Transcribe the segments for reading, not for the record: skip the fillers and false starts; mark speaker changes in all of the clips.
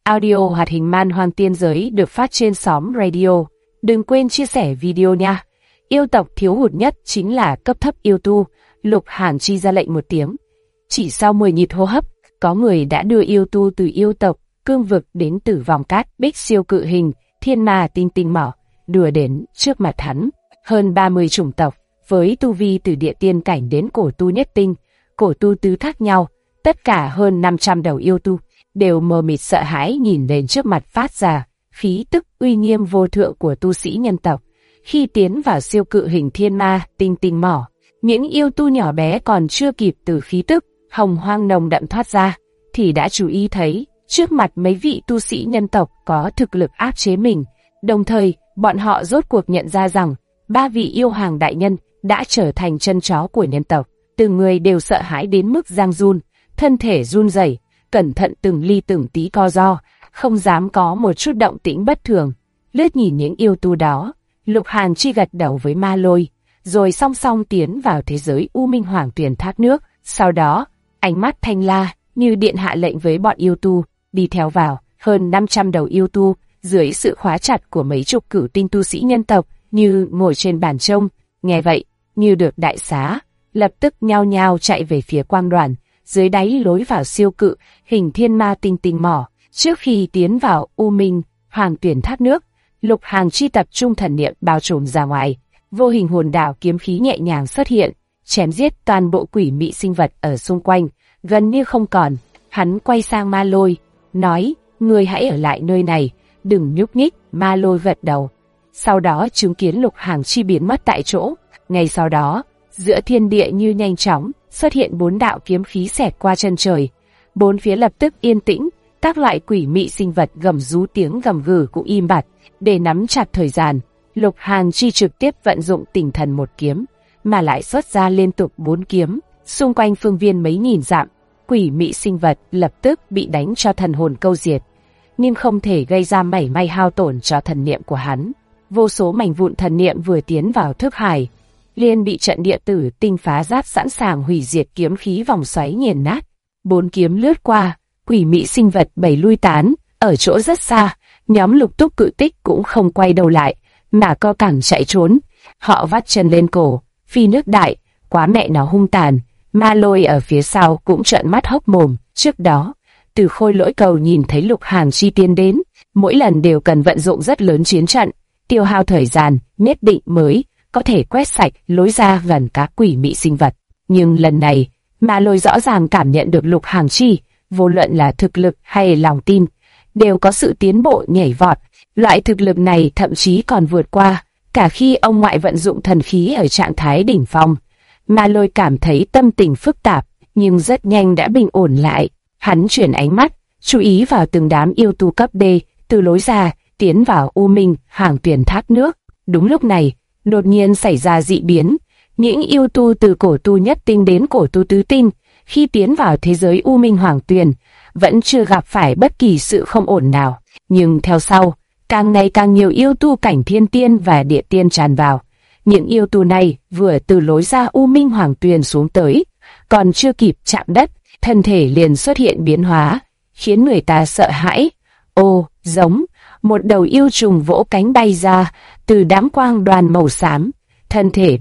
Speaker 1: Audio hoạt hình Man Hoang Tiên Giới được phát trên xóm radio. Đừng quên chia sẻ video nha. Yêu tộc thiếu hụt nhất chính là cấp thấp yêu tu. Lục Hàn Chi ra lệnh một tiếng. Chỉ sau 10 nhịp hô hấp, có người đã đưa yêu tu từ yêu tộc, cương vực đến Tử Vong Cát, Bích Siêu Cự Hình, Thiên Ma Tinh Tinh Mỏ, đưa đến trước mặt hắn. Hơn 30 chủng tộc, với tu vi từ địa tiên cảnh đến cổ tu nhất tinh, cổ tu tứ khác nhau, tất cả hơn 500 đầu yêu tu, đều mờ mịt sợ hãi nhìn lên trước mặt phát ra khí tức uy nghiêm vô thượng của tu sĩ nhân tộc. Khi tiến vào siêu cự hình Thiên Ma Tinh Tinh Mỏ, những yêu tu nhỏ bé còn chưa kịp từ khí tức hồng hoang nồng đậm thoát ra, thì đã chú ý thấy trước mặt mấy vị tu sĩ nhân tộc có thực lực áp chế mình. Đồng thời, bọn họ rốt cuộc nhận ra rằng 3 vị yêu hoàng đại nhân đã trở thành chân chó của nhân tộc. Từng người đều sợ hãi đến mức rang run, thân thể run rẩy, cẩn thận từng ly từng tí co ro, không dám có một chút động tĩnh bất thường. Lướt nhìn những yêu tu đó, Lục Hàn Chi gật đầu với Ma Lôi, rồi song song tiến vào thế giới U Minh Hoàng Tuyền thác nước. Sau đó, ánh mắt thanh la như điện hạ lệnh với bọn yêu tu, đi theo vào. Hơn 500 đầu yêu tu, dưới sự khóa chặt của mấy chục cửu tinh tu sĩ nhân tộc, như ngồi trên bàn trông. Nghe vậy, như được đại xá, lập tức nhao nhao chạy về phía quang đoàn, dưới đáy lối vào siêu cự hình Thiên Ma Tinh Tinh Mỏ. Trước khi tiến vào U Minh Hoàng Tuyền thác nước, Lục Hàn Chi tập trung thần niệm bao trùm ra ngoài, vô hình hồn đạo kiếm khí nhẹ nhàng xuất hiện, chém giết toàn bộ quỷ mị sinh vật ở xung quanh, gần như không còn. Hắn quay sang Ma Lôi, nói: "Ngươi hãy ở lại nơi này, đừng nhúc nhích." Ma Lôi gật đầu. Sau đó chứng kiến Lục Hàn Chi biến mất tại chỗ. Ngay sau đó, giữa thiên địa như nhanh chóng xuất hiện 4 đạo kiếm khí xẹt qua chân trời. Bốn phía lập tức yên tĩnh, các loại quỷ mị sinh vật gầm rú tiếng gầm gừ cũng im bặt. Để nắm chặt thời gian, Lục Hàn Chi trực tiếp vận dụng Tinh Thần một kiếm, mà lại xuất ra liên tục 4 kiếm. Xung quanh phương viên mấy nghìn dặm, quỷ mị sinh vật lập tức bị đánh cho thần hồn câu diệt, nhưng không thể gây ra mảy may hao tổn cho thần niệm của hắn. Vô số mảnh vụn thần niệm vừa tiến vào thức hải, liền bị trận địa tử tinh phá giáp sẵn sàng hủy diệt kiếm khí vòng xoáy nghiền nát. 4 kiếm lướt qua, quỷ mị sinh vật bầy lui tán ở chỗ rất xa. Nhóm Lục Túc Cự Tích cũng không quay đầu lại, mà co cẳng chạy trốn. Họ vắt chân lên cổ, phi nước đại, quá mẹ nó hung tàn. Ma Lôi ở phía sau cũng trợn mắt hốc mồm. Trước đó, từ Khôi Lỗi Cầu nhìn thấy Lục Hàn Chi tiến đến, mỗi lần đều cần vận dụng rất lớn chiến trận, tiêu hao thời gian nhất định mới có thể quét sạch lối ra gần các quỷ mị sinh vật. Nhưng lần này, Ma Lôi rõ ràng cảm nhận được Lục Hàn Chi, vô luận là thực lực hay lòng tin, đều có sự tiến bộ nhảy vọt. Loại thực lực này thậm chí còn vượt qua cả khi ông ngoại vận dụng thần khí ở trạng thái đỉnh phong. Ma Lôi cảm thấy tâm tình phức tạp, nhưng rất nhanh đã bình ổn lại. Hắn chuyển ánh mắt, chú ý vào từng đám yêu tu cấp D từ lối ra tiến vào U Minh Hoàng Tuyền thác nước. Đúng lúc này, đột nhiên xảy ra dị biến. Những yêu tu từ cổ tu nhất tinh đến cổ tu tứ tinh, khi tiến vào thế giới U Minh Hoàng Tuyền, vẫn chưa gặp phải bất kỳ sự không ổn nào. Nhưng theo sau, càng ngày càng nhiều yêu tu cảnh thiên tiên và địa tiên tràn vào. Những yêu tu này vừa từ lối ra U Minh Hoàng Tuyền xuống tới, còn chưa kịp chạm đất, thân thể liền xuất hiện biến hóa, khiến người ta sợ hãi. Ô, giống một đầu yêu trùng vỗ cánh bay ra từ đám quang đoàn màu xám, thân thể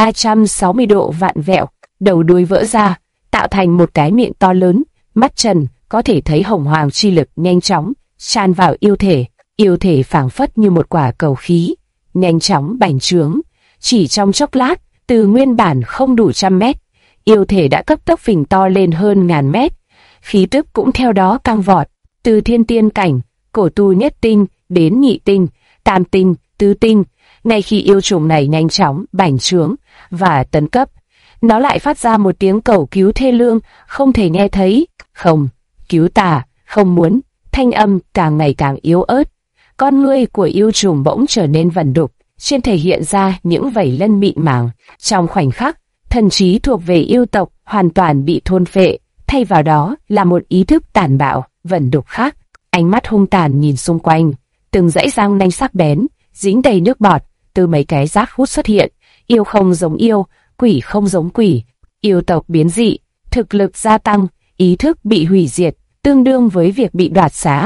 Speaker 1: 360 độ vặn vẹo, đầu đuôi vỡ ra, tạo thành một cái miệng to lớn. Mắt trần có thể thấy hồng hoàng chi lực nhanh chóng tràn vào yêu thể. Yêu thể phảng phất như một quả cầu khí, nhanh chóng bành trướng. Chỉ trong chốc lát, từ nguyên bản không đủ 100 mét, yêu thể đã cấp tốc phình to lên hơn 1000 mét. Khí tức cũng theo đó tăng vọt, từ thiên tiên cảnh, cổ tu nhất tinh đến nhị tinh, tam tinh, tứ tinh. Ngay khi yêu trùng này nhanh chóng bành trướng và tấn cấp, nó lại phát ra một tiếng cầu cứu thê lương không thể nghe thấy. "Không, cứu ta, không muốn." Thanh âm càng ngày càng yếu ớt. Con ngươi của yêu trùng bỗng trở nên vẩn đục, trên thể hiện ra những vảy lân mịn màng. Trong khoảnh khắc, thần trí thuộc về yêu tộc hoàn toàn bị thôn phệ, thay vào đó là một ý thức tàn bạo, vẩn đục khác. Ánh mắt hung tàn nhìn xung quanh, từng dãy răng nanh sắc bén, dính đầy nước bọt, từ mấy cái rác hút xuất hiện. Yêu không giống yêu, quỷ không giống quỷ. Yêu tộc biến dị, thực lực gia tăng, ý thức bị hủy diệt, tương đương với việc bị đoạt xá.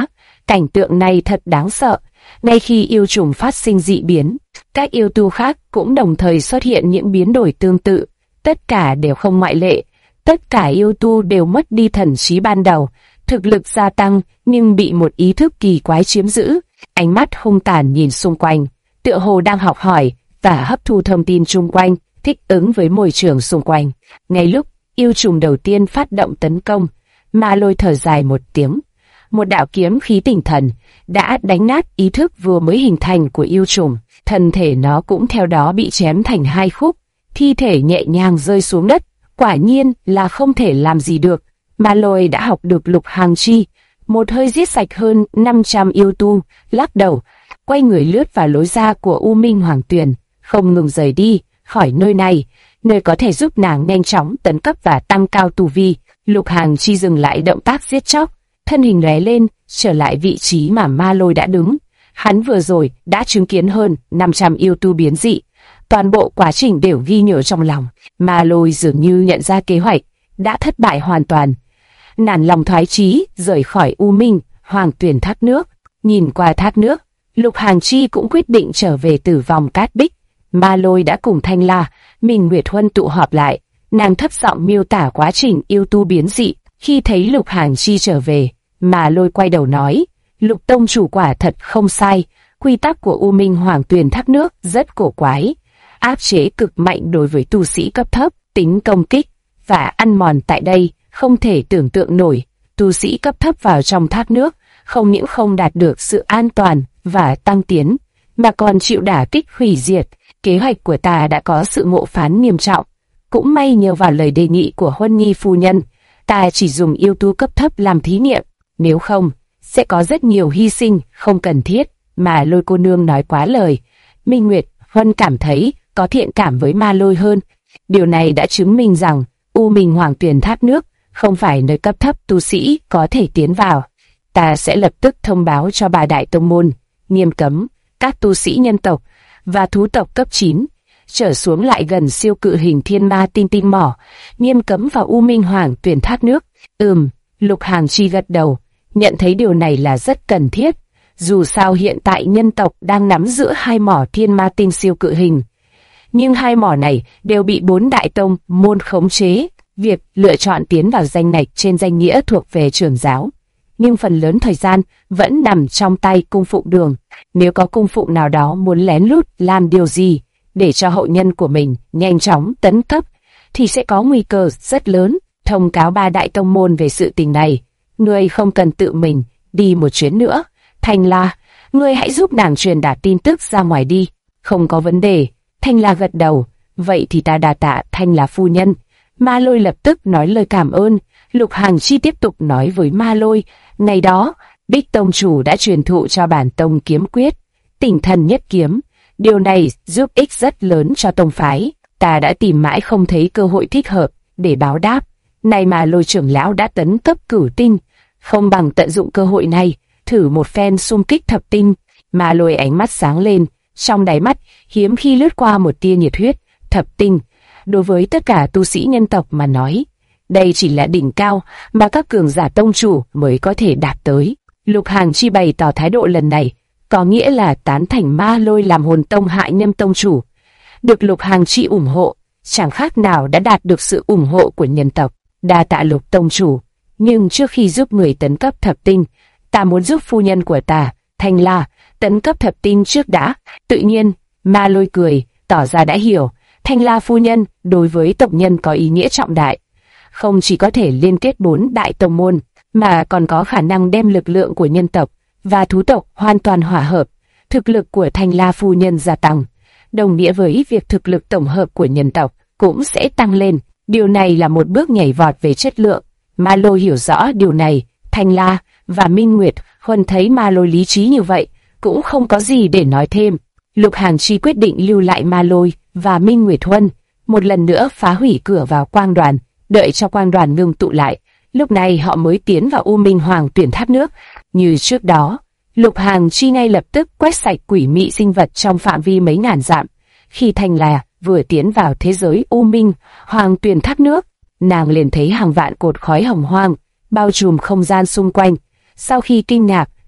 Speaker 1: Cảnh tượng này thật đáng sợ. Ngay khi yêu trùng phát sinh dị biến, các yêu tu khác cũng đồng thời xuất hiện những biến đổi tương tự. Tất cả đều không ngoại lệ. Tất cả yêu tu đều mất đi thần trí ban đầu, thực lực gia tăng nhưng bị một ý thức kỳ quái chiếm giữ. Ánh mắt hung tàn nhìn xung quanh, tựa hồ đang học hỏi và hấp thu thông tin xung quanh, thích ứng với môi trường xung quanh. Ngay lúc yêu trùng đầu tiên phát động tấn công, Ma Lôi thở dài một tiếng. Một đạo kiếm khí tinh thần đã đánh nát ý thức vừa mới hình thành của yêu trùng. Thân thể nó cũng theo đó bị chém thành hai khúc, thi thể nhẹ nhàng rơi xuống đất. Quả nhiên là không thể làm gì được. Ma Lôi đã học được lục hàng chi, một hơi giết sạch hơn 500 yêu tu, lắc đầu, quay người lướt vào lối ra của U Minh Hoàng Tuyền, không ngừng rời đi khỏi nơi này, nơi có thể giúp nàng nhanh chóng tấn cấp và tăng cao tu vi. Lục Hàng Chi dừng lại động tác giết chóc, thân hình lóe lên, trở lại vị trí mà Ma Lôi đã đứng. Hắn vừa rồi đã chứng kiến hơn 500 yêu tu biến dị, toàn bộ quá trình đều ghi nhớ trong lòng. Ma Lôi dường như nhận ra kế hoạch đã thất bại hoàn toàn, nản lòng thoái chí rời khỏi U Minh Hoàng Tuyền thác nước. Nhìn qua thác nước, Lục Hàng Chi cũng quyết định trở về Tử Vòng Cát Bích. Ma Lôi đã cùng Thanh La, Minh Nguyệt Huân tụ họp lại, nàng thấp giọng miêu tả quá trình yêu tu biến dị. Khi thấy Lục Hàng Chi trở về, Ma Lôi quay đầu nói, Lục tông chủ quả thật không sai, quy tắc của U Minh Hoàng Tuyền thác nước rất cổ quái, áp chế cực mạnh đối với tu sĩ cấp thấp, tính công kích và ăn mòn tại đây không thể tưởng tượng nổi. Tu sĩ cấp thấp vào trong thác nước không những không đạt được sự an toàn và tăng tiến, mà còn chịu đả kích hủy diệt. Kế hoạch của ta đã có sự ngộ phán nghiêm trọng. Cũng may nhờ vào lời đề nghị của Huân Nhi phu nhân, ta chỉ dùng yêu tu cấp thấp làm thí nghiệm, nếu không sẽ có rất nhiều hy sinh không cần thiết. Mà Lôi cô nương nói quá lời. Minh Nguyệt Huân cảm thấy có thiện cảm với Ma Lôi hơn. Điều này đã chứng minh rằng U Minh Hoàng Tuyền thác nước không phải nơi cấp thấp tu sĩ có thể tiến vào. Ta sẽ lập tức thông báo cho ba đại tông môn, nghiêm cấm các tu sĩ nhân tộc và thú tộc cấp 9 trở xuống lại gần siêu cự hình thiên ma tinh tinh mỏ, nghiêm cấm vào U Minh Hoàng Tuyền thác nước. Lục Hàng Chi gật đầu, nhận thấy điều này là rất cần thiết. Dù sao hiện tại nhân tộc đang nắm giữ hai mỏ thiên ma tinh siêu cự hình, nhưng hai mỏ này đều bị 4 đại tông môn khống chế. Việc lựa chọn tiến vào danh ngạch trên danh nghĩa thuộc về trưởng giáo, nhưng phần lớn thời gian vẫn nằm trong tay cung phụng đường. Nếu có cung phụng nào đó muốn lén lút làm điều gì để cho hậu nhân của mình nhanh chóng tấn cấp, thì sẽ có nguy cơ rất lớn. Thông cáo ba đại tông môn về sự tình này. Ngươi không cần tự mình đi một chuyến nữa. Thanh La, ngươi hãy giúp nàng truyền đạt tin tức ra ngoài đi. Không có vấn đề. Thanh La gật đầu. Vậy thì ta đa tạ Thanh La phu nhân. Ma Lôi lập tức nói lời cảm ơn. Lục Hàng Chi tiếp tục nói với Ma Lôi, ngày đó Bích tông chủ đã truyền thụ cho bản tông kiếm quyết Tỉnh Thần Nhất Kiếm. Điều này giúp ích rất lớn cho tông phái. Ta đã tìm mãi không thấy cơ hội thích hợp để báo đáp. Này mà Lôi trưởng lão đã tấn cấp cửu tinh, không bằng tận dụng cơ hội này thử một phen xung kích thập tinh. Ma Lôi ánh mắt sáng lên, trong đáy mắt hiếm khi lướt qua một tia nhiệt huyết. Thập tinh đối với tất cả tu sĩ nhân tộc mà nói, đây chỉ là đỉnh cao mà các cường giả tông chủ mới có thể đạt tới. Lục Hàng Chi bày tỏ thái độ lần này có nghĩa là tán thành Ma Lôi làm hồn tông hại nhâm tông chủ. Được Lục Hàng Chi ủng hộ, chẳng khác nào đã đạt được sự ủng hộ của nhân tộc. Đa tạ Lục tông chủ, nhưng trước khi giúp người tấn cấp thập tinh, ta muốn giúp phu nhân của ta, Thanh La, tấn cấp thập tinh trước đã. Tự nhiên, Ma Lôi cười, tỏ ra đã hiểu. Thanh La phu nhân đối với tộc nhân có ý nghĩa trọng đại, không chỉ có thể liên kết 4 đại tông môn, mà còn có khả năng đem lực lượng của nhân tộc và thú tộc hoàn toàn hòa hợp. Thực lực của Thanh La phu nhân gia tăng, đồng nghĩa với việc thực lực tổng hợp của nhân tộc cũng sẽ tăng lên. Điều này là một bước nhảy vọt về chất lượng. Ma Lôi hiểu rõ điều này. Thanh La và Minh Nguyệt Huân thấy Ma Lôi lý trí như vậy, cũng không có gì để nói thêm. Lục Hàng Chi quyết định lưu lại Ma Lôi và Minh Nguyệt Huân, một lần nữa phá hủy cửa vào quang đoàn, đợi cho quang đoàn ngưng tụ lại. Lúc này họ mới tiến vào U Minh Hoàng Tuyển tháp nước. Như trước đó, Lục Hàng Chi ngay lập tức quét sạch quỷ mị sinh vật trong phạm vi mấy ngàn dặm. Khi Thanh La vừa tiến vào thế giới U Minh Hoàng Tuyển tháp nước, nàng liền thấy hàng vạn cột khói hồng hoang bao trùm không gian xung quanh. Sau khi kinh ngạc,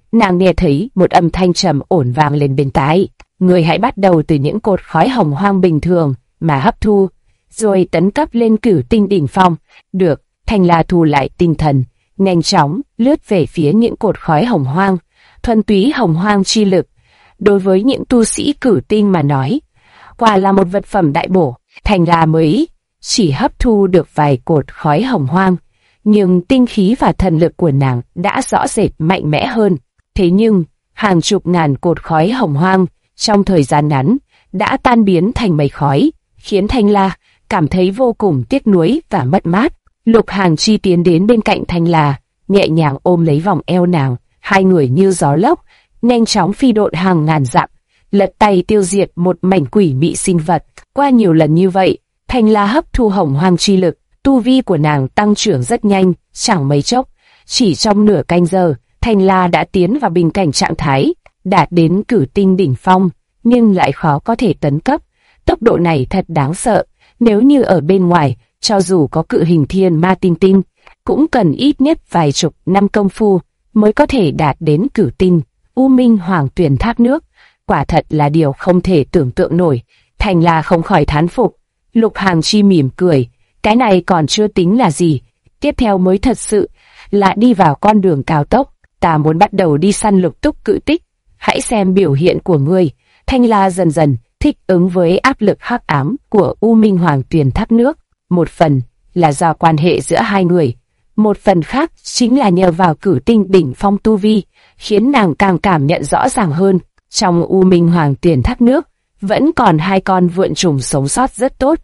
Speaker 1: nàng nghe thấy một âm thanh trầm ổn vang lên bên tai. Người hãy bắt đầu từ những cột khói hồng hoang bình thường mà hấp thu, rồi tấn cấp lên cửu tinh đỉnh phong. Được, Thanh La thu lại tinh thần, nhanh chóng lướt về phía những cột khói hồng hoang. Thuần túy hồng hoang chi lực, đối với những tu sĩ cửu tinh mà nói, quả là một vật phẩm đại bổ. Thanh La mới chỉ hấp thu được vài cột khói hồng hoang, nhưng tinh khí và thần lực của nàng đã rõ rệt mạnh mẽ hơn. Thế nhưng, hàng chục ngàn cột khói hồng hoang trong thời gian ngắn đã tan biến thành mây khói, khiến Thanh La cảm thấy vô cùng tiếc nuối và mất mát. Lục Hàng Chi tiến đến bên cạnh Thanh La, nhẹ nhàng ôm lấy vòng eo nàng. Hai người như gió lốc, nhanh chóng phi độn hàng ngàn dặm, lật tay tiêu diệt một mảnh quỷ mị sinh vật. Qua nhiều lần như vậy, Thanh La hấp thu hồng hoang chi lực, tu vi của nàng tăng trưởng rất nhanh, chẳng mấy chốc, chỉ trong nửa canh giờ, Thanh La đã tiến vào bình cảnh trạng thái, đạt đến cửu tinh đỉnh phong, nhưng lại khó có thể tấn cấp. Tốc độ này thật đáng sợ, nếu như ở bên ngoài, cho dù có cự hình thiên ma tinh tinh, cũng cần ít nhất vài chục năm công phu mới có thể đạt đến cửu tinh. U Minh Hoàng Tuyền thác nước, quả thật là điều không thể tưởng tượng nổi. Thanh La không khỏi thán phục. Lục Hàng Chi mỉm cười, cái này còn chưa tính là gì, tiếp theo mới thật sự là đi vào con đường cao tốc. Ta muốn bắt đầu đi săn lục túc cự tích, hãy xem biểu hiện của ngươi. Thanh La dần dần thích ứng với áp lực hắc ám của U Minh Hoàng Tuyền thác nước. Một phần là do quan hệ giữa hai người, một phần khác chính là nhờ vào cửu tinh đỉnh phong tu vi, khiến nàng càng cảm nhận rõ ràng hơn. Trong U Minh Hoàng Tuyền thác nước, vẫn còn hai con vượn trùng sống sót rất tốt.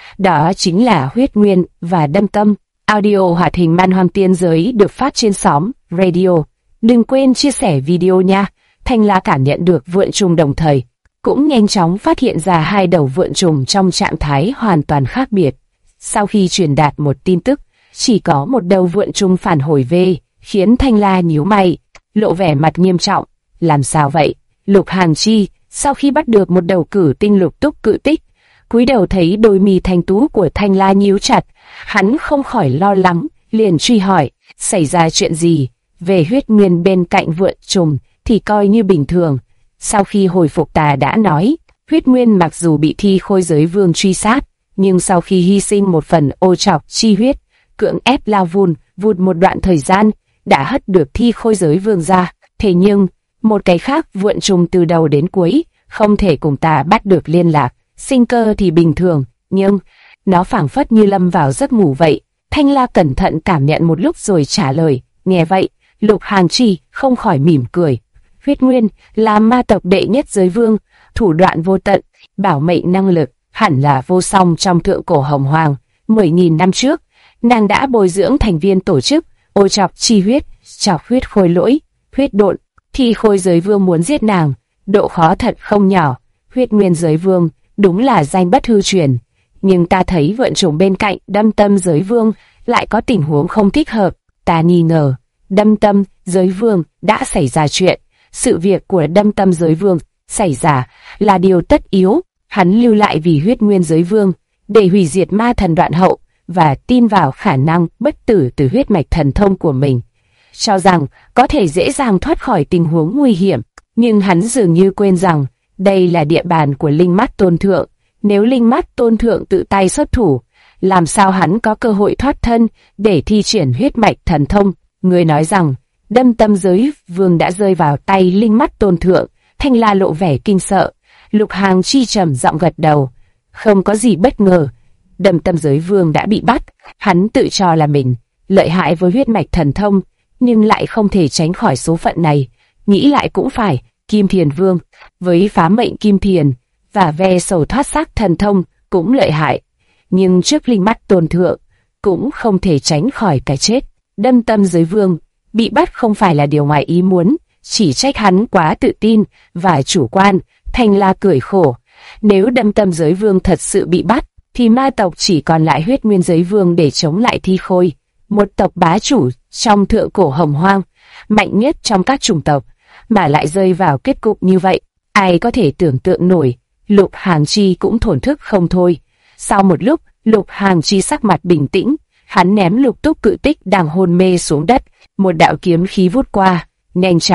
Speaker 1: Đó chính là Huyết Nguyên và Đâm Tâm. Audio hoạt hình Man Hoang Tiên Giới được phát trên xóm Radio. Đừng quên chia sẻ video nha. Thanh La cảm nhận được vượn trùng đồng thời, cũng nhanh chóng phát hiện ra hai đầu vượn trùng trong trạng thái hoàn toàn khác biệt. Sau khi truyền đạt một tin tức, chỉ có một đầu vượn trùng phản hồi về, khiến Thanh La nhíu mày, lộ vẻ mặt nghiêm trọng. Làm sao vậy? Lục Hàng Chi, sau khi bắt được một đầu cửu tinh lục túc cự tích, cúi đầu thấy đôi mi thanh tú của Thanh La nhíu chặt, hắn không khỏi lo lắng, liền truy hỏi, xảy ra chuyện gì? Về Huyết Nguyên bên cạnh vượn trùng thì coi như bình thường. Sau khi hồi phục ta đã nói, Huyết Nguyên mặc dù bị Thi Khôi Giới Vương truy sát, nhưng sau khi hy sinh một phần ô trọc chi huyết, cưỡng ép lao vụt một đoạn thời gian, đã hất được Thi Khôi Giới Vương ra. Thế nhưng, một cái khác vượn trùng từ đầu đến cuối, không thể cùng ta bắt được liên lạc. Sinh cơ thì bình thường, nhưng nó phảng phất như lâm vào giấc ngủ vậy. Thanh La cẩn thận cảm nhận một lúc rồi trả lời. Nghe vậy, Lục Hàng Chi không khỏi mỉm cười. Huyết Nguyên là ma tộc đệ nhất giới vương, thủ đoạn vô tận, bảo mệnh năng lực hẳn là vô song trong thượng cổ hồng hoàng. 10.000 năm trước, nàng đã bồi dưỡng thành viên tổ chức ô trọc chi huyết, chọc huyết khôi lỗi, huyết độn. Thi Khôi Giới Vương muốn giết nàng, độ khó thật không nhỏ. Huyết Nguyên Giới Vương đúng là danh bất hư truyền, nhưng ta thấy vượn trùng bên cạnh Đâm Tâm Giới Vương lại có tình huống không thích hợp. Ta nghi ngờ Đâm Tâm Giới Vương đã xảy ra chuyện. Sự việc của Đâm Tâm Giới Vương xảy ra là điều tất yếu. Hắn lưu lại vì Huyết Nguyên Giới Vương để hủy diệt ma thần Đoạn Hậu và tin vào khả năng bất tử từ huyết mạch thần thông của mình, cho rằng có thể dễ dàng thoát khỏi tình huống nguy hiểm. Nhưng hắn dường như quên rằng đây là địa bàn của Linh Mắt Tôn Thượng. Nếu Linh Mắt Tôn Thượng tự tay xuất thủ, làm sao hắn có cơ hội thoát thân để thi triển huyết mạch thần thông? Người nói rằng Đâm Tâm Giới Vương đã rơi vào tay Linh Mắt Tôn Thượng. Thanh La lộ vẻ kinh sợ. Lục Hàng Chi trầm giọng gật đầu. Không có gì bất ngờ, Đâm Tâm Giới Vương đã bị bắt. Hắn tự cho là mình lợi hại với huyết mạch thần thông, nhưng lại không thể tránh khỏi số phận này. Nghĩ lại cũng phải, Kim Thiền Vương với phá mệnh kim thiền và ve sầu thoát xác thần thông cũng lợi hại, nhưng trước Linh Mắt Tôn Thượng cũng không thể tránh khỏi cái chết. Đâm Tâm Giới Vương bị bắt không phải là điều ngoài ý muốn, chỉ trách hắn quá tự tin và chủ quan. Thanh La cười khổ, nếu Đâm Tâm Giới Vương thật sự bị bắt, thì ma tộc chỉ còn lại Huyết Nguyên Giới Vương để chống lại Thi Khôi, một tộc bá chủ trong thượng cổ hồng hoang, mạnh nhất trong các chủng tộc, mà lại rơi vào kết cục như vậy. Ai có thể tưởng tượng nổi? Lục Hàng Chi cũng thổn thức không thôi. Sau một lúc, Lục Hàng Chi sắc mặt bình tĩnh, hắn ném lục túc cự tích đang hôn mê xuống đất, một đạo kiếm khí vút qua, nhanh chóng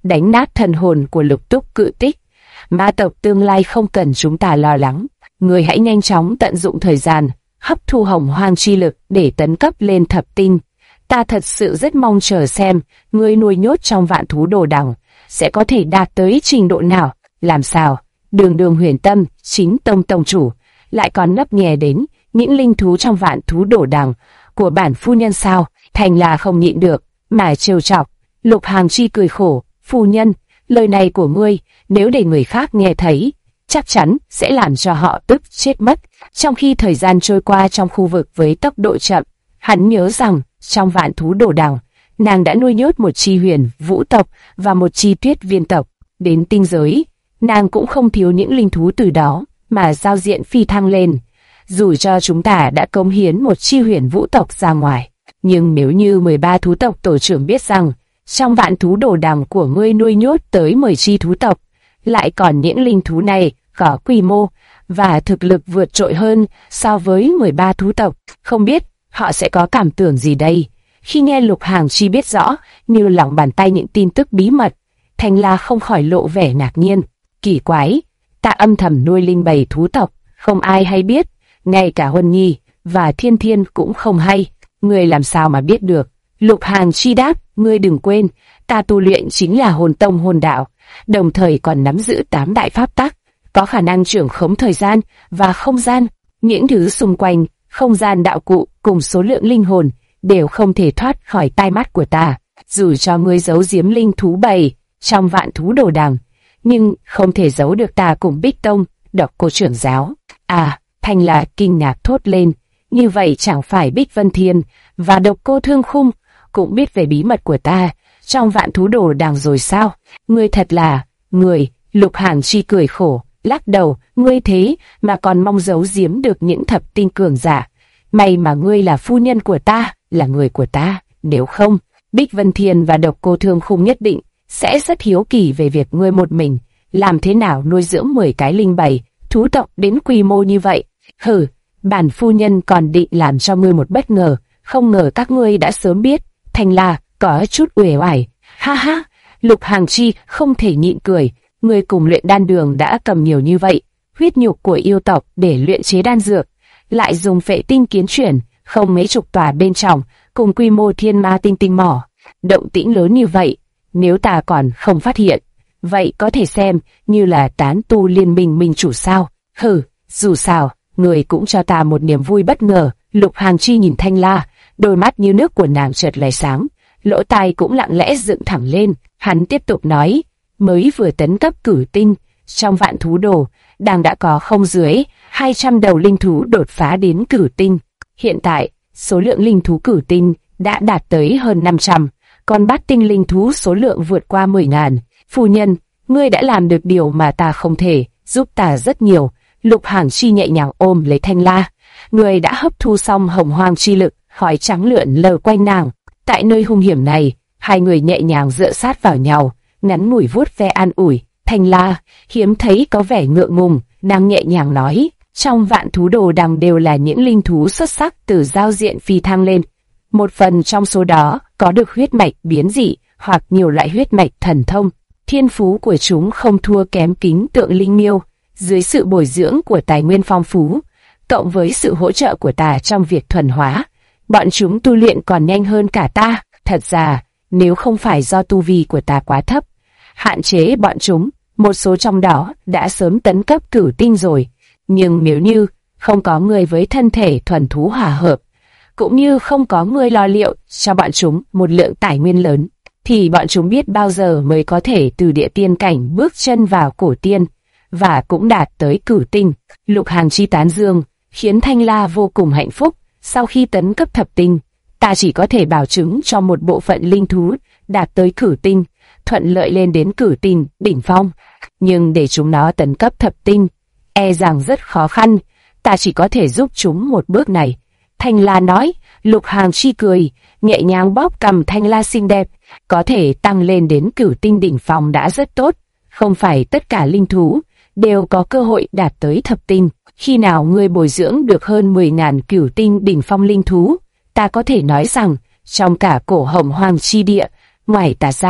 Speaker 1: đánh nát thần hồn của Lục Túc Cự Tích. Ma tộc tương lai không cần chúng ta lo lắng. Ngươi hãy nhanh chóng tận dụng thời gian, hấp thu hồng hoang chi lực để tấn cấp lên thập tinh. Ta thật sự rất mong chờ xem ngươi nuôi nhốt trong vạn thú đồ đằng sẽ có thể đạt tới trình độ nào. Làm sao? Đường Đường Huyền Tâm, chính tông tông chủ, lại còn nấp nhè đến những linh thú trong vạn thú đồ đằng của bản phu nhân sao? Thành là không nhịn được mà trêu chọc. Lục Hàng Chi cười khổ, phu nhân, lời này của ngươi nếu để người khác nghe thấy, chắc chắn sẽ làm cho họ tức chết mất. Trong khi thời gian trôi qua trong khu vực với tốc độ chậm, hắn nhớ rằng trong vạn thú đồ đằng, nàng đã nuôi nhốt một chi huyền vũ tộc và một chi tuyết viên tộc. Đến tinh giới, nàng cũng không thiếu những linh thú từ đó mà giao diện phi thăng lên. Dù cho chúng ta đã cống hiến một chi huyền vũ tộc ra ngoài, nhưng nếu như 13 thú tộc tổ trưởng biết rằng trong vạn thú đồ đằng của ngươi nuôi nhốt tới 10 chi thú tộc, lại còn những linh thú này có quy mô và thực lực vượt trội hơn so với 13 thú tộc, không biết họ sẽ có cảm tưởng gì đây? Khi nghe Lục Hàng Chi biết rõ như lòng bàn tay những tin tức bí mật, Thanh La không khỏi lộ vẻ ngạc nhiên. Kỳ quái, ta âm thầm nuôi linh bầy thú tộc, không ai hay biết, ngay cả Huân Nhi và Thiên Thiên cũng không hay. Ngươi làm sao mà biết được? Lục Hàng Chi đáp, ngươi đừng quên, ta tu luyện chính là hồn tông hồn đạo, đồng thời còn nắm giữ 8 đại pháp tắc, có khả năng trưởng khống thời gian và không gian. Những thứ xung quanh, không gian đạo cụ cùng số lượng linh hồn đều không thể thoát khỏi tai mắt của ta. Dù cho ngươi giấu giếm linh thú bầy trong vạn thú đồ đằng, nhưng không thể giấu được ta cùng Bích Tông, Độc Cô trưởng giáo. À, Thanh là kinh ngạc thốt lên, như vậy chẳng phải Bích Vân Thiên và Độc Cô Thương Khung cũng biết về bí mật của ta trong vạn thú đồ đằng rồi sao? Ngươi thật là, ngươi, Lục Hàng Chi cười khổ, lắc đầu, ngươi thế mà còn mong giấu giếm được những thập tinh cường giả. May mà ngươi là phu nhân của ta, là người của ta, nếu không, Bích Vân Thiên và Độc Cô Thương Khung nhất định sẽ rất hiếu kỳ về việc ngươi một mình làm thế nào nuôi dưỡng 10 cái linh bầy thú tộc đến quy mô như vậy. Hừ, bản phu nhân còn định làm cho ngươi một bất ngờ, không ngờ các ngươi đã sớm biết. Thanh La có chút uể oải. Ha ha, Lục Hàng Chi không thể nhịn cười, ngươi cùng luyện đan đường đã cầm nhiều như vậy, huyết nhục của yêu tộc để luyện chế đan dược, lại dùng phệ tinh kiến chuyển, không mấy chục tòa bên trong, cùng quy mô thiên ma tinh tinh mỏ. Động tĩnh lớn như vậy, nếu ta còn không phát hiện, vậy có thể xem như là tán tu liên minh minh chủ sao? Hừ, dù sao, người cũng cho ta một niềm vui bất ngờ. Lục Hàng Chi nhìn Thanh La, đôi mắt như nước của nàng chợt lóe sáng, lỗ tai cũng lặng lẽ dựng thẳng lên. Hắn tiếp tục nói, mới vừa tấn cấp cửu tinh, trong vạn thú đồ, đang đã có không dưới 200 đầu linh thú đột phá đến cửu tinh. Hiện tại, số lượng linh thú cửu tinh đã đạt tới hơn 500, còn bát tinh linh thú số lượng vượt qua 10.000. Phu nhân, ngươi đã làm được điều mà ta không thể, giúp ta rất nhiều. Lục Hàng Chi nhẹ nhàng ôm lấy Thanh La. Ngươi đã hấp thu xong hồng hoang chi lực, khói trắng lượn lờ quanh nàng. Tại nơi hung hiểm này, hai người nhẹ nhàng dựa sát vào nhau, ngắn ngủi vuốt ve an ủi. Thanh La hiếm thấy có vẻ ngượng ngùng, nàng nhẹ nhàng nói, trong vạn thú đồ đằng đều là những linh thú xuất sắc từ giao diện phi thăng lên. Một phần trong số đó có được huyết mạch biến dị hoặc nhiều loại huyết mạch thần thông. Thiên phú của chúng không thua kém kính tượng linh miêu. Dưới sự bồi dưỡng của tài nguyên phong phú, cộng với sự hỗ trợ của ta trong việc thuần hóa, bọn chúng tu luyện còn nhanh hơn cả ta. Thật ra, nếu không phải do tu vi của ta quá thấp, hạn chế bọn chúng, một số trong đó đã sớm tấn cấp cửu tinh rồi. Nhưng nếu như không có người với thân thể thuần thú hòa hợp, cũng như không có người lo liệu cho bọn chúng một lượng tài nguyên lớn, thì bọn chúng biết bao giờ mới có thể từ địa tiên cảnh bước chân vào cổ tiên, và cũng đạt tới cửu tinh. Lục Hàng Chi tán dương, khiến Thanh La vô cùng hạnh phúc. Sau khi tấn cấp thập tinh, ta chỉ có thể bảo chứng cho một bộ phận linh thú đạt tới cửu tinh, thuận lợi lên đến cửu tinh đỉnh phong. Nhưng để chúng nó tấn cấp thập tinh, e rằng rất khó khăn, ta chỉ có thể giúp chúng một bước này. Thanh La nói. Lục Hàng Chi cười, nhẹ nhàng bóp cằm Thanh La xinh đẹp, có thể tăng lên đến cửu tinh đỉnh phong đã rất tốt. Không phải tất cả linh thú đều có cơ hội đạt tới thập tinh. Khi nào ngươi bồi dưỡng được hơn 10.000 cửu tinh đỉnh phong linh thú, ta có thể nói rằng trong cả cổ hồng hoang chi địa, ngoài ta ra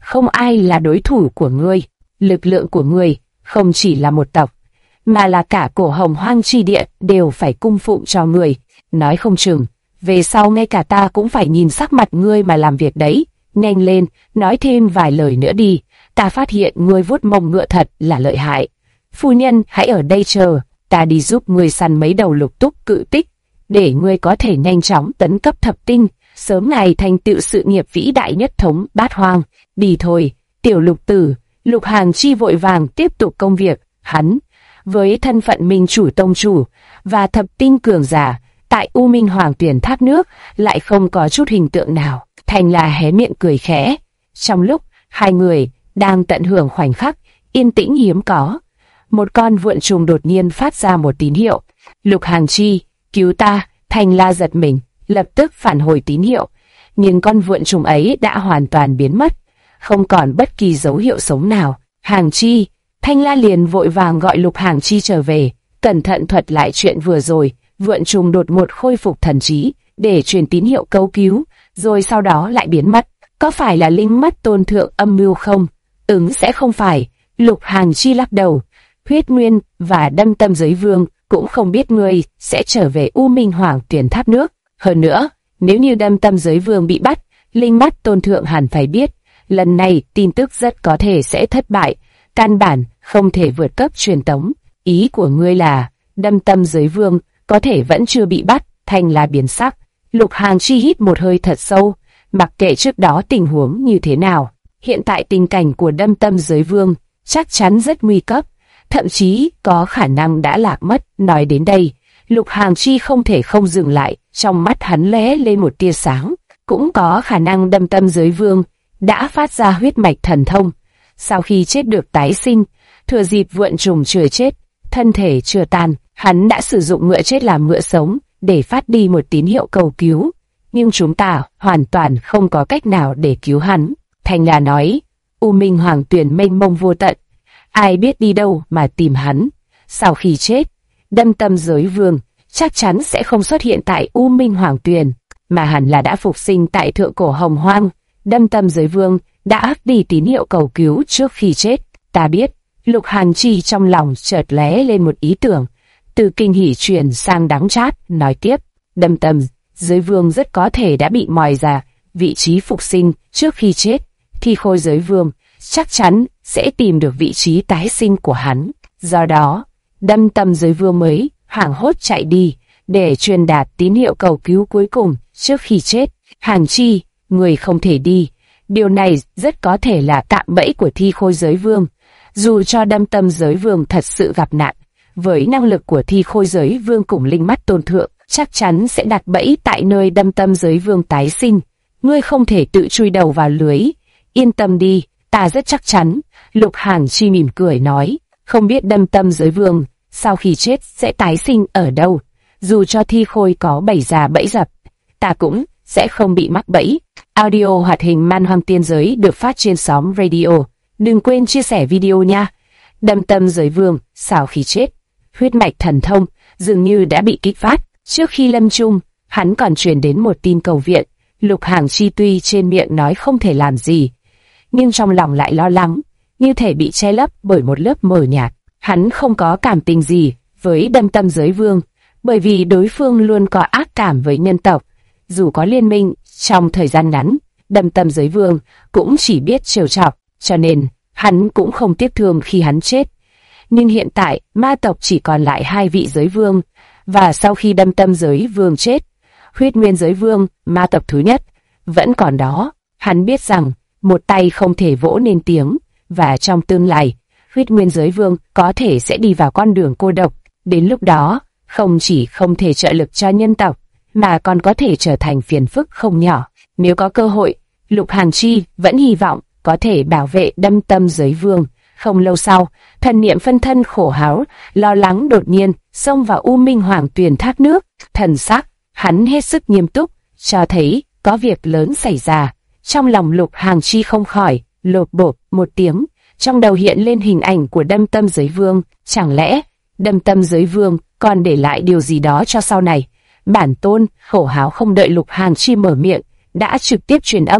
Speaker 1: không ai là đối thủ của ngươi. Lực lượng của ngươi không chỉ là một tộc, mà là cả cổ Hồng Hoang chi địa đều phải cung phụng cho ngươi. Nói không chừng, về sau ngay cả ta cũng phải nhìn sắc mặt ngươi mà làm việc đấy. Nhanh lên, nói thêm vài lời nữa đi. Ta phát hiện ngươi vuốt mông ngựa thật là lợi hại. Phu nhân, hãy ở đây chờ, ta đi giúp ngươi săn mấy đầu lục túc cự tích, để ngươi có thể nhanh chóng tấn cấp thập tinh, sớm ngày thành tựu sự nghiệp vĩ đại nhất thống bát hoang. Đi thôi, tiểu lục tử. Lục Hàng Chi vội vàng tiếp tục công việc. Hắn, với thân phận minh chủ tông chủ và thập tinh cường giả, tại U Minh Hoàng Tuyển thác nước lại không có chút hình tượng nào. Thành là hé miệng cười khẽ. Trong lúc hai người đang tận hưởng khoảnh khắc yên tĩnh hiếm có, một con vượn trùng đột nhiên phát ra một tín hiệu. Lục Hàng Chi, cứu ta! Thành La giật mình, lập tức phản hồi tín hiệu, nhưng con vượn trùng ấy đã hoàn toàn biến mất, không còn bất kỳ dấu hiệu sống nào. Hàng Chi! Thanh La liền vội vàng gọi Lục Hàng Chi trở về, cẩn thận thuật lại chuyện vừa rồi. Vượn trùng đột ngột khôi phục thần trí để truyền tín hiệu cầu cứu, rồi sau đó lại biến mất. Có phải là linh mắt tôn thượng âm mưu không? Sẽ không phải. Lục Hàng Chi lắc đầu. Huyết Nguyên và Đâm Tâm Giới Vương cũng không biết ngươi sẽ trở về U Minh Hoàng Tuyển tháp nước. Hơn nữa, nếu như Đâm Tâm Giới Vương bị bắt, linh mắt tôn thượng hẳn phải biết. Lần này tin tức rất có thể sẽ thất bại, căn bản không thể vượt cấp truyền tống. Ý của ngươi là Đâm Tâm Giới Vương có thể vẫn chưa bị bắt? Thành là biến sắc. Lục Hàng Chi hít một hơi thật sâu. Mặc kệ trước đó tình huống như thế nào, hiện tại tình cảnh của Đâm Tâm Giới Vương chắc chắn rất nguy cấp, thậm chí có khả năng đã lạc mất. Nói đến đây, Lục Hàng Chi không thể không dừng lại, trong mắt hắn lóe lên một tia sáng. Cũng có khả năng Đâm Tâm Giới Vương đã phát ra huyết mạch thần thông, sau khi chết được tái sinh, thừa dịp vượn trùng chưa chết, thân thể chưa tan, hắn đã sử dụng ngựa chết làm ngựa sống để phát đi một tín hiệu cầu cứu. Nhưng chúng ta hoàn toàn không có cách nào để cứu hắn. Thành là nói, U Minh Hoàng Tuyển mênh mông vô tận, ai biết đi đâu mà tìm hắn. Sau khi chết, Đâm Tâm Giới Vương chắc chắn sẽ không xuất hiện tại U Minh Hoàng Tuyển, mà hẳn là đã phục sinh tại thượng cổ Hồng Hoang. Đâm Tâm Giới Vương đã áp đi tín hiệu cầu cứu trước khi chết. Ta biết. Lục Hàn Chi trong lòng chợt lóe lên một ý tưởng, từ kinh hỉ chuyển sang đắng chát, nói tiếp, Đâm Tâm Giới Vương rất có thể đã bị moi ra vị trí phục sinh trước khi chết, thì Khôi Giới Vương chắc chắn sẽ tìm được vị trí tái sinh của hắn. Do đó, Đâm Tâm Giới Vương mới hoảng hốt chạy đi để truyền đạt tín hiệu cầu cứu cuối cùng trước khi chết. Hàng Chi, người không thể đi. Điều này rất có thể là cạm bẫy của Thi Khôi Giới Vương. Dù cho Đâm Tâm Giới Vương thật sự gặp nạn, với năng lực của Thi Khôi Giới Vương cùng linh mắt tôn thượng, chắc chắn sẽ đặt bẫy tại nơi Đâm Tâm Giới Vương tái sinh. Ngươi không thể tự chui đầu vào lưới. Yên tâm đi, ta rất chắc chắn. Lục Hàng Chi mỉm cười nói, không biết Đâm Tâm Giới Vương sau khi chết sẽ tái sinh ở đâu. Dù cho Thi Khôi có bày ra bẫy dập, ta cũng sẽ không bị mắc bẫy. Audio hoạt hình Man Hoang Tiên Giới được phát trên xóm radio. Đừng quên chia sẻ video nha. Đâm Tâm Giới Vương sau khi chết, huyết mạch thần thông dường như đã bị kích phát. Trước khi lâm chung, hắn còn truyền đến một tin cầu viện. Lục Hàng Chi tuy trên miệng nói không thể làm gì, nhưng trong lòng lại lo lắng, như thể bị che lấp bởi một lớp mờ nhạt. Hắn không có cảm tình gì với Đâm Tâm Giới Vương, bởi vì đối phương luôn có ác cảm với nhân tộc. Dù có liên minh trong thời gian ngắn, Đâm Tâm Giới Vương cũng chỉ biết trêu chọc, cho nên hắn cũng không tiếc thương khi hắn chết. Nhưng hiện tại ma tộc chỉ còn lại 2 vị giới vương, và sau khi Đâm Tâm Giới Vương chết, Huyết Nguyên Giới Vương, ma tộc thứ nhất, vẫn còn đó. Hắn biết rằng một tay không thể vỗ nên tiếng, và trong tương lai, Huyết Nguyên Giới Vương có thể sẽ đi vào con đường cô độc. Đến lúc đó, không chỉ không thể trợ lực cho nhân tộc, mà còn có thể trở thành phiền phức không nhỏ. Nếu có cơ hội, Lục Hàn Chi vẫn hy vọng có thể bảo vệ Đâm Tâm Giới Vương. Không lâu sau, thần niệm phân thân khổ háo, lo lắng đột nhiên xông vào U Minh Hoàng Tuyền thác nước. Thần sắc hắn hết sức nghiêm túc, cho thấy có việc lớn xảy ra. Trong lòng Lục Hàn Chi không khỏi lột bột một tiếng, trong đầu hiện lên hình ảnh của Đâm Tâm Giới Vương. Chẳng lẽ Đâm Tâm Giới Vương còn để lại điều gì đó cho sau này? Bản tôn khổ háo không đợi Lục Hàn Chi mở miệng, đã trực tiếp truyền âm,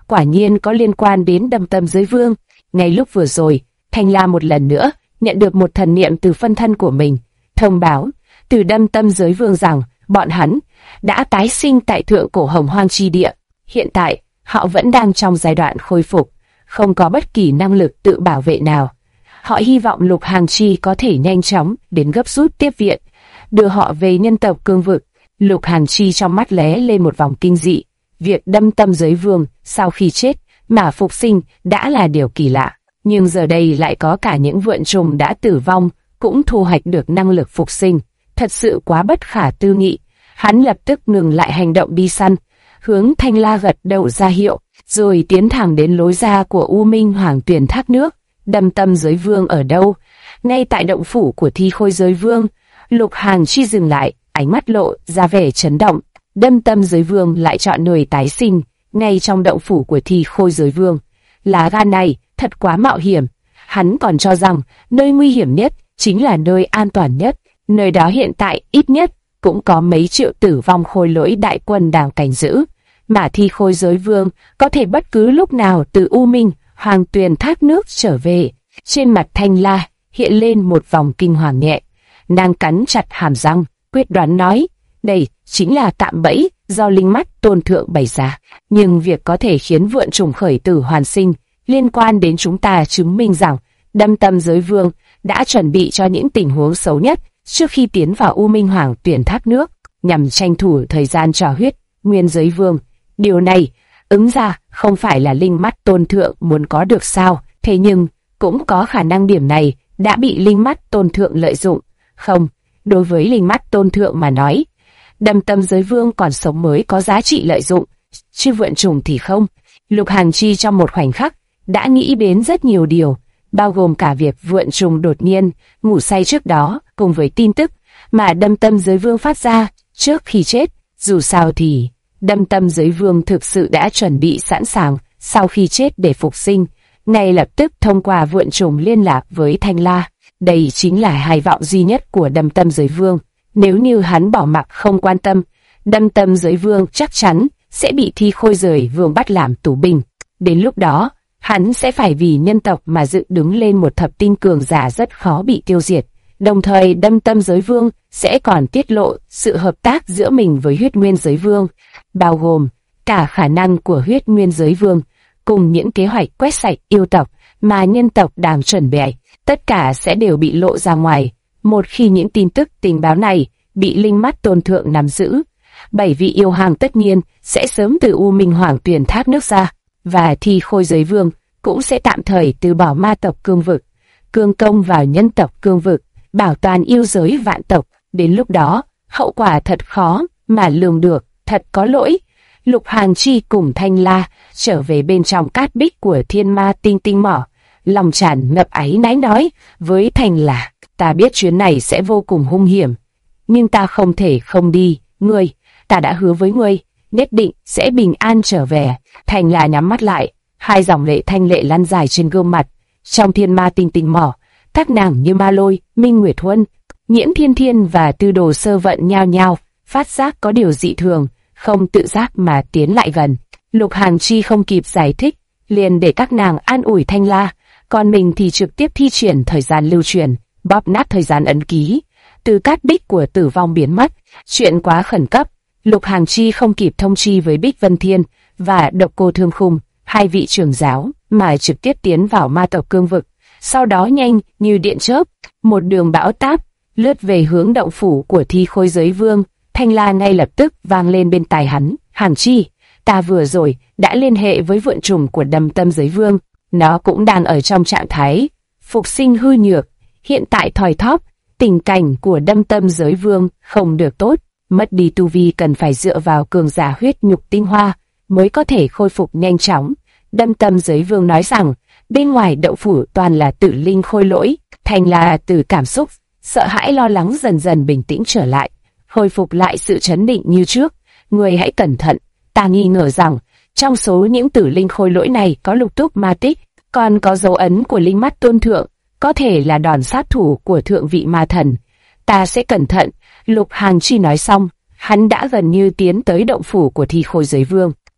Speaker 1: quả nhiên có liên quan đến Đâm Tâm Giới Vương. Ngay lúc vừa rồi, Thanh La một lần nữa nhận được một thần niệm từ phân thân của mình, thông báo từ Đâm Tâm Giới Vương rằng bọn hắn đã tái sinh tại thượng cổ Hồng Hoang chi địa. Hiện tại, họ vẫn đang trong giai đoạn khôi phục, không có bất kỳ năng lực tự bảo vệ nào. Họ hy vọng Lục Hàng Chi có thể nhanh chóng đến gấp rút tiếp viện, đưa họ về nhân tộc cương vực. Lục Hàng Chi trong mắt lóe lên một vòng kinh dị. Việc Đâm Tâm Giới Vương sau khi chết mà phục sinh đã là điều kỳ lạ, nhưng giờ đây lại có cả những vượn trùng đã tử vong cũng thu hoạch được năng lực phục sinh. Thật sự quá bất khả tư nghị. Hắn lập tức ngừng lại hành động đi săn, hướng Thanh La gật đầu ra hiệu, rồi tiến thẳng đến lối ra của U Minh Hoàng Tuyền thác nước. Đâm Tâm Giới Vương ở đâu? Ngay tại động phủ của Thi Khôi Giới Vương. Lục Hàng Chi dừng lại, ánh mắt lộ ra vẻ chấn động. Đâm Tâm Giới Vương lại chọn nơi tái sinh ngay trong động phủ của Thi Khôi Giới Vương. Lá gan này thật quá mạo hiểm. Hắn còn cho rằng nơi nguy hiểm nhất chính là nơi an toàn nhất. Nơi đó hiện tại ít nhất cũng có mấy triệu tử vong khôi lỗi đại quân đang cảnh giữ, mà Thi Khôi Giới Vương có thể bất cứ lúc nào từ U Minh Hoàng Tuyền thác nước trở về. Trên mặt Thanh La hiện lên một vòng kinh hoàng nhẹ, nàng cắn chặt hàm răng, quyết đoán nói, đây chính là cạm bẫy do Linh Mắt Tôn Thượng bày ra. Nhưng việc có thể khiến vượn trùng khởi tử hoàn sinh liên quan đến chúng ta chứng minh rằng Đâm Tâm Giới Vương đã chuẩn bị cho những tình huống xấu nhất trước khi tiến vào U Minh Hoàng Tuyền thác nước, nhằm tranh thủ thời gian cho Huyết Nguyên Giới Vương. Điều này ứng ra không phải là Linh Mắt Tôn Thượng muốn có được sao? Thế nhưng cũng có khả năng điểm này đã bị Linh Mắt Tôn Thượng lợi dụng. Không, đối với Linh Mắt Tôn Thượng mà nói, Đâm Tâm Giới Vương còn sống mới có giá trị lợi dụng, chứ vượn trùng thì không. Lục Hàng Chi trong một khoảnh khắc đã nghĩ đến rất nhiều điều, bao gồm cả việc vượn trùng đột nhiên ngủ say trước đó, cùng với tin tức mà Đâm Tâm Giới Vương phát ra trước khi chết. Dù sao thì Đâm Tâm Giới Vương thực sự đã chuẩn bị sẵn sàng sau khi chết để phục sinh, ngay lập tức thông qua vượn trùng liên lạc với Thanh La. Đây chính là hy vọng duy nhất của Đâm Tâm Giới Vương. Nếu như hắn bỏ mặc không quan tâm, Đâm Tâm Giới Vương chắc chắn sẽ bị Thi Khôi Giới Vương bắt làm tù binh. Đến lúc đó, hắn sẽ phải vì nhân tộc mà dựng đứng lên một thập tinh cường giả rất khó bị tiêu diệt. Đồng thời Đâm Tâm Giới Vương sẽ còn tiết lộ sự hợp tác giữa mình với Huyết Nguyên Giới Vương, bao gồm cả khả năng của Huyết Nguyên Giới Vương cùng những kế hoạch quét sạch yêu tộc mà nhân tộc đang chuẩn bị. Tất cả sẽ đều bị lộ ra ngoài. Một khi những tin tức tình báo này bị Linh Mắt Tôn Thượng nắm giữ, 7 vị yêu hoàng tất nhiên sẽ sớm từ U Minh Hoàng Tuyền thác nước ra, và Thi Khôi Giới Vương cũng sẽ tạm thời từ bỏ ma tộc cương vực, cương công vào nhân tộc cương vực, bảo toàn yêu giới vạn tộc. Đến lúc đó, hậu quả thật khó mà lường được, thật có lỗi. Lục Hàng Chi cùng Thanh La trở về bên trong cát bích của Thiên Ma Tinh Tinh mỏ, lòng tràn ngập áy náy nói với Thanh La, ta biết chuyến này sẽ vô cùng hung hiểm, nhưng ta không thể không đi. Ngươi, ta đã hứa với ngươi, nhất định sẽ bình an trở về. Thanh La nhắm mắt lại, hai dòng lệ thanh lệ lăn dài trên gương mặt. Trong Thiên Ma Tinh Tinh mỏ, các nàng như Ma Lôi, Minh Nguyệt Huân, Nhiễm Thiên Thiên và Tư Đồ Sơ Vận nhao nhao phát giác có điều dị thường, không tự giác mà tiến lại gần. Lục Hàng Chi không kịp giải thích, liền để các nàng an ủi Thanh La, còn mình thì trực tiếp thi triển thời gian lưu truyền, bóp nát thời gian ấn ký, từ cát bích của tử vong biến mất. Chuyện quá khẩn cấp, Lục Hàng Chi không kịp thông chi với Bích Vân Thiên và Độc Cô Thương Khung, hai vị trưởng giáo, mà trực tiếp tiến vào ma tộc cương vực. Sau đó nhanh như điện chớp, một đường bão táp lướt về hướng động phủ của Thi Khôi Giới Vương. Thanh La ngay lập tức vang lên bên tai hắn, Hàng Chi, ta vừa rồi đã liên hệ với vượn trùng của Đâm Tâm Giới Vương, nó cũng đang ở trong trạng thái phục sinh hư nhược, hiện tại thoi thóp. Tình cảnh của Đâm Tâm Giới Vương không được tốt, mất đi tu vi cần phải dựa vào cường giả huyết nhục tinh hoa mới có thể khôi phục nhanh chóng. Đâm Tâm Giới Vương nói rằng bên ngoài động phủ toàn là tử linh khôi lỗi. Thanh La từ cảm xúc sợ hãi lo lắng dần dần bình tĩnh trở lại, khôi phục lại sự trấn định như trước. Người hãy cẩn thận, ta nghi ngờ rằng trong số những tử linh khôi lỗi này có lục túc ma tích, còn có dấu ấn của Linh Mắt Tôn Thượng, có thể là đòn sát thủ của thượng vị ma thần. Ta sẽ cẩn thận. Lục Hàng Chi nói xong, hắn đã gần như tiến tới động phủ của Thi Khôi Giới Vương.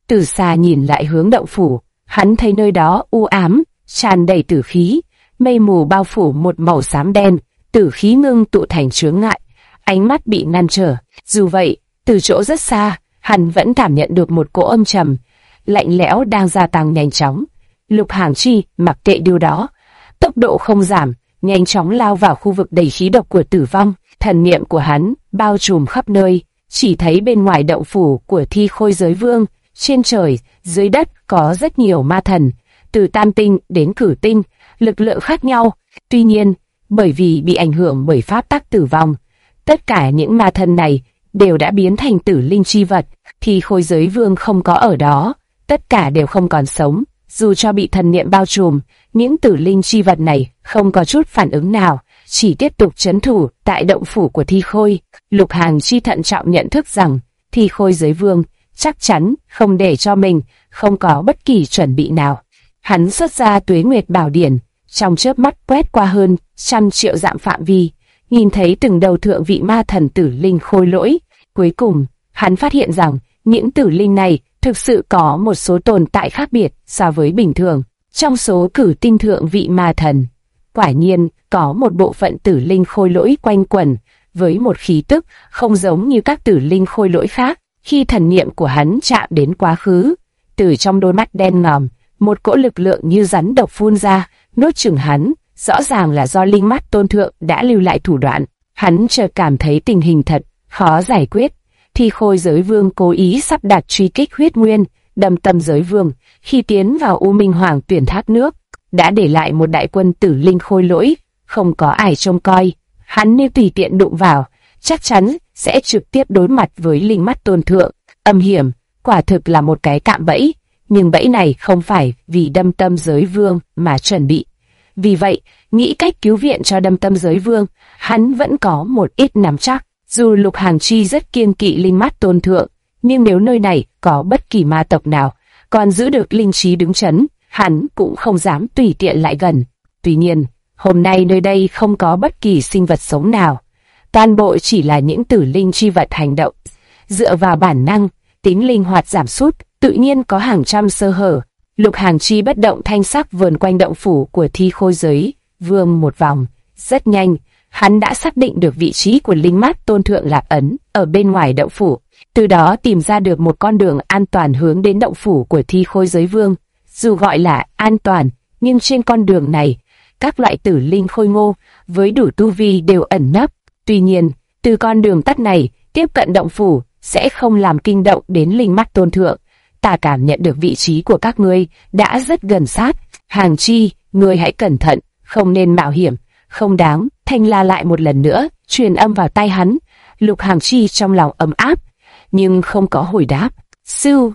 Speaker 1: Từ xa nhìn lại hướng động phủ, hắn thấy nơi đó u ám, tràn đầy tử khí, mây mù bao phủ một màu xám đen, tử khí ngưng tụ thành chướng ngại, ánh mắt bị ngăn trở. Dù vậy, từ chỗ rất xa, hắn vẫn cảm nhận được một cỗ âm trầm, lạnh lẽo đang gia tăng nhanh chóng. Lục Hàn Chi mặc kệ điều đó, tốc độ không giảm, nhanh chóng lao vào khu vực đầy khí độc của tử vong. Thần niệm của hắn bao trùm khắp nơi, chỉ thấy bên ngoài động phủ của Thi Khôi Giới Vương, trên trời, dưới đất có rất nhiều ma thần, từ tam tinh đến cửu tinh, lực lượng khác nhau. Tuy nhiên, bởi vì bị ảnh hưởng bởi pháp tắc tử vong, tất cả những ma thần này đều đã biến thành tử linh chi vật. Thi Khôi Giới Vương không có ở đó, tất cả đều không còn sống. Dù cho bị thần niệm bao trùm, những tử linh chi vật này không có chút phản ứng nào, chỉ tiếp tục trấn thủ tại động phủ của Thi Khôi. Lục Hàn Chi thận trọng nhận thức rằng Thi Khôi Giới Vương chắc chắn không để cho mình không có bất kỳ chuẩn bị nào. Hắn xuất ra Tuế Nguyệt Bảo Điển, trong chớp mắt quét qua hơn 100 triệu dặm phạm vi, nhìn thấy từng đầu thượng vị ma thần tử linh khôi lỗi. Cuối cùng, hắn phát hiện rằng những tử linh này thực sự có một số tồn tại khác biệt so với bình thường. Trong số cửu tinh thượng vị ma thần, quả nhiên có một bộ phận tử linh khôi lỗi quanh quẩn với một khí tức không giống như các tử linh khôi lỗi khác. Khi thần niệm của hắn chạm đến quá khứ, từ trong đôi mắt đen ngòm, một cỗ lực lượng như rắn độc phun ra, nuốt chửng hắn. Rõ ràng là do linh mắt tôn thượng đã lưu lại thủ đoạn. Hắn chợt cảm thấy tình hình thật khó giải quyết. Thi Khôi Giới Vương cố ý sắp đặt truy kích huyết nguyên, Đâm Tâm Giới Vương khi tiến vào U Minh Hoàng tuyển thác nước, đã để lại một đại quân tử linh khôi lỗi, không có ai trông coi. Hắn nếu tùy tiện đụng vào, chắc chắn sẽ trực tiếp đối mặt với linh mắt tôn thượng. Âm hiểm, quả thực là một cái cạm bẫy, nhưng bẫy này không phải vì Đâm Tâm Giới Vương mà chuẩn bị. Vì vậy, nghĩ cách cứu viện cho Đâm Tâm Giới Vương, hắn vẫn có một ít nắm chắc. Dù Lục Hàn Chi rất kiêng kỵ linh mắt tôn thượng, nhưng nếu nơi này có bất kỳ ma tộc nào còn giữ được linh trí đứng chấn, hắn cũng không dám tùy tiện lại gần. Tuy nhiên, hôm nay nơi đây không có bất kỳ sinh vật sống nào, toàn bộ chỉ là những tử linh chi vật hành động dựa vào bản năng, tính linh hoạt giảm sút, tự nhiên có hàng trăm sơ hở. Lục Hàn Chi bất động thanh sắc vườn quanh động phủ của Thi Khôi Giới Vương một vòng. Rất nhanh, hắn đã xác định được vị trí của linh mắt tôn thượng lạc ấn ở bên ngoài động phủ, từ đó tìm ra được một con đường an toàn hướng đến động phủ của Thi Khôi Giới Vương. Dù gọi là an toàn, nhưng trên con đường này, các loại tử linh khôi ngô với đủ tu vi đều ẩn nấp. Tuy nhiên, từ con đường tắt này tiếp cận động phủ sẽ không làm kinh động đến linh mắt tôn thượng. Ta cảm nhận được vị trí của các ngươi đã rất gần sát. Hàn Chi, ngươi hãy cẩn thận, không nên mạo hiểm, không đáng. Thanh la lại một lần nữa, truyền âm vào tai hắn. Lục Hàn Chi trong lòng ấm áp, nhưng không có hồi đáp. Sư,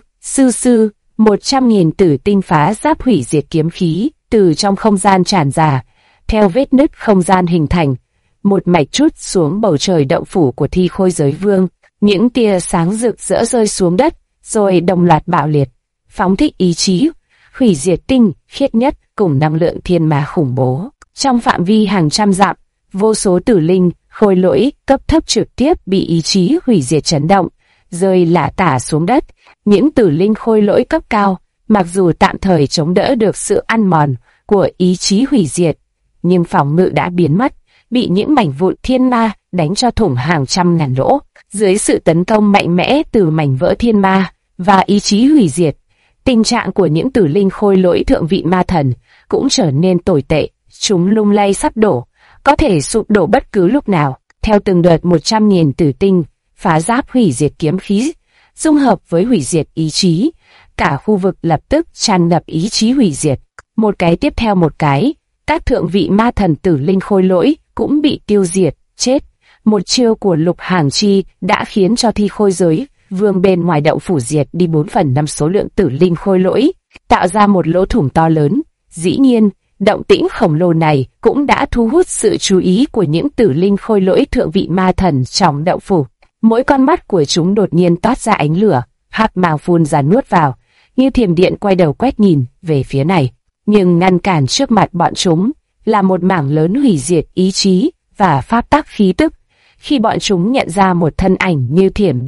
Speaker 1: 100.000 tử tinh phá giáp hủy diệt kiếm khí từ trong không gian tràn ra, theo vết nứt không gian hình thành, một mạch trút xuống bầu trời động phủ của Thi Khôi Giới Vương. Những tia sáng rực rỡ rơi xuống đất, rồi đồng loạt bạo liệt, phóng thích ý chí hủy diệt tinh khiết nhất cùng năng lượng thiên ma khủng bố. Trong phạm vi hàng trăm dặm, vô số tử linh khôi lỗi cấp thấp trực tiếp bị ý chí hủy diệt chấn động, rơi lả tả xuống đất. Những tử linh khôi lỗi cấp cao, mặc dù tạm thời chống đỡ được sự ăn mòn của ý chí hủy diệt, nhưng phòng ngự đã biến mất, bị những mảnh vụn thiên ma đánh cho thủng hàng trăm ngàn lỗ. Dưới sự tấn công mạnh mẽ từ mảnh vỡ thiên ma và ý chí hủy diệt, tình trạng của những tử linh khôi lỗi thượng vị ma thần cũng trở nên tồi tệ. Chúng lung lay sắp đổ, có thể sụp đổ bất cứ lúc nào. Theo từng đợt 100.000 tử tinh phá giáp hủy diệt kiếm khí dung hợp với hủy diệt ý chí, cả khu vực lập tức tràn ngập ý chí hủy diệt. Một cái tiếp theo một cái, các thượng vị ma thần tử linh khôi lỗi cũng bị tiêu diệt, chết. Một chiêu của Lục Hàn Chi đã khiến cho Thi Khôi Giới Vương bên ngoài động phủ diệt đi 4/5 số lượng tử linh khôi lỗi, tạo ra một lỗ thủng to lớn. Dĩ nhiên, động tĩnh khổng lồ này cũng đã thu hút sự chú ý của những tử linh khôi lỗi thượng vị ma thần trong động phủ. Mỗi con mắt của chúng đột nhiên toát ra ánh lửa, hắc màng phun ra nuốt vào, như thiểm điện quay đầu quét nhìn về phía này. Nhưng ngăn cản trước mặt bọn chúng là một mảng lớn hủy diệt ý chí và pháp tắc khí tức. Khi bọn chúng nhận ra một thân ảnh như thiểm điện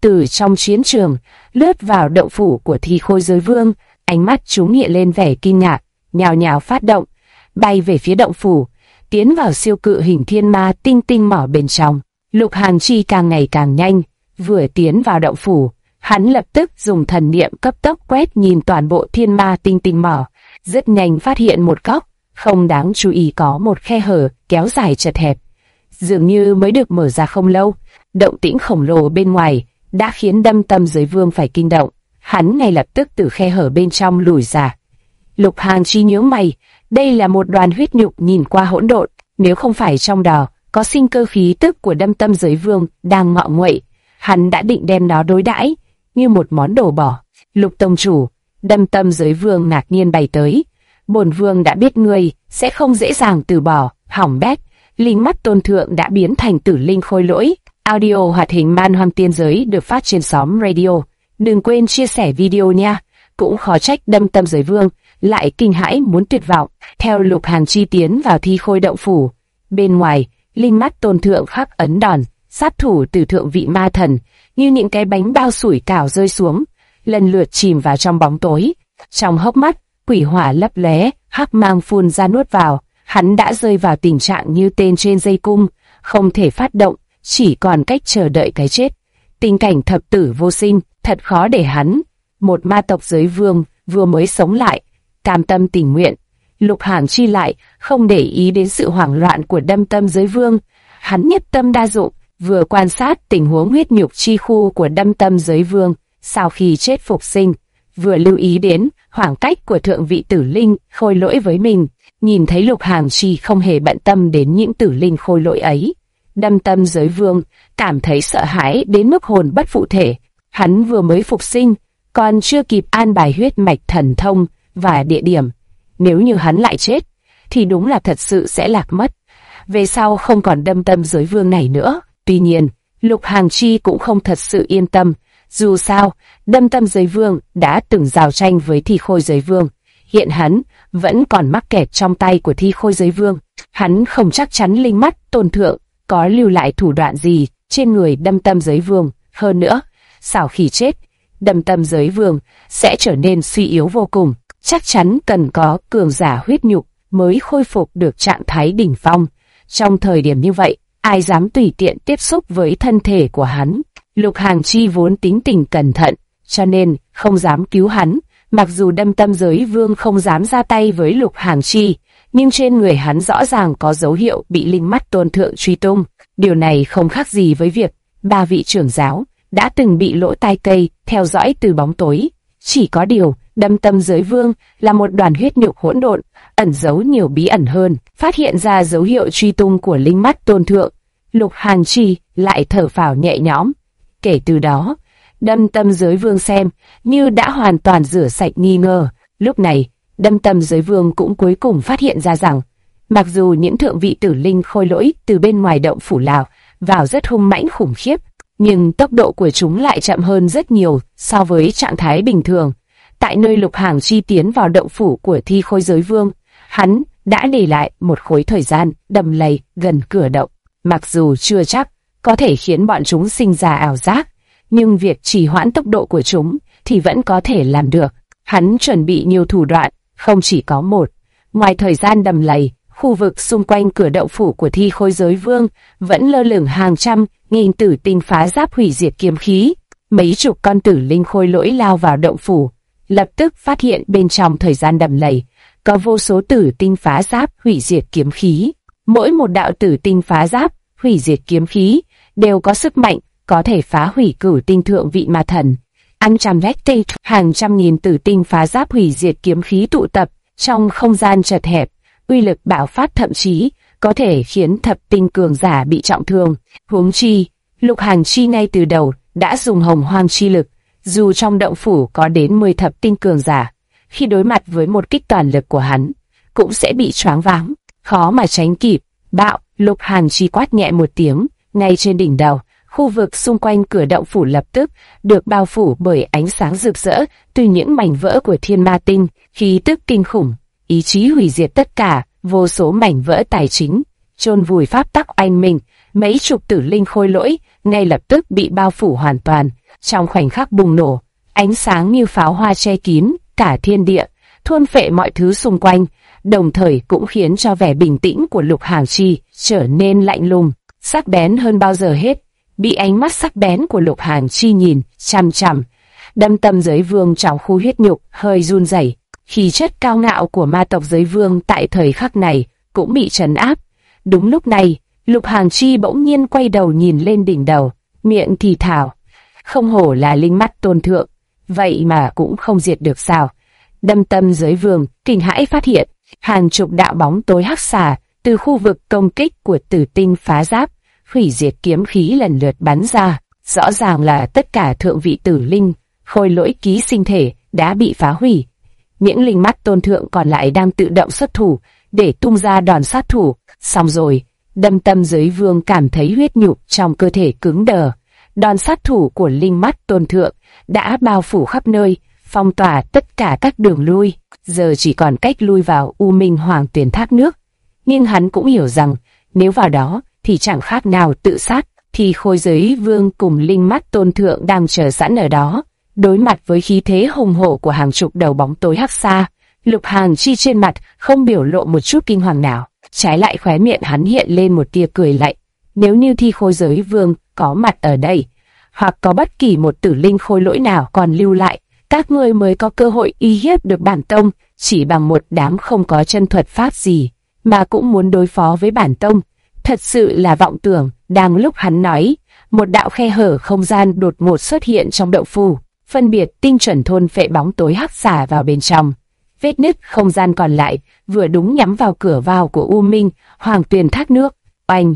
Speaker 1: từ trong chiến trường lướt vào động phủ của Thi Khôi Giới Vương, ánh mắt chúng hiện lên vẻ kinh ngạc, nhào nhào phát động, bay về phía động phủ, tiến vào siêu cự hình thiên ma tinh tinh mỏ bên trong. Lục Hàn Chi càng ngày càng nhanh, vừa tiến vào động phủ, hắn lập tức dùng thần niệm cấp tốc quét nhìn toàn bộ thiên ma tinh tinh mỏ, rất nhanh phát hiện một góc không đáng chú ý có một khe hở kéo dài chật hẹp, dường như mới được mở ra không lâu. Động tĩnh khổng lồ bên ngoài đã khiến Đâm Tâm Giới Vương phải kinh động, hắn ngay lập tức từ khe hở bên trong lùi ra. Lục Hàn Chi nhướng mày, đây là một đoàn huyết nhục nhìn qua hỗn độn, nếu không phải trong đó có sinh cơ khí tức của Đâm Tâm Giới Vương đang ngọ nguậy, hắn đã định đem nó đối đãi như một món đồ bỏ. Lục tông chủ, Đâm Tâm Giới Vương ngạc nhiên bày tới, bổn vương đã biết ngươi sẽ không dễ dàng từ bỏ. Hỏng bét, linh mắt tôn thượng đã biến thành tử linh khôi lỗi. Audio hoạt hình Man Hoang Tiên Giới được phát trên xóm radio. Đừng quên chia sẻ video nha. Cũng khó trách Đâm Tâm Giới Vương lại kinh hãi muốn tuyệt vọng. Theo Lục Hàn Chi tiến vào Thi Khôi động phủ, bên ngoài linh mắt tôn thượng khắc ấn đòn sát thủ từ thượng vị ma thần như những cái bánh bao sủi cảo rơi xuống, lần lượt chìm vào trong bóng tối. Trong hốc mắt quỷ hỏa lấp lóe, hắc mang phun ra nuốt vào, hắn đã rơi vào tình trạng như tên trên dây cung, không thể phát động, chỉ còn cách chờ đợi cái chết. Tình cảnh thập tử vô sinh, thật khó để hắn, một ma tộc giới vương vừa mới sống lại, cam tâm tình nguyện. Lục Hàn Chi lại không để ý đến sự hoảng loạn của Đâm Tâm Giới Vương, hắn nhất tâm đa dụng, vừa quan sát tình huống huyết nhục chi khu của Đâm Tâm Giới Vương sau khi chết phục sinh, vừa lưu ý đến khoảng cách của thượng vị tử linh khôi lỗi với mình. Nhìn thấy Lục Hàn Chi không hề bận tâm đến những tử linh khôi lỗi ấy, Đâm Tâm Giới Vương cảm thấy sợ hãi đến mức hồn bất phụ thể. Hắn vừa mới phục sinh, còn chưa kịp an bài huyết mạch thần thông và địa điểm. Nếu như hắn lại chết, thì đúng là thật sự sẽ lạc mất. Về sau không còn Đâm Tâm Giới Vương này nữa. Tuy nhiên, Lục Hàn Chi cũng không thật sự yên tâm. Dù sao, Đâm Tâm Giới Vương đã từng giao tranh với Thi Khôi Giới Vương. Hiện hắn vẫn còn mắc kẹt trong tay của Thi Khôi Giới Vương. Hắn không chắc chắn linh mắt tôn thượng có lưu lại thủ đoạn gì trên người Đâm Tâm Giới Vương. Hơn nữa, sau khi chết, Đâm Tâm Giới Vương sẽ trở nên suy yếu vô cùng. Chắc chắn cần có cường giả huyết nhục mới khôi phục được trạng thái đỉnh phong. Trong thời điểm như vậy, ai dám tùy tiện tiếp xúc với thân thể của hắn. Lục Hàn Chi vốn tính tình cẩn thận, cho nên không dám cứu hắn. Mặc dù Đâm Tâm Giới Vương không dám ra tay với Lục Hàn Chi, nhưng trên người hắn rõ ràng có dấu hiệu bị linh mắt tôn thượng truy tung. Điều này không khác gì với việc ba vị trưởng giáo đã từng bị lỗ tai cây theo dõi từ bóng tối. Chỉ có điều, Đâm Tâm Giới Vương là một đoàn huyết nhục hỗn độn, ẩn giấu nhiều bí ẩn hơn. Phát hiện ra dấu hiệu truy tung của linh mắt tôn thượng, Lục Hàn Chi lại thở phào nhẹ nhõm. Kể từ đó, Đâm Tâm Giới Vương xem như đã hoàn toàn rửa sạch nghi ngờ. Lúc này, Đâm Tâm Giới Vương cũng cuối cùng phát hiện ra rằng, mặc dù những thượng vị tử linh khôi lỗi từ bên ngoài động phủ Lào vào rất hung mãnh khủng khiếp, nhưng tốc độ của chúng lại chậm hơn rất nhiều so với trạng thái bình thường. Tại nơi Lục Hàn Chi tiến vào động phủ của Thi Khôi Giới Vương, hắn đã để lại một khối thời gian đầm lầy gần cửa động. Mặc dù chưa chắc có thể khiến bọn chúng sinh ra ảo giác, nhưng việc trì hoãn tốc độ của chúng thì vẫn có thể làm được. Hắn chuẩn bị nhiều thủ đoạn, không chỉ có một. Ngoài thời gian đầm lầy, khu vực xung quanh cửa động phủ của Thi Khôi Giới Vương vẫn lơ lửng hàng trăm nghìn tử tinh phá giáp hủy diệt kiếm khí. Mấy chục con tử linh khôi lỗi lao vào động phủ, lập tức phát hiện bên trong thời gian đầm lầy có vô số tử tinh phá giáp hủy diệt kiếm khí. Mỗi một đạo tử tinh phá giáp hủy diệt kiếm khí đều có sức mạnh có thể phá hủy cửu tinh thượng vị ma thần. Hàng trăm nghìn tử tinh phá giáp hủy diệt kiếm khí tụ tập trong không gian chật hẹp, uy lực bạo phát thậm chí có thể khiến thập tinh cường giả bị trọng thương. Huống chi, Lục Hàn Chi ngay từ đầu đã dùng hồng hoang chi lực, dù trong động phủ có đến 10 thập tinh cường giả, khi đối mặt với một kích toàn lực của hắn, cũng sẽ bị choáng váng, khó mà tránh kịp. Bạo, Lục Hàn Chi quát nhẹ một tiếng, ngay trên đỉnh đầu, khu vực xung quanh cửa động phủ lập tức được bao phủ bởi ánh sáng rực rỡ từ những mảnh vỡ của thiên ma tinh, khí tức kinh khủng, ý chí hủy diệt tất cả, vô số mảnh vỡ tài chính, chôn vùi pháp tắc oanh minh mấy chục tử linh khôi lỗi ngay lập tức bị bao phủ hoàn toàn, trong khoảnh khắc bùng nổ, ánh sáng như pháo hoa che kín cả thiên địa, thôn phệ mọi thứ xung quanh, đồng thời cũng khiến cho vẻ bình tĩnh của Lục Hàng Chi trở nên lạnh lùng, sắc bén hơn bao giờ hết. Bị ánh mắt sắc bén của Lục Hàng Chi nhìn chằm chằm, Đâm Tâm Giới Vương trong khu huyết nhục hơi run rẩy. Khí chất cao ngạo của ma tộc Giới Vương tại thời khắc này cũng bị trấn áp. Đúng lúc này, Lục Hàng Chi bỗng nhiên quay đầu nhìn lên đỉnh đầu, miệng thì thào: không hổ là linh mắt tôn thượng, vậy mà cũng không diệt được sao? Đâm Tâm Giới Vương kinh hãi phát hiện, hàng chục đạo bóng tối hắc xà từ khu vực công kích của Tử Tinh Phá Giáp, hủy diệt kiếm khí lần lượt bắn ra, rõ ràng là tất cả thượng vị tử linh, khôi lỗi ký sinh thể đã bị phá hủy. Những linh mắt tôn thượng còn lại đang tự động xuất thủ để tung ra đòn sát thủ. Xong rồi, Đâm Tâm Giới Vương cảm thấy huyết nhục trong cơ thể cứng đờ. Đòn sát thủ của linh mắt tôn thượng đã bao phủ khắp nơi, phong tỏa tất cả các đường lui, giờ chỉ còn cách lui vào U Minh Hoàng Tuyền Thác Nước. Nhưng hắn cũng hiểu rằng, nếu vào đó thì chẳng khác nào tự sát, thì Khôi Giới Vương cùng linh mắt tôn thượng đang chờ sẵn ở đó. Đối mặt với khí thế hùng hổ của hàng chục đầu bóng tối hắc xa, Lục Hàng Chi trên mặt không biểu lộ một chút kinh hoàng nào, trái lại khóe miệng hắn hiện lên một tia cười lạnh. Nếu như Thi Khôi Giới Vương có mặt ở đây, hoặc có bất kỳ một tử linh khôi lỗi nào còn lưu lại, các ngươi mới có cơ hội uy hiếp được bản tông. Chỉ bằng một đám không có chân thuật pháp gì mà cũng muốn đối phó với bản tông, thật sự là vọng tưởng. Đang lúc hắn nói, một đạo khe hở không gian đột ngột xuất hiện trong động phủ, phân biệt tinh chuẩn thôn phệ bóng tối hắc xả vào bên trong. Vết nứt không gian còn lại vừa đúng nhắm vào cửa vào của U Minh Hoàng Tuyền Thác Nước. Oanh,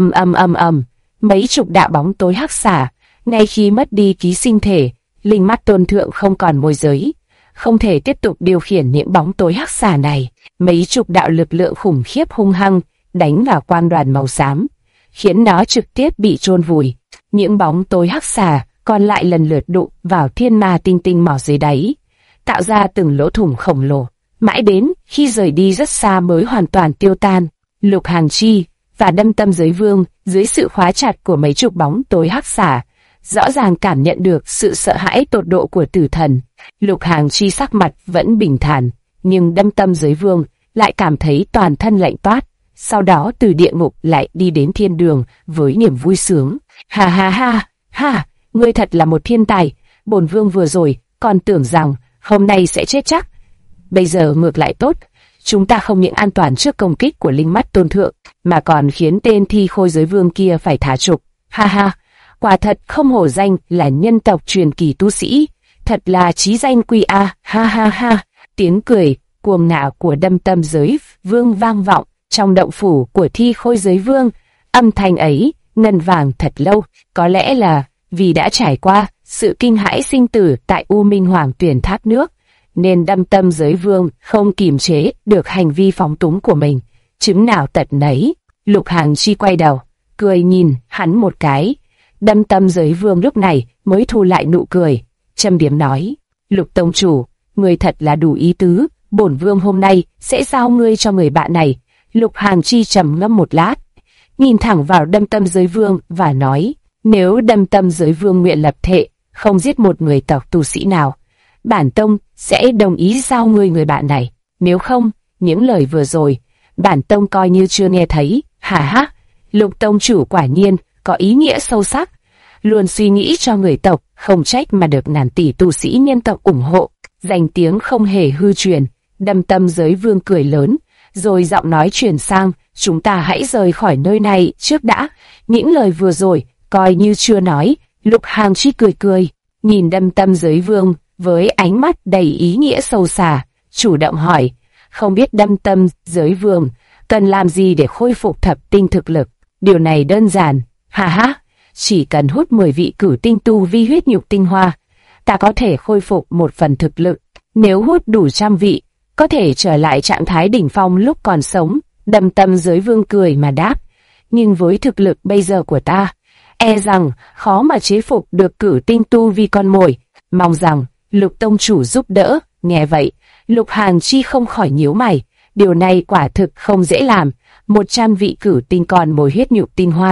Speaker 1: ầm, mấy chục đạo bóng tối hắc xả, ngay khi mất đi ký sinh thể, linh mắt tôn thượng không còn môi giới, không thể tiếp tục điều khiển những bóng tối hắc xả này. Mấy chục đạo lực lượng khủng khiếp hung hăng đánh vào quang đoàn màu xám, khiến nó trực tiếp bị chôn vùi. Những bóng tối hắc xả còn lại lần lượt đụng vào thiên ma tinh tinh mỏ dưới đáy, tạo ra từng lỗ thủng khổng lồ, mãi đến khi rời đi rất xa mới hoàn toàn tiêu tan. Lục Hàng Chi và Đâm Tâm Giới Vương dưới sự khóa chặt của mấy chục bóng tối hắc xả, rõ ràng cảm nhận được sự sợ hãi tột độ của tử thần. Lục Hàng Chi sắc mặt vẫn bình thản, nhưng Đâm Tâm Giới Vương lại cảm thấy toàn thân lạnh toát. Sau đó từ địa ngục lại đi đến thiên đường với niềm vui sướng. Ha ha ha, ha, ngươi thật là một thiên tài, bổn vương vừa rồi còn tưởng rằng hôm nay sẽ chết chắc. Bây giờ ngược lại tốt, chúng ta không những an toàn trước công kích của linh mắt tôn thượng, mà còn khiến tên Thi Khôi Giới Vương kia phải thả trục. Ha ha, quả thật không hổ danh là nhân tộc truyền kỳ tu sĩ, thật là chí danh quy a. Ha ha ha, tiếng cười cuồng ngạo của Đâm Tâm Giới Vương vang vọng trong động phủ của Thi Khôi Giới Vương. Âm thanh ấy ngân vàng thật lâu, có lẽ là vì đã trải qua sự kinh hãi sinh tử tại U Minh Hoàng Tuyền Thác Nước, nên Đâm Tâm Giới Vương không kiềm chế được hành vi phóng túng của mình. Chứng nào tật nấy. Lục Hàng Chi quay đầu, cười nhìn hắn một cái. Đâm Tâm Giới Vương lúc này mới thu lại nụ cười, châm biếm nói: Lục tông chủ, ngươi thật là đủ ý tứ, bổn vương hôm nay sẽ giao ngươi cho người bạn này. Lục Hàng Chi trầm ngâm một lát, nhìn thẳng vào Đâm Tâm Giới Vương và nói: nếu Đâm Tâm Giới Vương nguyện lập thệ không giết một người tộc tu sĩ nào, bản tông sẽ đồng ý giao ngươi người bạn này. Nếu không, những lời vừa rồi bản tông coi như chưa nghe thấy. Hả ha, Lục tông chủ quả nhiên có ý nghĩa sâu sắc, luôn suy nghĩ cho người tộc, không trách mà được ngàn tỷ tu sĩ nhân tộc ủng hộ, danh tiếng không hề hư truyền. Đâm Tâm Giới Vương cười lớn, rồi giọng nói chuyển sang: chúng ta hãy rời khỏi nơi này trước đã. Những lời vừa rồi coi như chưa nói. Lục Hàng Chi cười cười, nhìn Đâm Tâm Giới Vương với ánh mắt đầy ý nghĩa sâu xa, chủ động hỏi: không biết Đâm Tâm Giới Vương cần làm gì để khôi phục thập tinh thực lực? Điều này đơn giản, ha ha, chỉ cần hút 10 vị cửu tinh tu vi huyết nhục tinh hoa, ta có thể khôi phục một phần thực lực. Nếu hút đủ 100 vị, có thể trở lại trạng thái đỉnh phong lúc còn sống. Đâm Tâm Giới Vương cười mà đáp: nhưng với thực lực bây giờ của ta, e rằng khó mà chế phục được cửu tinh tu vi con mồi. Mong rằng Lục tông chủ giúp đỡ. Nghe vậy, Lục Hàng Chi không khỏi nhíu mày, điều này quả thực không dễ làm. 100 vị cửu tinh con mồi huyết nhục tinh hoa,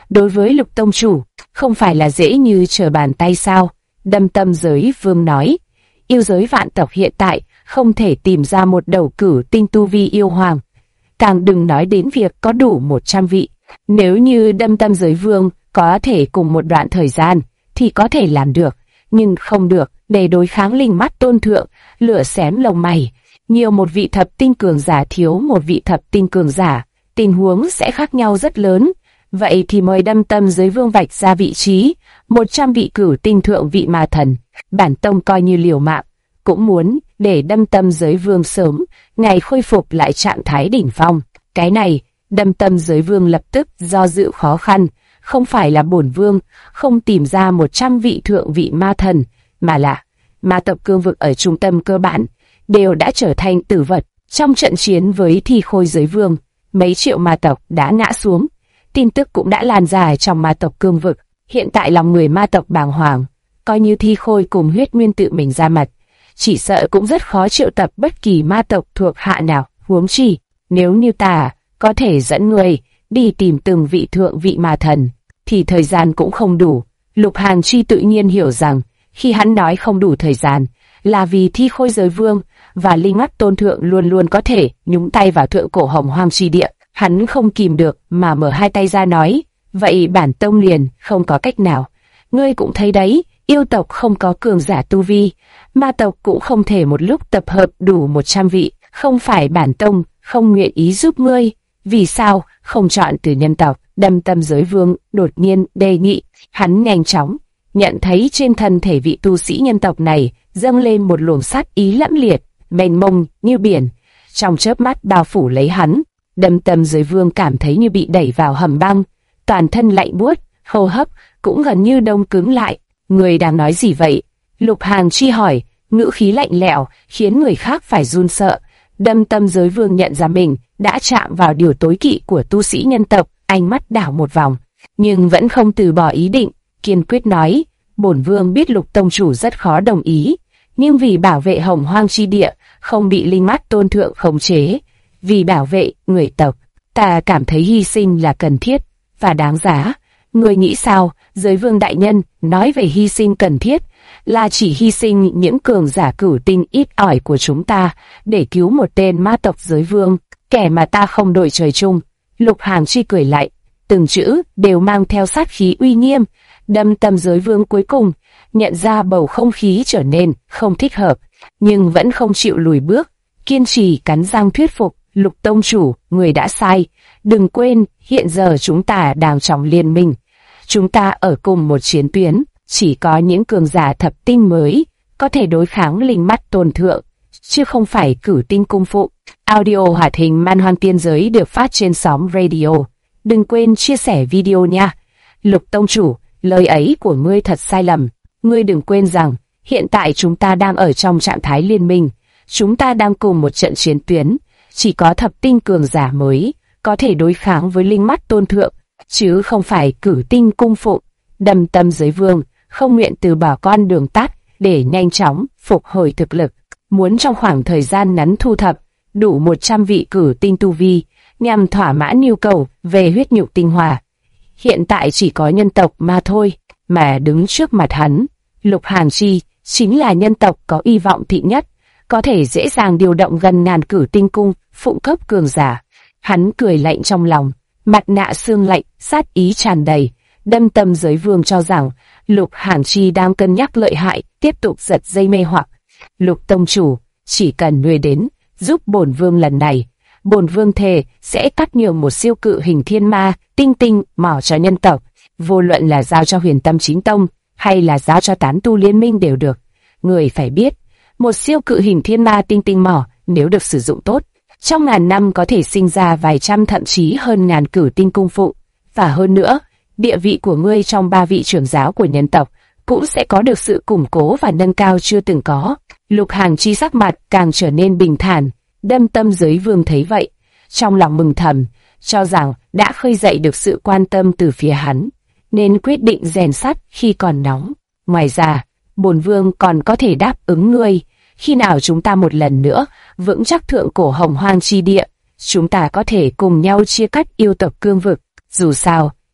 Speaker 1: đối với Lục tông chủ, không phải là dễ như trở bàn tay sao? Đâm Tâm Giới Vương nói, yêu giới vạn tộc hiện tại không thể tìm ra một đầu cửu tinh tu vi yêu hoàng, càng đừng nói đến việc có đủ 100 vị. Nếu như Đâm Tâm Giới Vương có thể cùng một đoạn thời gian thì có thể làm được, nhưng không được để đối kháng linh mắt tôn thượng. Lửa xém lồng mày, nhiều một vị thập tinh cường giả thiếu một vị thập tinh cường giả, tình huống sẽ khác nhau rất lớn. Vậy thì mời Đâm Tâm Giới Vương vạch ra vị trí 100 vị cửu tinh thượng vị ma thần. Bản tông coi như liều mạng cũng muốn để Đâm Tâm Giới Vương sớm ngày khôi phục lại trạng thái đỉnh phong. Cái này, Đâm Tâm Giới Vương lập tức do dự khó khăn. Không phải là bổn vương không tìm ra 100 vị thượng vị ma thần, mà là ma tộc cương vực ở trung tâm cơ bản đều đã trở thành tử vật. Trong trận chiến với Thi Khôi Giới Vương, mấy triệu ma tộc đã ngã xuống. Tin tức cũng đã lan ra trong ma tộc cương vực. Hiện tại lòng người ma tộc bàng hoàng, coi như Thi Khôi cùng Huyết Nguyên tự mình ra mặt, chỉ sợ cũng rất khó triệu tập bất kỳ ma tộc thuộc hạ nào. Huống chi, nếu như ta có thể dẫn người đi tìm từng vị thượng vị ma thần, thì thời gian cũng không đủ. Lục Hàn Chi tự nhiên hiểu rằng, khi hắn nói không đủ thời gian, là vì Thi Khôi Giới Vương và Linh Mắt Tôn Thượng luôn luôn có thể nhúng tay vào thượng cổ Hồng Hoang chi địa. Hắn không kìm được mà mở hai tay ra nói, vậy bản tông liền không có cách nào. Ngươi cũng thấy đấy, yêu tộc không có cường giả tu vi, ma tộc cũng không thể một lúc tập hợp đủ 100 vị. Không phải bản tông không nguyện ý giúp ngươi, vì sao không chọn từ nhân tộc? Đâm Tâm Giới Vương đột nhiên đề nghị. Hắn nhanh chóng nhận thấy trên thân thể vị tu sĩ nhân tộc này dâng lên một luồng sát ý lẫm liệt, mênh mông như biển, trong chớp mắt bao phủ lấy hắn. Đâm Tâm Giới Vương cảm thấy như bị đẩy vào hầm băng, toàn thân lạnh buốt, hô hấp cũng gần như đông cứng lại. Người đang nói gì vậy? Lục Hàn Chi hỏi, ngữ khí lạnh lẽo khiến người khác phải run sợ. Đâm Tâm Giới Vương nhận ra mình đã chạm vào điều tối kỵ của tu sĩ nhân tộc, ánh mắt đảo một vòng, nhưng vẫn không từ bỏ ý định, kiên quyết nói, bổn vương biết Lục tông chủ rất khó đồng ý, nhưng vì bảo vệ Hồng Hoang chi địa không bị Linh Mắt Tôn Thượng khống chế, vì bảo vệ người tộc, ta cảm thấy hy sinh là cần thiết và đáng giá. Người nghĩ sao? Giới Vương đại nhân nói về hy sinh cần thiết là chỉ hy sinh những cường giả cửu tinh ít ỏi của chúng ta để cứu một tên ma tộc giới vương, kẻ mà ta không đội trời chung. Lục Hàn Chi cười lại, từng chữ đều mang theo sát khí uy nghiêm. Đâm Tâm Giới Vương cuối cùng nhận ra bầu không khí trở nên không thích hợp, nhưng vẫn không chịu lùi bước, kiên trì cắn răng thuyết phục. Lục tông chủ, người đã sai, đừng quên hiện giờ chúng ta đang trong liên minh, chúng ta ở cùng một chiến tuyến, chỉ có những cường giả thập tinh mới có thể đối kháng Linh Mắt Tôn Thượng, chứ không phải cửu tinh cung phụ. Audio hoạt hình Man Hoang Tiên Giới được phát trên sóng radio. Đừng quên chia sẻ video nha. Lục tông chủ, lời ấy của ngươi thật sai lầm. Ngươi đừng quên rằng, hiện tại chúng ta đang ở trong trạng thái liên minh. Chúng ta đang cùng một trận chiến tuyến. Chỉ có thập tinh cường giả mới có thể đối kháng với Linh Mắt Tôn Thượng, chứ không phải cửu tinh cung phụ. Đâm Tâm Giới Vương không nguyện từ bỏ con đường tắt để nhanh chóng phục hồi thực lực. Muốn trong khoảng thời gian ngắn thu thập đủ 100 vị cửu tinh tu vi, nhằm thỏa mãn nhu cầu về huyết nhục tinh hoa. Hiện tại chỉ có nhân tộc mà thôi, mà đứng trước mặt hắn, Lục Hàn Chi chính là nhân tộc có hy vọng thị nhất, có thể dễ dàng điều động gần ngàn cửu tinh cung phụng cấp cường giả. Hắn cười lạnh trong lòng, mặt nạ xương lạnh, sát ý tràn đầy. Đâm Tâm Giới Vương cho rằng Lục Hàn Chi đang cân nhắc lợi hại, tiếp tục giật dây mê hoặc. Lục tông chủ, chỉ cần ngươi đến giúp bổn vương lần này, bổn vương thề sẽ cắt nhường một siêu cự hình thiên ma tinh tinh mỏ cho nhân tộc, vô luận là giao cho Huyền Tâm Chính Tông hay là giao cho tán tu liên minh đều được. Người phải biết, một siêu cự hình thiên ma tinh tinh mỏ nếu được sử dụng tốt, trong ngàn năm có thể sinh ra vài trăm thậm chí hơn ngàn cửu tinh cung phụ. Và hơn nữa, địa vị của ngươi trong 3 vị trưởng giáo của nhân tộc cũng sẽ có được sự củng cố và nâng cao chưa từng có. Lục Hàn Chi sắc mặt càng trở nên bình thản. Đâm Tâm Giới Vương thấy vậy, trong lòng mừng thầm, cho rằng đã khơi dậy được sự quan tâm từ phía hắn, nên quyết định rèn sắt khi còn nóng. Ngoài ra, bổn vương còn có thể đáp ứng ngươi, khi nào chúng ta một lần nữa vững chắc thượng cổ Hồng Hoang chi địa, chúng ta có thể cùng nhau chia cắt yêu tộc cương vực. Dù sao,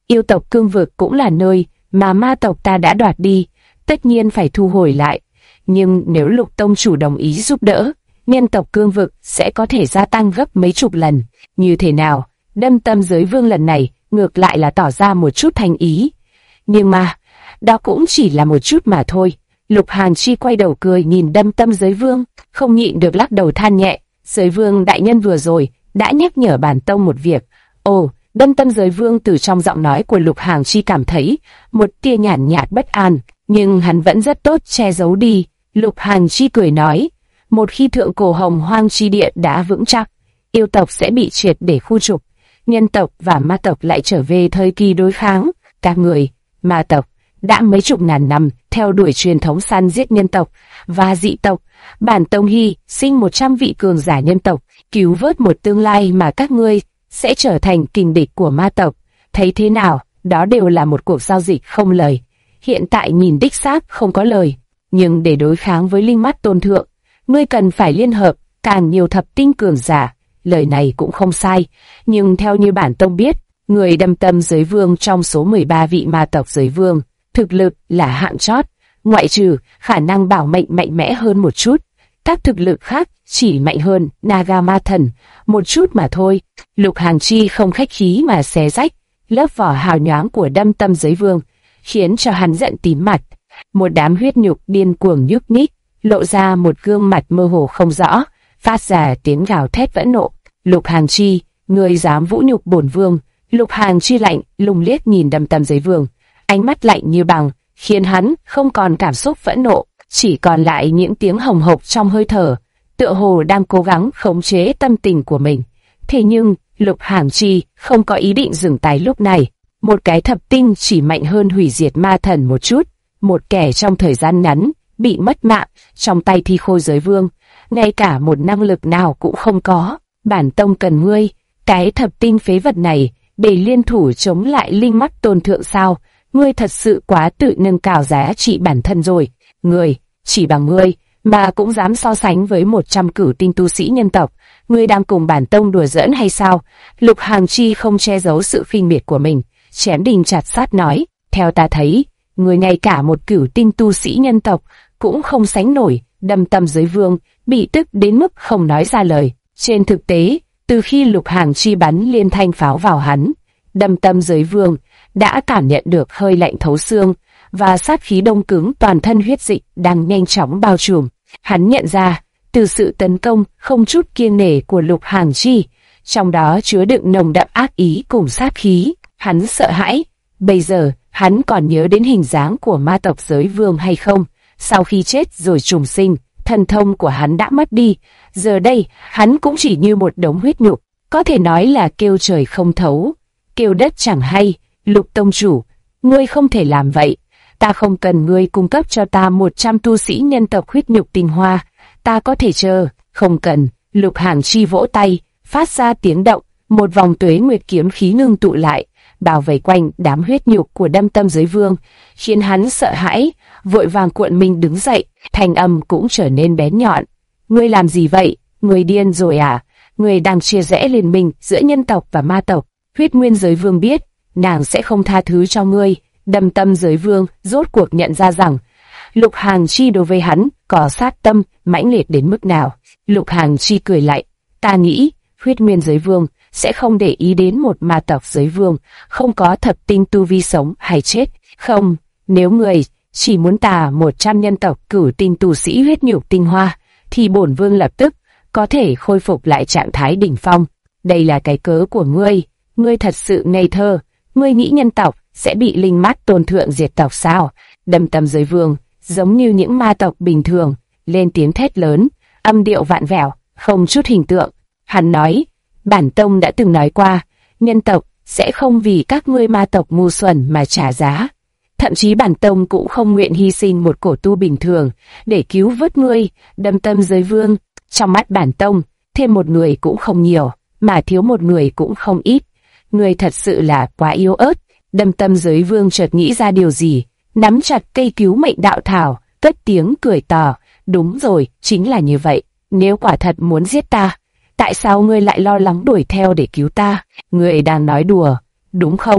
Speaker 1: Yêu tộc Cương Vực cũng là nơi mà ma tộc ta đã đoạt đi, tất nhiên phải thu hồi lại. Nhưng nếu Lục tông chủ đồng ý giúp đỡ, nhân tộc Cương Vực sẽ có thể gia tăng gấp mấy chục lần. Như thế nào? Đâm Tâm Giới Vương lần này ngược lại là tỏ ra một chút thành ý. Nhưng mà, đó cũng chỉ là một chút mà thôi. Lục Hàn Chi quay đầu cười nhìn Đâm Tâm Giới Vương, không nhịn được lắc đầu than nhẹ. Giới Vương đại nhân vừa rồi đã nhắc nhở bản tông một việc. Ồ, Đâm Tâm Giới Vương từ trong giọng nói của Lục Hàn Chi cảm thấy một tia nhàn nhạt bất an, nhưng hắn vẫn rất tốt che giấu đi. Lục Hàn Chi cười nói, một khi thượng cổ Hồng Hoang chi địa đã vững chắc, yêu tộc sẽ bị triệt để khu trục, nhân tộc và ma tộc lại trở về thời kỳ đối kháng. Các người, ma tộc, đã mấy chục ngàn năm theo đuổi truyền thống săn giết nhân tộc và dị tộc. Bản tông hy sinh 100 vị cường giả nhân tộc, cứu vớt một tương lai mà các ngươi sẽ trở thành kình địch của ma tộc. Thấy thế nào, đó đều là một cuộc giao dịch không lời. Hiện tại nhìn đích xác không có lời, nhưng để đối kháng với Linh Mắt Tôn Thượng, ngươi cần phải liên hợp càng nhiều thập tinh cường giả. Lời này cũng không sai, nhưng theo như bản tông biết, người Đâm Tâm Giới Vương trong số 13 vị ma tộc giới vương, thực lực là hạng chót, ngoại trừ khả năng bảo mệnh mạnh mẽ hơn một chút. Các thực lực khác chỉ mạnh hơn Naga Ma Thần một chút mà thôi. Lục Hàn Chi không khách khí mà xé rách lớp vỏ hào nhoáng của Đâm Tâm Giới Vương, khiến cho hắn giận tím mặt. Một đám huyết nhục điên cuồng nhúc nhích, lộ ra một gương mặt mơ hồ không rõ, phát ra tiếng gào thét phẫn nộ. Lục Hàn Chi, ngươi dám vũ nhục bổn vương? Lục Hàn Chi lạnh lùng liếc nhìn Đâm Tâm Giới Vương, ánh mắt lạnh như băng, khiến hắn không còn cảm xúc phẫn nộ, chỉ còn lại những tiếng hồng hộc trong hơi thở, tựa hồ đang cố gắng khống chế tâm tình của mình. Thế nhưng, Lục Hàn Chi không có ý định dừng tay lúc này. Một cái thập tinh chỉ mạnh hơn hủy diệt ma thần một chút, một kẻ trong thời gian ngắn bị mất mạng trong tay Thi Khôi Giới Vương, ngay cả một năng lực nào cũng không có. Bản tông cần ngươi, cái thập tinh phế vật này, để liên thủ chống lại Linh Mắt Tôn Thượng sao? Ngươi thật sự quá tự nâng cao giá trị bản thân rồi. Ngươi, chỉ bằng ngươi mà cũng dám so sánh với 100 cửu tinh tu sĩ nhân tộc. Ngươi đang cùng bản tông đùa giỡn hay sao? Lục Hàn Chi không che giấu sự khinh miệt của mình, chém đinh chặt sắt nói, theo ta thấy, ngươi ngay cả một cửu tinh tu sĩ nhân tộc cũng không sánh nổi. Đâm Tâm Giới Vương bị tức đến mức không nói ra lời. Trên thực tế, từ khi Lục Hàn Chi bắn liên thanh pháo vào hắn, Đâm Tâm Giới Vương đã cảm nhận được hơi lạnh thấu xương và sát khí đông cứng toàn thân huyết dịch đang nhanh chóng bao trùm. Hắn nhận ra, từ sự tấn công không chút kiêng nể của Lục Hàn Chi, trong đó chứa đựng nồng đậm ác ý cùng sát khí. Hắn sợ hãi. Bây giờ, hắn còn nhớ đến hình dáng của ma tộc Giới Vương hay không? Sau khi chết rồi trùng sinh, thần thông của hắn đã mất đi. Giờ đây, hắn cũng chỉ như một đống huyết nhục, có thể nói là kêu trời không thấu, kêu đất chẳng hay. Lục tông chủ, ngươi không thể làm vậy. Ta không cần ngươi cung cấp cho ta 100 tu sĩ nhân tộc huyết nhục tinh hoa. Ta có thể chờ. Không cần. Lục Hàn Chi vỗ tay, phát ra tiếng động. Một vòng tuế nguyệt kiếm khí ngưng tụ lại, bao vây quanh đám huyết nhục của Đâm Tâm Giới Vương, khiến hắn sợ hãi, vội vàng cuộn mình đứng dậy, thanh âm cũng trở nên bén nhọn. Ngươi làm gì vậy? Ngươi điên rồi à? Ngươi đang chia rẽ liên minh giữa nhân tộc và ma tộc. Huyết Nguyên Giới Vương biết, nàng sẽ không tha thứ cho ngươi. Đâm Tâm Giới Vương rốt cuộc nhận ra rằng, Lục Hàn Chi đối với hắn có sát tâm mãnh liệt đến mức nào. Lục Hàn Chi cười lạnh, ta nghĩ, Huyết Nguyên Giới Vương sẽ không để ý đến một ma tộc giới vương, không có thập tinh tu vi sống hay chết. Không, nếu người chỉ muốn ta 100 nhân tộc cửu tinh tu sĩ huyết nhục tinh hoa, thì bổn vương lập tức có thể khôi phục lại trạng thái đỉnh phong. Đây là cái cớ của ngươi. Ngươi thật sự ngây thơ. Ngươi nghĩ nhân tộc sẽ bị Linh Mắt Tôn Thượng diệt tộc sao? Đâm Tâm Giới Vương giống như những ma tộc bình thường, lên tiếng thét lớn, âm điệu vạn vẹo, không chút hình tượng. Hắn nói, bản tông đã từng nói qua, nhân tộc sẽ không vì các ngươi ma tộc ngu xuẩn mà trả giá. Thậm chí bản tông cũng không nguyện hy sinh một cổ tu bình thường để cứu vớt ngươi. Đâm Tâm Giới Vương, trong mắt bản tông, thêm một người cũng không nhiều, mà thiếu một người cũng không ít. Ngươi thật sự là quá yếu ớt. Đâm Tâm Giới Vương chợt nghĩ ra điều gì, nắm chặt cây cứu mệnh đạo thảo, cất tiếng cười to. Đúng rồi, chính là như vậy. Nếu quả thật muốn giết ta, tại sao ngươi lại lo lắng đuổi theo để cứu ta? Ngươi đang nói đùa, đúng không?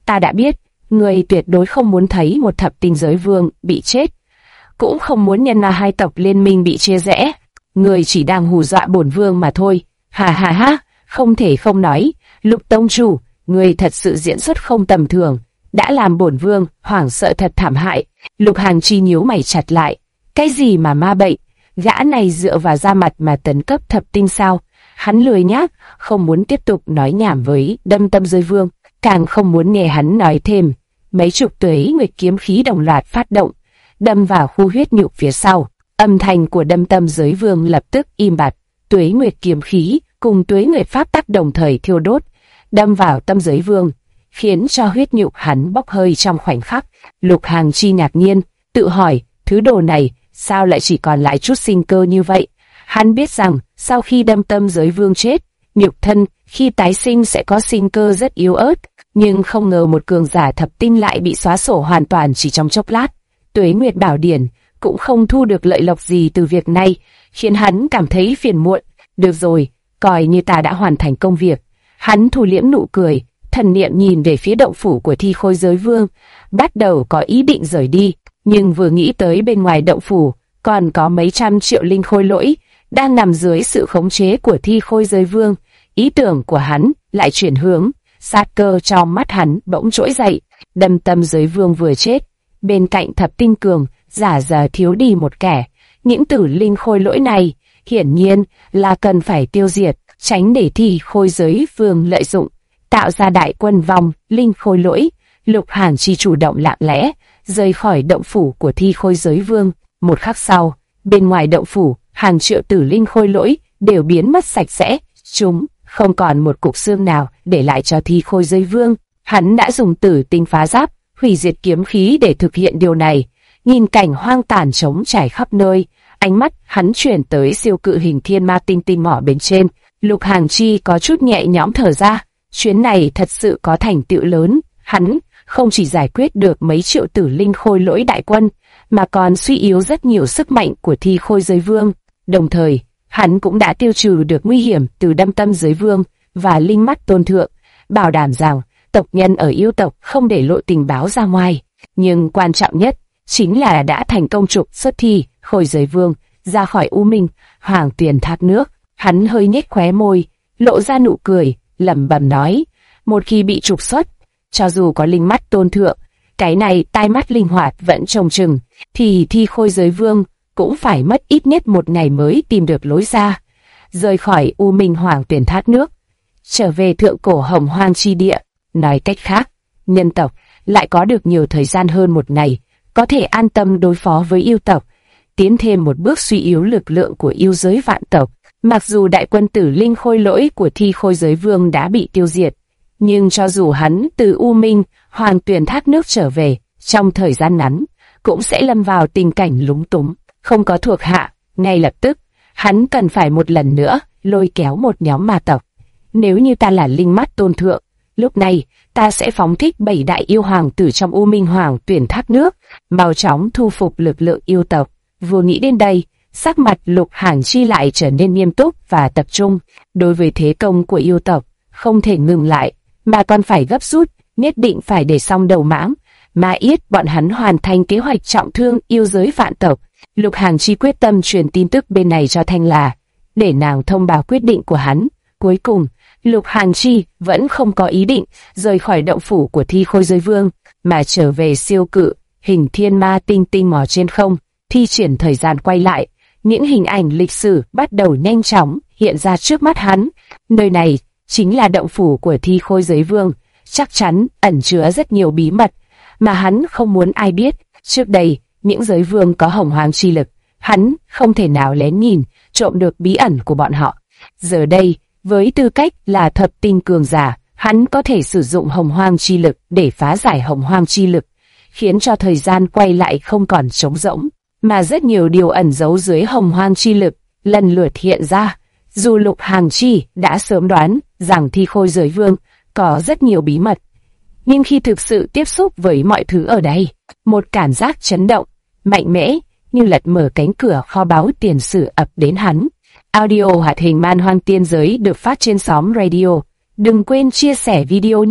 Speaker 1: ta đã biết, người tuyệt đối không muốn thấy một thập tinh giới vương bị chết, cũng không muốn nhân ma hai tộc liên minh bị chia rẽ. Người chỉ đang hù dọa bổn vương mà thôi. Ha ha ha, không thể không nói, Lục tông chủ, người thật sự diễn xuất không tầm thường, đã làm bổn vương hoảng sợ thật thảm hại. Lục Hàng Chi nhíu mày chặt lại, cái gì mà ma bệnh, gã này dựa vào da mặt mà tấn cấp thập tinh sao? Hắn lười nhác, không muốn tiếp tục nói nhảm với Đâm Tâm Giới Vương, càng không muốn nghe hắn nói thêm. Mấy chục tuế nguyệt kiếm khí đồng loạt phát động, đâm vào khu huyết nhục phía sau. Âm thanh của Đâm Tâm Giới Vương lập tức im bặt. Tuế nguyệt kiếm khí cùng tuế nguyệt pháp tắc đồng thời thiêu đốt, đâm vào Tâm Giới Vương, khiến cho huyết nhục hắn bốc hơi trong khoảnh khắc. Lục Hàng Chi ngạc nhiên, tự hỏi, thứ đồ này sao lại chỉ còn lại chút sinh cơ như vậy? Hắn biết rằng sau khi Đâm Tâm Giới Vương chết, nhục thân khi tái sinh sẽ có sinh cơ rất yếu ớt, nhưng không ngờ một cường giả thập tinh lại bị xóa sổ hoàn toàn chỉ trong chốc lát. Tuế Nguyệt Bảo Điển cũng không thu được lợi lộc gì từ việc này, khiến hắn cảm thấy phiền muộn. Được rồi, coi như ta đã hoàn thành công việc. Hắn thu liễm nụ cười, thần niệm nhìn về phía động phủ của Thi Khôi Giới Vương, bắt đầu có ý định rời đi, nhưng vừa nghĩ tới bên ngoài động phủ còn có mấy trăm triệu linh khôi lỗi đang nằm dưới sự khống chế của Thi Khôi Giới Vương, ý tưởng của hắn lại chuyển hướng. Sát cơ trong mắt hắn bỗng trỗi dậy. Đâm Tâm Giới Vương vừa chết, bên cạnh thập tinh cường giả giờ thiếu đi một kẻ. Những tử linh khôi lỗi này hiển nhiên là cần phải tiêu diệt, tránh để Thi Khôi Giới Vương lợi dụng, tạo ra đại quân vòng linh khôi lỗi. Lục Hàng Chi chủ động lặng lẽ rời khỏi động phủ của Thi Khôi Giới Vương. Một khắc sau, bên ngoài động phủ, hàng triệu tử linh khôi lỗi đều biến mất sạch sẽ, chúng không còn một cục xương nào để lại cho Thi Khôi Giới Vương. Hắn đã dùng tử tinh phá giáp, hủy diệt kiếm khí để thực hiện điều này. Nhìn cảnh hoang tàn trống trải khắp nơi, ánh mắt hắn chuyển tới siêu cự hình thiên ma tinh tinh mỏ bên trên. Lục Hàng Chi có chút nhẹ nhõm thở ra, chuyến này thật sự có thành tựu lớn. Hắn không chỉ giải quyết được mấy triệu tử linh khôi lỗi đại quân, mà còn suy yếu rất nhiều sức mạnh của Thi Khôi Giới Vương. Đồng thời, hắn cũng đã tiêu trừ được nguy hiểm từ Đâm Tâm Giới Vương và Linh Mắt Tôn Thượng, bảo đảm rằng tộc nhân ở yêu tộc không để lộ tình báo ra ngoài. Nhưng quan trọng nhất chính là đã thành công trục xuất Thi Khôi Giới Vương ra khỏi U Minh Hoàng Tuyền Thác Nước. Hắn hơi nhếch khóe môi, lộ ra nụ cười, lẩm bẩm nói: một khi bị trục xuất, cho dù có Linh Mắt Tôn Thượng, cái này tai mắt linh hoạt vẫn trông chừng, thì Thi Khôi Giới Vương cũng phải mất ít nhất một ngày mới tìm được lối ra, rời khỏi U Minh Hoàng Tuyền Thác Nước, trở về thượng cổ Hồng Hoang chi địa. Nói cách khác, nhân tộc lại có được nhiều thời gian hơn một ngày, có thể an tâm đối phó với yêu tộc, tiến thêm một bước suy yếu lực lượng của yêu giới vạn tộc. Mặc dù đại quân tử linh khôi lỗi của Thi Khôi Giới Vương đã bị tiêu diệt, nhưng cho dù hắn từ U Minh Hoàng Tuyền Thác Nước trở về, trong thời gian ngắn cũng sẽ lâm vào tình cảnh lúng túng, không có thuộc hạ. Ngay lập tức, hắn cần phải một lần nữa lôi kéo một nhóm ma tộc. Nếu như ta là Linh Mắt Tôn Thượng, lúc này ta sẽ phóng thích 7 đại yêu hoàng tử trong U Minh Hoàng Tuyền Thác Nước, mau chóng thu phục lực lượng yêu tộc. Vừa nghĩ đến đây, sắc mặt Lục Hàng Chi lại trở nên nghiêm túc và tập trung. Đối với thế công của yêu tộc, không thể ngừng lại, mà còn phải gấp rút, nhất định phải để xong đầu mãng, mà yết bọn hắn hoàn thành kế hoạch trọng thương yêu giới vạn tộc. Lục Hàng Chi quyết tâm truyền tin tức bên này cho Thanh Là, để nàng thông báo quyết định của hắn. Cuối cùng, Lục Hàng Chi vẫn không có ý định rời khỏi động phủ của Thi Khôi Giới Vương, mà trở về siêu cự hình thiên ma tinh tinh mò trên không, thi triển thời gian quay lại. Những hình ảnh lịch sử bắt đầu nhanh chóng hiện ra trước mắt hắn. Nơi này chính là động phủ của Thi Khôi Giới Vương, chắc chắn ẩn chứa rất nhiều bí mật mà hắn không muốn ai biết. Trước đây, những giới vương có hồng hoang chi lực, hắn không thể nào lén nhìn, trộm được bí ẩn của bọn họ. Giờ đây, với tư cách là thập tinh cường giả, hắn có thể sử dụng hồng hoang chi lực để phá giải hồng hoang chi lực, khiến cho thời gian quay lại không còn trống rỗng, mà rất nhiều điều ẩn giấu dưới hồng hoang chi lực lần lượt hiện ra. Dù Lục Hàng Chi đã sớm đoán rằng Thi Khôi Giới Vương có rất nhiều bí mật, nhưng khi thực sự tiếp xúc với mọi thứ ở đây, một cảm giác chấn động, mạnh mẽ, như lật mở cánh cửa kho báu tiền sử ập đến hắn. Audio hoạt hình Man Hoang Tiên Giới được phát trên Xóm Radio. Đừng quên chia sẻ video nha.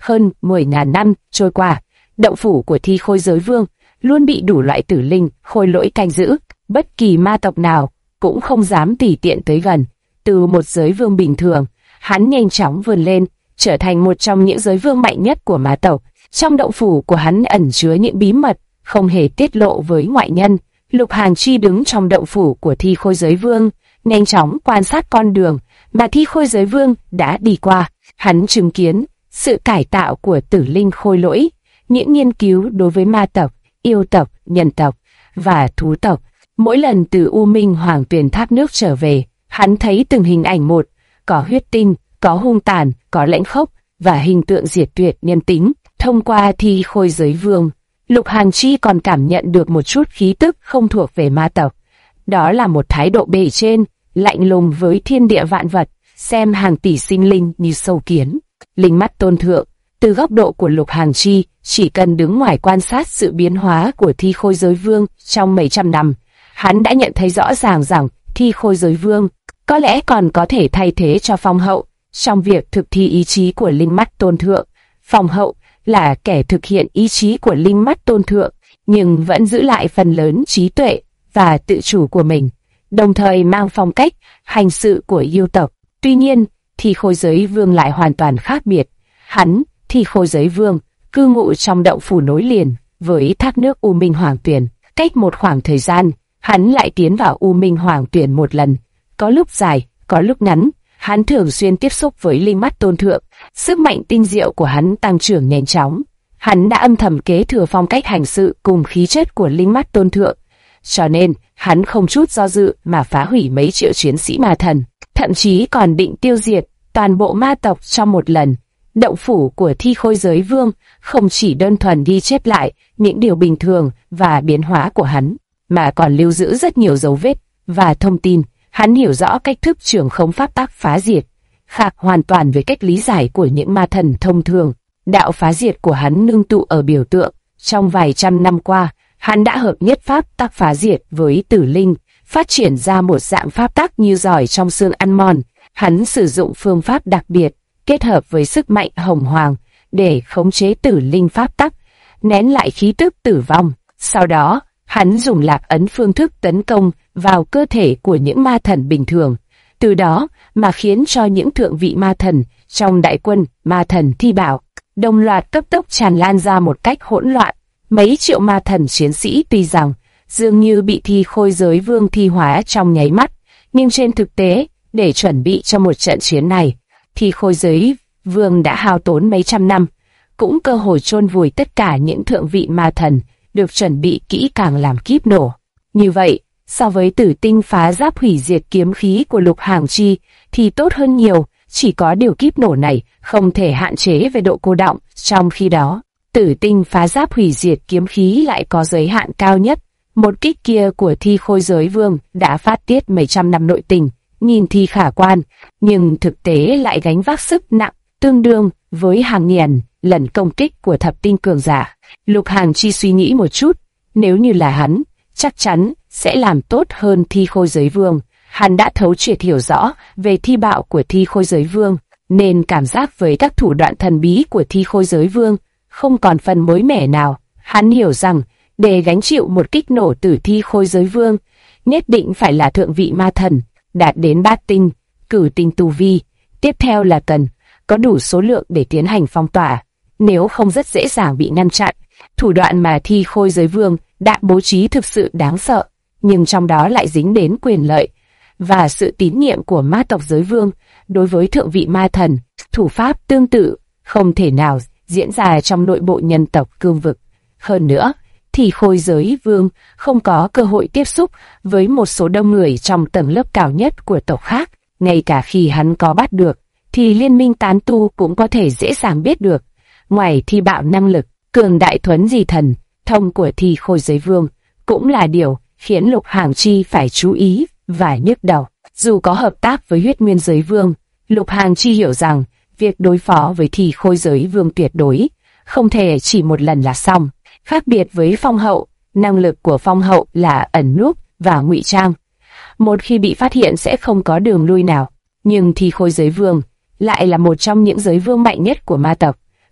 Speaker 1: Hơn 10.000 năm trôi qua, động phủ của Thi Khôi Giới Vương luôn bị đủ loại tử linh, khôi lỗi canh giữ, bất kỳ ma tộc nào cũng không dám tùy tiện tới gần. Từ một giới vương bình thường, hắn nhanh chóng vươn lên, trở thành một trong những giới vương mạnh nhất của ma tộc. Trong động phủ của hắn ẩn chứa những bí mật không hề tiết lộ với ngoại nhân. Lục Hàn Chi đứng trong động phủ của Thi Khôi Giới Vương, nhanh chóng quan sát con đường mà Thi Khôi Giới Vương đã đi qua. Hắn chứng kiến sự cải tạo của tử linh khôi lỗi, những nghiên cứu đối với ma tộc, yêu tộc, nhân tộc và thú tộc. Mỗi lần từ U Minh Hoàng Tuyền thác nước trở về, hắn thấy từng hình ảnh một, có huyết tinh, có hung tàn, có lãnh khốc và hình tượng diệt tuyệt nhân tính. Thông qua Thi Khôi Giới Vương, Lục Hàn Chi còn cảm nhận được một chút khí tức không thuộc về ma tộc. Đó là một thái độ bề trên, lạnh lùng với thiên địa vạn vật, xem hàng tỷ sinh linh như sâu kiến. Linh mắt tôn thượng, từ góc độ của Lục Hàn Chi, chỉ cần đứng ngoài quan sát sự biến hóa của Thi Khôi Giới Vương trong mấy trăm năm, hắn đã nhận thấy rõ ràng rằng Thi Khôi Giới Vương có lẽ còn có thể thay thế cho Phong Hậu trong việc thực thi ý chí của linh mắt tôn thượng. Phong Hậu là kẻ thực hiện ý chí của linh mắt tôn thượng, nhưng vẫn giữ lại phần lớn trí tuệ và tự chủ của mình, đồng thời mang phong cách hành sự của yêu tộc. Tuy nhiên, Thi Khôi Giới Vương lại hoàn toàn khác biệt. Hắn, Thi Khôi Giới Vương, cư ngụ trong động phủ nối liền với thác nước U Minh Hoàng Tuyền. Cách một khoảng thời gian, hắn lại tiến vào U Minh Hoàng Tuyền một lần, có lúc dài, có lúc ngắn. Hắn thường xuyên tiếp xúc với linh mắt tôn thượng, sức mạnh tinh diệu của hắn tăng trưởng nhanh chóng. Hắn đã âm thầm kế thừa phong cách hành sự cùng khí chất của linh mắt tôn thượng, cho nên hắn không chút do dự mà phá hủy mấy triệu chiến sĩ ma thần, thậm chí còn định tiêu diệt toàn bộ ma tộc trong một lần. Động phủ của Thi Khôi Giới Vương không chỉ đơn thuần ghi chép lại những điều bình thường và biến hóa của hắn, mà còn lưu giữ rất nhiều dấu vết và thông tin. Hắn hiểu rõ cách thức trưởng khống pháp tắc phá diệt, khác hoàn toàn với cách lý giải của những ma thần thông thường. Đạo phá diệt của hắn ngưng tụ ở biểu tượng. Trong vài trăm năm qua, hắn đã hợp nhất pháp tắc phá diệt với tử linh, phát triển ra một dạng pháp tắc như giỏi trong xương ăn mòn. Hắn sử dụng phương pháp đặc biệt, kết hợp với sức mạnh hồng hoàng, để khống chế tử linh pháp tắc, nén lại khí tức tử vong. Sau đó, hắn dùng lạc ấn phương thức tấn công vào cơ thể của những ma thần bình thường, từ đó mà khiến cho những thượng vị ma thần trong đại quân ma thần thi bảo đồng loạt cấp tốc tràn lan ra một cách hỗn loạn. Mấy triệu ma thần chiến sĩ tuy rằng dường như bị Thi Khôi Giới Vương thi hóa trong nháy mắt, nhưng trên thực tế, để chuẩn bị cho một trận chiến này, Thi Khôi Giới Vương đã hao tốn mấy trăm năm, cũng cơ hội chôn vùi tất cả những thượng vị ma thần được chuẩn bị kỹ càng làm kíp nổ. Như vậy, so với Tử Tinh phá giáp hủy diệt kiếm khí của Lục Hàn Chi thì tốt hơn nhiều, chỉ có điều kíp nổ này không thể hạn chế về độ cô đọng, trong khi đó, Tử Tinh phá giáp hủy diệt kiếm khí lại có giới hạn cao nhất. Một kích kia của Thi Khôi Giới Vương đã phát tiết mấy trăm năm nội tình, nhìn thì khả quan, nhưng thực tế lại gánh vác sức nặng, tương đương với hàng nghìn lần công kích của thập tinh cường giả. Lục Hàn Chi suy nghĩ một chút, nếu như là hắn, chắc chắn sẽ làm tốt hơn Thi Khôi Giới Vương. Hắn đã thấu triệt hiểu rõ về thi bạo của Thi Khôi Giới Vương, nên cảm giác với các thủ đoạn thần bí của Thi Khôi Giới Vương không còn phần mới mẻ nào. Hắn hiểu rằng, để gánh chịu một kích nổ từ Thi Khôi Giới Vương, nhất định phải là thượng vị ma thần, đạt đến bát tinh, cửu tinh tu vi. Tiếp theo là cần có đủ số lượng để tiến hành phong tỏa, nếu không rất dễ dàng bị ngăn chặn. Thủ đoạn mà Thi Khôi Giới Vương đã bố trí thực sự đáng sợ, nhưng trong đó lại dính đến quyền lợi và sự tín nhiệm của ma tộc Giới Vương đối với thượng vị ma thần. Thủ pháp tương tự không thể nào diễn ra trong nội bộ nhân tộc cương vực. Hơn nữa, Thi Khôi Giới Vương không có cơ hội tiếp xúc với một số đông người trong tầng lớp cao nhất của tộc khác. Ngay cả khi hắn có bắt được, thì liên minh tán tu cũng có thể dễ dàng biết được. Ngoài thi bạo năng lực, cường đại thuấn di thần thông của Thi Khôi Giới Vương cũng là điều khiến Lục Hàn Chi phải chú ý và nhức đầu. Dù có hợp tác với Huyết Nguyên Giới Vương, Lục Hàn Chi hiểu rằng việc đối phó với Thi Khôi Giới Vương tuyệt đối không thể chỉ một lần là xong. Khác biệt với Phong Hậu, năng lực của Phong Hậu là ẩn núp và ngụy trang. Một khi bị phát hiện sẽ không có đường lui nào. Nhưng Thi Khôi Giới Vương lại là một trong những giới vương mạnh nhất của ma tộc.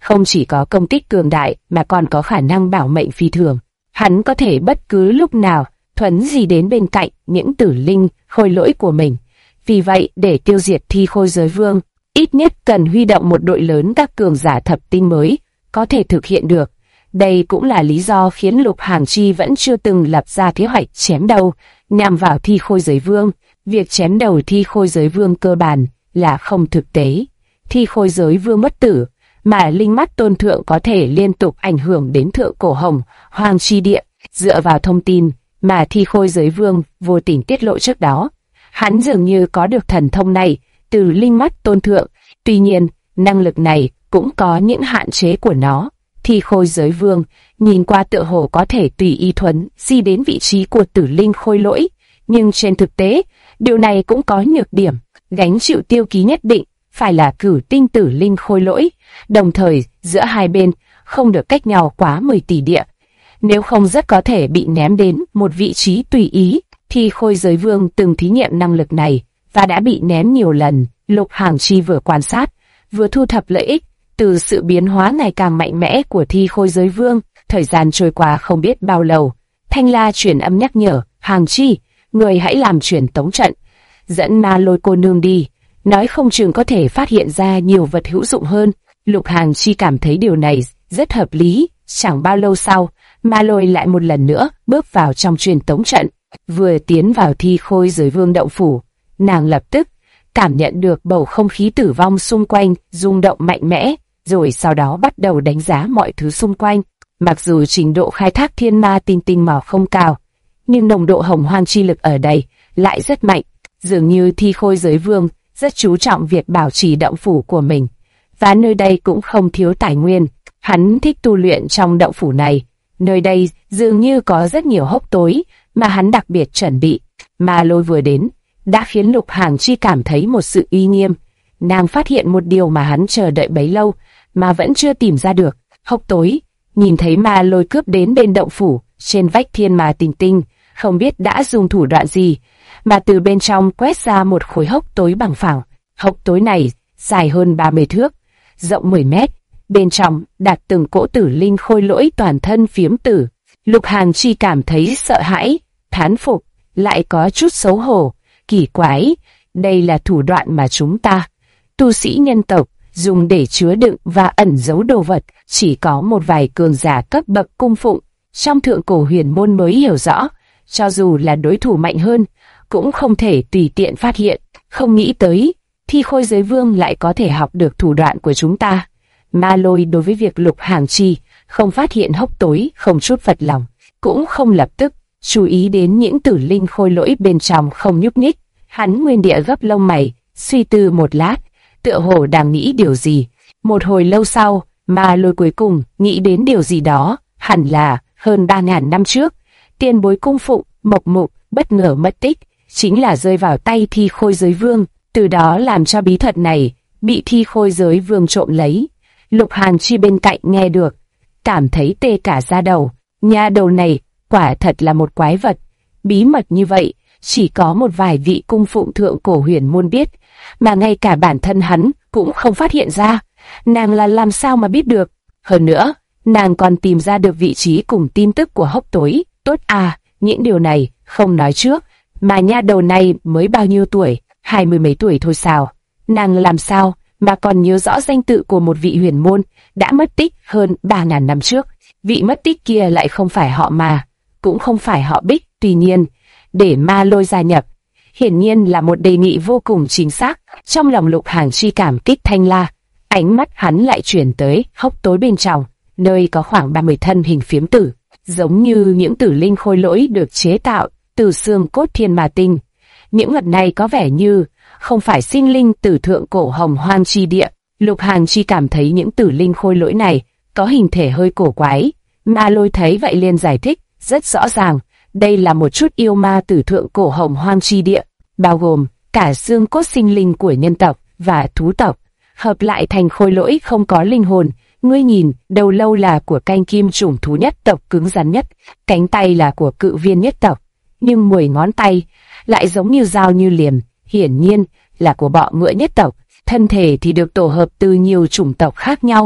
Speaker 1: không chỉ có công tích cường đại mà còn có khả năng bảo mệnh phi thường. Hắn có thể bất cứ lúc nào thuấn di đến bên cạnh những tử linh khôi lỗi của mình. Vì vậy, để tiêu diệt thi khôi giới vương, ít nhất cần huy động một đội lớn các cường giả thập tinh mới có thể thực hiện được. Đây cũng là lý do khiến Lục Hàn Chi vẫn chưa từng lập ra kế hoạch chém đầu nhằm vào thi khôi giới vương. Việc chém đầu thi khôi giới vương cơ bản là không thực tế. Thi khôi giới vương bất tử, mà linh mắt tôn thượng có thể liên tục ảnh hưởng đến thượng cổ hồng hoang chi địa. Dựa vào thông tin mà thi khôi giới vương vô tình tiết lộ trước đó, hắn dường như có được thần thông này từ linh mắt tôn thượng. Tuy nhiên, năng lực này cũng có những hạn chế của nó. Thi khôi giới vương nhìn qua tựa hồ có thể tùy ý thuấn di đến vị trí của tử linh khôi lỗi, nhưng trên thực tế, điều này cũng có nhược điểm. Gánh chịu tiêu ký nhất định phải là cửu tinh tử linh khôi lỗi, đồng thời giữa hai bên không được cách nhau quá 10 tỷ địa. Nếu không rất có thể bị ném đến một vị trí tùy ý. Thi khôi giới vương từng thí nghiệm năng lực này và đã bị ném nhiều lần. Lục Hàn Chi vừa quan sát, vừa thu thập lợi ích từ sự biến hóa ngày càng mạnh mẽ của thi khôi giới vương. Thời gian trôi qua không biết bao lâu, Thanh La truyền âm nhắc nhở, Hàn Chi, người hãy làm truyền tống trận, dẫn Ma Lôi cô nương đi, nói không chừng có thể phát hiện ra nhiều vật hữu dụng hơn. Lục Hàn Chi cảm thấy điều này rất hợp lý. Chẳng bao lâu sau, Ma Lôi lại một lần nữa bước vào trong truyền tống trận. Vừa tiến vào thi khôi giới vương động phủ, nàng lập tức cảm nhận được bầu không khí tử vong xung quanh rung động mạnh mẽ, rồi sau đó bắt đầu đánh giá mọi thứ xung quanh. Mặc dù trình độ khai thác thiên ma tinh mỏ không cao, nhưng nồng độ hồng hoang chi lực ở đây lại rất mạnh. Dường như thi khôi giới vương rất chú trọng việc bảo trì động phủ của mình, và nơi đây cũng không thiếu tài nguyên. Hắn thích tu luyện trong động phủ này. Nơi đây dường như có rất nhiều hốc tối mà hắn đặc biệt chuẩn bị. Ma Lôi vừa đến đã khiến Lục Hàn Chi cảm thấy một sự uy nghiêm. Nàng phát hiện một điều mà hắn chờ đợi bấy lâu mà vẫn chưa tìm ra được. Hốc tối. Nhìn thấy Ma Lôi cướp đến bên động phủ, trên vách thiên ma tinh, không biết đã dùng thủ đoạn gì mà từ bên trong quét ra một khối hốc tối bằng phẳng. Hốc tối này dài hơn 30 thước, rộng 10 mét. Bên trong đặt từng cỗ tử linh khôi lỗi toàn thân phiếm tử. Lục Hàn Chi cảm thấy sợ hãi, thán phục, lại có chút xấu hổ, kỳ quái. Đây là thủ đoạn mà chúng ta, tu sĩ nhân tộc, dùng để chứa đựng và ẩn giấu đồ vật, chỉ có một vài cường giả cấp bậc cung phụng trong thượng cổ huyền môn mới hiểu rõ. Cho dù là đối thủ mạnh hơn, cũng không thể tùy tiện phát hiện. Không nghĩ tới, thi khôi giới vương lại có thể học được thủ đoạn của chúng ta. Ma Lôi đối với việc Lục Hàn Chi không phát hiện hốc tối không chút phật lòng, cũng không lập tức chú ý đến những tử linh khôi lỗi bên trong không nhúc nhích. Hắn nguyên địa gấp lông mày, suy tư một lát, tựa hồ đang nghĩ điều gì. Một hồi lâu sau, Ma Lôi cuối cùng nghĩ đến điều gì đó. Hẳn là hơn 3.000 năm trước, tiền bối cung phụng Mộc Mục bất ngờ mất tích, chính là rơi vào tay thi khôi giới vương, từ đó làm cho bí thuật này bị thi khôi giới vương trộm lấy. Lục Hàn Chi bên cạnh nghe được, cảm thấy tê cả da đầu. Nha đầu này quả thật là một quái vật. Bí mật như vậy chỉ có một vài vị cung phụng thượng cổ huyền môn biết, mà ngay cả bản thân hắn cũng không phát hiện ra. Nàng là làm sao mà biết được? Hơn nữa, nàng còn tìm ra được vị trí cùng tin tức của hốc tối. Tốt à, những điều này không nói trước. Mà nha đầu này mới bao nhiêu tuổi? 20 mấy tuổi thôi sao? Nàng làm sao mà còn nhớ rõ danh tự của một vị huyền môn đã mất tích hơn 3.000 năm trước? Vị mất tích kia lại không phải họ Ma, cũng không phải họ Bích. Tuy nhiên, để Ma Lôi gia nhập, hiển nhiên là một đề nghị vô cùng chính xác. Trong lòng Lục Hàn Chi cảm kích Thanh La, ánh mắt hắn lại chuyển tới hốc tối bên trong, nơi có khoảng 30 thân hình phiếm tử, giống như những tử linh khôi lỗi được chế tạo từ xương cốt thiên ma tinh. Những vật này có vẻ như không phải sinh linh từ thượng cổ hồng hoang chi địa. Lục Hàn Chi cảm thấy những tử linh khôi lỗi này có hình thể hơi cổ quái. Ma Lôi thấy vậy liền giải thích rất rõ ràng, đây là một chút yêu ma từ thượng cổ hồng hoang chi địa, bao gồm cả xương cốt sinh linh của nhân tộc và thú tộc, hợp lại thành khôi lỗi không có linh hồn. Ngươi nhìn, đầu lâu là của canh kim chủng thú nhất tộc cứng rắn nhất, cánh tay là của cự viên nhất tộc, nhưng 10 ngón tay lại giống như dao như liềm, hiển nhiên là của bọ ngựa nhất tộc. Thân thể thì được tổ hợp từ nhiều chủng tộc khác nhau,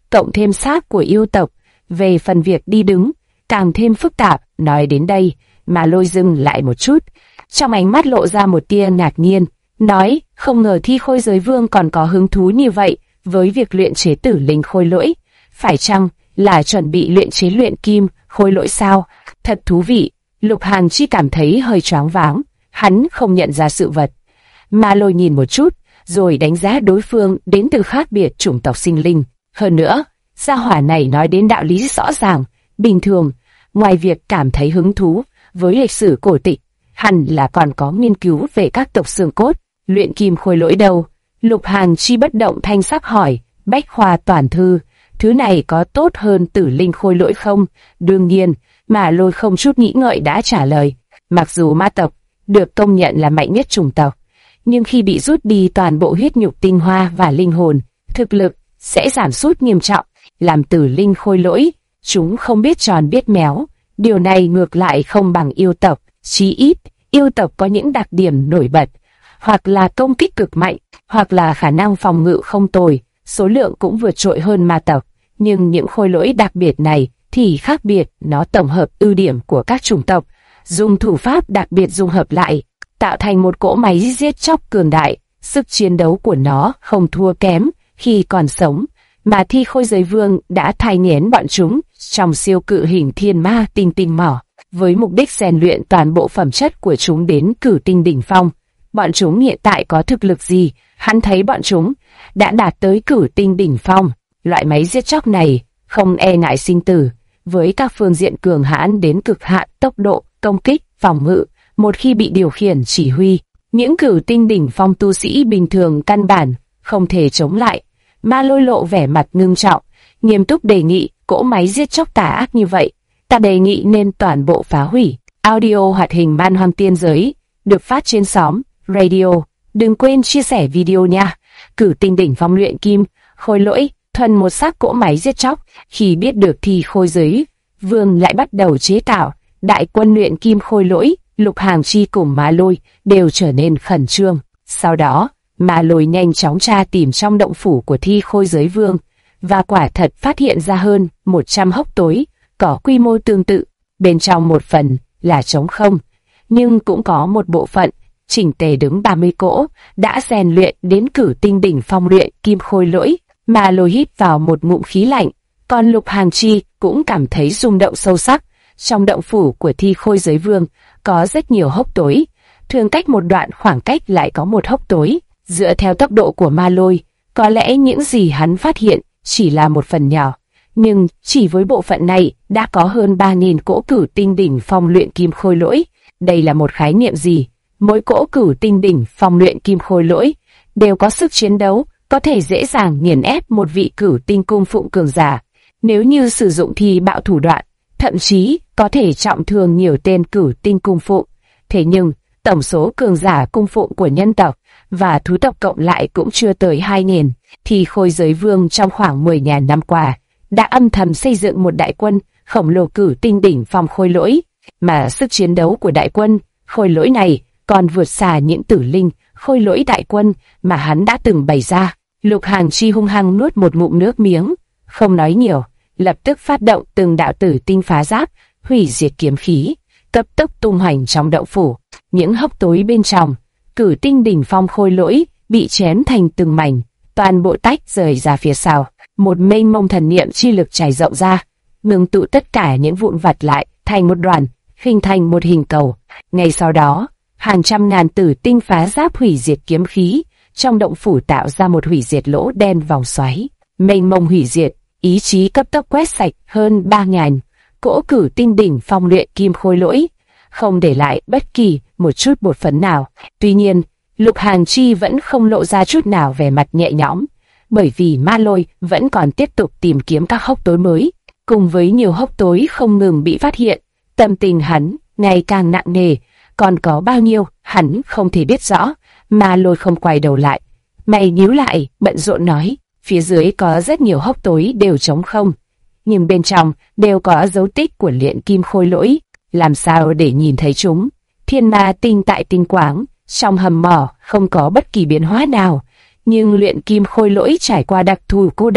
Speaker 1: cộng thêm xác của yêu tộc. Về phần việc đi đứng, càng thêm phức tạp. Nói đến đây, mà Lôi dừng lại một chút, trong ánh mắt lộ ra một tia ngạc nhiên, nói, không ngờ Thi Khôi Giới Vương còn có hứng thú như vậy với việc luyện chế tử linh khôi lỗi. Phải chăng là chuẩn bị luyện chế luyện kim khôi lỗi sao? Thật thú vị. Lục Hàn Chi cảm thấy hơi choáng váng, hắn không nhận ra sự vật. Mà Lôi nhìn một chút, rồi đánh giá đối phương đến từ khác biệt chủng tộc sinh linh. Hơn nữa, gia hỏa này nói đến đạo lý rõ ràng, bình thường, ngoài việc cảm thấy hứng thú với lịch sử cổ tịch, hẳn là còn có nghiên cứu về các tộc xương cốt, luyện kim khôi lỗi đâu. Lục Hàn Chi bất động thanh sắc hỏi, Bách Khoa Toàn Thư, thứ này có tốt hơn tử linh khôi lỗi không? Đương nhiên, Mà Lôi không chút nghĩ ngợi đã trả lời, mặc dù ma tộc được công nhận là mạnh nhất chủng tộc, nhưng khi bị rút đi toàn bộ huyết nhục tinh hoa và linh hồn, thực lực sẽ giảm sút nghiêm trọng. Làm tử linh khôi lỗi, chúng không biết tròn biết méo, điều này ngược lại không bằng yêu tộc. Chí ít, yêu tộc có những đặc điểm nổi bật, hoặc là công kích cực mạnh, hoặc là khả năng phòng ngự không tồi, số lượng cũng vượt trội hơn ma tộc. Nhưng những khôi lỗi đặc biệt này thì khác biệt, nó tổng hợp ưu điểm của các chủng tộc, dùng thủ pháp đặc biệt dung hợp lại, tạo thành một cỗ máy giết chóc cường đại. Sức chiến đấu của nó không thua kém khi còn sống, mà Thi Khôi Giới Vương đã thai nghén bọn chúng trong siêu cự hình thiên ma tinh tinh mỏ, với mục đích rèn luyện toàn bộ phẩm chất của chúng đến cử tinh đỉnh phong. Bọn chúng hiện tại có thực lực gì? Hắn thấy bọn chúng đã đạt tới cử tinh đỉnh phong. Loại máy giết chóc này không e ngại sinh tử, với các phương diện cường hãn đến cực hạn tốc độ, công kích, phòng ngự. Một khi bị điều khiển chỉ huy, những cử tinh đỉnh phong tu sĩ bình thường căn bản không thể chống lại. Ma Lôi lộ vẻ mặt ngưng trọng, nghiêm túc đề nghị, cỗ máy giết chóc tà ác như vậy, ta đề nghị nên toàn bộ phá hủy. Audio hoạt hình Man Hoang Tiên Giới được phát trên xóm Radio. Đừng quên chia sẻ video nha. Cử tinh đỉnh phong luyện kim khôi lỗi, thuần một xác cỗ máy giết chóc. Khi biết được Thi Khôi Giới Vương lại bắt đầu chế tạo đại quân luyện kim khôi lỗi, Lục Hàn Chi cùng Ma Lôi đều trở nên khẩn trương. Sau đó, Ma Lôi nhanh chóng tra tìm trong động phủ của Thi Khôi Giới Vương, và quả thật phát hiện ra hơn 100 hốc tối có quy mô tương tự. Bên trong một phần là trống không, nhưng cũng có một bộ phận chỉnh tề đứng 30 cỗ đã rèn luyện đến cử tinh đỉnh phong luyện kim khôi lỗi. Ma Lôi hít vào một ngụm khí lạnh, còn Lục Hàn Chi cũng cảm thấy rung động sâu sắc. Trong động phủ của Thi Khôi Giới Vương có rất nhiều hốc tối, thường cách một đoạn khoảng cách lại có một hốc tối. Dựa theo tốc độ của Ma Lôi, có lẽ những gì hắn phát hiện chỉ là một phần nhỏ, nhưng chỉ với bộ phận này đã có hơn 3.000 cỗ cử tinh đỉnh phong luyện kim khôi lỗi. Đây là một khái niệm gì? Mỗi cỗ cử tinh đỉnh phong luyện kim khôi lỗi đều có sức chiến đấu, có thể dễ dàng nghiền ép một vị cử tinh cung phụng cường giả. Nếu như sử dụng thì bạo thủ đoạn, thậm chí có thể trọng thương nhiều tên cử tinh cung phụng. Thế nhưng, tổng số cường giả cung phụng của nhân tộc và thú tộc cộng lại cũng chưa tới 2.000. Thì Khôi Giới Vương trong khoảng 10.000 năm qua đã âm thầm xây dựng một đại quân khổng lồ cử tinh đỉnh phong khôi lỗi, mà sức chiến đấu của đại quân khôi lỗi này còn vượt xa những tử linh khôi lỗi đại quân mà hắn đã từng bày ra. Lục Hàn Chi hung hăng nuốt một ngụm nước miếng, không nói nhiều, lập tức phát động từng đạo tử tinh phá giáp, hủy diệt kiếm khí, cấp tốc tung hoành trong động phủ. Những hốc tối bên trong, cử tinh đỉnh phong khôi lỗi bị chém thành từng mảnh, toàn bộ tách rời ra phía sau. Một mênh mông thần niệm chi lực trải rộng ra, ngưng tụ tất cả những vụn vặt lại thành một đoàn, hình thành một hình cầu. Ngay sau đó, hàng trăm ngàn tử tinh phá giáp hủy diệt kiếm khí trong động phủ tạo ra một hủy diệt lỗ đen vòng xoáy. Mênh mông hủy diệt, ý chí cấp tốc quét sạch hơn 3.000 cỗ cử tinh đỉnh phong luyện kim khôi lỗi, không để lại bất kỳ một chút bột phấn nào. Tuy nhiên, Lục Hàn Chi vẫn không lộ ra chút nào vẻ mặt nhẹ nhõm, bởi vì Ma Lôi vẫn còn tiếp tục tìm kiếm các hốc tối mới. Cùng với nhiều hốc tối không ngừng bị phát hiện, tâm tình hắn ngày càng nặng nề. Còn có bao nhiêu hắn không thể biết rõ. Ma Lôi không quay đầu lại, mày nhíu lại, bận rộn nói, phía dưới có rất nhiều hốc tối đều trống không, nhưng bên trong đều có dấu tích của luyện kim khôi lỗi. Làm sao để nhìn thấy chúng? Thiên ma tinh tại tinh quáng, trong hầm mỏ không có bất kỳ biến hóa nào, nhưng luyện kim khôi lỗi trải qua đặc thù cô đọng,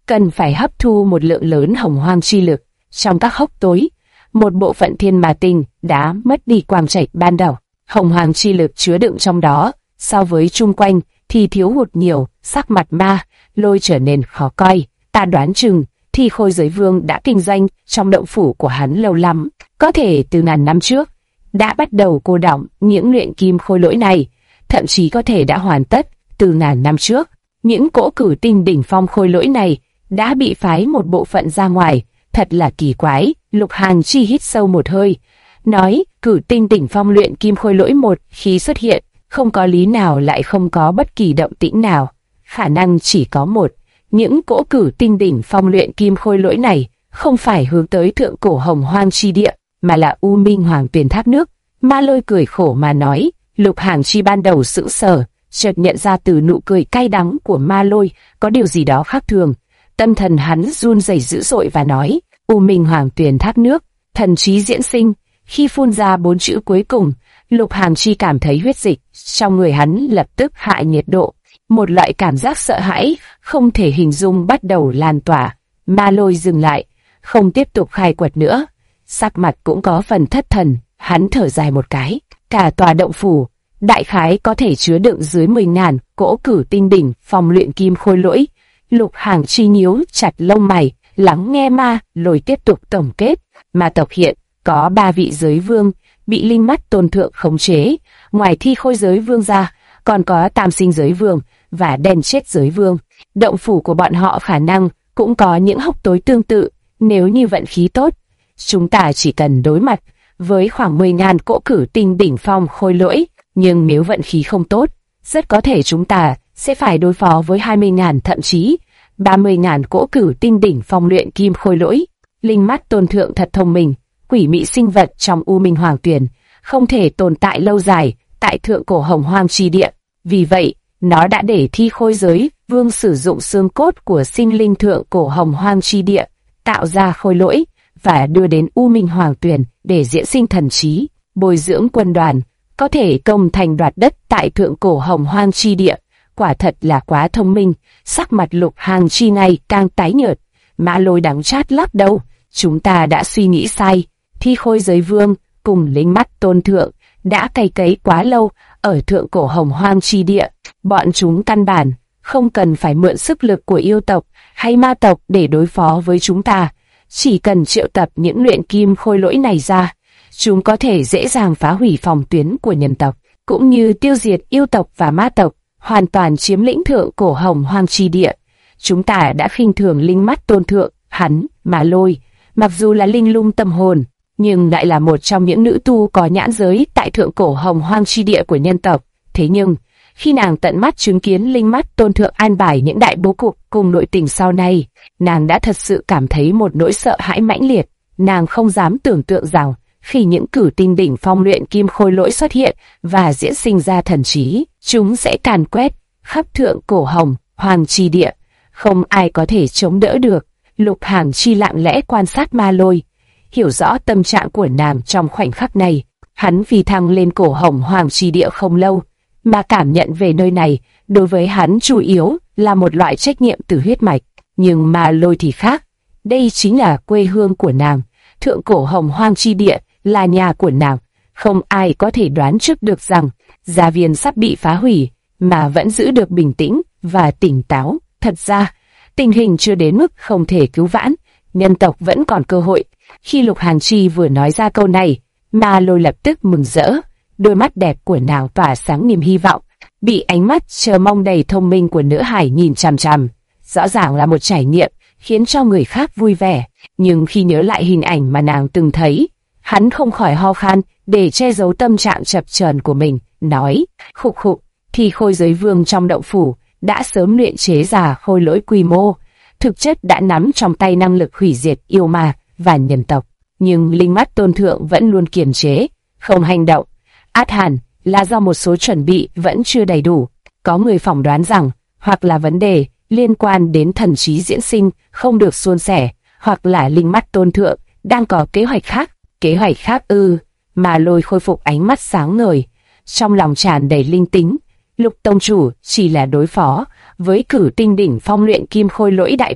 Speaker 1: cần phải hấp thu một lượng lớn hồng hoang chi lực. Trong các hốc tối, một bộ phận thiên ma tinh đã mất đi quang trạch ban đầu. Hồng hoang chi lực chứa đựng trong đó, so với chung quanh thì thiếu hụt nhiều. Sắc mặt Ma Lôi trở nên khó coi. Ta đoán chừng Thi Khôi Giới Vương đã kinh doanh trong động phủ của hắn lâu lắm, có thể từ ngàn năm trước đã bắt đầu cô đọng những luyện kim khôi lỗi này, thậm chí có thể đã hoàn tất từ ngàn năm trước. Những cỗ cử tinh đỉnh phong khôi lỗi này đã bị phái một bộ phận ra ngoài, thật là kỳ quái. Lục Hàn Chi hít sâu một hơi, nói, cử tinh đỉnh phong luyện kim khôi lỗi một khi xuất hiện, không có lý nào lại không có bất kỳ động tĩnh nào. Khả năng chỉ có một, những cỗ cử tinh đỉnh phong luyện kim khôi lỗi này không phải hướng tới thượng cổ hồng hoang chi địa, mà là U Minh Hoàng Tuyền thác nước. Ma Lôi cười khổ mà nói. Lục Hàn Chi ban đầu sững sờ, chợt nhận ra từ nụ cười cay đắng của Ma Lôi có điều gì đó khác thường. Tâm thần hắn run rẩy dữ dội và nói, U Minh Hoàng Tuyền thác nước, thần trí diễn sinh. Khi phun ra 4 chữ cuối cùng, Lục Hàn Chi cảm thấy huyết dịch trong người hắn lập tức hạ nhiệt độ. Một loại cảm giác sợ hãi không thể hình dung bắt đầu lan tỏa. Ma Lôi dừng lại, không tiếp tục khai quật nữa. Sắc mặt cũng có phần thất thần, hắn thở dài một cái. Cả tòa động phủ, đại khái có thể chứa đựng dưới 10.000 cỗ cử tinh đỉnh phong luyện kim khôi lỗi. Lục Hàn Chi nhíu chặt lông mày, lắng nghe Ma Lôi tiếp tục tổng kết. Ma tộc hiện có 3 vị giới vương bị linh mắt tôn thượng khống chế, ngoài Thi Khôi Giới Vương ra, còn có Tam Sinh Giới Vương và Đen Chết Giới Vương. Động phủ của bọn họ khả năng cũng có những hốc tối tương tự. Nếu như vận khí tốt, chúng ta chỉ cần đối mặt với khoảng 10.000 cỗ cử tinh đỉnh phong khôi lỗi, nhưng nếu vận khí không tốt, rất có thể chúng ta sẽ phải đối phó với 20.000 thậm chí 30.000 cỗ cử tinh đỉnh phong luyện kim khôi lỗi. Linh mắt tôn thượng thật thông minh, quỷ mị sinh vật trong U Minh Hoàng Tuyền không thể tồn tại lâu dài tại thượng cổ hồng hoang chi địa. Vì vậy, nó đã để Thi Khôi Giới Vương sử dụng xương cốt của sinh linh thượng cổ hồng hoang chi địa, tạo ra khôi lỗi và đưa đến U Minh Hoàng Tuyền để diễn sinh thần trí, bồi dưỡng quân đoàn, có thể công thành đoạt đất tại thượng cổ hồng hoang chi địa. Quả thật là quá thông minh. Sắc mặt Lục Hàn Chi ngày càng tái nhợt. Ma Lôi đắng chát lắc đầu, chúng ta đã suy nghĩ sai. Thi Khôi Giới Vương cùng linh mắt tôn thượng đã cày cấy quá lâu ở thượng cổ hồng hoang chi địa. Bọn chúng căn bản không cần phải mượn sức lực của yêu tộc hay ma tộc để đối phó với chúng ta. Chỉ cần triệu tập những luyện kim khôi lỗi này ra, chúng có thể dễ dàng phá hủy phòng tuyến của nhân tộc, cũng như tiêu diệt yêu tộc và ma tộc, hoàn toàn chiếm lĩnh thượng cổ hồng hoang chi địa. Chúng ta đã khinh thường linh mắt tôn thượng, hắn, Ma Lôi, mặc dù là linh lung tâm hồn, nhưng lại là một trong những nữ tu có nhãn giới tại thượng cổ hồng hoang chi địa của nhân tộc. Thế nhưng, khi nàng tận mắt chứng kiến linh mắt tôn thượng an bài những đại bố cục cùng nội tình sau này, nàng đã thật sự cảm thấy một nỗi sợ hãi mãnh liệt. Nàng không dám tưởng tượng rằng khi những cử tinh đỉnh phong luyện kim khôi lỗi xuất hiện và diễn sinh ra thần trí, chúng sẽ càn quét khắp thượng cổ hồng hoang chi địa, không ai có thể chống đỡ được. Lục Hàn Chi lặng lẽ quan sát Ma Lôi, hiểu rõ tâm trạng của nàng trong khoảnh khắc này. Hắn vì thăng lên cổ hồng hoang chi địa không lâu, mà cảm nhận về nơi này đối với hắn chủ yếu là một loại trách nhiệm từ huyết mạch. Nhưng Ma Lôi thì khác, đây chính là quê hương của nàng, thượng cổ hồng hoang chi địa là nhà của nàng. Không ai có thể đoán trước được rằng gia viên sắp bị phá hủy mà vẫn giữ được bình tĩnh và tỉnh táo. Thật ra, tình hình chưa đến mức không thể cứu vãn, nhân tộc vẫn còn cơ hội. Khi Lục Hàn Chi vừa nói ra câu này, Ma Lôi lập tức mừng rỡ, đôi mắt đẹp của nàng tỏa sáng niềm hy vọng, bị ánh mắt chờ mong đầy thông minh của nữ hải nhìn chằm chằm. Rõ ràng là một trải nghiệm khiến cho người khác vui vẻ, nhưng khi nhớ lại hình ảnh mà nàng từng thấy, hắn không khỏi ho khan để che giấu tâm trạng chập chờn của mình, nói, khục khục. Thi Khôi Giới Vương trong động phủ đã sớm luyện chế ra khôi lỗi quy mô, thực chất đã nắm trong tay năng lực hủy diệt yêu ma và nhân tộc. Nhưng linh mắt tôn thượng vẫn luôn kiềm chế, không hành động. Át hẳn là do một số chuẩn bị vẫn chưa đầy đủ. Có người phỏng đoán rằng, hoặc là vấn đề liên quan đến thần trí diễn sinh không được suôn sẻ, hoặc là linh mắt tôn thượng đang có kế hoạch khác. Kế hoạch khác ư? Ma Lôi khôi phục ánh mắt sáng ngời, trong lòng tràn đầy linh tính. Lục tông chủ chỉ là đối phó với cử tinh đỉnh phong luyện kim khôi lỗi đại quân,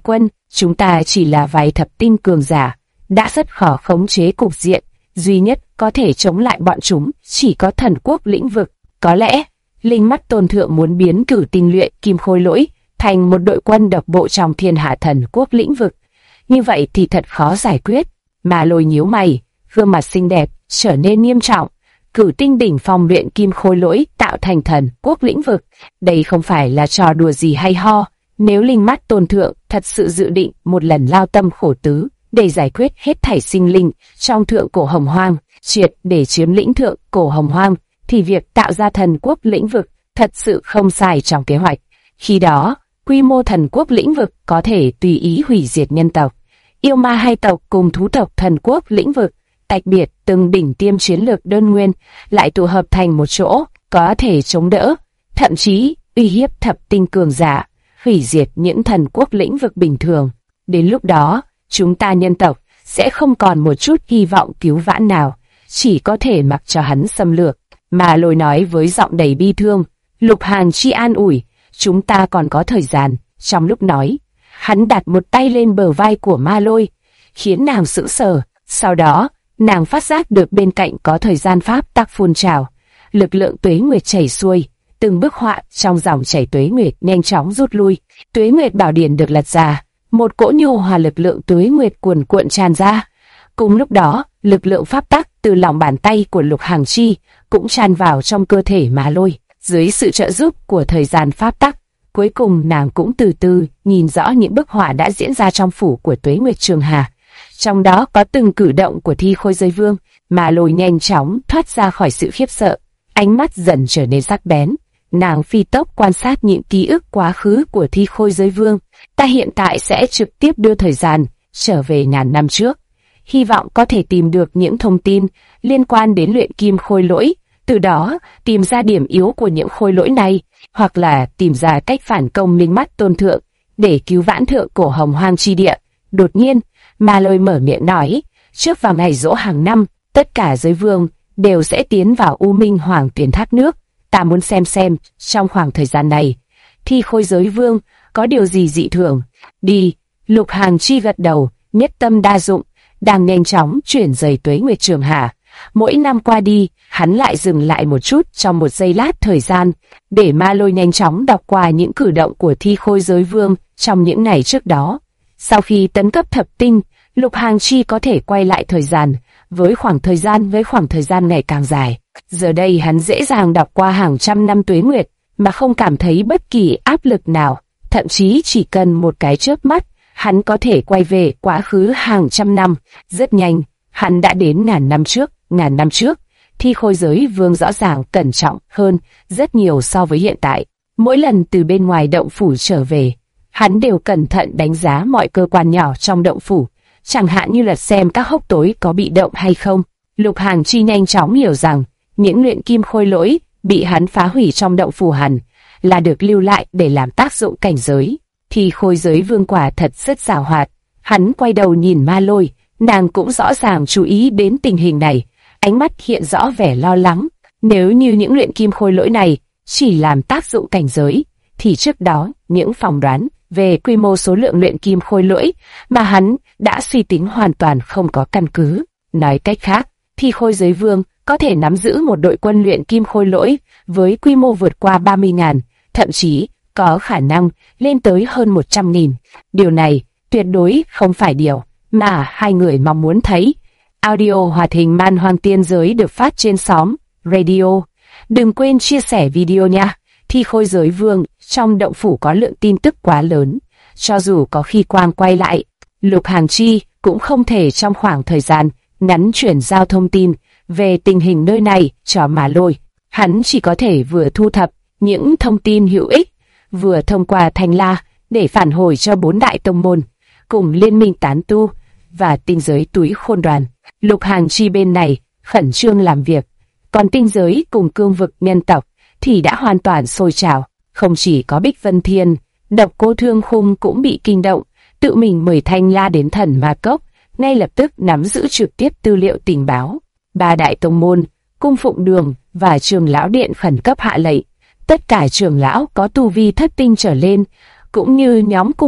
Speaker 1: chúng ta chỉ là vài thập tinh cường giả, đã rất khó khống chế cục diện, duy nhất có thể chống lại bọn chúng chỉ có thần quốc lĩnh vực. Có lẽ, Linh Mắt Tôn Thượng muốn biến cử tinh luyện kim khôi lỗi thành một đội quân độc bộ trong thiên hạ thần quốc lĩnh vực. Như vậy thì thật khó giải quyết. Mà Lôi nhíu mày, gương mặt xinh đẹp trở nên nghiêm trọng. Cử tinh đỉnh phong luyện kim khôi lỗi tạo thành thần quốc lĩnh vực, đây không phải là trò đùa gì hay ho. Nếu Linh Mắt Tôn Thượng thật sự dự định một lần lao tâm khổ tứ để giải quyết hết thảy sinh linh trong thượng cổ hồng hoang, triệt để chiếm lĩnh thượng cổ hồng hoang, thì việc tạo ra thần quốc lĩnh vực thật sự không sai trong kế hoạch. Khi đó, quy mô thần quốc lĩnh vực có thể tùy ý hủy diệt nhân tộc, yêu ma hai tộc cùng thú tộc thần quốc lĩnh vực, tách biệt từng đỉnh tiêm chiến lược đơn nguyên lại tụ hợp thành một chỗ, có thể chống đỡ, thậm chí uy hiếp thập tinh cường giả, hủy diệt những thần quốc lĩnh vực bình thường. Đến lúc đó, chúng ta nhân tộc sẽ không còn một chút hy vọng cứu vãn nào, chỉ có thể mặc cho hắn xâm lược. Mà Lôi nói với giọng đầy bi thương. Lục Hàn Chi an ủi, chúng ta còn có thời gian. Trong lúc nói, hắn đặt một tay lên bờ vai của Ma Lôi, khiến nàng sững sờ. Sau đó, nàng phát giác được bên cạnh có thời gian pháp tắc phun trào, lực lượng tuế nguyệt chảy xuôi, từng bức họa trong dòng chảy tuế nguyệt nhanh chóng rút lui. Tuế nguyệt bảo điển được lật ra, một cỗ nhu hòa lực lượng tuế nguyệt cuồn cuộn tràn ra. Cùng lúc đó, lực lượng pháp tắc từ lòng bàn tay của Lục Hàn Chi cũng tràn vào trong cơ thể Ma Lôi. Dưới sự trợ giúp của thời gian pháp tắc, cuối cùng nàng cũng từ từ nhìn rõ những bức họa đã diễn ra trong phủ của Tuế Nguyệt Trường Hà. Trong đó có từng cử động của Thi Khôi Giới Vương. Ma Lôi nhanh chóng thoát ra khỏi sự khiếp sợ, ánh mắt dần trở nên sắc bén. Nàng phi tốc quan sát những ký ức quá khứ của Thi Khôi Giới Vương. Ta hiện tại sẽ trực tiếp đưa thời gian trở về ngàn năm trước, hy vọng có thể tìm được những thông tin liên quan đến luyện kim khôi lỗi, từ đó tìm ra điểm yếu của những khôi lỗi này, hoặc là tìm ra cách phản công Linh Mắt Tôn Thượng để cứu vãn thượng cổ hồng hoang chi địa. Đột nhiên, Ma Lôi mở miệng nói, trước vào ngày giỗ hàng năm, tất cả giới vương đều sẽ tiến vào U Minh Hoàng Tuyển Thác nước. Ta muốn xem trong khoảng thời gian này, Thi Khôi Giới Vương có điều gì dị thường. Đi. Lục Hàn Chi gật đầu, nhất tâm đa dụng, đang nhanh chóng chuyển rời Tuế Nguyệt Trường Hà. Mỗi năm qua đi, hắn lại dừng lại một chút trong một giây lát thời gian, để Ma Lôi nhanh chóng đọc qua những cử động của Thi Khôi Giới Vương trong những ngày trước đó. Sau khi tấn cấp thập tinh, Lục Hàn Chi có thể quay lại thời gian, với khoảng thời gian ngày càng dài. Giờ đây hắn dễ dàng đọc qua hàng trăm năm tuế nguyệt, mà không cảm thấy bất kỳ áp lực nào. Thậm chí chỉ cần một cái chớp mắt, hắn có thể quay về quá khứ hàng trăm năm. Rất nhanh, hắn đã đến ngàn năm trước. Thi Khôi Giới Vương rõ ràng cẩn trọng hơn rất nhiều so với hiện tại. Mỗi lần từ bên ngoài động phủ trở về, hắn đều cẩn thận đánh giá mọi cơ quan nhỏ trong động phủ, chẳng hạn như là xem các hốc tối có bị động hay không. Lục Hàn Chi nhanh chóng hiểu rằng, những luyện kim khôi lỗi bị hắn phá hủy trong động phủ hẳn là được lưu lại để làm tác dụng cảnh giới. Thì Khôi Giới Vương quả thật rất giàu hoạt. Hắn quay đầu nhìn Ma Lôi, nàng cũng rõ ràng chú ý đến tình hình này, ánh mắt hiện rõ vẻ lo lắng. Nếu như những luyện kim khôi lỗi này chỉ làm tác dụng cảnh giới, thì trước đó những phỏng đoán về quy mô số lượng luyện kim khôi lỗi mà hắn đã suy tính hoàn toàn không có căn cứ. Nói cách khác, Thi Khôi Giới Vương có thể nắm giữ một đội quân luyện kim khôi lỗi với quy mô vượt qua 30.000, thậm chí có khả năng lên tới hơn 100.000. Điều này tuyệt đối không phải điều mà hai người mong muốn thấy. Audio hoạt hình Man Hoang Tiên Giới được phát trên xóm Radio. Đừng quên chia sẻ video nha. Thi Khôi Giới Vương trong động phủ có lượng tin tức quá lớn, cho dù có khi quang quay lại, Lục Hàn Chi cũng không thể trong khoảng thời gian ngắn chuyển giao thông tin về tình hình nơi này cho Ma Lôi. Hắn chỉ có thể vừa thu thập những thông tin hữu ích, vừa thông qua Thanh La để phản hồi cho 4 đại tông môn, cùng Liên minh tán tu và tinh giới túi khôn đoàn. Lục Hàn Chi bên này khẩn trương làm việc, còn tinh giới cùng cương vực nhân tộc thì đã hoàn toàn sôi trào. Không chỉ có Bích Vân Thiên, Độc Cô Thương Khung cũng bị kinh động, tự mình mời Thanh La đến Thần Ma Cốc, ngay lập tức nắm giữ trực tiếp tư liệu tình báo. 3 đại tông môn, Cung Phụng Đường và Trường Lão Điện khẩn cấp hạ lệnh, tất cả trưởng lão có tu vi thất tinh trở lên, cũng như nhóm Cung Phụng,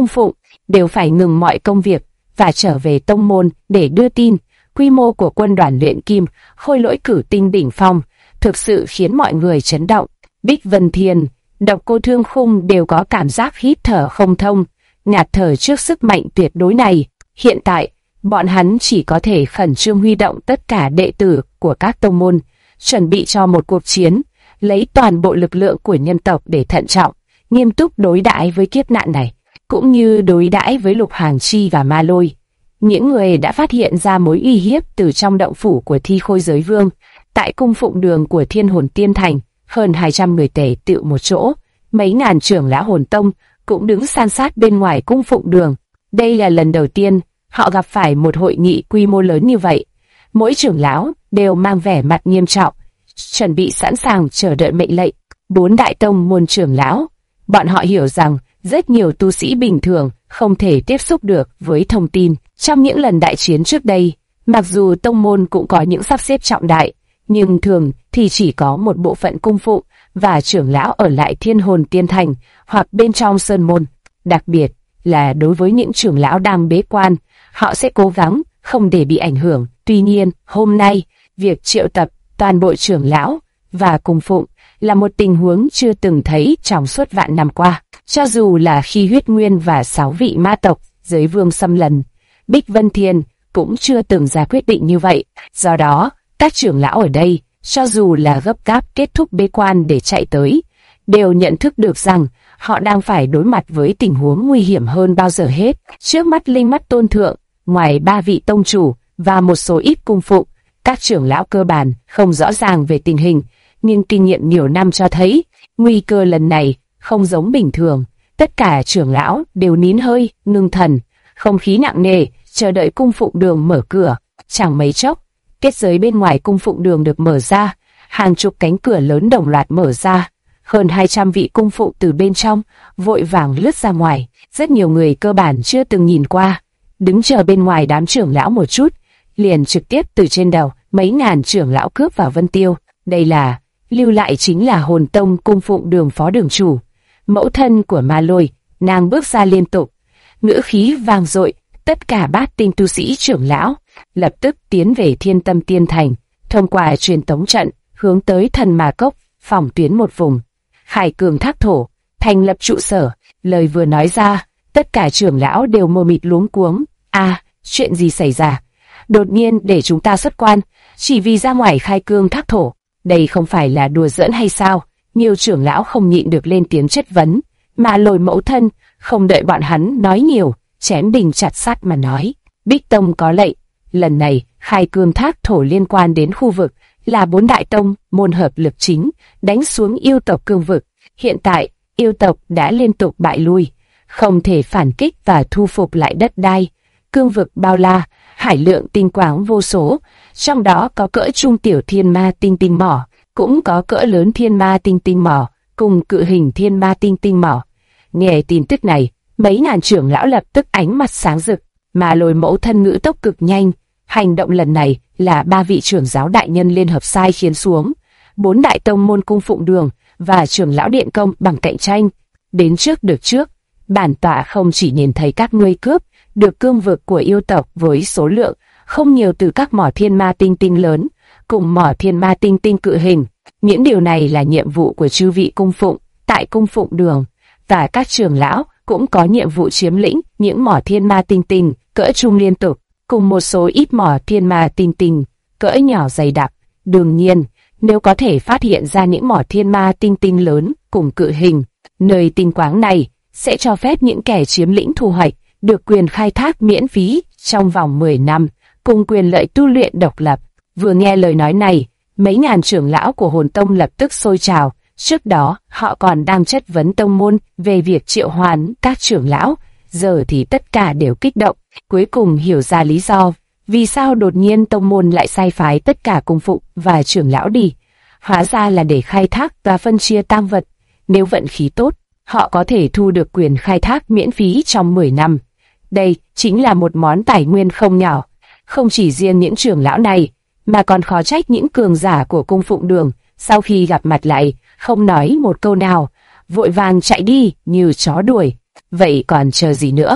Speaker 1: đều phải ngừng mọi công việc và trở về tông môn để đưa tin. Quy mô của quân đoàn luyện kim, khôi lỗi cử tinh đỉnh phong, thực sự khiến mọi người chấn động. Bích Vân Thiên, Độc Cô Thương Khung đều có cảm giác hít thở không thông, ngạt thở trước sức mạnh tuyệt đối này. Hiện tại, bọn hắn chỉ có thể khẩn trương huy động tất cả đệ tử của các tông môn, chuẩn bị cho một cuộc chiến, lấy toàn bộ lực lượng của nhân tộc để thận trọng, nghiêm túc đối đãi với kiếp nạn này, cũng như đối đãi với Lục Hàng Chi và Ma Lôi. Những người đã phát hiện ra mối uy hiếp từ trong động phủ của Thi Khôi Giới Vương, tại cung phụng đường của Thiên Hồn Tiên Thành, hơn 200 người tề tựu một chỗ, mấy ngàn trưởng lão hồn tông cũng đứng san sát bên ngoài cung phụng đường. Đây là lần đầu tiên họ gặp phải một hội nghị quy mô lớn như vậy. Mỗi trưởng lão đều mang vẻ mặt nghiêm trọng, chuẩn bị sẵn sàng chờ đợi mệnh lệnh. 4 đại tông môn trưởng lão, bọn họ hiểu rằng rất nhiều tu sĩ bình thường không thể tiếp xúc được với thông tin. Trong những lần đại chiến trước đây, mặc dù tông môn cũng có những sắp xếp trọng đại, nhưng thường thì chỉ có một bộ phận cung phụng và trưởng lão ở lại Thiên Hồn Tiên Thành hoặc bên trong sơn môn. Đặc biệt là đối với những trưởng lão đang bế quan, họ sẽ cố gắng không để bị ảnh hưởng. Tuy nhiên, hôm nay, việc triệu tập toàn bộ trưởng lão và cung phụng là một tình huống chưa từng thấy trong suốt vạn năm qua. Cho dù là khi Huyết Nguyên và 6 vị ma tộc Giới Vương xâm lấn, Bích Vân Thiên cũng chưa từng ra quyết định như vậy. Do đó, các trưởng lão ở đây, cho dù là gấp gáp kết thúc bế quan để chạy tới, đều nhận thức được rằng họ đang phải đối mặt với tình huống nguy hiểm hơn bao giờ hết. Trước mắt Linh Mắt Tôn Thượng, ngoài 3 vị tông chủ và một số ít cung phụng, các trưởng lão cơ bản không rõ ràng về tình hình, nhưng kinh nghiệm nhiều năm cho thấy, nguy cơ lần này không giống bình thường. Tất cả trưởng lão đều nín hơi, ngưng thần, không khí nặng nề, chờ đợi cung phụng đường mở cửa. Chẳng mấy chốc, kết giới bên ngoài cung phụng đường được mở ra, hàng chục cánh cửa lớn đồng loạt mở ra. Hơn 200 vị cung phụng từ bên trong vội vàng lướt ra ngoài. Rất nhiều người cơ bản chưa từng nhìn qua, đứng chờ bên ngoài đám trưởng lão một chút, liền trực tiếp từ trên đầu mấy ngàn trưởng lão cướp vào Vân Tiêu. Đây là lưu lại chính là Hồn Tông cung phụng đường phó đường chủ, mẫu thân của Ma Lôi. Nàng bước ra liên tục, ngữ khí vang dội. Tất cả bát tinh tu sĩ trưởng lão lập tức tiến về Thiên Tâm Tiên Thành, thông qua truyền tống trận hướng tới Thần Ma Cốc, phòng tuyến một vùng Khải Cường Thác Thổ, thành lập trụ sở. Lời vừa nói ra, tất cả trưởng lão đều mờ mịt luống cuống. Chuyện gì xảy ra? Đột nhiên để chúng ta xuất quan, chỉ vì ra ngoài Khai Cương Thác Thổ. Đây không phải là đùa giỡn hay sao? Nhiều trưởng lão không nhịn được lên tiếng chất vấn. Mà Lôi mẫu thân không đợi bọn hắn nói nhiều, chém đinh chặt sắt mà nói: Bích Tông có lệnh, lần này Khai Cương Thác Thổ liên quan đến khu vực là 4 đại tông môn hợp lực chính, đánh xuống yêu tộc cương vực. Hiện tại yêu tộc đã liên tục bại lui, không thể phản kích và thu phục lại đất đai. Cương vực bao la, hải lượng tinh quáng vô số, trong đó có cỡ trung tiểu thiên ma tinh tinh mỏ, cũng có cỡ lớn thiên ma tinh tinh mỏ, cùng cự hình thiên ma tinh tinh mỏ. Nghe tin tức này, mấy ngàn trưởng lão lập tức ánh mặt sáng rực. Mà Lôi mẫu thân ngữ tốc cực nhanh, hành động lần này là 3 vị trưởng giáo đại nhân liên hợp sai khiến xuống. 4 đại tông môn cung phụng đường và trưởng lão điện công bằng cạnh tranh. Đến trước được trước, bản tọa không chỉ nhìn thấy các ngươi cướp được cương vực của yêu tộc với số lượng không nhiều từ các mỏ thiên ma tinh tinh lớn, cùng mỏ thiên ma tinh tinh cự hình. Những điều này là nhiệm vụ của chư vị cung phụng tại cung phụng đường, và các trưởng lão cũng có nhiệm vụ chiếm lĩnh những mỏ thiên ma tinh tinh cỡ trung liên tục, cùng một số ít mỏ thiên ma tinh tinh cỡ nhỏ dày đặc. Đương nhiên, nếu có thể phát hiện ra những mỏ thiên ma tinh tinh lớn cùng cự hình, nơi tinh quáng này sẽ cho phép những kẻ chiếm lĩnh thu hoạch được quyền khai thác miễn phí trong vòng 10 năm, cùng quyền lợi tu luyện độc lập. Vừa nghe lời nói này, mấy ngàn trưởng lão của Hồn Tông lập tức sôi trào. Trước đó, họ còn đang chất vấn tông môn về việc triệu hoán các trưởng lão, giờ thì tất cả đều kích động, cuối cùng hiểu ra lý do vì sao đột nhiên tông môn lại sai phái tất cả cung phụng và trưởng lão đi. Hóa ra là để khai thác và phân chia tang vật. Nếu vận khí tốt, họ có thể thu được quyền khai thác miễn phí trong 10 năm. Đây chính là một món tài nguyên không nhỏ. Không chỉ riêng những trưởng lão này, mà còn khó trách những cường giả của cung phụng đường, sau khi gặp mặt lại, không nói một câu nào, vội vàng chạy đi như chó đuổi. Vậy còn chờ gì nữa?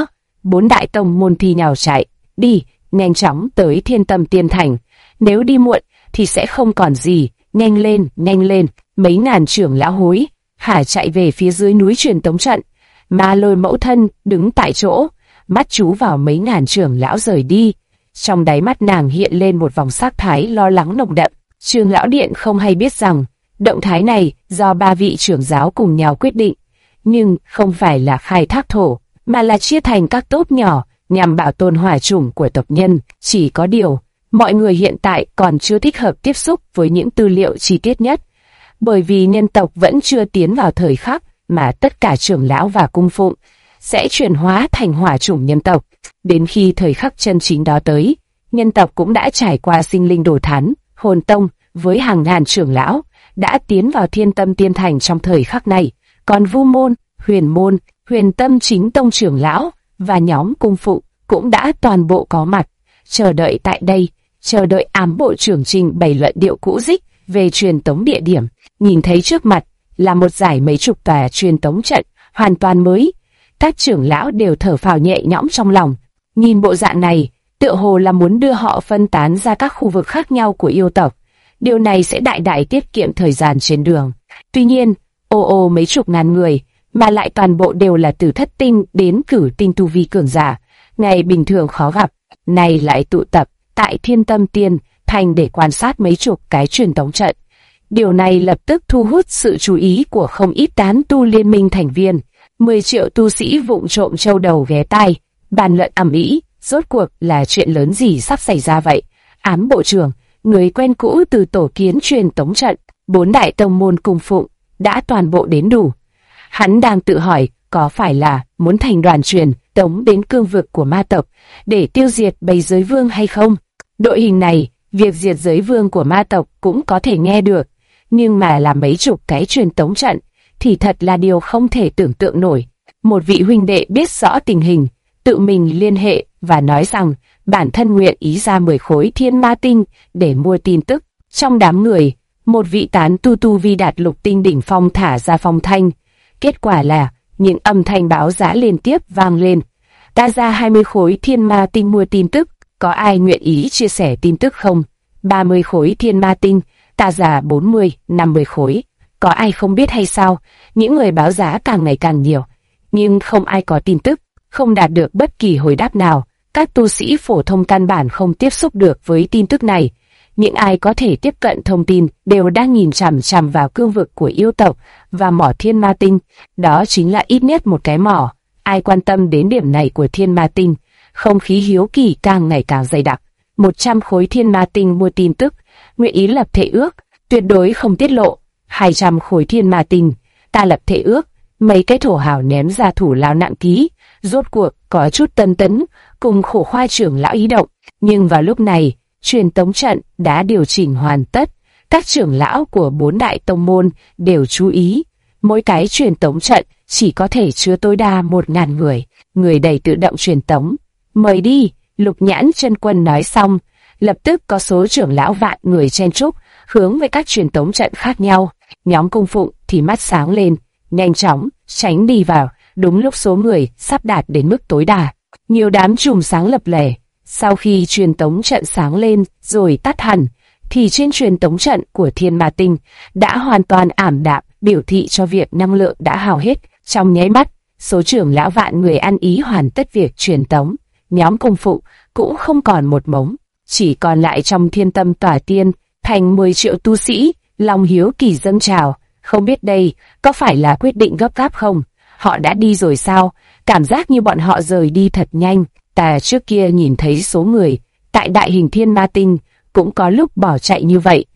Speaker 1: bốn đại tông môn thi nhau chạy, đi, nhanh chóng tới Thiên Tâm Tiên Thành. Nếu đi muộn thì sẽ không còn gì, nhanh lên, mấy ngàn trưởng lão hối hả chạy về phía dưới núi truyền tống trận. Ma Lôi mẫu thân đứng tại chỗ, mắt chú vào mấy ngàn trưởng lão rời đi. Trong đáy mắt nàng hiện lên một vòng sắc thái lo lắng nồng đậm. Trường lão điện không hay biết rằng, động thái này do ba vị trưởng giáo cùng nhau quyết định, nhưng không phải là khai thác thổ, mà là chia thành các tốp nhỏ nhằm bảo tồn hỏa chủng của tộc nhân. Chỉ có điều, mọi người hiện tại còn chưa thích hợp tiếp xúc với những tư liệu chi tiết nhất, bởi vì nhân tộc vẫn chưa tiến vào thời khắc mà tất cả trưởng lão và cung phụng sẽ chuyển hóa thành hỏa chủng nhân tộc. Đến khi thời khắc chân chính đó tới, nhân tộc cũng đã trải qua sinh linh đồ thán, hồn tông với hàng ngàn trưởng lão đã tiến vào Thiên Tâm Tiên Thành trong thời khắc này, còn Vu môn, Huyền Tâm chính tông trưởng lão và nhóm cung phụ cũng đã toàn bộ có mặt, chờ đợi tại đây, chờ đợi ám bộ trưởng trình bày luận điệu cũ dích về truyền tống địa điểm. Nhìn thấy trước mặt là một dải mấy chục tòa truyền tống trận hoàn toàn mới, các trưởng lão đều thở phào nhẹ nhõm trong lòng. Nhìn bộ dạng này, tựa hồ là muốn đưa họ phân tán ra các khu vực khác nhau của yêu tộc. Điều này sẽ đại đại tiết kiệm thời gian trên đường. Tuy nhiên, mấy chục ngàn người, mà lại toàn bộ đều là từ thất tinh đến cửu tinh tu vi cường giả, ngày bình thường khó gặp, này lại tụ tập tại Thiên Tâm Tiên Thành để quan sát mấy chục cái truyền tống trận. Điều này lập tức thu hút sự chú ý của không ít tán tu liên minh thành viên. 10 triệu tu sĩ vụng trộm châu đầu ghé tai, bàn luận ầm ĩ, rốt cuộc là chuyện lớn gì sắp xảy ra vậy? Ám bộ trưởng, người quen cũ từ tổ kiến truyền tống trận, 4 đại tông môn cung phụng đã toàn bộ đến đủ. Hắn đang tự hỏi có phải là muốn thành đoàn truyền tống đến cương vực của ma tộc để tiêu diệt bầy giới vương hay không? Đội hình này, việc diệt giới vương của ma tộc cũng có thể nghe được, nhưng mà là mấy chục cái truyền tống trận thì thật là điều không thể tưởng tượng nổi. Một vị huynh đệ biết rõ tình hình, tự mình liên hệ và nói rằng bản thân nguyện ý ra 10 khối thiên ma tinh để mua tin tức. Trong đám người, một vị tán tu vi đạt lục tinh đỉnh phong thả ra phong thanh. Kết quả là những âm thanh báo giá liên tiếp vang lên. Ta ra 20 khối thiên ma tinh mua tin tức, có ai nguyện ý chia sẻ tin tức không? 30 khối thiên ma tinh, ta ra 40, 50 khối. Có ai không biết hay sao? Những người báo giá càng ngày càng nhiều, nhưng không ai có tin tức, không đạt được bất kỳ hồi đáp nào. Các tu sĩ phổ thông căn bản không tiếp xúc được với tin tức này. Những ai có thể tiếp cận thông tin đều đang nhìn chằm chằm vào cương vực của yêu tộc và mỏ thiên ma tinh. Đó chính là ít nhất một cái mỏ. Ai quan tâm đến điểm này của thiên ma tinh? Không khí hiếu kỳ càng ngày càng dày đặc. 100 khối thiên ma tinh mua tin tức, nguyện ý lập thể ước, tuyệt đối không tiết lộ. 200 khối thiên ma tinh, ta lập thể ước. Mấy cái thổ hào ném ra thủ lao nặng ký. Rốt cuộc có chút tân tấn cùng khổ khoa trưởng lão ý động. Nhưng vào lúc này, truyền tống trận đã điều chỉnh hoàn tất. Các trưởng lão của 4 đại tông môn đều chú ý. Mỗi cái truyền tống trận chỉ có thể chứa tối đa 1.000 người. Người đầy tự động truyền tống. Mời đi, Lục Nhãn Chân Quân nói xong. Lập tức có số trưởng lão vạn người chen chúc, hướng về các truyền tống trận khác nhau. Nhóm cung phụng thì mắt sáng lên, nhanh chóng tránh đi vào. Đúng lúc số người sắp đạt đến mức tối đa, nhiều đám chùm sáng lập lẻ. Sau khi truyền tống trận sáng lên rồi tắt hẳn, thì trên truyền tống trận của Thiên Ma Tinh đã hoàn toàn ảm đạm, biểu thị cho việc năng lượng đã hao hết. Trong nháy mắt, số trưởng lão vạn người ăn ý hoàn tất việc truyền tống. Nhóm cung phụ cũng không còn một mống, chỉ còn lại trong Thiên Tâm Tỏa Tiên Thành 10 triệu tu sĩ. Lòng hiếu kỳ dâng trào, không biết đây có phải là quyết định gấp gáp không? Họ đã đi rồi sao? Cảm giác như bọn họ rời đi thật nhanh. Ta trước kia nhìn thấy số người tại đại hình Thiên Ma Tinh cũng có lúc bỏ chạy như vậy.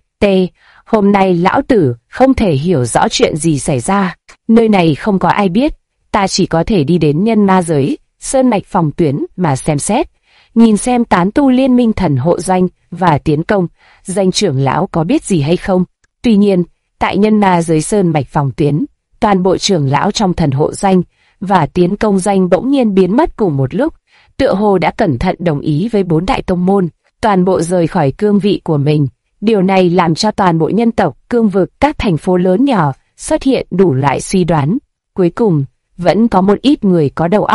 Speaker 1: Hôm nay lão tử không thể hiểu rõ chuyện gì xảy ra. Nơi này không có ai biết. Ta chỉ có thể đi đến nhân ma giới, sơn mạch phòng tuyến mà xem xét. Nhìn xem tán tu liên minh thần hộ doanh và tiến công, danh trưởng lão có biết gì hay không. Tuy nhiên, tại nhân ma giới sơn mạch phòng tuyến, toàn bộ trưởng lão trong thần hộ doanh và tiến công doanh bỗng nhiên biến mất cùng một lúc, tựa hồ đã cẩn thận đồng ý với 4 đại tông môn, toàn bộ rời khỏi cương vị của mình. Điều này làm cho toàn bộ nhân tộc, cương vực, các thành phố lớn nhỏ xuất hiện đủ loại suy đoán. Cuối cùng, vẫn có một ít người có đầu óc,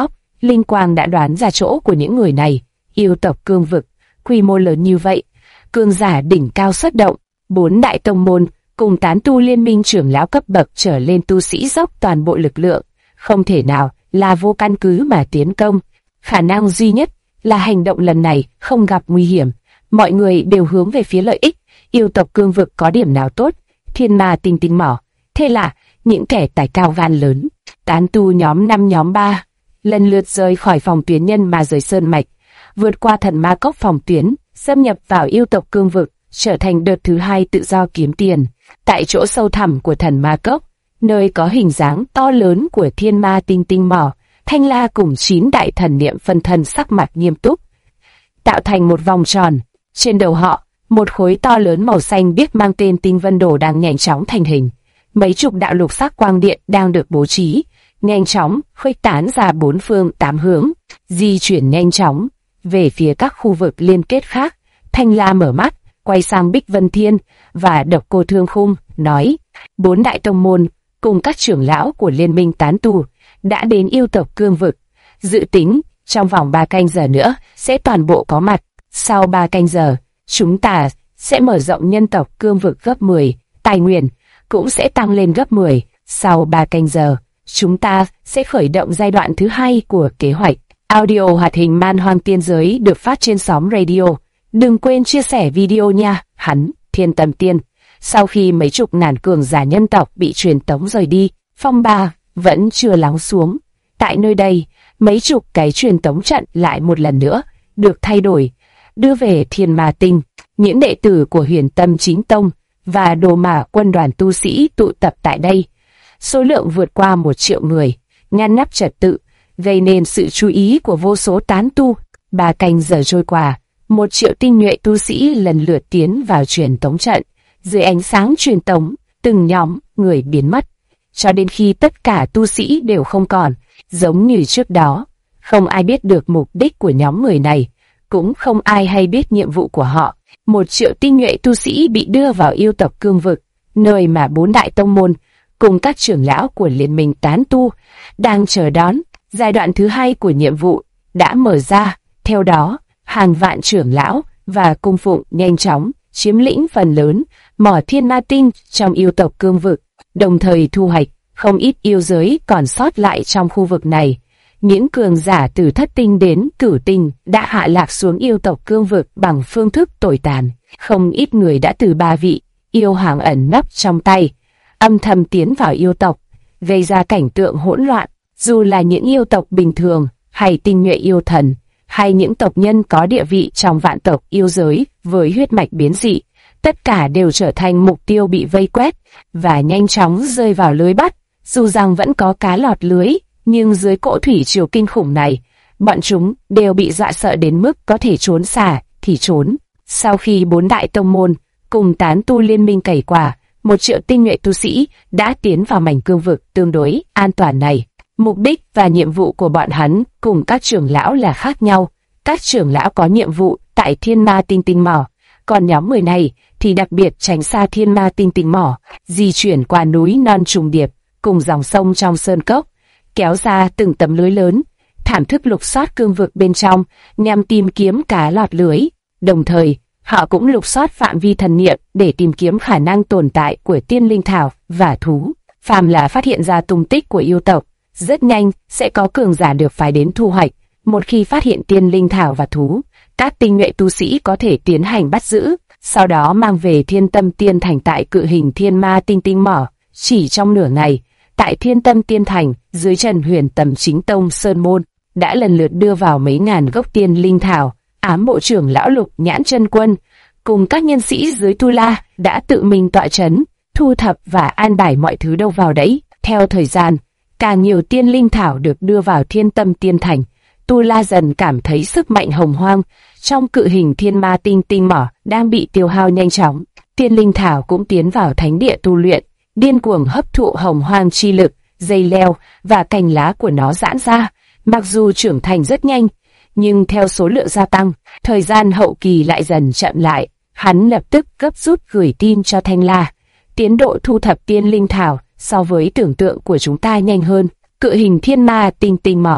Speaker 1: Linh Quang đã đoán ra chỗ của những người này. Yêu tộc cương vực, quy mô lớn như vậy, cường giả đỉnh cao xuất động, 4 đại tông môn cùng tán tu liên minh trưởng lão cấp bậc trở lên tu sĩ dốc toàn bộ lực lượng, không thể nào là vô căn cứ mà tiến công. Khả năng duy nhất là hành động lần này không gặp nguy hiểm, mọi người đều hướng về phía lợi ích. Yêu tộc cương vực có điểm nào tốt? Thiên ma tinh tinh mỏ. Thế là những kẻ tài cao gan lớn, tán tu nhóm 5 nhóm 3, lần lượt rời khỏi phòng tuyến nhân ma rời sơn mạch, vượt qua thần ma cốc phòng tuyến, xâm nhập vào yêu tộc cương vực, trở thành đợt thứ 2 tự do kiếm tiền. Tại chỗ sâu thẳm của thần ma cốc, nơi có hình dáng to lớn của thiên ma tinh tinh mỏ, Thanh La cùng 9 đại thần niệm phân thân sắc mặt nghiêm túc, tạo thành một vòng tròn. Trên đầu họ, một khối to lớn màu xanh biếc mang tên Tinh Vân Đồ đang nhanh chóng thành hình. Mấy chục đạo lục sắc quang điện đang được bố trí, nhanh chóng khuếch tán ra 4 phương 8 hướng, di chuyển nhanh chóng về phía các khu vực liên kết khác. Thanh La mở mắt, quay sang Bích Vân Thiên và Độc Cô Thương Khung, nói: 4 đại tông môn cùng các trưởng lão của liên minh tán tu đã đến yêu tộc cương vực, dự tính trong vòng 3 canh giờ nữa sẽ toàn bộ có mặt. Sau 3 canh giờ, chúng ta sẽ mở rộng nhân tộc cương vực gấp 10, tài nguyên cũng sẽ tăng lên gấp 10. Sau 3 canh giờ, chúng ta sẽ khởi động giai đoạn thứ 2 của kế hoạch. Audio hoạt hình Man Hoang Tiên Giới được phát trên xóm radio. Đừng quên chia sẻ video nha. Hắn, Thiên Tâm Tiên. Sau khi mấy chục ngàn cường giả nhân tộc bị truyền tống rời đi, phong ba vẫn chưa lắng xuống. Tại nơi đây, mấy chục cái truyền tống trận lại một lần nữa được thay đổi, đưa về Thiên Ma Tinh. Những đệ tử của Huyền Tâm Chính Tông và Đồ Mã quân đoàn tu sĩ tụ tập tại đây, số lượng vượt qua 1 triệu người, ngăn nắp trật tự, gây nên sự chú ý của vô số tán tu. 3 canh giờ trôi qua, 1 triệu tinh nhuệ tu sĩ lần lượt tiến vào truyền tống trận. Dưới ánh sáng truyền tống, từng nhóm người biến mất, cho đến khi tất cả tu sĩ đều không còn. Giống như trước đó, không ai biết được mục đích của nhóm người này, cũng không ai hay biết nhiệm vụ của họ. 1 triệu tinh nhuệ tu sĩ bị đưa vào yêu tộc cương vực, nơi mà 4 đại tông môn cùng các trưởng lão của liên minh tán tu đang chờ đón. Giai đoạn thứ 2 của nhiệm vụ đã mở ra. Theo đó, hàng vạn trưởng lão và cung phụng nhanh chóng chiếm lĩnh phần lớn mỏ thiên ma tinh trong yêu tộc cương vực, đồng thời thu hoạch không ít yêu giới còn sót lại trong khu vực này. Những cường giả từ Thất Tinh đến Cửu Tinh đã hạ lạc xuống yêu tộc cương vực bằng phương thức tồi tàn. Không ít người đã từ 3 vị yêu hoàng ẩn nấp trong tay, âm thầm tiến vào yêu tộc, gây ra cảnh tượng hỗn loạn. Dù là những yêu tộc bình thường, hay tinh nhuệ yêu thần, hay những tộc nhân có địa vị trong vạn tộc yêu giới với huyết mạch biến dị, tất cả đều trở thành mục tiêu bị vây quét và nhanh chóng rơi vào lưới bắt. Dù rằng vẫn có cá lọt lưới, nhưng dưới cỗ thủy triều kinh khủng này, bọn chúng đều bị dọa sợ đến mức có thể trốn xả thì trốn. Sau khi 4 đại tông môn cùng tán tu liên minh cày quả, 1 triệu tinh nhuệ tu sĩ đã tiến vào mảnh cương vực tương đối an toàn này. Mục đích và nhiệm vụ của bọn hắn cùng các trưởng lão là khác nhau. Các trưởng lão có nhiệm vụ tại Thiên Ma Tinh Tinh Mỏ, còn nhóm người này thì đặc biệt tránh xa Thiên Ma Tinh Tinh Mỏ, di chuyển qua núi non trùng điệp cùng dòng sông trong sơn cốc, kéo ra từng tấm lưới lớn, thảm thức lục soát cương vực bên trong nhằm tìm kiếm cá lọt lưới. Đồng thời, họ cũng lục soát phạm vi thần niệm để tìm kiếm khả năng tồn tại của tiên linh thảo và thú. Phàm là phát hiện ra tung tích của yêu tộc, rất nhanh sẽ có cường giả được phái đến thu hoạch. Một khi phát hiện tiên linh thảo và thú, các tinh nhuệ tu sĩ có thể tiến hành bắt giữ, sau đó mang về Thiên Tâm Tiên Thành tại Cự Hình Thiên Ma Tinh Tinh Mỏ. Chỉ trong nửa ngày, tại Thiên Tâm Tiên Thành, dưới chân Huyền Tâm Chính Tông Sơn Môn, đã lần lượt đưa vào mấy ngàn gốc tiên linh thảo. Ám bộ trưởng lão Lục Nhãn Chân Quân cùng các nhân sĩ dưới Tu La đã tự mình tọa chấn, thu thập và an bài mọi thứ đâu vào đấy. Theo thời gian, càng nhiều tiên linh thảo được đưa vào Thiên Tâm Tiên Thành, Tu La dần cảm thấy sức mạnh hồng hoang trong Cự Hình Thiên Ma Tinh Tinh Mỏ đang bị tiêu hao nhanh chóng. Tiên linh thảo cũng tiến vào thánh địa tu luyện, điên cuồng hấp thụ hồng hoang chi lực, dây leo và cành lá của nó giãn ra. Mặc dù trưởng thành rất nhanh, nhưng theo số lượng gia tăng, thời gian hậu kỳ lại dần chậm lại. Hắn lập tức gấp rút gửi tin cho Thanh La. Tiến độ thu thập tiên linh thảo so với tưởng tượng của chúng ta nhanh hơn. Cự Hình Thiên Ma Tinh Tinh Mỏ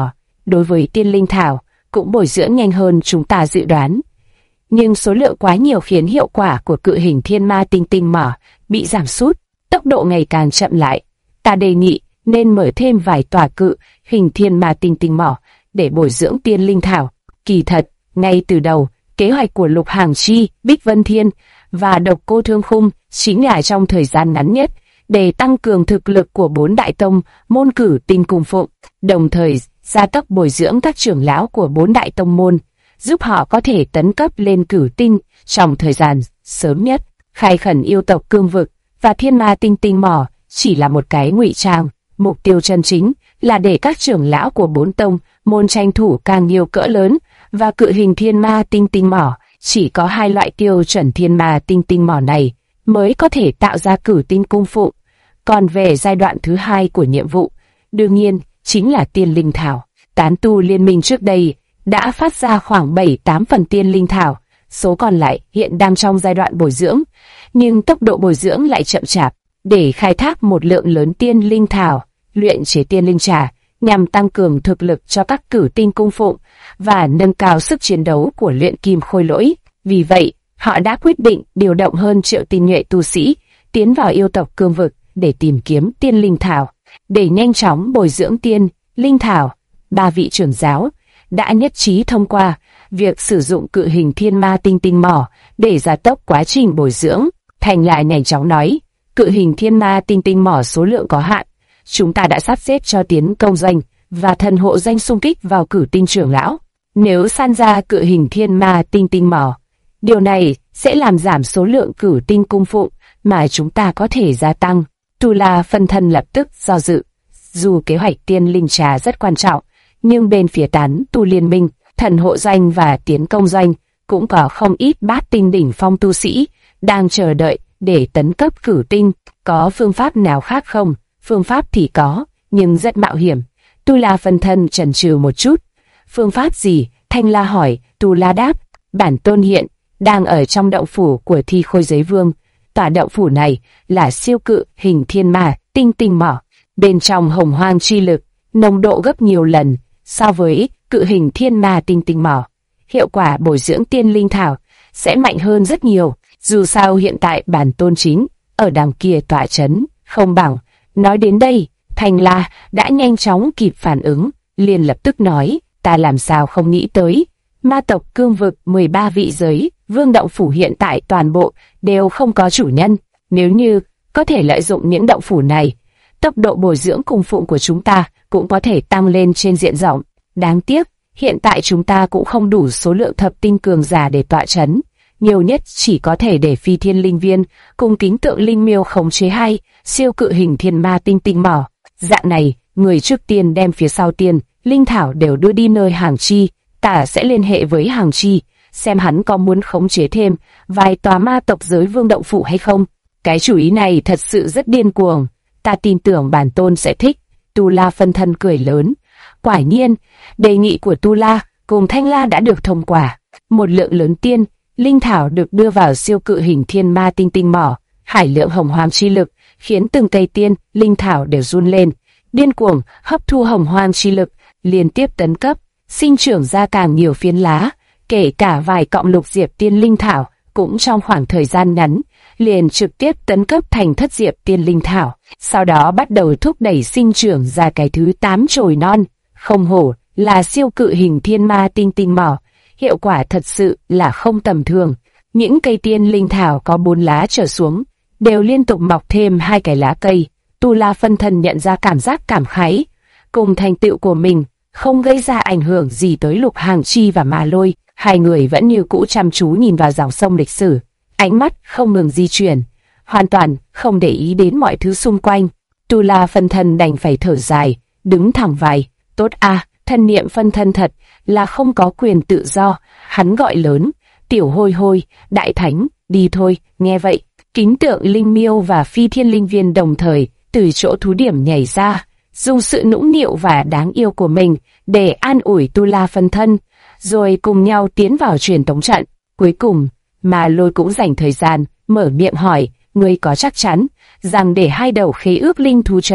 Speaker 1: đối với tiên linh thảo cũng bồi dưỡng nhanh hơn chúng ta dự đoán. Nhưng số lượng quá nhiều khiến hiệu quả của cự hình thiên ma tinh tinh mỏ bị giảm sút, tốc độ ngày càng chậm lại. Ta đề nghị nên mở thêm vài tòa cự hình thiên ma tinh tinh mỏ để bồi dưỡng tiên linh thảo. Kỳ thật, ngay từ đầu, kế hoạch của Lục Hàng Chi, Bích Vân Thiên và Độc Cô Thương Khung chính là trong thời gian ngắn nhất để tăng cường thực lực của 4 đại tông môn cử tinh cung phụng, đồng thời gia tốc bồi dưỡng các trưởng lão của 4 đại tông môn, giúp họ có thể tấn cấp lên cử tinh trong thời gian sớm nhất. Khai khẩn yêu tộc cương vực và thiên ma tinh tinh mỏ chỉ là một cái ngụy trang, mục tiêu chân chính là để các trưởng lão của 4 tông môn tranh thủ càng nhiều cỡ lớn, và cự hình thiên ma tinh tinh mỏ chỉ có 2 loại tiêu chuẩn thiên ma tinh tinh mỏ này mới có thể tạo ra cử tinh cung phụng. Còn về giai đoạn thứ 2 của nhiệm vụ, đương nhiên chính là tiên linh thảo. Tán tu liên minh trước đây đã phát ra khoảng 7-8 phần tiên linh thảo, số còn lại hiện đang trong giai đoạn bồi dưỡng, nhưng tốc độ bồi dưỡng lại chậm chạp. Để khai thác một lượng lớn tiên linh thảo, luyện chế tiên linh trà nhằm tăng cường thực lực cho các cử tinh cung phụng và nâng cao sức chiến đấu của luyện kim khôi lỗi. Vì vậy, họ đã quyết định điều động hơn 1 triệu tinh nhuệ tu sĩ tiến vào yêu tộc cương vực để tìm kiếm tiên linh thảo. Để nhanh chóng bồi dưỡng tiên linh thảo, 3 vị trưởng giáo đã nhất trí thông qua việc sử dụng cự hình thiên ma tinh tinh mỏ để gia tốc quá trình bồi dưỡng. Thành lại nhanh chóng nói, cự hình thiên ma tinh tinh mỏ số lượng có hạn, chúng ta đã sắp xếp cho tiến công doanh và thần hộ doanh xung kích vào cử tinh trưởng lão. Nếu san ra cự hình thiên ma tinh tinh mỏ, điều này sẽ làm giảm số lượng cử tinh cung phụng mà chúng ta có thể gia tăng. Tu La phân thân lập tức do dự. Dù kế hoạch tiên linh trà rất quan trọng, nhưng bên phía tán tu liên minh, thần hộ doanh và tiến công doanh cũng có không ít bát tinh đỉnh phong tu sĩ đang chờ đợi để tấn cấp cử tinh. Có phương pháp nào khác không? Phương pháp thì có, nhưng rất mạo hiểm. Tu La phân thân chần chừ một chút. Phương pháp gì? Thanh La hỏi. Tu La đáp, bản tôn hiện đang ở trong động phủ của Thi Khôi Giới Vương. Tòa động phủ này là siêu cự hình thiên ma tinh tinh mỏ, bên trong hồng hoang chi lực nồng độ gấp nhiều lần so với cự hình thiên ma tinh tinh mỏ. Hiệu quả bồi dưỡng tiên linh thảo sẽ mạnh hơn rất nhiều. Dù sao hiện tại bản tôn chính ở đằng kia tọa chấn, không bằng. Nói đến đây, Thanh La đã nhanh chóng kịp phản ứng, liền lập tức nói, ta làm sao không nghĩ tới. Ma tộc cương vực 13 vị giới vương động phủ hiện tại toàn bộ đều không có chủ nhân. Nếu như có thể lợi dụng những động phủ này, tốc độ bồi dưỡng cung phụng của chúng ta cũng có thể tăng lên trên diện rộng. Đáng tiếc, hiện tại chúng ta cũng không đủ số lượng thập tinh cường giả để tọa chấn. Nhiều nhất chỉ có thể để Phi Thiên Linh Viên cùng Kính Tượng Linh Miêu khống chế hay siêu cự hình thiên ma tinh tinh mỏ. Dạng này, người trước tiên đem phía sau tiên linh thảo đều đưa đi nơi Hàng Chi. Ta sẽ liên hệ với Hàng Chi, xem hắn có muốn khống chế thêm vài tòa ma tộc giới vương động phủ hay không. Cái chủ ý này thật sự rất điên cuồng, ta tin tưởng bản tôn sẽ thích. Tu La phân thân cười lớn. Quả nhiên, đề nghị của Tu La cùng Thanh La đã được thông qua. Một lượng lớn tiên linh thảo được đưa vào siêu cự hình thiên ma tinh tinh mỏ. Hải lượng hồng hoang chi lực khiến từng cây tiên linh thảo đều run lên, điên cuồng hấp thu hồng hoang chi lực, liên tiếp tấn cấp, sinh trưởng ra càng nhiều phiến lá. Kể cả vài cọng lục diệp tiên linh thảo cũng trong khoảng thời gian ngắn liền trực tiếp tấn cấp thành thất diệp tiên linh thảo, sau đó bắt đầu thúc đẩy sinh trưởng ra cái thứ 8 chồi non. Không hổ là siêu cự hình thiên ma tinh tinh mỏ, hiệu quả thật sự là không tầm thường. Những cây tiên linh thảo có 4 lá trở xuống đều liên tục mọc thêm 2 cái lá cây. Tu La phân thân nhận ra cảm giác cảm khái, cùng thành tựu của mình không gây ra ảnh hưởng gì tới Lục Hàng Chi và Ma Lôi. Hai người vẫn như cũ chăm chú nhìn vào dòng sông lịch sử, ánh mắt không ngừng di chuyển, hoàn toàn không để ý đến mọi thứ xung quanh. Tu La phân thân đành phải thở dài, đứng thẳng vai. Tốt a, thân niệm phân thân thật là không có quyền tự do. Hắn gọi lớn, Tiểu Hôi Hôi, Đại Thánh, đi thôi. Nghe vậy, Kính Tượng Linh Miêu và Phi Thiên Linh Viên đồng thời từ chỗ thú điểm nhảy ra, dùng sự nũng nịu và đáng yêu của mình để an ủi Tu La phân thân, rồi cùng nhau tiến vào truyền tống trận. Cuối cùng, Ma Lôi cũng dành thời gian mở miệng hỏi, ngươi có chắc chắn rằng để 2 đầu khế ước linh thú trấn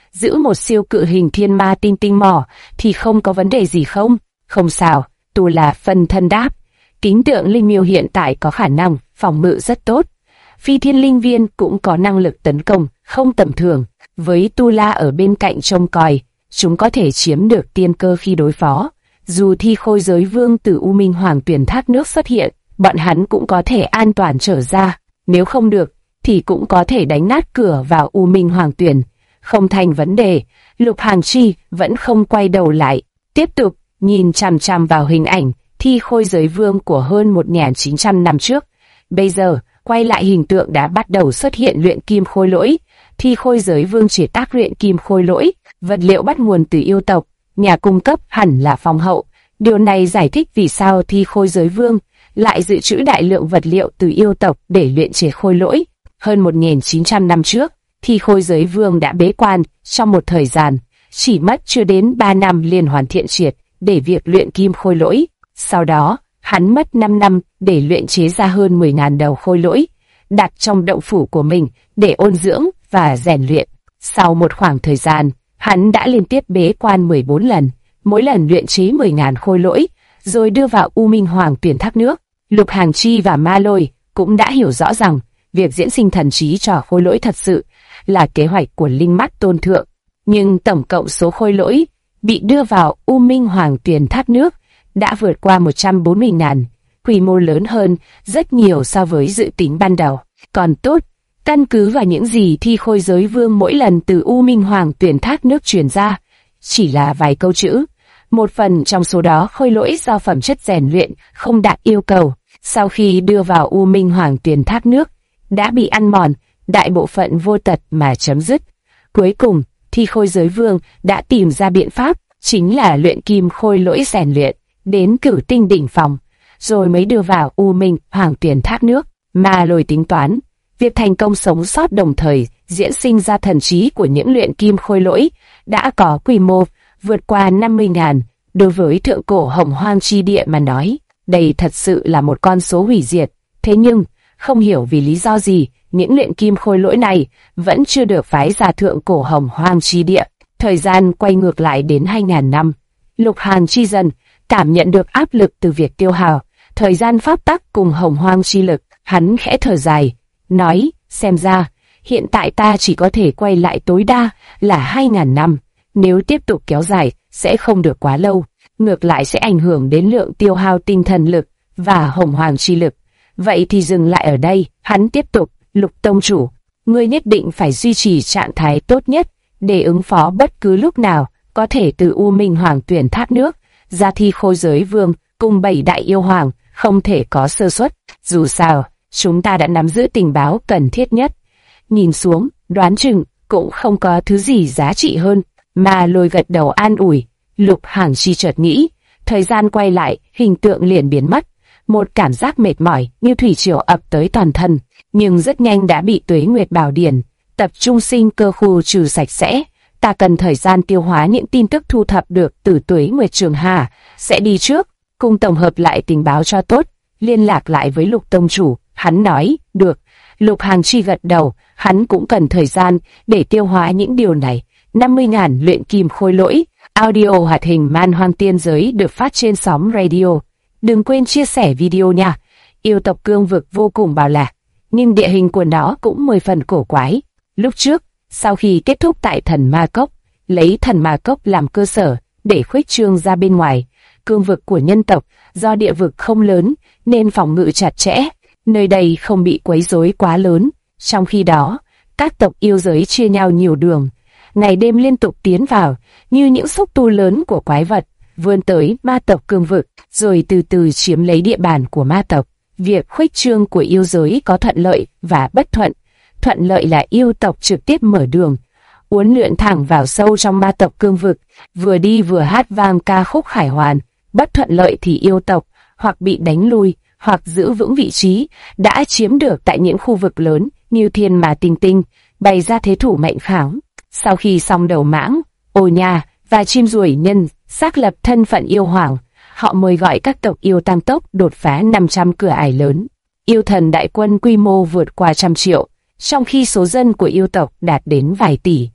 Speaker 1: giữ một siêu cự hình thiên ma tinh tinh mỏ thì không có vấn đề gì không? Không sao, Tu La phân thân đáp. Kính tượng linh miêu hiện tại có khả năng phòng ngự rất tốt. Phi thiên linh viên cũng có năng lực tấn công không tầm thường. Với Tu La ở bên cạnh trông coi, chúng có thể chiếm được tiên cơ khi đối phó. Dù thi khôi giới vương từ U Minh Hoàng tuyển thác nước xuất hiện, bọn hắn cũng có thể an toàn trở ra. Nếu không được, thì cũng có thể đánh nát cửa vào U Minh Hoàng tuyển. Không thành vấn đề. Lục Hàn Chi vẫn không quay đầu lại, tiếp tục nhìn chằm chằm vào hình ảnh thi khôi giới vương của hơn 1900 năm trước. Bây giờ, quay lại hình tượng đã bắt đầu xuất hiện luyện kim khôi lỗi. Thi khôi giới vương chế tác luyện kim khôi lỗi, vật liệu bắt nguồn từ yêu tộc, nhà cung cấp hẳn là phong hậu. Điều này giải thích vì sao thi khôi giới vương lại dự trữ đại lượng vật liệu từ yêu tộc để luyện chế khôi lỗi. Hơn 1900 năm trước, thi khôi giới vương đã bế quan trong một thời gian, chỉ mất chưa đến 3 năm liền hoàn thiện triệt để việc luyện kim khôi lỗi. Sau đó, hắn mất 5 năm để luyện chế ra hơn 10.000 đầu khôi lỗi, đặt trong động phủ của mình để ôn dưỡng và rèn luyện. Sau một khoảng thời gian, hắn đã liên tiếp bế quan 14 lần, mỗi lần luyện chế 10.000 khôi lỗi, rồi đưa vào U Minh Hoàng tuyển thác nước. Lục Hàn Chi và Ma Lôi cũng đã hiểu rõ rằng việc diễn sinh thần trí cho khôi lỗi thật sự là kế hoạch của Linh Mắt Tôn Thượng. Nhưng tổng cộng số khôi lỗi bị đưa vào U Minh Hoàng tuyển thác nước đã vượt qua 140.000, quy mô lớn hơn rất nhiều so với dự tính ban đầu. Còn tốt, căn cứ vào những gì thi khôi giới vương mỗi lần từ U Minh Hoàng tuyển thác nước truyền ra, chỉ là vài câu chữ. Một phần trong số đó khôi lỗi do phẩm chất rèn luyện không đạt yêu cầu, sau khi đưa vào U Minh Hoàng tuyển thác nước, đã bị ăn mòn, đại bộ phận vô tật mà chấm dứt. Cuối cùng, thi khôi giới vương đã tìm ra biện pháp, chính là luyện kim khôi lỗi rèn luyện đến cửu tinh đỉnh phong, rồi mới đưa vào U Minh Hoàng tuyển thác nước. Ma Lôi tính toán, việc thành công sống sót đồng thời diễn sinh ra thần trí của những luyện kim khôi lỗi đã có quy mô vượt qua 50.000. Đối với thượng cổ Hồng Hoang chi địa mà nói, đây thật sự là một con số hủy diệt. Thế nhưng, không hiểu vì lý do gì, những luyện kim khôi lỗi này vẫn chưa được phái ra thượng cổ Hồng Hoang chi địa. Thời gian quay ngược lại đến 2.000 năm. Lục Hàn Chi dần cảm nhận được áp lực từ việc tiêu hao thời gian pháp tắc cùng Hồng Hoang chi lực. Hắn khẽ thở dài, nói, xem ra, hiện tại ta chỉ có thể quay lại tối đa là 2.000 năm. Nếu tiếp tục kéo dài, sẽ không được quá lâu. Ngược lại sẽ ảnh hưởng đến lượng tiêu hao tinh thần lực và Hồng Hoang chi lực. Vậy thì dừng lại ở đây. Hắn tiếp tục, Lục Tông Chủ, ngươi nhất định phải duy trì trạng thái tốt nhất để ứng phó bất cứ lúc nào có thể từ U Minh Hoàng tuyển thác nước ra thi khôi giới vương cùng 7 đại yêu hoàng, không thể có sơ suất. Dù sao, chúng ta đã nắm giữ tình báo cần thiết nhất. Nhìn xuống, đoán chừng cũng không có thứ gì giá trị hơn. Ma Lôi gật đầu an ủi. Lục Hàn Chi chợt nghĩ, thời gian quay lại, hình tượng liền biến mất. Một cảm giác mệt mỏi như thủy triều ập tới toàn thân, nhưng rất nhanh đã bị Tuế Nguyệt Bảo Điển tập trung sinh cơ khu trừ sạch sẽ. Ta cần thời gian tiêu hóa những tin tức thu thập được từ Tuế Nguyệt Trường Hà, sẽ đi trước, cùng tổng hợp lại tình báo cho tốt, liên lạc lại với Lục Tông Chủ. Hắn nói, được. Lục Hàn Chi gật đầu, hắn cũng cần thời gian để tiêu hóa những điều này. 50.000 luyện kim khôi lỗi. Audio hoạt hình Man Hoang Tiên Giới được phát trên sóng radio. Đừng quên chia sẻ video nha. Yêu tộc Cương Vực vô cùng bảo lạc, nhưng địa hình của nó cũng 10 phần cổ quái. Lúc trước, sau khi kết thúc tại Thần Ma Cốc, lấy Thần Ma Cốc làm cơ sở để khuếch trương ra bên ngoài, cương vực của nhân tộc do địa vực không lớn nên phòng ngự chặt chẽ, nơi đây không bị quấy rối quá lớn. Trong khi đó, các tộc yêu giới chia nhau nhiều đường, ngày đêm liên tục tiến vào như những xúc tu lớn của quái vật, vươn tới ma tộc cương vực, rồi từ từ chiếm lấy địa bàn của ma tộc. Việc khuếch trương của yêu giới có thuận lợi và bất thuận. Thuận lợi là yêu tộc trực tiếp mở đường, uốn lượn thẳng vào sâu trong ma tộc cương vực, vừa đi vừa hát vang ca khúc khải hoàn. Bất thuận lợi thì yêu tộc hoặc bị đánh lui, hoặc giữ vững vị trí đã chiếm được tại những khu vực lớn như Thiên Ma Tinh Tinh, bày ra thế thủ mạnh kháng. Sau khi xong đầu mãng, ô nha và chim ruồi nhân xác lập thân phận yêu hoàng, họ mời gọi các tộc yêu tăng tốc đột phá 500 cửa ải lớn. Yêu thần đại quân quy mô vượt qua 100 triệu, trong khi số dân của yêu tộc đạt đến vài tỷ.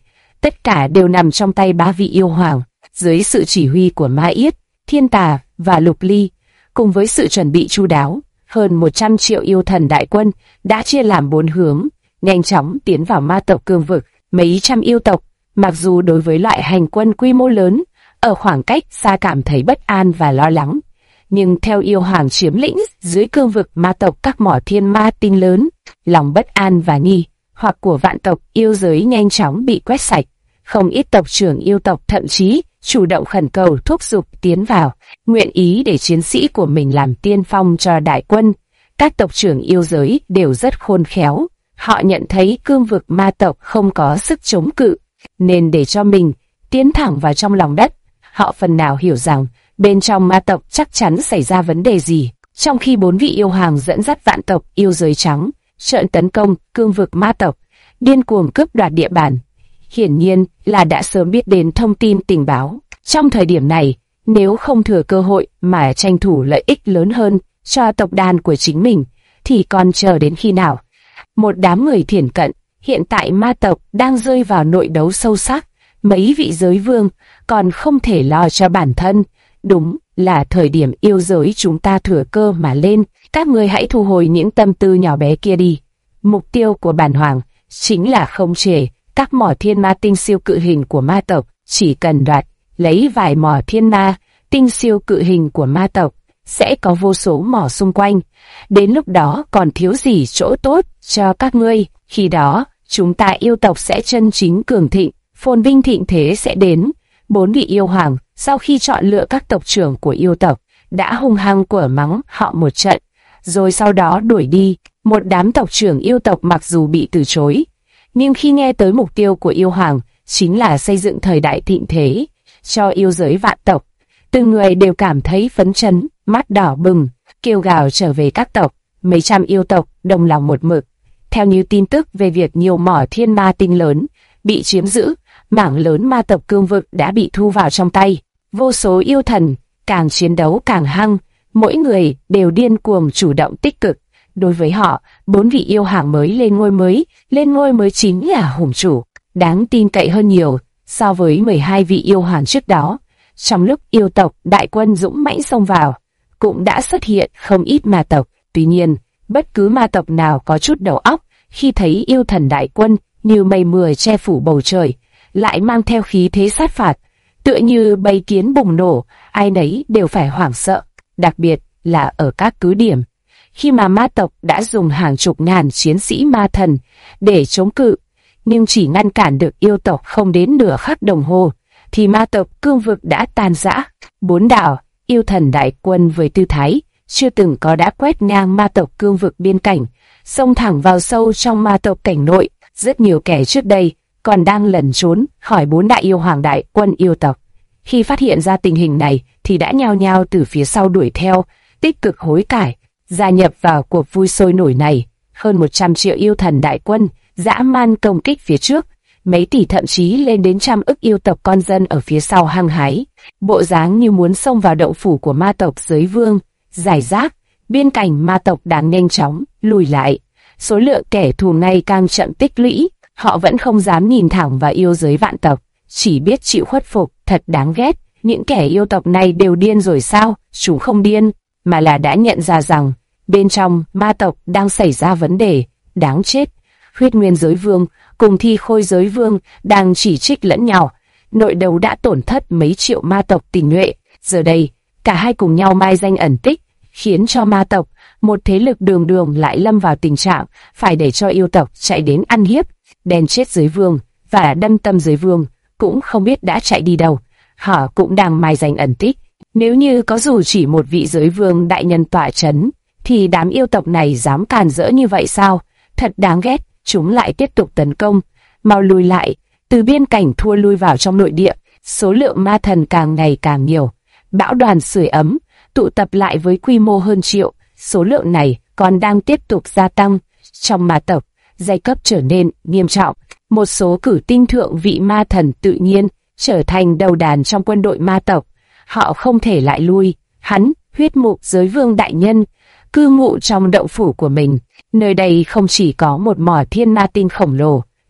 Speaker 1: tất cả đều nằm trong tay ba vị yêu hoàng. Dưới sự chỉ huy của Ma Yết, Thiên Tà và Lục Ly, cùng với sự chuẩn bị chu đáo, hơn 100 triệu yêu thần đại quân đã chia làm 4 hướng, nhanh chóng tiến vào ma tộc cương vực. Mấy trăm yêu tộc, mặc dù đối với loại hành quân quy mô lớn, ở khoảng cách xa cảm thấy bất an và lo lắng, nhưng theo yêu hoàng chiếm lĩnh dưới cương vực ma tộc các mỏ thiên ma tinh lớn, lòng bất an và nghi hoặc của vạn tộc yêu giới nhanh chóng bị quét sạch. Không ít tộc trưởng yêu tộc thậm chí chủ động khẩn cầu thúc giục tiến vào, nguyện ý để chiến sĩ của mình làm tiên phong cho đại quân. Các tộc trưởng yêu giới đều rất khôn khéo, họ nhận thấy cương vực ma tộc không có sức chống cự, nên để cho mình tiến thẳng vào trong lòng đất. Họ phần nào hiểu rằng bên trong ma tộc chắc chắn xảy ra vấn đề gì. Trong khi 4 vị yêu hoàng dẫn dắt vạn tộc yêu giới trắng trợn tấn công cương vực ma tộc, điên cuồng cướp đoạt địa bàn, hiển nhiên là đã sớm biết đến thông tin tình báo. Trong thời điểm này, nếu không thừa cơ hội mà tranh thủ lợi ích lớn hơn cho tộc đàn của chính mình, thì còn chờ đến khi nào? Một đám người thiển cận, hiện tại ma tộc đang rơi vào nội đấu sâu sắc, mấy vị giới vương còn không thể lo cho bản thân. Đúng là thời điểm yêu giới chúng ta thừa cơ mà lên, các ngươi hãy thu hồi những tâm tư nhỏ bé kia đi. Mục tiêu của bản hoàng chính là không chế các mỏ thiên ma tinh siêu cự hình của ma tộc. Chỉ cần đoạt lấy vài mỏ thiên ma tinh siêu cự hình của ma tộc, sẽ có vô số mỏ xung quanh. Đến lúc đó còn thiếu gì chỗ tốt cho các ngươi. Khi đó, chúng ta yêu tộc sẽ chân chính cường thịnh, phồn vinh thịnh thế sẽ đến. 4 vị yêu hoàng, sau khi chọn lựa các tộc trưởng của yêu tộc, đã hung hăng quở mắng họ một trận, rồi sau đó đuổi đi. Một đám tộc trưởng yêu tộc mặc dù bị từ chối, nhưng khi nghe tới mục tiêu của yêu hoàng chính là xây dựng thời đại thịnh thế cho yêu giới vạn tộc, từng người đều cảm thấy phấn chấn, mắt đỏ bừng, kêu gào trở về các tộc. Mấy trăm yêu tộc đồng lòng một mực. Theo như tin tức về việc nhiều mỏ thiên ma tinh lớn bị chiếm giữ, mảng lớn ma tộc cương vực đã bị thu vào trong tay. Vô số yêu thần càng chiến đấu càng hăng, mỗi người đều điên cuồng chủ động tích cực. Đối với họ, 4 vị yêu hoàng mới lên ngôi mới chính là hùng chủ, đáng tin cậy hơn nhiều so với 12 vị yêu hoàng trước đó. Trong lúc yêu tộc đại quân dũng mãnh xông vào, cũng đã xuất hiện không ít ma tộc. Tuy nhiên, bất cứ ma tộc nào có chút đầu óc, khi thấy yêu thần đại quân như mây mưa che phủ bầu trời, lại mang theo khí thế sát phạt, tựa như bầy kiến bùng nổ, ai nấy đều phải hoảng sợ. Đặc biệt là ở các cứ điểm, khi mà ma tộc đã dùng hàng chục ngàn chiến sĩ ma thần để chống cự, nhưng chỉ ngăn cản được yêu tộc không đến nửa khắc đồng hồ, thì ma tộc cương vực đã tan rã. 4 đảo yêu thần đại quân với tư thái chưa từng có đã quét ngang ma tộc cương vực biên cảnh, xông thẳng vào sâu trong ma tộc cảnh nội. Rất nhiều kẻ trước đây còn đang lẩn trốn khỏi 4 đại yêu hoàng đại quân yêu tộc, khi phát hiện ra tình hình này thì đã nhao nhao từ phía sau đuổi theo, tích cực hối cải, gia nhập vào cuộc vui sôi nổi này. Hơn 100 triệu yêu thần đại quân dã man công kích phía trước, mấy tỷ thậm chí lên đến trăm ức yêu tộc con dân ở phía sau hăng hái, bộ dáng như muốn xông vào động phủ của ma tộc giới vương. Giải rác, biên cảnh ma tộc đang nhanh chóng lùi lại, số lượng kẻ thù ngày càng chậm tích lũy. Họ vẫn không dám nhìn thẳng vào yêu giới vạn tộc, chỉ biết chịu khuất phục. Thật đáng ghét, những kẻ yêu tộc này đều điên rồi sao? Chúng không điên, mà là đã nhận ra rằng bên trong ma tộc đang xảy ra vấn đề. Đáng chết, huyết nguyên giới vương cùng thi khôi giới vương đang chỉ trích lẫn nhau. Nội đấu đã tổn thất mấy triệu ma tộc tinh nhuệ, giờ đây cả hai cùng nhau mai danh ẩn tích, khiến cho ma tộc, một thế lực đường đường, lại lâm vào tình trạng phải để cho yêu tộc chạy đến ăn hiếp. Đen chết giới vương và đâm tâm giới vương cũng không biết đã chạy đi đâu, họ cũng đang mai danh ẩn tích. Nếu như có dù chỉ một vị giới vương đại nhân tọa chấn, thì đám yêu tộc này dám càn rỡ như vậy sao? Thật đáng ghét. Chúng lại tiếp tục tấn công, mau lùi lại. Từ biên cảnh thua lui vào trong nội địa, số lượng ma thần càng ngày càng nhiều. Bão đoàn sưởi ấm tụ tập lại với quy mô hơn triệu, số lượng này còn đang tiếp tục gia tăng. Trong ma tộc, giai cấp trở nên nghiêm trọng. Một số cử tinh thượng vị ma thần tự nhiên trở thành đầu đàn trong quân đội ma tộc. Họ không thể lại lui. Hắn, huyết mục giới vương đại nhân, cư ngụ trong động phủ của mình. Nơi đây không chỉ có một mỏ thiên ma tinh khổng lồ,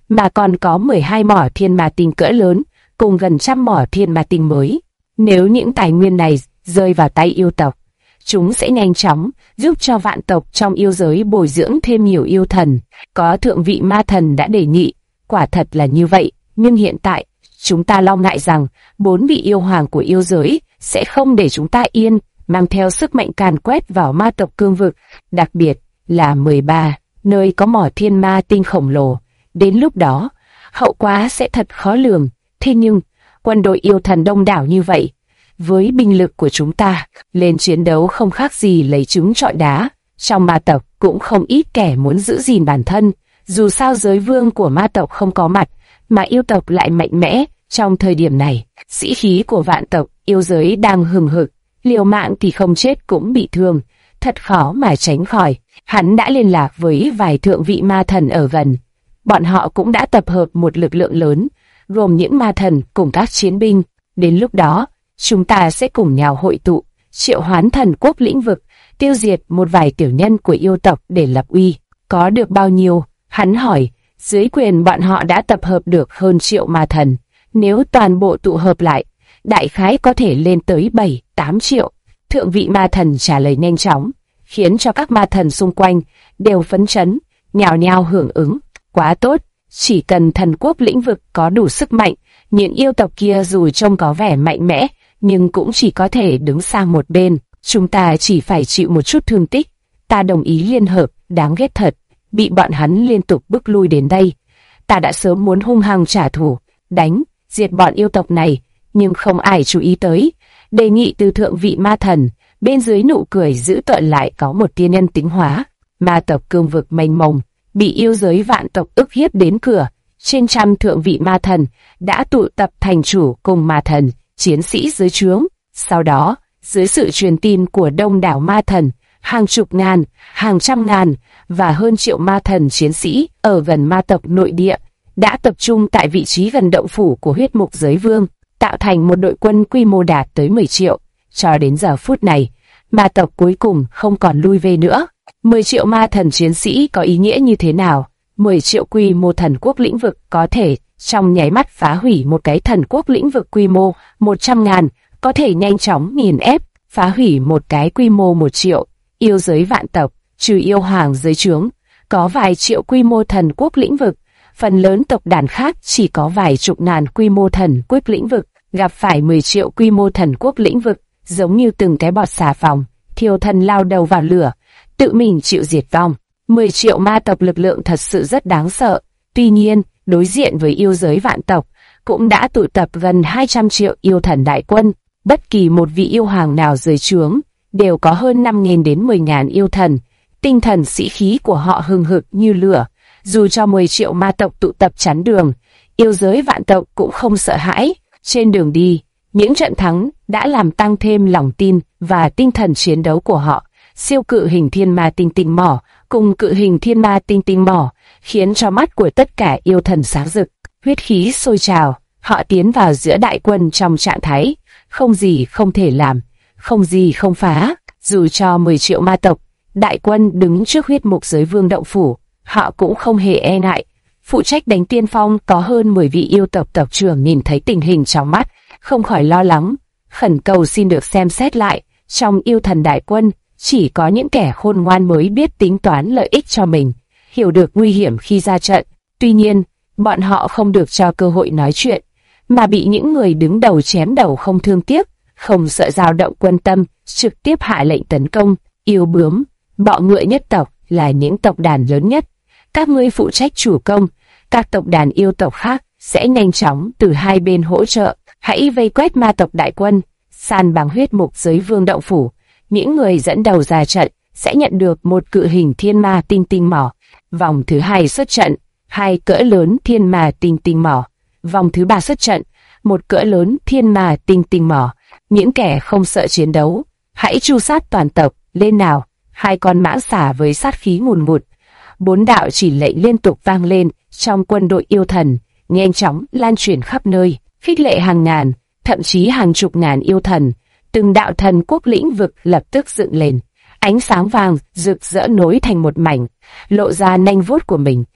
Speaker 1: mà còn có 12 mỏ thiên ma tinh cỡ lớn, cùng gần trăm mỏ thiên ma tinh mới. Nếu những tài nguyên này rơi vào tay yêu tộc, chúng sẽ nhanh chóng giúp cho vạn tộc trong yêu giới bồi dưỡng thêm nhiều yêu thần. Có thượng vị ma thần đã đề nghị, quả thật là như vậy, nhưng hiện tại, chúng ta lo ngại rằng 4 vị yêu hoàng của yêu giới sẽ không để chúng ta yên, mang theo sức mạnh càn quét vào ma tộc cương vực, đặc biệt là 13, nơi có mỏ thiên ma tinh khổng lồ. Đến lúc đó, hậu quả sẽ thật khó lường. Thế nhưng, quân đội yêu thần đông đảo như vậy, với binh lực của chúng ta, lên chiến đấu không khác gì lấy trứng trọi đá. Trong ma tộc cũng không ít kẻ muốn giữ gìn bản thân, dù sao giới vương của ma tộc không có mặt, mà yêu tộc lại mạnh mẽ. Trong thời điểm này, sĩ khí của vạn tộc yêu giới đang hừng hực, liều mạng thì không chết cũng bị thương, thật khó mà tránh khỏi. Hắn đã liên lạc với vài thượng vị ma thần ở gần. Bọn họ cũng đã tập hợp một lực lượng lớn, gồm những ma thần cùng các chiến binh. Đến lúc đó, chúng ta sẽ cùng nhau hội tụ, triệu hoán thần quốc lĩnh vực, tiêu diệt một vài tiểu nhân của yêu tộc để lập uy. Có được bao nhiêu? Hắn hỏi. Dưới quyền bọn họ đã tập hợp được hơn triệu ma thần. Nếu toàn bộ tụ hợp lại, đại khái có thể lên tới 7-8 triệu. Thượng vị ma thần trả lời nhanh chóng, khiến cho các ma thần xung quanh đều phấn chấn, nhào nhào hưởng ứng. Quá tốt, chỉ cần thần quốc lĩnh vực có đủ sức mạnh, những yêu tộc kia dù trông có vẻ mạnh mẽ, nhưng cũng chỉ có thể đứng sang một bên. Chúng ta chỉ phải chịu một chút thương tích. Ta đồng ý liên hợp, đáng ghét thật, bị bọn hắn liên tục bức lui đến đây. Ta đã sớm muốn hung hăng trả thù, đánh, diệt bọn yêu tộc này, nhưng không ai chú ý tới. Đề nghị từ thượng vị ma thần, bên dưới nụ cười dữ tợn lại có một tia nhân tính hóa. Ma tộc cương vực mênh mông, bị yêu giới vạn tộc ức hiếp đến cửa. Trên trăm thượng vị ma thần đã tụ tập thành chủ cùng ma thần, chiến sĩ dưới trướng. Sau đó, dưới sự truyền tin của đông đảo ma thần, hàng chục ngàn, hàng trăm ngàn và hơn triệu ma thần chiến sĩ ở gần ma tộc nội địa đã tập trung tại vị trí gần động phủ của huyết mục giới vương, tạo thành một đội quân quy mô đạt tới 10 triệu. Cho đến giờ phút này, ma tộc cuối cùng không còn lui về nữa. 10 triệu ma thần chiến sĩ có ý nghĩa như thế nào? 10 triệu quy mô thần quốc lĩnh vực có thể trong nháy mắt phá hủy một cái thần quốc lĩnh vực quy mô 100.000, có thể nhanh chóng nghiền ép, phá hủy một cái quy mô 1 triệu. Yêu giới vạn tộc, trừ yêu hoàng dưới trướng, có vài triệu quy mô thần quốc lĩnh vực. Phần lớn tộc đàn khác chỉ có vài chục ngàn quy mô thần quốc lĩnh vực, gặp phải 10 triệu quy mô thần quốc lĩnh vực, giống như từng cái bọt xà phòng, thiêu thân lao đầu vào lửa, tự mình chịu diệt vong. 10 triệu ma tộc lực lượng thật sự rất đáng sợ. Tuy nhiên, đối diện với yêu giới vạn tộc, cũng đã tụ tập gần 200 triệu yêu thần đại quân. Bất kỳ một vị yêu hoàng nào dưới trướng đều có hơn 5.000 đến 10.000 yêu thần. Tinh thần sĩ khí của họ hừng hực như lửa. Dù cho 10 triệu ma tộc tụ tập chắn đường, yêu giới vạn tộc cũng không sợ hãi. Trên đường đi, những trận thắng đã làm tăng thêm lòng tin và tinh thần chiến đấu của họ. Siêu cự hình thiên ma tinh tinh mỏ cùng cự hình thiên ma tinh tinh mỏ khiến cho mắt của tất cả yêu thần sáng rực, huyết khí sôi trào. Họ tiến vào giữa đại quân trong trạng thái không gì không thể làm, không gì không phá. Dù cho 10 triệu ma tộc, đại quân đứng trước huyết mục giới vương động phủ, họ cũng không hề e ngại. Phụ trách đánh tiên phong có hơn 10 vị yêu tộc tộc trưởng nhìn thấy tình hình trong mắt, không khỏi lo lắng, khẩn cầu xin được xem xét lại. Trong yêu thần đại quân, chỉ có những kẻ khôn ngoan mới biết tính toán lợi ích cho mình, hiểu được nguy hiểm khi ra trận. Tuy nhiên, bọn họ không được cho cơ hội nói chuyện, mà bị những người đứng đầu chém đầu không thương tiếc, không sợ dao động quân tâm, trực tiếp hạ lệnh tấn công. Yêu bướm, bọ ngựa nhất tộc là những tộc đàn lớn nhất. Các ngươi phụ trách chủ công, các tộc đàn yêu tộc khác sẽ nhanh chóng từ hai bên hỗ trợ. Hãy vây quét ma tộc đại quân, san bằng huyết mục giới vương động phủ. Những người dẫn đầu ra trận sẽ nhận được một cự hình thiên ma tinh tinh mỏ. Vòng thứ 2 xuất trận, 2 cỡ lớn thiên ma tinh tinh mỏ. Vòng thứ 3 xuất trận, 1 cỡ lớn thiên ma tinh tinh mỏ. Những kẻ không sợ chiến đấu, hãy tru sát toàn tộc, lên nào. 2 con mãng xà với sát khí ngùn ngụt. 4 đạo chỉ lệnh liên tục vang lên trong quân đội yêu thần, nhanh chóng lan truyền khắp nơi, khích lệ hàng ngàn, thậm chí hàng chục ngàn yêu thần. Từng đạo thần quốc lĩnh vực lập tức dựng lên, ánh sáng vàng rực rỡ nối thành một mảnh, lộ ra nanh vuốt của mình,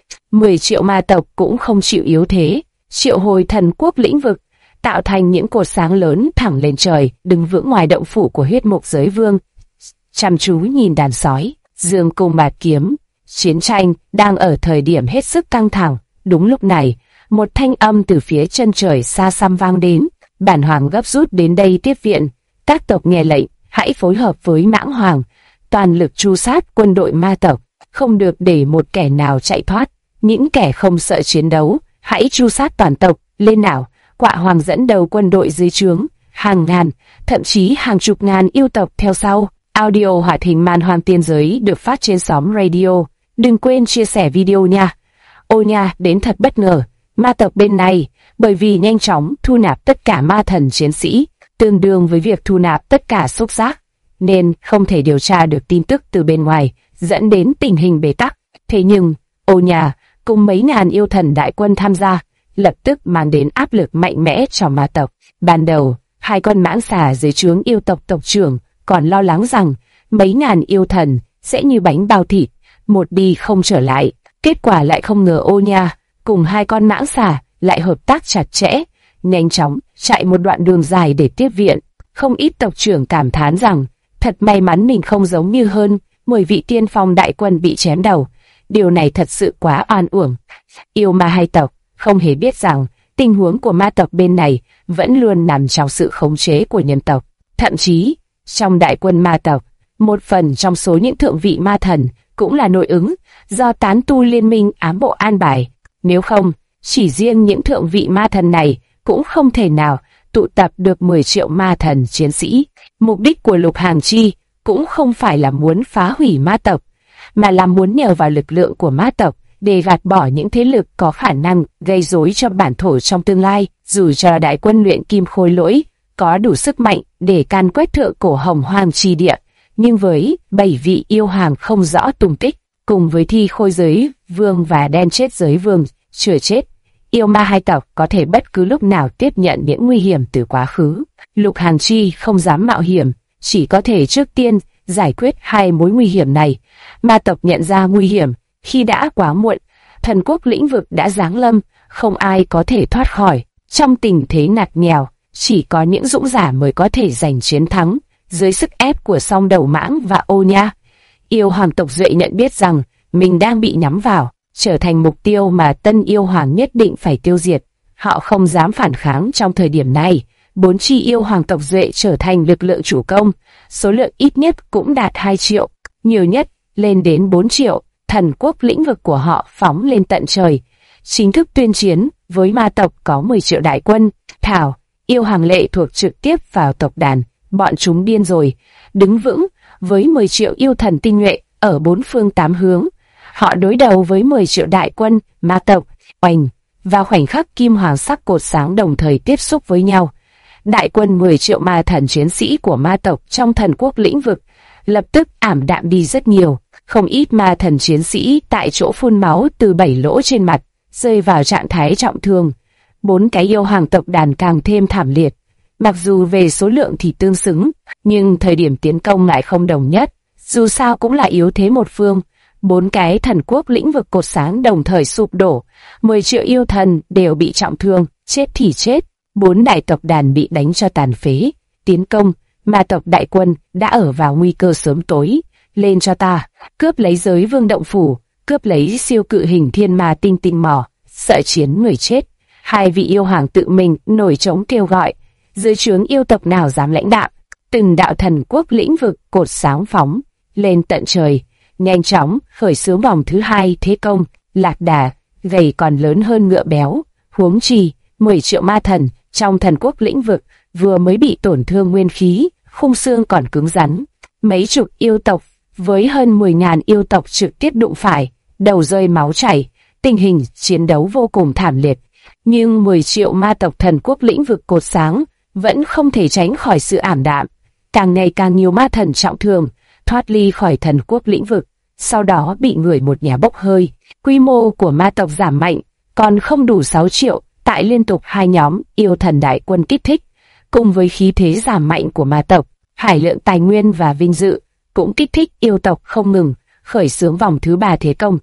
Speaker 1: 10 triệu ma tộc cũng không chịu yếu thế, triệu hồi thần quốc lĩnh vực, tạo thành những cột sáng lớn thẳng lên trời, đứng vững ngoài động phủ của huyết mục giới vương. Chăm chú nhìn đàn sói, dương cung bạt kiếm, chiến tranh đang ở thời điểm hết sức căng thẳng. Đúng lúc này, một thanh âm từ phía chân trời xa xăm vang đến, bản hoàng gấp rút đến đây tiếp viện, các tộc nghe lệnh, hãy phối hợp với mãng hoàng, toàn lực tru sát quân đội ma tộc, không được để một kẻ nào chạy thoát, những kẻ không sợ chiến đấu, hãy tru sát toàn tộc, lên nào. Quạ hoàng dẫn đầu quân đội dưới trướng, hàng ngàn, thậm chí hàng chục ngàn yêu tộc theo sau. Audio hoạt hình Man Hoang Tiên Giới được phát trên xóm radio. Đừng quên chia sẻ video nha. Ô nha, đến thật bất ngờ. Ma tộc bên này, bởi vì nhanh chóng thu nạp tất cả ma thần chiến sĩ, tương đương với việc thu nạp tất cả xúc giác, nên không thể điều tra được tin tức từ bên ngoài, dẫn đến tình hình bế tắc. Thế nhưng, ô nha, cùng mấy ngàn yêu thần đại quân tham gia, lập tức mang đến áp lực mạnh mẽ cho ma tộc. Ban đầu, hai con mãng xà dưới trướng yêu tộc tộc trưởng còn lo lắng rằng mấy ngàn yêu thần sẽ như bánh bao thịt, một đi không trở lại. Kết quả lại không ngờ ô nha cùng hai con mãng xà lại hợp tác chặt chẽ, nhanh chóng chạy một đoạn đường dài để tiếp viện. Không ít tộc trưởng cảm thán rằng thật may mắn mình không giống như hơn 10 vị tiên phong đại quân bị chém đầu. Điều này thật sự quá oan uổng. Yêu ma hai tộc không hề biết rằng tình huống của ma tộc bên này vẫn luôn nằm trong sự khống chế của nhân tộc. Thậm chí, trong đại quân ma tộc, một phần trong số những thượng vị ma thần cũng là nội ứng do tán tu liên minh ám bộ an bài. Nếu không, chỉ riêng những thượng vị ma thần này cũng không thể nào tụ tập được 10 triệu ma thần chiến sĩ. Mục đích của Lục Hàn Chi cũng không phải là muốn phá hủy ma tộc, mà là muốn nhờ vào lực lượng của ma tộc để gạt bỏ những thế lực có khả năng gây rối cho bản thổ trong tương lai. Dù cho đại quân luyện kim khôi lỗi có đủ sức mạnh để can quét thượng cổ hồng hoang chi địa, nhưng với 7 vị yêu hoàng không rõ tung tích, cùng với thi khôi giới vương và đen chết giới vương chưa chết, yêu ma hai tộc có thể bất cứ lúc nào tiếp nhận những nguy hiểm từ quá khứ. Lục Hàn Chi không dám mạo hiểm, chỉ có thể trước tiên giải quyết hai mối nguy hiểm này. Ma tộc nhận ra nguy hiểm khi đã quá muộn, thần quốc lĩnh vực đã giáng lâm, không ai có thể thoát khỏi. Trong tình thế ngặt nghèo, chỉ có những dũng giả mới có thể giành chiến thắng. Dưới sức ép của song đầu mãng và ô nha, yêu hoàng tộc Duệ nhận biết rằng mình đang bị nhắm vào, trở thành mục tiêu mà tân yêu hoàng nhất định phải tiêu diệt. Họ không dám phản kháng trong thời điểm này. 4 chi yêu hoàng tộc Duệ trở thành lực lượng chủ công, số lượng ít nhất cũng đạt 2 triệu, nhiều nhất lên đến 4 triệu. Thần quốc lĩnh vực của họ phóng lên tận trời, chính thức tuyên chiến với ma tộc có 10 triệu đại quân. Thảo, yêu hoàng lệ thuộc trực tiếp vào tộc đàn, bọn chúng điên rồi, đứng vững với 10 triệu yêu thần tinh nhuệ ở 4 phương 8 hướng. Họ đối đầu với 10 triệu đại quân ma tộc. Oanh, vào khoảnh khắc kim hoàng sắc cột sáng đồng thời tiếp xúc với nhau, đại quân 10 triệu ma thần chiến sĩ của ma tộc trong thần quốc lĩnh vực lập tức ảm đạm đi rất nhiều. Không ít ma thần chiến sĩ tại chỗ phun máu từ 7 lỗ trên mặt, rơi vào trạng thái trọng thương. 4 cái yêu hoàng tộc đàn càng thêm thảm liệt. Mặc dù về số lượng thì tương xứng, nhưng thời điểm tiến công lại không đồng nhất. Dù sao cũng là yếu thế một phương. 4 cái thần quốc lĩnh vực cột sáng đồng thời sụp đổ. 10 triệu yêu thần đều bị trọng thương, chết thì chết. 4 đại tộc đàn bị đánh cho tàn phế. Tiến công, ma tộc đại quân đã ở vào nguy cơ sớm tối. Lên cho ta, cướp lấy giới vương động phủ, cướp lấy siêu cự hình thiên ma tinh tinh mỏ, sợ chiến người chết. Hai vị yêu hoàng tự mình nổi trống kêu gọi, dưới trướng yêu tộc nào dám lãnh đạo. Từng đạo thần quốc lĩnh vực cột sáng phóng lên tận trời, nhanh chóng khởi xướng vòng thứ 2 thế công. Lạc đà gầy còn lớn hơn ngựa béo, huống chi 10 triệu ma thần trong thần quốc lĩnh vực vừa mới bị tổn thương nguyên khí, khung xương còn cứng rắn. Mấy chục yêu tộc với hơn 10.000 yêu tộc trực tiếp đụng phải, đầu rơi máu chảy, tình hình chiến đấu vô cùng thảm liệt. Nhưng 10 triệu ma tộc thần quốc lĩnh vực cột sáng vẫn không thể tránh khỏi sự ảm đạm. Càng ngày càng nhiều ma thần trọng thương, thoát ly khỏi thần quốc lĩnh vực, sau đó bị người một nhà bốc hơi. Quy mô của ma tộc giảm mạnh, còn không đủ 6 triệu, tại liên tục hai nhóm yêu thần đại quân kích thích, cùng với khí thế giảm mạnh của ma tộc, hải lượng tài nguyên và vinh dự cũng kích thích yêu tộc không ngừng khởi xướng vòng thứ 3 thế công.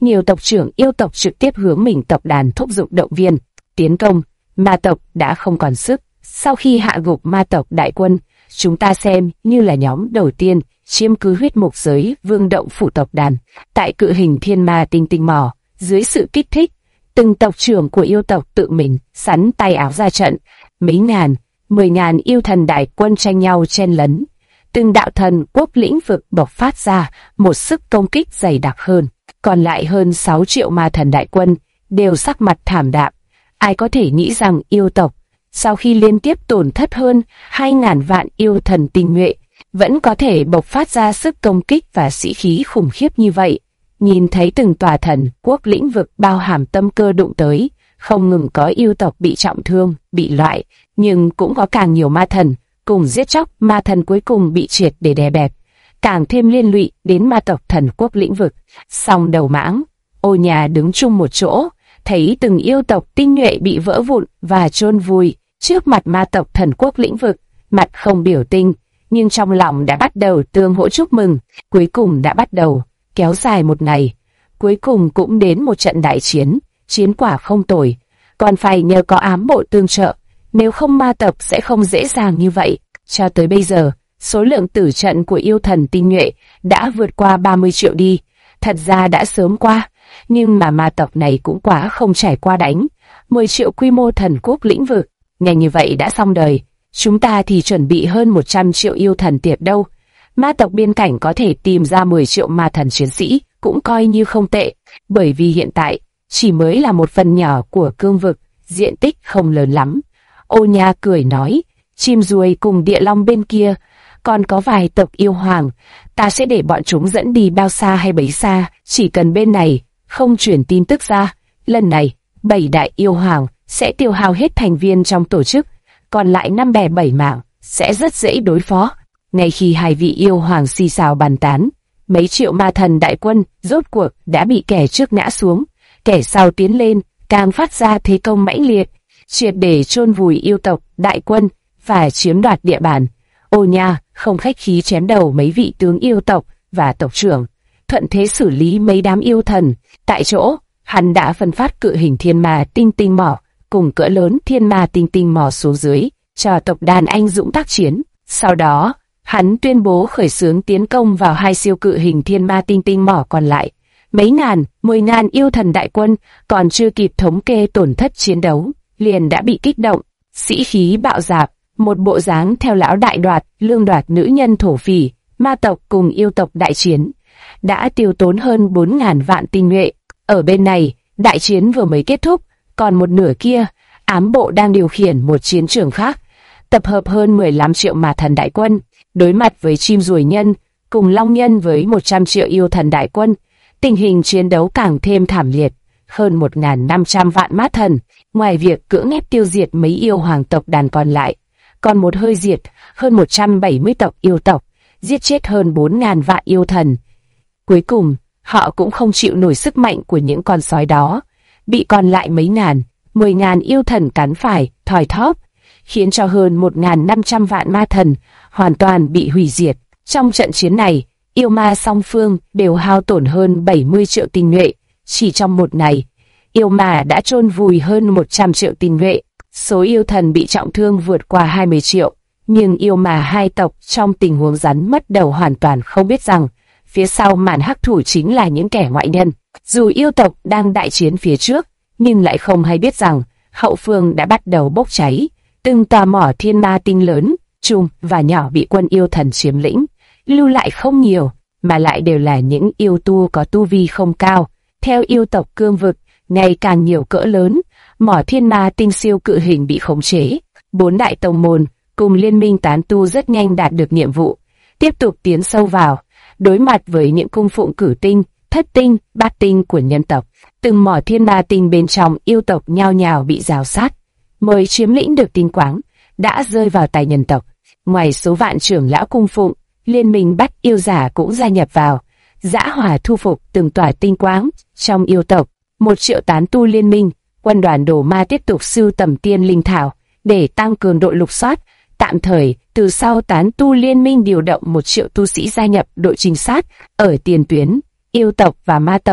Speaker 1: nhiều tộc trưởng yêu tộc trực tiếp hướng mình tộc đàn thúc giục động viên, tiến công. Ma tộc đã không còn sức. Sau khi hạ gục ma tộc đại quân, chúng ta xem như là nhóm đầu tiên chiếm cứ huyết mục giới vương động phủ tộc đàn. Tại cự hình thiên ma tinh tinh mỏ, dưới sự kích thích, từng tộc trưởng của yêu tộc tự mình sắn tay áo ra trận. Mấy ngàn, 10.000 yêu thần đại quân tranh nhau chen lấn. Từng đạo thần quốc lĩnh vực bộc phát ra một sức công kích dày đặc hơn. Còn lại hơn 6 triệu ma thần đại quân đều sắc mặt thảm đạm. Ai có thể nghĩ rằng yêu tộc, sau khi liên tiếp tổn thất hơn 2.000 vạn yêu thần tinh nhuệ, vẫn có thể bộc phát ra sức công kích và sĩ khí khủng khiếp như vậy. Nhìn thấy từng tòa thần quốc lĩnh vực bao hàm tâm cơ đụng tới, không ngừng có yêu tộc bị trọng thương, bị loại, nhưng cũng có càng nhiều ma thần cùng giết chóc. Ma thần cuối cùng bị triệt để đè bẹp, càng thêm liên lụy đến ma tộc thần quốc lĩnh vực. Song đầu mãng, Ô Nhà đứng chung một chỗ, thấy từng yêu tộc tinh nhuệ bị vỡ vụn và chôn vùi trước mặt ma tộc thần quốc lĩnh vực, mặt không biểu tình, nhưng trong lòng đã bắt đầu tương hỗ chúc mừng. Cuối cùng đã bắt đầu kéo dài một ngày, cuối cùng cũng đến một trận đại chiến. Chiến quả không tồi, còn phải nhờ có ám bộ tương trợ, nếu không ma tộc sẽ không dễ dàng như vậy. Cho tới bây giờ, số lượng tử trận của yêu thần tinh nhuệ đã vượt qua 30 triệu đi. Thật ra đã sớm qua, nhưng mà ma tộc này cũng quá không trải qua đánh 10 triệu quy mô thần quốc lĩnh vực. Nhanh như vậy đã xong đời, chúng ta thì chuẩn bị hơn 100 triệu yêu thần tiệp đâu. Ma tộc biên cảnh có thể tìm ra 10 triệu ma thần chiến sĩ cũng coi như không tệ, bởi vì hiện tại chỉ mới là một phần nhỏ của cương vực, diện tích không lớn lắm. Ô Nha cười nói, chim ruồi cùng địa long bên kia, còn có vài tộc yêu hoàng, ta sẽ để bọn chúng dẫn đi bao xa hay bấy xa, chỉ cần bên này không chuyển tin tức ra. Lần này, 7 đại yêu hoàng sẽ tiêu hao hết thành viên trong tổ chức, còn lại 5 bè 7 mảng sẽ rất dễ đối phó. Ngay khi hai vị yêu hoàng xì xào bàn tán, mấy triệu ma thần đại quân rốt cuộc đã bị kẻ trước ngã xuống, kẻ sau tiến lên, càng phát ra thế công mãnh liệt, triệt để chôn vùi yêu tộc đại quân và chiếm đoạt địa bàn. Ô Nha không khách khí chém đầu mấy vị tướng yêu tộc và tộc trưởng, thuận thế xử lý mấy đám yêu thần. Tại chỗ, hắn đã phân phát cự hình thiên ma tinh tinh mỏ cùng cỡ lớn thiên ma tinh tinh mỏ xuống dưới, cho tộc đàn anh dũng tác chiến. Sau đó, hắn tuyên bố khởi xướng tiến công vào hai siêu cự hình thiên ma tinh tinh mỏ còn lại. Mấy ngàn, 10.000 yêu thần đại quân còn chưa kịp thống kê tổn thất chiến đấu, liền đã bị kích động, sĩ khí bạo dạp, một bộ dáng theo lão đại đoạt, lương đoạt nữ nhân thổ phỉ, ma tộc cùng yêu tộc đại chiến, đã tiêu tốn hơn 4.000 vạn tinh nhuệ. Ở bên này, đại chiến vừa mới kết thúc, còn một nửa kia, ám bộ đang điều khiển một chiến trường khác, tập hợp hơn 15 triệu ma thần đại quân, đối mặt với chim ruồi nhân, cùng long nhân với 100 triệu yêu thần đại quân. Tình hình chiến đấu càng thêm thảm liệt, hơn 1.500 vạn ma thần, ngoài việc cưỡng ép tiêu diệt mấy yêu hoàng tộc đàn còn lại, còn một hơi diệt hơn 170 tộc yêu tộc, giết chết hơn 4.000 vạn yêu thần. Cuối cùng, họ cũng không chịu nổi sức mạnh của những con sói đó, bị còn lại mấy ngàn, 10.000 yêu thần cắn phải, thoi thóp, khiến cho hơn 1.500 vạn ma thần hoàn toàn bị hủy diệt. Trong trận chiến này, yêu ma song phương đều hao tổn hơn 70 triệu tinh nhuệ. Chỉ trong một ngày, yêu ma đã chôn vùi hơn 100 triệu tinh nhuệ. Số yêu thần bị trọng thương vượt qua 20 triệu. Nhưng yêu ma hai tộc trong tình huống rắn mất đầu hoàn toàn không biết rằng phía sau màn hắc thủ chính là những kẻ ngoại nhân. Dù yêu tộc đang đại chiến phía trước, nhưng lại không hay biết rằng hậu phương đã bắt đầu bốc cháy. Từng tòa mỏ thiên ma tinh lớn, trung và nhỏ bị quân yêu thần chiếm lĩnh, lưu lại không nhiều, mà lại đều là những yêu tu có tu vi không cao. Theo yêu tộc cương vực, ngày càng nhiều cỡ lớn, mỏ thiên ma tinh siêu cự hình bị khống chế. 4 đại tông môn cùng liên minh tán tu rất nhanh đạt được nhiệm vụ, tiếp tục tiến sâu vào, đối mặt với những cung phụng cử tinh, thất tinh, bát tinh của nhân tộc. Từng mỏ thiên ma tinh bên trong yêu tộc nhao nhao bị rào sát, mới chiếm lĩnh được tinh quáng, đã rơi vào tay nhân tộc. Ngoài số vạn trưởng lão cung phụng, liên minh bắt yêu giả cũng gia nhập vào, dã hỏa thu phục từng tòa tinh quáng. Trong yêu tộc, 1 triệu tán tu liên minh, quân đoàn đồ ma tiếp tục sưu tầm tiên linh thảo để tăng cường đội lục soát. Tạm thời, từ sau tán tu liên minh điều động 1 triệu tu sĩ gia nhập đội trinh sát ở tiền tuyến. Yêu tộc và ma tộc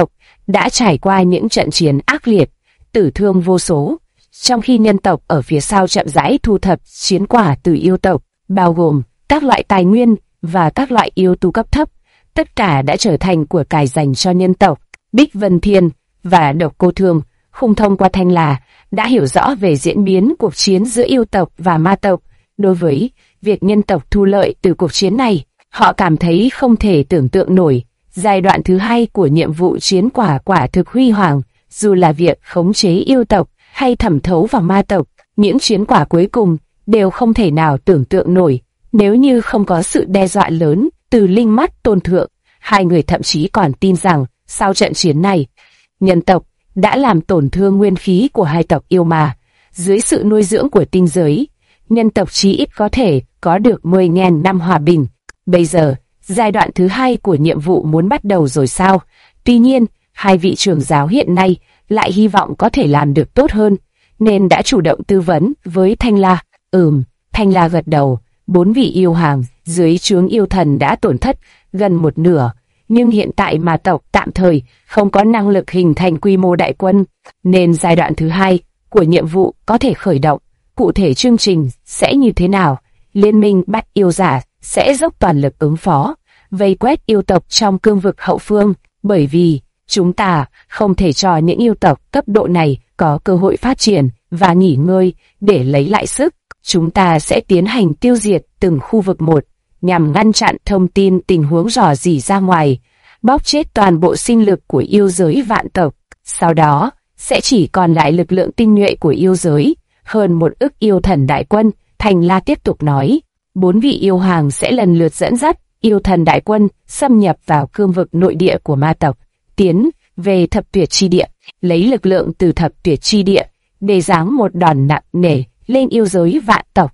Speaker 1: đã trải qua những trận chiến ác liệt, tử thương vô số, trong khi nhân tộc ở phía sau chậm rãi thu thập chiến quả từ yêu tộc, bao gồm các loại tài nguyên và các loại yêu tu cấp thấp, tất cả đã trở thành của cải dành cho nhân tộc. Bích Vân Thiên và Độc Cô Thương không thông qua Thanh La đã hiểu rõ về diễn biến cuộc chiến giữa yêu tộc và ma tộc. Đối với việc nhân tộc thu lợi từ cuộc chiến này, họ cảm thấy không thể tưởng tượng nổi. Giai đoạn thứ hai của nhiệm vụ chiến quả quả thực huy hoàng, dù là việc khống chế yêu tộc hay thẩm thấu vào ma tộc, những chiến quả cuối cùng đều không thể nào tưởng tượng nổi. Nếu như không có sự đe dọa lớn từ linh mắt tôn thượng, hai người thậm chí còn tin rằng sau trận chiến này, nhân tộc đã làm tổn thương nguyên khí của hai tộc yêu ma. Dưới sự nuôi dưỡng của tinh giới, nhân tộc chí ít có thể có được 10.000 năm hòa bình. Bây giờ, giai đoạn thứ hai của nhiệm vụ muốn bắt đầu rồi sao? Tuy nhiên, hai vị trưởng giáo hiện nay lại hy vọng có thể làm được tốt hơn, nên đã chủ động tư vấn với Thanh La. Thanh La gật đầu. 4 vị yêu hoàng dưới trướng yêu thần đã tổn thất gần một nửa, nhưng hiện tại ma tộc tạm thời không có năng lực hình thành quy mô đại quân, nên giai đoạn thứ hai của nhiệm vụ có thể khởi động. Cụ thể chương trình sẽ như thế nào? Liên minh bắt yêu giả sẽ dốc toàn lực ứng phó, vây quét yêu tộc trong cương vực hậu phương, bởi vì chúng ta không thể cho những yêu tộc cấp độ này có cơ hội phát triển và nghỉ ngơi để lấy lại sức. Chúng ta sẽ tiến hành tiêu diệt từng khu vực một, nhằm ngăn chặn thông tin tình huống rò rỉ ra ngoài, bóp chết toàn bộ sinh lực của yêu giới vạn tộc. Sau đó, sẽ chỉ còn lại lực lượng tinh nhuệ của yêu giới, hơn 1 ức yêu thần đại quân. Thanh La tiếp tục nói, 4 vị yêu hoàng sẽ lần lượt dẫn dắt yêu thần đại quân xâm nhập vào cương vực nội địa của ma tộc, tiến về thập tuyệt chi địa, lấy lực lượng từ thập tuyệt chi địa để giáng một đòn nặng nề lên yêu giới vạn tộc.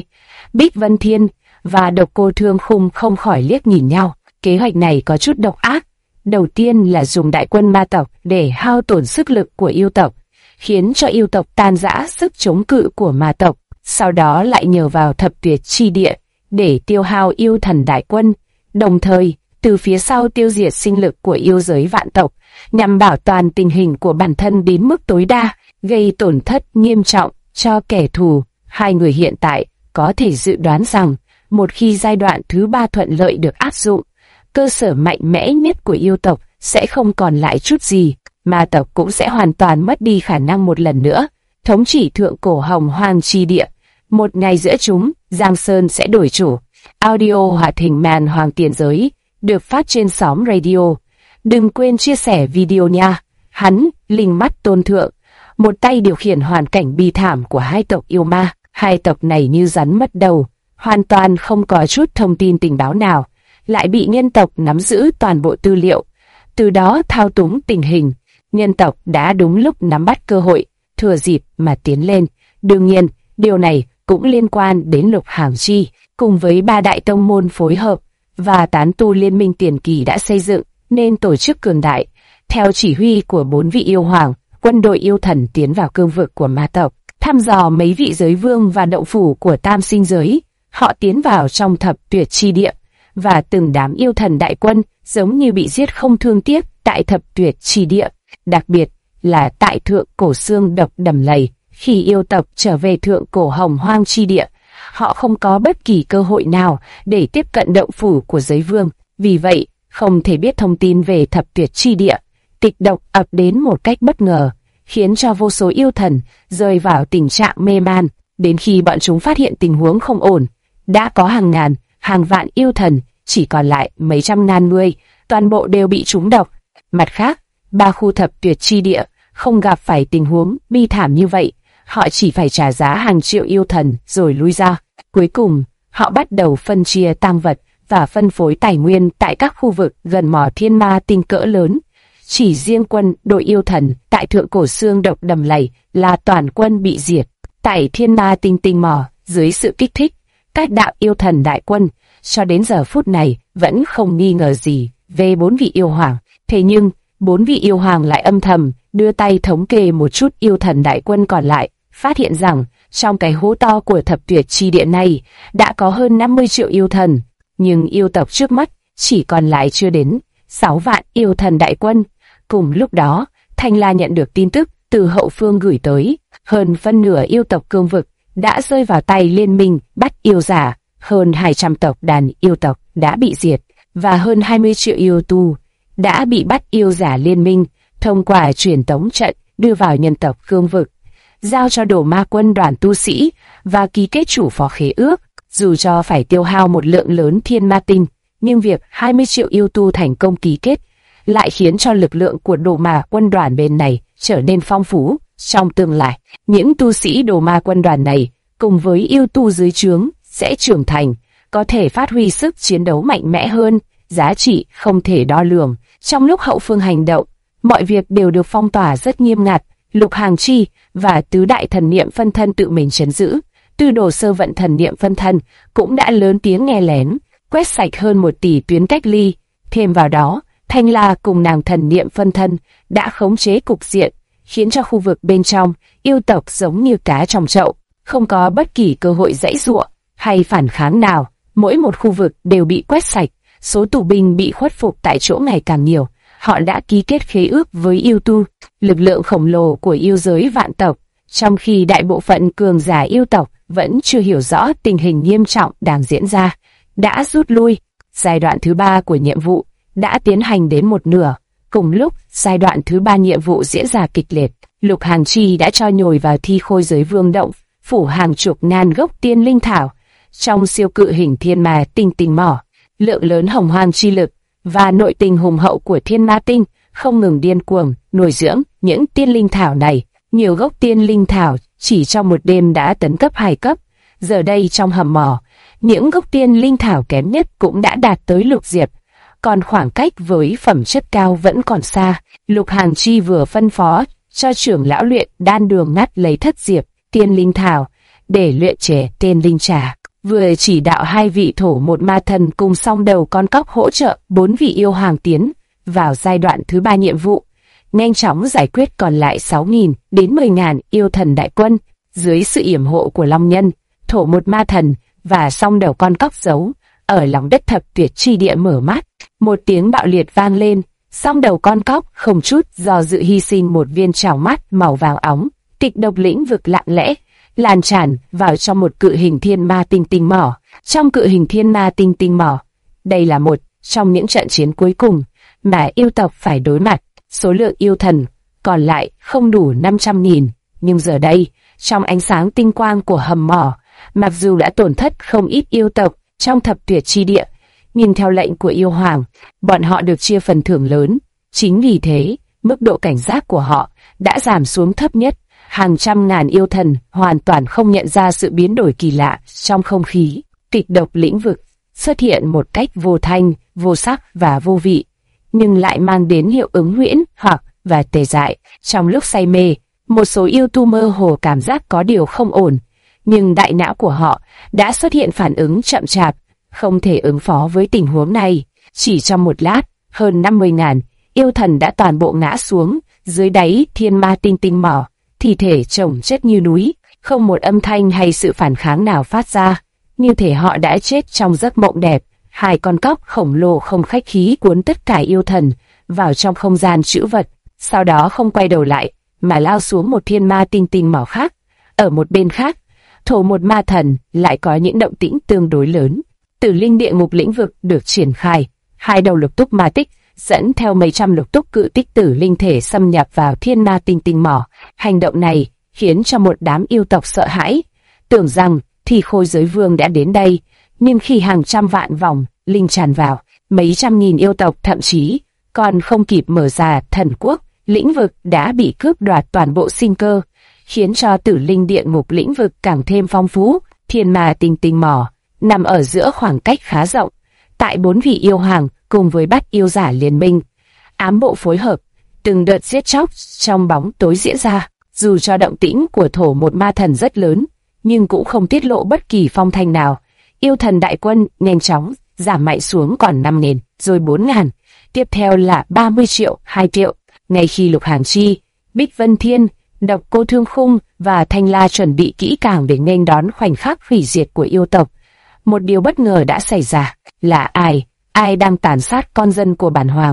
Speaker 1: Bích Vân Thiên và Độc Cô Thương không khỏi liếc nhìn nhau. Kế hoạch này có chút độc ác. Đầu tiên là dùng đại quân ma tộc để hao tổn sức lực của yêu tộc, khiến cho yêu tộc tan rã sức chống cự của ma tộc. Sau đó lại nhờ vào thập tuyệt chi địa để tiêu hao yêu thần đại quân, đồng thời từ phía sau tiêu diệt sinh lực của yêu giới vạn tộc, nhằm bảo toàn tình hình của bản thân đến mức tối đa, gây tổn thất nghiêm trọng cho kẻ thù. Hai người hiện tại có thể dự đoán rằng, một khi giai đoạn thứ 3 thuận lợi được áp dụng, cơ sở mạnh mẽ nhất của yêu tộc sẽ không còn lại chút gì, ma tộc cũng sẽ hoàn toàn mất đi khả năng một lần nữa thống trị thượng cổ hồng hoang chi địa. Một ngày giữa chúng, Giang Sơn sẽ đổi chủ. Audio hoạt hình Man Hoàng Tiền Giới được phát trên Xóm Radio. Đừng quên chia sẻ video nha. Hắn, linh mắt tôn thượng, một tay điều khiển hoàn cảnh bi thảm của hai tộc yêu ma. Hai tộc này như rắn mất đầu, hoàn toàn không có chút thông tin tình báo nào, lại bị nhân tộc nắm giữ toàn bộ tư liệu, từ đó thao túng tình hình. Nhân tộc đã đúng lúc nắm bắt cơ hội, thừa dịp mà tiến lên. Đương nhiên, điều này cũng liên quan đến Lục Hàm Chi, cùng với 3 đại tông môn phối hợp và tán tu liên minh tiền kỳ đã xây dựng nên tổ chức cường đại. Theo chỉ huy của 4 vị yêu hoàng, quân đội yêu thần tiến vào cương vực của ma tộc, thăm dò mấy vị giới vương và động phủ của tam sinh giới. Họ tiến vào trong thập tuyệt chi địa, và từng đám yêu thần đại quân giống như bị giết không thương tiếc tại thập tuyệt chi địa. Đặc biệt là tại thượng cổ xương độc đầm lầy, khi yêu tộc trở về thượng cổ hồng hoang chi địa, họ không có bất kỳ cơ hội nào để tiếp cận động phủ của giới vương, vì vậy không thể biết thông tin về thập tuyệt chi địa. Kịch độc ập đến một cách bất ngờ, khiến cho vô số yêu thần rơi vào tình trạng mê man. Đến khi bọn chúng phát hiện tình huống không ổn, đã có hàng ngàn, hàng vạn yêu thần, chỉ còn lại mấy trăm ngàn người, toàn bộ đều bị trúng độc. Mặt khác, 3 khu thập tuyệt chi địa không gặp phải tình huống bi thảm như vậy, họ chỉ phải trả giá hàng triệu yêu thần rồi lui ra. Cuối cùng, họ bắt đầu phân chia tang vật và phân phối tài nguyên tại các khu vực gần mỏ thiên ma tinh cỡ lớn. Chỉ riêng quân đội yêu thần tại thượng cổ xương độc đầm lầy là toàn quân bị diệt. Tại thiên ma tinh tinh mỏ, dưới sự kích thích, các đạo yêu thần đại quân cho đến giờ phút này vẫn không nghi ngờ gì về 4 vị yêu hoàng. Thế nhưng 4 vị yêu hoàng lại âm thầm đưa tay thống kê một chút yêu thần đại quân còn lại, phát hiện rằng trong cái hố to của thập tuyệt chi địa này đã có hơn 50 triệu yêu thần, nhưng yêu tộc trước mắt chỉ còn lại chưa đến 6 vạn yêu thần đại quân. Cùng lúc đó, Thanh La nhận được tin tức từ hậu phương gửi tới, hơn phân nửa yêu tộc cương vực đã rơi vào tay liên minh bắt yêu giả, hơn 200 tộc đàn yêu tộc đã bị diệt, và hơn 20 triệu yêu tu đã bị bắt yêu giả liên minh thông qua truyền tống trận đưa vào nhân tộc cương vực, giao cho Đồ Ma quân đoàn tu sĩ và ký kết chủ phó khế ước. Dù cho phải tiêu hao một lượng lớn thiên ma tinh, nhưng việc 20 triệu yêu tu thành công ký kết lại khiến cho lực lượng của Đồ Ma quân đoàn bên này trở nên phong phú. Trong tương lai, những tu sĩ Đồ Ma quân đoàn này cùng với yêu tu dưới trướng sẽ trưởng thành, có thể phát huy sức chiến đấu mạnh mẽ hơn, giá trị không thể đo lường. Trong lúc hậu phương hành động, mọi việc đều được phong tỏa rất nghiêm ngặt. Lục Hàng Chi và tứ đại thần niệm phân thân tự mình trấn giữ. Tư đồ sơ vận thần niệm phân thân cũng đã lớn tiếng nghe lén, quét sạch hơn 1 tỷ tuyến cách ly. Thêm vào đó, Thanh La cùng nàng thần niệm phân thân đã khống chế cục diện, khiến cho khu vực bên trong yêu tộc giống như cá trong chậu, không có bất kỳ cơ hội giãy giụa hay phản kháng nào. Mỗi một khu vực đều bị quét sạch, số tù binh bị khuất phục tại chỗ ngày càng nhiều. Họ đã ký kết khế ước với yêu tu, lực lượng khổng lồ của yêu giới vạn tộc, trong khi đại bộ phận cường giả yêu tộc vẫn chưa hiểu rõ tình hình nghiêm trọng đang diễn ra, đã rút lui. Giai đoạn thứ 3 của nhiệm vụ đã tiến hành đến một nửa. Cùng lúc giai đoạn thứ 3 nhiệm vụ diễn ra kịch liệt, Lục Hàng Chi đã cho nhồi vào thi khôi giới vương động, phủ hàng chục ngàn gốc tiên linh thảo trong siêu cự hình thiên ma tinh tinh mỏ. Lượng lớn hồng hoang chi lực và nội tình hùng hậu của thiên ma tinh không ngừng điên cuồng nuôi dưỡng những tiên linh thảo này. Nhiều gốc tiên linh thảo chỉ trong một đêm đã tấn cấp 2 cấp. Giờ đây trong hầm mỏ, những gốc tiên linh thảo kém nhất cũng đã đạt tới lục diệp, còn khoảng cách với phẩm chất cao vẫn còn xa. Lục Hàng Chi vừa phân phó cho trưởng lão luyện đan đường ngắt lấy thất diệp tiên linh thảo để luyện chế tiên linh trà, vừa chỉ đạo 2 vị thổ một ma thần cùng song đầu con cóc hỗ trợ 4 vị yêu hoàng tiến vào giai đoạn thứ 3 nhiệm vụ, nhanh chóng giải quyết còn lại 6.000 đến 10.000 yêu thần đại quân. Dưới sự yểm hộ của Long Nhân, thổ một ma thần và song đầu con cóc giấu ở lòng đất thập tuyệt chi địa mở mắt. Một tiếng bạo liệt vang lên, song đầu con cóc không chút do dự hy sinh một viên trảo mắt màu vàng óng. Kịch độc lĩnh vực lặng lẽ lan tràn vào trong một cự hình thiên ma tinh tinh mỏ. Trong cự hình thiên ma tinh tinh mỏ, đây là một trong những trận chiến cuối cùng mà yêu tộc phải đối mặt. Số lượng yêu thần còn lại không đủ 500.000, nhưng giờ đây, trong ánh sáng tinh quang của hầm mỏ, mặc dù đã tổn thất không ít yêu tộc trong thập tuyệt chi địa, nhưng theo lệnh của yêu hoàng, bọn họ được chia phần thưởng lớn. Chính vì thế, mức độ cảnh giác của họ đã giảm xuống thấp nhất. Hàng trăm ngàn yêu thần hoàn toàn không nhận ra sự biến đổi kỳ lạ trong không khí. Kịch độc lĩnh vực xuất hiện một cách vô thanh, vô sắc và vô vị, nhưng lại mang đến hiệu ứng huyễn hoặc và tê dại. Trong lúc say mê, một số yêu tu mơ hồ cảm giác có điều không ổn, nhưng đại não của họ đã xuất hiện phản ứng chậm chạp, không thể ứng phó với tình huống này. Chỉ trong một lát, hơn 50.000 yêu thần đã toàn bộ ngã xuống dưới đáy thiên ma tinh tinh mỏ, thi thể chồng chất như núi, không một âm thanh hay sự phản kháng nào phát ra, như thể họ đã chết trong giấc mộng đẹp. 2 con cóc khổng lồ không khách khí cuốn tất cả yêu thần vào trong không gian trữ vật, sau đó không quay đầu lại mà lao xuống một thiên ma tinh tinh mỏ khác. Ở một bên khác, thổ một ma thần lại có những động tĩnh tương đối lớn. Tử linh địa ngục lĩnh vực được triển khai, 2 đầu lục túc ma tích dẫn theo mấy trăm lục túc cự tích tử linh thể xâm nhập vào thiên ma tinh tinh mỏ. Hành động này khiến cho một đám yêu tộc sợ hãi, tưởng rằng thì khôi giới vương đã đến đây, nhưng khi hàng trăm vạn vòng linh tràn vào, mấy trăm nghìn yêu tộc thậm chí còn không kịp mở ra thần quốc lĩnh vực đã bị cướp đoạt toàn bộ sinh cơ, khiến cho tử linh địa ngục lĩnh vực càng thêm phong phú. Thiên ma tinh tinh mỏ nằm ở giữa khoảng cách khá rộng, tại 4 vị yêu hoàng cùng với bắt yêu giả liên minh ám bộ phối hợp, từng đợt giết chóc trong bóng tối diễn ra. Dù cho động tĩnh của thổ một ma thần rất lớn, nhưng cũng không tiết lộ bất kỳ phong thanh nào. Yêu thần đại quân nhanh chóng giảm mạnh xuống còn 5.000, rồi 4.000, tiếp theo là 30 triệu, 2 triệu. Ngay khi Lục Hàng Chi, Bích Vân Thiên, Độc Cô Thương Khung và Thanh La chuẩn bị kỹ càng để nghênh đón khoảnh khắc hủy diệt của yêu tộc, một điều bất ngờ đã xảy ra. Là ai đang tàn sát con dân của bản hoàng?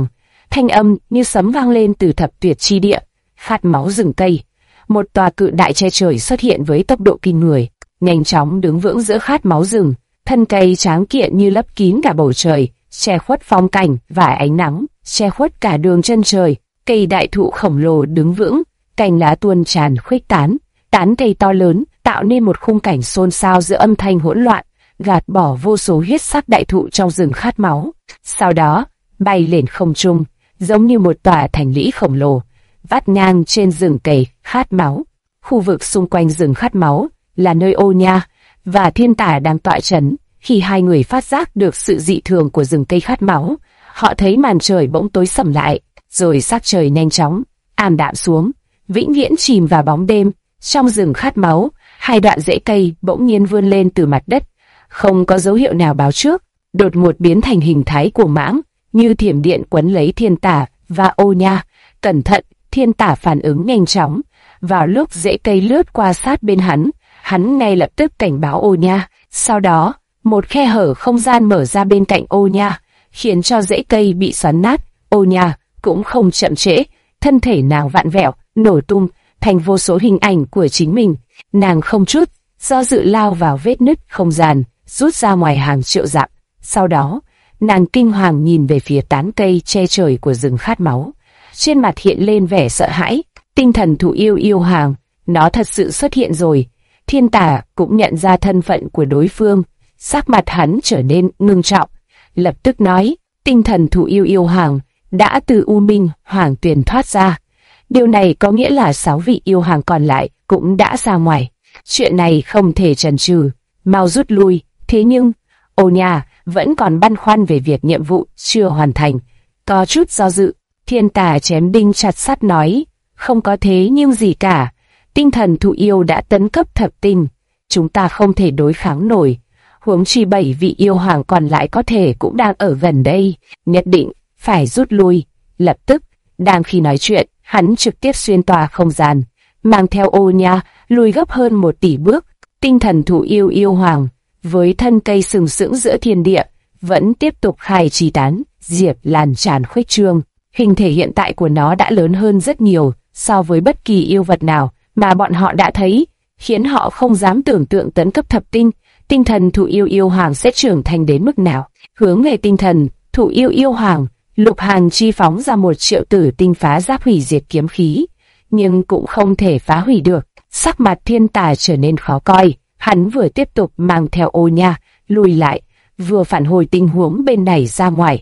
Speaker 1: thanh âm như sấm vang lên từ thập tuyệt chi địa, khát máu rừng cây. Một tòa cự đại che trời xuất hiện với tốc độ kinh người, nhanh chóng đứng vững giữa khát máu rừng, thân cây tráng kiện như lấp kín cả bầu trời, che khuất phong cảnh và ánh nắng, che khuất cả đường chân trời. Cây đại thụ khổng lồ đứng vững, cành lá tuôn tràn khuếch tán, tán cây to lớn tạo nên một khung cảnh xôn xao giữa âm thanh hỗn loạn, gạt bỏ vô số huyết sắc đại thụ trong rừng khát máu. Sau đó, bay lên không trung, giống như một tòa thành lũy khổng lồ, vắt ngang trên rừng cây khát máu. Khu vực xung quanh rừng khát máu là nơi Ô Nha và Thiên Tả đang tọa trấn. Khi hai người phát giác được sự dị thường của rừng cây khát máu, họ thấy màn trời bỗng tối sầm lại, rồi sắc trời nhanh chóng ảm đạm xuống, vĩnh viễn chìm vào bóng đêm. Trong rừng khát máu, hai đoạn rễ cây bỗng nhiên vươn lên từ mặt đất, không có dấu hiệu nào báo trước, đột ngột biến thành hình thái của mãng, như thiểm điện quấn lấy Thiên Tả và Ô Nha. Cẩn thận, Thiên Tả phản ứng nhanh chóng. Vào lúc rễ cây lướt qua sát bên hắn ngay lập tức cảnh báo Ô Nha. Sau đó, một khe hở không gian mở ra bên cạnh Ô Nha, khiến cho rễ cây bị xoắn nát. Ô Nha cũng không chậm trễ, thân thể nàng vặn vẹo, nổ tung thành vô số hình ảnh của chính mình. Nàng không chút do dự lao vào vết nứt không gian, rút ra ngoài hàng triệu dặm. Sau đó, nàng kinh hoàng nhìn về phía tán cây che trời của rừng khát máu, trên mặt hiện lên vẻ sợ hãi. Tinh thần thụ yêu hàng, nó thật sự xuất hiện rồi. Thiên Tả cũng nhận ra thân phận của đối phương, sắc mặt hắn trở nên ngưng trọng, lập tức nói: tinh thần thụ yêu hàng đã từ U Minh Hoàng Tuyền thoát ra. Điều này có nghĩa là 6 vị yêu hàng còn lại cũng đã ra ngoài. Chuyện này không thể chần chừ, mau rút lui. Thế nhưng, Ô Nha vẫn còn băn khoăn về việc nhiệm vụ chưa hoàn thành. Có chút do dự, Thiên Tả chém đinh chặt sắt nói: không có thế nhưng gì cả. Tinh thần thụ yêu đã tấn cấp thập tinh, chúng ta không thể đối kháng nổi. Huống chi 7 vị yêu hoàng còn lại có thể cũng đang ở gần đây, nhất định phải rút lui. Lập tức, đang khi nói chuyện, hắn trực tiếp xuyên tòa không gian, mang theo Ô Nha lùi gấp hơn 1 tỷ bước. Tinh thần thụ yêu hoàng với thân cây sừng sững giữa thiên địa vẫn tiếp tục khai chi tán, diệp lan tràn khuếch trương. Hình thể hiện tại của nó đã lớn hơn rất nhiều so với bất kỳ yêu vật nào mà bọn họ đã thấy, khiến họ không dám tưởng tượng tấn cấp thập tinh, tinh thần thụ yêu hoàng sẽ trưởng thành đến mức nào. Hướng về tinh thần thụ yêu hoàng, Lục Hàn chi phóng ra 1 triệu tử tinh phá giáp hủy diệt kiếm khí, nhưng cũng không thể phá hủy được. Sắc mặt Thiên Tả trở nên khó coi, hắn vừa tiếp tục mang theo Ô Nha lùi lại, vừa phản hồi tình huống bên này ra ngoài.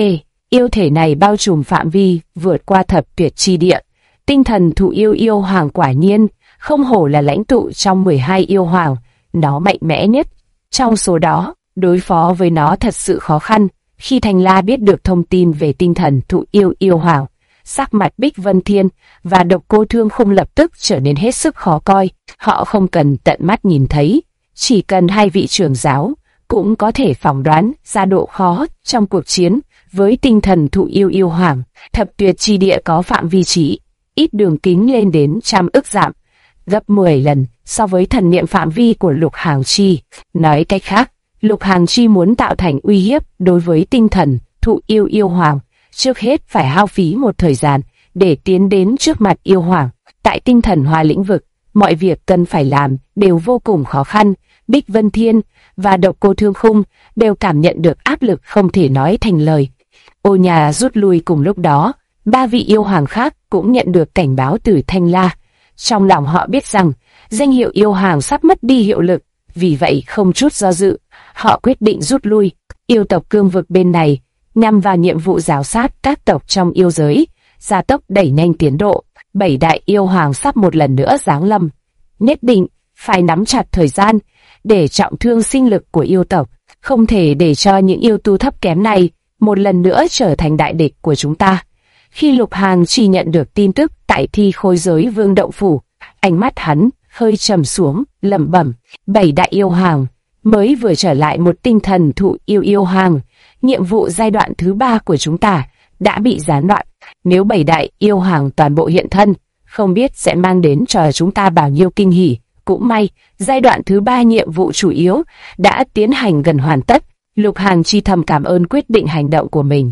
Speaker 1: Yêu thể này bao trùm phạm vi vượt qua thập tuyệt chi địa. Tinh thần thụ yêu hoàng quả nhiên không hổ là lãnh tụ trong 12 yêu hoàng, nó mạnh mẽ nhất trong số đó. Đối phó với nó thật sự khó khăn. Khi Thành La biết được thông tin về tinh thần thụ yêu hoàng, sắc mặt Bích Vân Thiên và Độc Cô Thương Khung lập tức trở nên hết sức khó coi. Họ không cần tận mắt nhìn thấy, chỉ cần 2 vị trưởng giáo cũng có thể phỏng đoán ra độ khó trong cuộc chiến với tinh thần thụ yêu hoàng. Thập tuyệt chi địa có phạm vi chỉ ít đường kính lên đến 100 ức dặm, gấp 10 lần so với thần niệm phạm vi của Lục Hàng Chi. Nói cách khác, Lục Hàng Chi muốn tạo thành uy hiếp đối với tinh thần thụ yêu hoàng, trước hết phải hao phí một thời gian để tiến đến trước mặt yêu hoàng. Tại tinh thần hoa lĩnh vực, mọi việc cần phải làm đều vô cùng khó khăn. Bích Vân Thiên và Độc Cô Thương Khung đều cảm nhận được áp lực không thể nói thành lời. Ô Nha rút lui cùng lúc đó, 3 vị yêu hoàng khác cũng nhận được cảnh báo từ Thanh La. Trong lòng họ biết rằng danh hiệu yêu hoàng sắp mất đi hiệu lực, vì vậy không chút do dự, họ quyết định rút lui. Yêu tộc cương vực bên này nhằm vào nhiệm vụ giám sát các tộc trong yêu giới, gia tốc đẩy nhanh tiến độ. 7 đại yêu hoàng sắp một lần nữa giáng lâm, nhất định phải nắm chặt thời gian để trọng thương sinh lực của yêu tộc, không thể để cho những yêu tu thấp kém này một lần nữa trở thành đại địch của chúng ta. Khi Lục Hàn chỉ nhận được tin tức tại Thi Khôi Giới Vương động phủ, ánh mắt hắn hơi trầm xuống, lẩm bẩm: 7 đại yêu hoàng mới vừa trở lại một tinh thần thụ yêu hoàng, nhiệm vụ giai đoạn thứ 3 của chúng ta đã bị gián đoạn. Nếu 7 đại yêu hoàng toàn bộ hiện thân, không biết sẽ mang đến cho chúng ta bao nhiêu kinh hỉ. Cũng may, giai đoạn thứ 3 nhiệm vụ chủ yếu đã tiến hành gần hoàn tất. Lục Hàn chi thầm cảm ơn quyết định hành động của mình,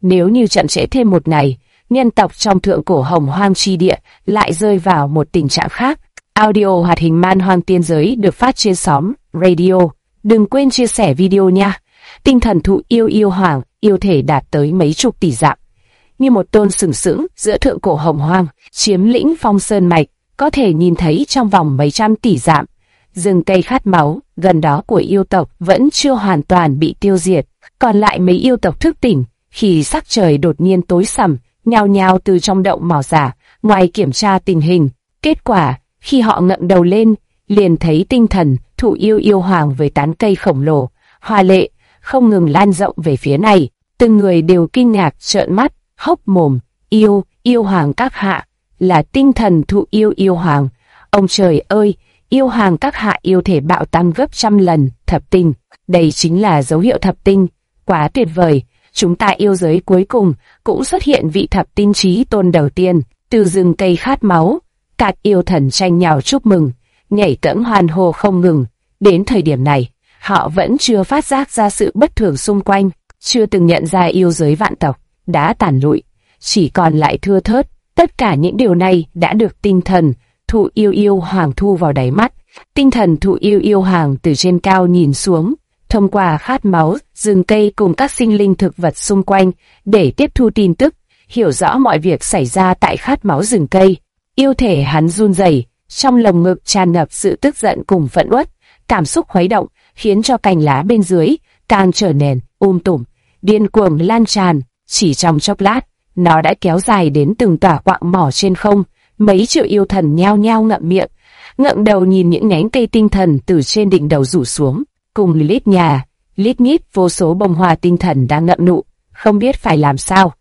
Speaker 1: Nếu như chậm trễ thêm một ngày, nhân tộc trong thượng cổ hồng hoang chi địa lại rơi vào một tình trạng khác. Audio hoạt hình Man Hoang Tiên Giới được phát trên xóm Radio. Đừng quên chia sẻ video nha. Tinh thần thụ yêu yêu hoàng, yêu thể đạt tới mấy chục tỷ dặm, như một tôn sừng sững giữa thượng cổ hồng hoang, chiếm lĩnh phong sơn mạch, có thể nhìn thấy trong vòng mấy trăm tỷ dặm. Rừng cây khát máu gần đó của yêu tộc vẫn chưa hoàn toàn bị tiêu diệt, còn lại mấy yêu tộc thức tỉnh khi sắc trời đột nhiên tối sầm, nhao nhao từ trong động mò ra ngoài kiểm tra tình hình. Kết quả khi họ ngẩng đầu lên, liền thấy tinh thần thụ yêu yêu hoàng với tán cây khổng lồ hoa lệ không ngừng lan rộng về phía này. Từng người đều kinh ngạc trợn mắt hốc mồm. Yêu hoàng các hạ, là tinh thần thụ yêu yêu hoàng. Ông trời ơi, yêu hoàng các hạ yêu thể bạo tăng gấp trăm lần thập tinh. Đây chính là dấu hiệu thập tinh. Quá tuyệt vời, chúng ta yêu giới cuối cùng cũng xuất hiện vị thập tinh chí tôn đầu tiên. Từ rừng cây khát máu, các yêu thần tranh nhau chúc mừng, nhảy cẫng hoan hô không ngừng. Đến thời điểm này, họ vẫn chưa phát giác ra sự bất thường xung quanh, chưa từng nhận ra yêu giới vạn tộc đã tàn lụi, chỉ còn lại thưa thớt. Tất cả những điều này đã được tinh thần thụ yêu yêu hoàng thu vào đáy mắt. Tinh thần thụ yêu yêu hoàng từ trên cao nhìn xuống, thông qua khát máu, rừng cây cùng các sinh linh thực vật xung quanh để tiếp thu tin tức, hiểu rõ mọi việc xảy ra tại khát máu rừng cây. Yêu thể hắn run rẩy, trong lồng ngực tràn ngập sự tức giận cùng phẫn uất, cảm xúc khuấy động khiến cho cành lá bên dưới càng trở nên tùm, điên cuồng lan tràn. Chỉ trong chốc lát, nó đã kéo dài đến từng tòa quạng mỏ trên không. Mấy triệu yêu thần nhao nhao ngậm miệng, ngẩng đầu nhìn những nhánh cây tinh thần từ trên đỉnh đầu rủ xuống, cùng lít nhà, lít nhít vô số bông hoa tinh thần đang ngậm nụ, không biết phải làm sao.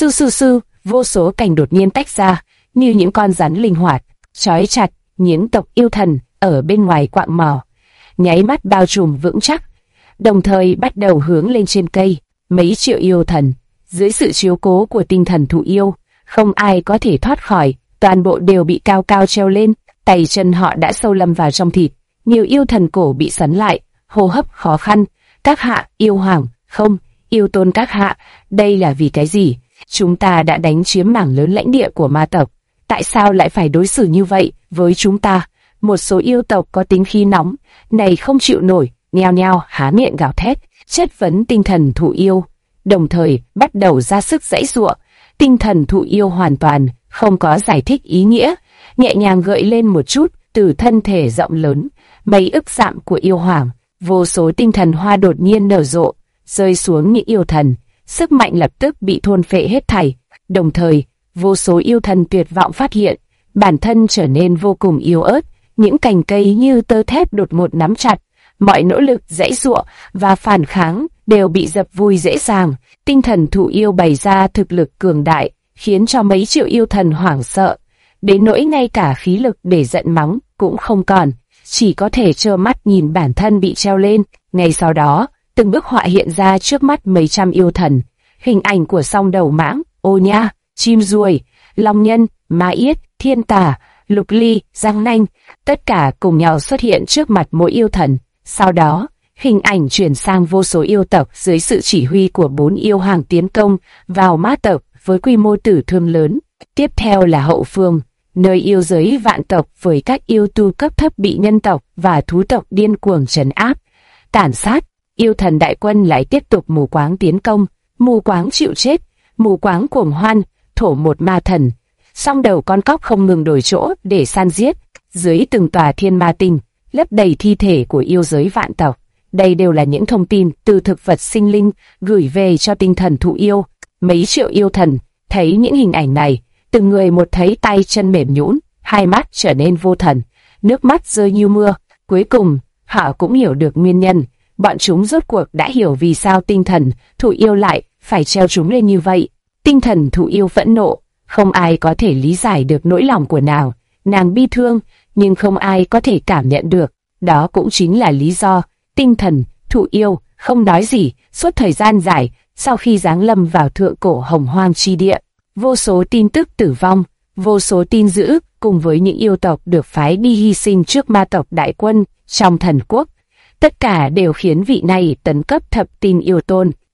Speaker 1: Sư, vô số cành đột nhiên tách ra, như những con rắn linh hoạt, trói chặt những tộc yêu thần ở bên ngoài quạng mỏ, nháy mắt bao trùm vững chắc, đồng thời bắt đầu hướng lên trên cây. Mấy triệu yêu thần, dưới sự chiếu cố của tinh thần thụ yêu, không ai có thể thoát khỏi, toàn bộ đều bị cao cao treo lên, tay chân họ đã sâu lâm vào trong thịt. Nhiều yêu thần cổ bị sấn lại, hô hấp khó khăn. Các hạ, yêu hoàng, không, yêu tôn các hạ, đây là vì cái gì? Chúng ta đã đánh chiếm mảng lớn lãnh địa của ma tộc, tại sao lại phải đối xử như vậy với chúng ta? Một số yêu tộc có tính khí nóng, này không chịu nổi, nhao nhao há miệng gào thét, chất vấn tinh thần thụ yêu, đồng thời bắt đầu ra sức giãy giụa. Tinh thần thụ yêu hoàn toàn không có giải thích ý nghĩa, nhẹ nhàng gợi lên một chút từ thân thể rộng lớn, mấy ức dặm của yêu hoàng. Vô số tinh thần hoa đột nhiên nở rộ, rơi xuống những yêu thần, sức mạnh lập tức bị thôn phệ hết thảy. Đồng thời, vô số yêu thần tuyệt vọng phát hiện, bản thân trở nên vô cùng yếu ớt, những cành cây như tơ thép đột ngột nắm chặt, mọi nỗ lực giãy giụa và phản kháng đều bị dập vùi dễ dàng. Tinh thần thụ yêu bày ra thực lực cường đại, khiến cho mấy triệu yêu thần hoảng sợ, đến nỗi ngay cả khí lực để giận mắng cũng không còn, chỉ có thể trơ mắt nhìn bản thân bị treo lên. Ngay sau đó, từng bức họa hiện ra trước mắt mấy trăm yêu thần, hình ảnh của song đầu mãng, ô nha, chim ruồi, long nhân, ma yết, thiên tà, lục ly, giang nanh, tất cả cùng nhau xuất hiện trước mặt mỗi yêu thần. Sau đó, hình ảnh chuyển sang vô số yêu tộc dưới sự chỉ huy của 4 yêu hoàng tiến công vào ma tộc với quy mô tử thương lớn. Tiếp theo là hậu phương, nơi yêu giới vạn tộc với các yêu tu cấp thấp bị nhân tộc và thú tộc điên cuồng trấn áp, tàn sát. Yêu thần đại quân lại tiếp tục mù quáng tiến công, mù quáng chịu chết, mù quáng cuồng hoan, thổ một ma thần. Song đầu con cóc không ngừng đổi chỗ để san giết, dưới từng tòa thiên ma tinh, lấp đầy thi thể của yêu giới vạn tộc. Đây đều là những thông tin từ thực vật sinh linh gửi về cho tinh thần thụ yêu. Mấy triệu yêu thần thấy những hình ảnh này, từng người một thấy tay chân mềm nhũn, hai mắt trở nên vô thần, nước mắt rơi như mưa. Cuối cùng, họ cũng hiểu được nguyên nhân, bọn chúng rốt cuộc đã hiểu vì sao tinh thần thụ yêu lại phải treo chúng lên như vậy. Tinh thần thụ yêu phẫn nộ, không ai có thể lý giải được nỗi lòng của nàng bi thương, nhưng không ai có thể cảm nhận được. Đó cũng chính là lý do tinh thần thụ yêu không nói gì suốt thời gian dài sau khi giáng lâm vào thượng cổ hồng hoang chi địa. Vô số tin tức tử vong, vô số tin dữ cùng với những yêu tộc được phái đi hy sinh trước ma tộc đại quân trong thần quốc, tất cả đều khiến vị này tấn cấp thập tinh yêu tôn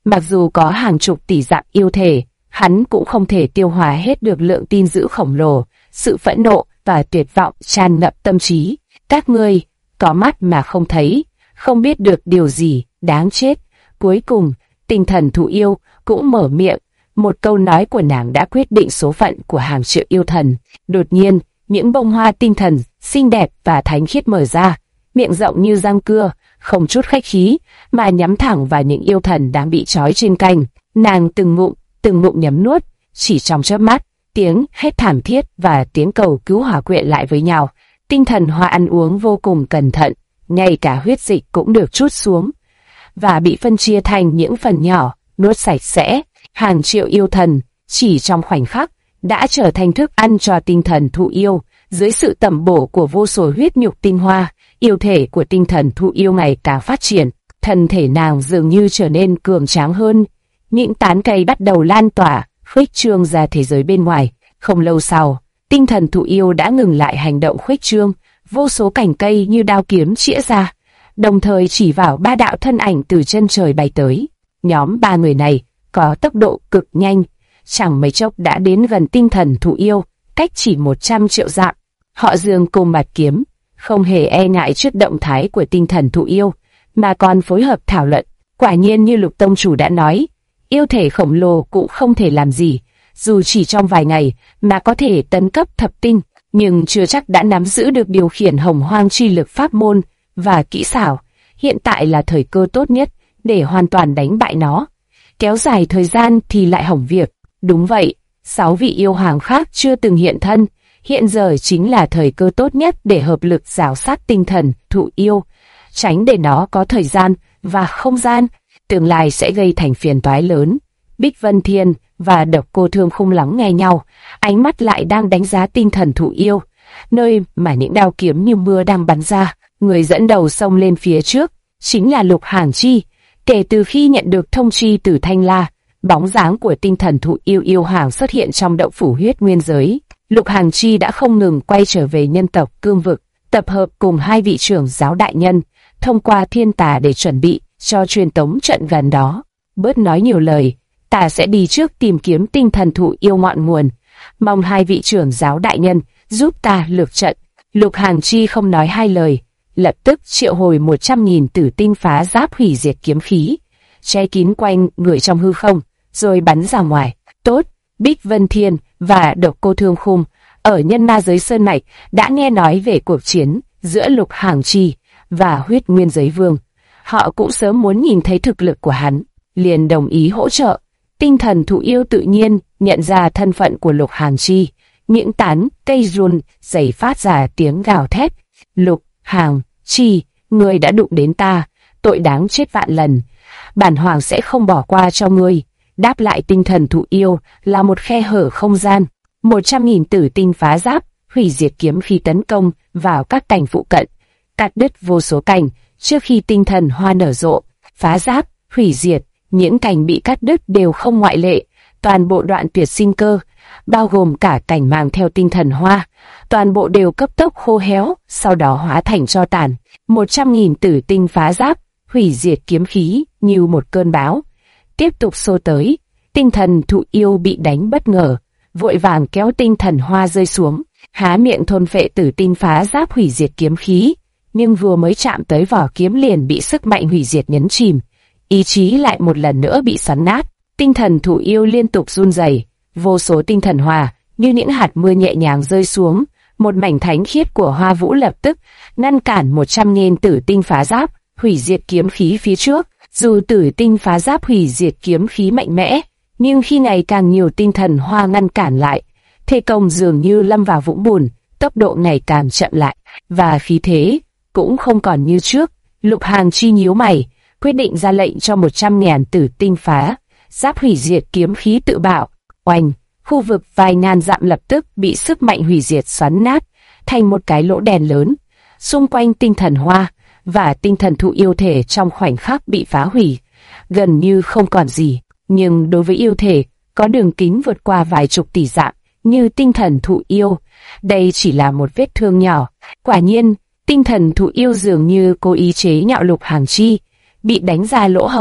Speaker 1: Mặc dù có hàng chục tỷ dạng yêu thể, hắn cũng không thể tiêu hóa hết được lượng tin dữ khổng lồ. Sự phẫn nộ và tuyệt vọng tràn ngập tâm trí. Các ngươi có mắt mà không thấy, không biết được điều gì, đáng chết. Cuối cùng, tinh thần thụ yêu cũng mở miệng. Một câu nói của nàng đã quyết định số phận của hàng triệu yêu thần. Đột nhiên, những bông hoa tinh thần xinh đẹp và thánh khiết mở ra, miệng rộng như răng cưa, không chút khách khí, mà nhắm thẳng vào những yêu thần đang bị trói trên cành. Nàng từng ngụm nhấm nuốt, chỉ trong chớp mắt, tiếng hét thảm thiết và tiếng cầu cứu hòa quyện lại với nhau. Tinh thần hoa ăn uống vô cùng cẩn thận, ngay cả huyết dịch cũng được trút xuống và bị phân chia thành những phần nhỏ, nuốt sạch sẽ. Hàng triệu yêu thần chỉ trong khoảnh khắc đã trở thành thức ăn cho tinh thần thụ yêu. Dưới sự tẩm bổ của vô số huyết nhục tinh hoa, yêu thể của tinh thần thụ yêu ngày càng phát triển, thân thể nàng dường như trở nên cường tráng hơn. Những tán cây bắt đầu lan tỏa, khuếch trương ra thế giới bên ngoài. Không lâu sau, tinh thần thụ yêu đã ngừng lại hành động khuếch trương, vô số cành cây như đao kiếm chĩa ra, đồng thời chỉ vào ba đạo thân ảnh từ chân trời bay tới. Nhóm ba người này có tốc độ cực nhanh, chẳng mấy chốc đã đến gần tinh thần thụ yêu, cách chỉ 100 triệu dặm. Họ dương cùng mặt kiếm, không hề e ngại trước động thái của tinh thần thụ yêu, mà còn phối hợp thảo luận. Quả nhiên như Lục tông chủ đã nói, yêu thể khổng lồ cũng không thể làm gì, dù chỉ trong vài ngày mà có thể tấn cấp thập tinh, nhưng chưa chắc đã nắm giữ được điều khiển hồng hoang chi lực pháp môn và kỹ xảo. Hiện tại là thời cơ tốt nhất để hoàn toàn đánh bại nó. Kéo dài thời gian thì lại hỏng việc. Đúng vậy, 6 vị yêu hoàng khác chưa từng hiện thân, hiện giờ chính là thời cơ tốt nhất để hợp lực rào sát tinh thần thụ yêu, tránh để nó có thời gian và không gian, tương lai sẽ gây thành phiền toái lớn. Bích Vân Thiên và Độc Cô Thương không lắng nghe nhau, ánh mắt lại đang đánh giá tinh thần thụ yêu, nơi mà những đao kiếm như mưa đang bắn ra. Người dẫn đầu xông lên phía trước chính là Lục Hàn Chi. Kể từ khi nhận được thông chi từ Thanh La, bóng dáng của tinh thần thụ yêu hoàng xuất hiện trong động phủ huyết nguyên giới. Lục Hàn Chi đã không ngừng quay trở về nhân tộc cương vực, tập hợp cùng hai vị trưởng giáo đại nhân, thông qua thiên tà để chuẩn bị cho truyền tống trận gần đó. Bớt nói nhiều lời, ta sẽ đi trước tìm kiếm tinh thần thụ yêu ngọn nguồn, mong hai vị trưởng giáo đại nhân giúp ta lược trận. Lục Hàn Chi không nói hai lời, lập tức triệu hồi 100.000 tử tinh phá giáp hủy diệt kiếm khí, che kín quanh người trong hư không, rồi bắn ra ngoài. Tốt, Bích Vân Thiên và Độc Cô Thương Khung ở nhân ma giới Sơn Mạch đã nghe nói về cuộc chiến giữa Lục Hàn Chi và Huyết Nguyên Giới Vương. Họ cũng sớm muốn nhìn thấy thực lực của hắn, liền đồng ý hỗ trợ. Tinh thần thụ yêu tự nhiên nhận ra thân phận của Lục Hàn Chi, những tán cây run rẩy phát ra tiếng gào thét. Lục Hàn Chi, ngươi đã đụng đến ta, tội đáng chết vạn lần. Bản hoàng sẽ không bỏ qua cho ngươi. Đáp lại tinh thần thụ yêu là một khe hở không gian. 100.000 tử tinh phá giáp, hủy diệt kiếm khí tấn công vào các cành phụ cận, cắt đứt vô số cành trước khi tinh thần hoa nở rộ. Phá giáp, hủy diệt, những cành bị cắt đứt đều không ngoại lệ, toàn bộ đoạn tuyệt sinh cơ, bao gồm cả cành mang theo tinh thần hoa, toàn bộ đều cấp tốc khô héo, sau đó hóa thành tro tàn. 100.000 tử tinh phá giáp, hủy diệt kiếm khí như một cơn bão tiếp tục xô tới. Tinh thần thụ yêu bị đánh bất ngờ, vội vàng kéo tinh thần hoa rơi xuống, há miệng thôn phệ tử tinh phá giáp hủy diệt kiếm khí, nhưng vừa mới chạm tới vỏ kiếm liền bị sức mạnh hủy diệt nhấn chìm, ý chí lại một lần nữa bị xoắn nát. Tinh thần thụ yêu liên tục run rẩy, vô số tinh thần hoa như những hạt mưa nhẹ nhàng rơi xuống. Một mảnh thánh khiết của Hoa Vũ lập tức ngăn cản 100.000 tử tinh phá giáp hủy diệt kiếm khí phía trước. Dù tử tinh phá giáp hủy diệt kiếm khí mạnh mẽ, nhưng khi ngày càng nhiều tinh thần hoa ngăn cản lại, thế công dường như lâm vào vũng bùn, tốc độ ngày càng chậm lại, và khí thế cũng không còn như trước. Lục Hàn Chi nhíu mày, quyết định ra lệnh cho 100.000 tử tinh phá giáp hủy diệt kiếm khí tự bạo. Oanh, khu vực vài ngàn dặm lập tức bị sức mạnh hủy diệt xoắn nát thành một cái lỗ đen lớn. Xung quanh tinh thần hoa và tinh thần thụ yêu thể trong khoảnh khắc bị phá hủy, gần như không còn gì. Nhưng đối với yêu thể có đường kính vượt qua vài chục tỷ dặm như tinh thần thụ yêu, đây chỉ là một vết thương nhỏ. Quả nhiên, tinh thần thụ yêu dường như cố ý chế nhạo Lục Hàn Chi, bị đánh ra lỗ hổng,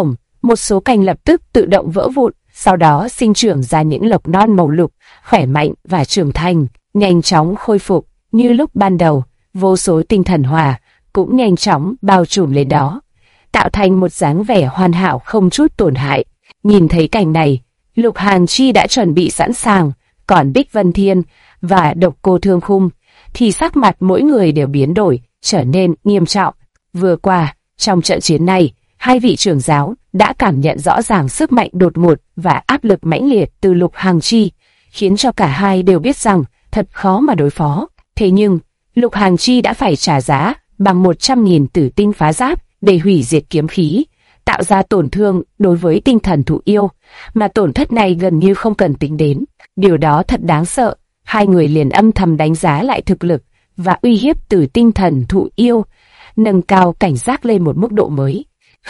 Speaker 1: một số cành lập tức tự động vỡ vụn, sau đó sinh trưởng ra những lộc non màu lục, khỏe mạnh và trưởng thành, nhanh chóng khôi phục như lúc ban đầu. Vô số tinh thần hỏa cũng nhanh chóng bao trùm lên đó, tạo thành một dáng vẻ hoàn hảo không chút tổn hại. Nhìn thấy cảnh này, Lục Hàn Chi đã chuẩn bị sẵn sàng, còn Bích Vân Thiên và Độc Cô Thương Khung thì sắc mặt mỗi người đều biến đổi, trở nên nghiêm trọng. Vừa qua, trong trận chiến này, hai vị trưởng giáo đã cảm nhận rõ ràng sức mạnh đột ngột và áp lực mãnh liệt từ Lục Hàn Chi, khiến cho cả hai đều biết rằng thật khó mà đối phó. Thế nhưng, Lục Hàn Chi đã phải trả giá bằng 100.000 tử tinh phá giáp để hủy diệt kiếm khí, tạo ra tổn thương đối với tinh thần thụ yêu, mà tổn thất này gần như không cần tính đến. Điều đó thật đáng sợ. Hai người liền âm thầm đánh giá lại thực lực và uy hiếp từ tinh thần thụ yêu, nâng cao cảnh giác lên một mức độ mới.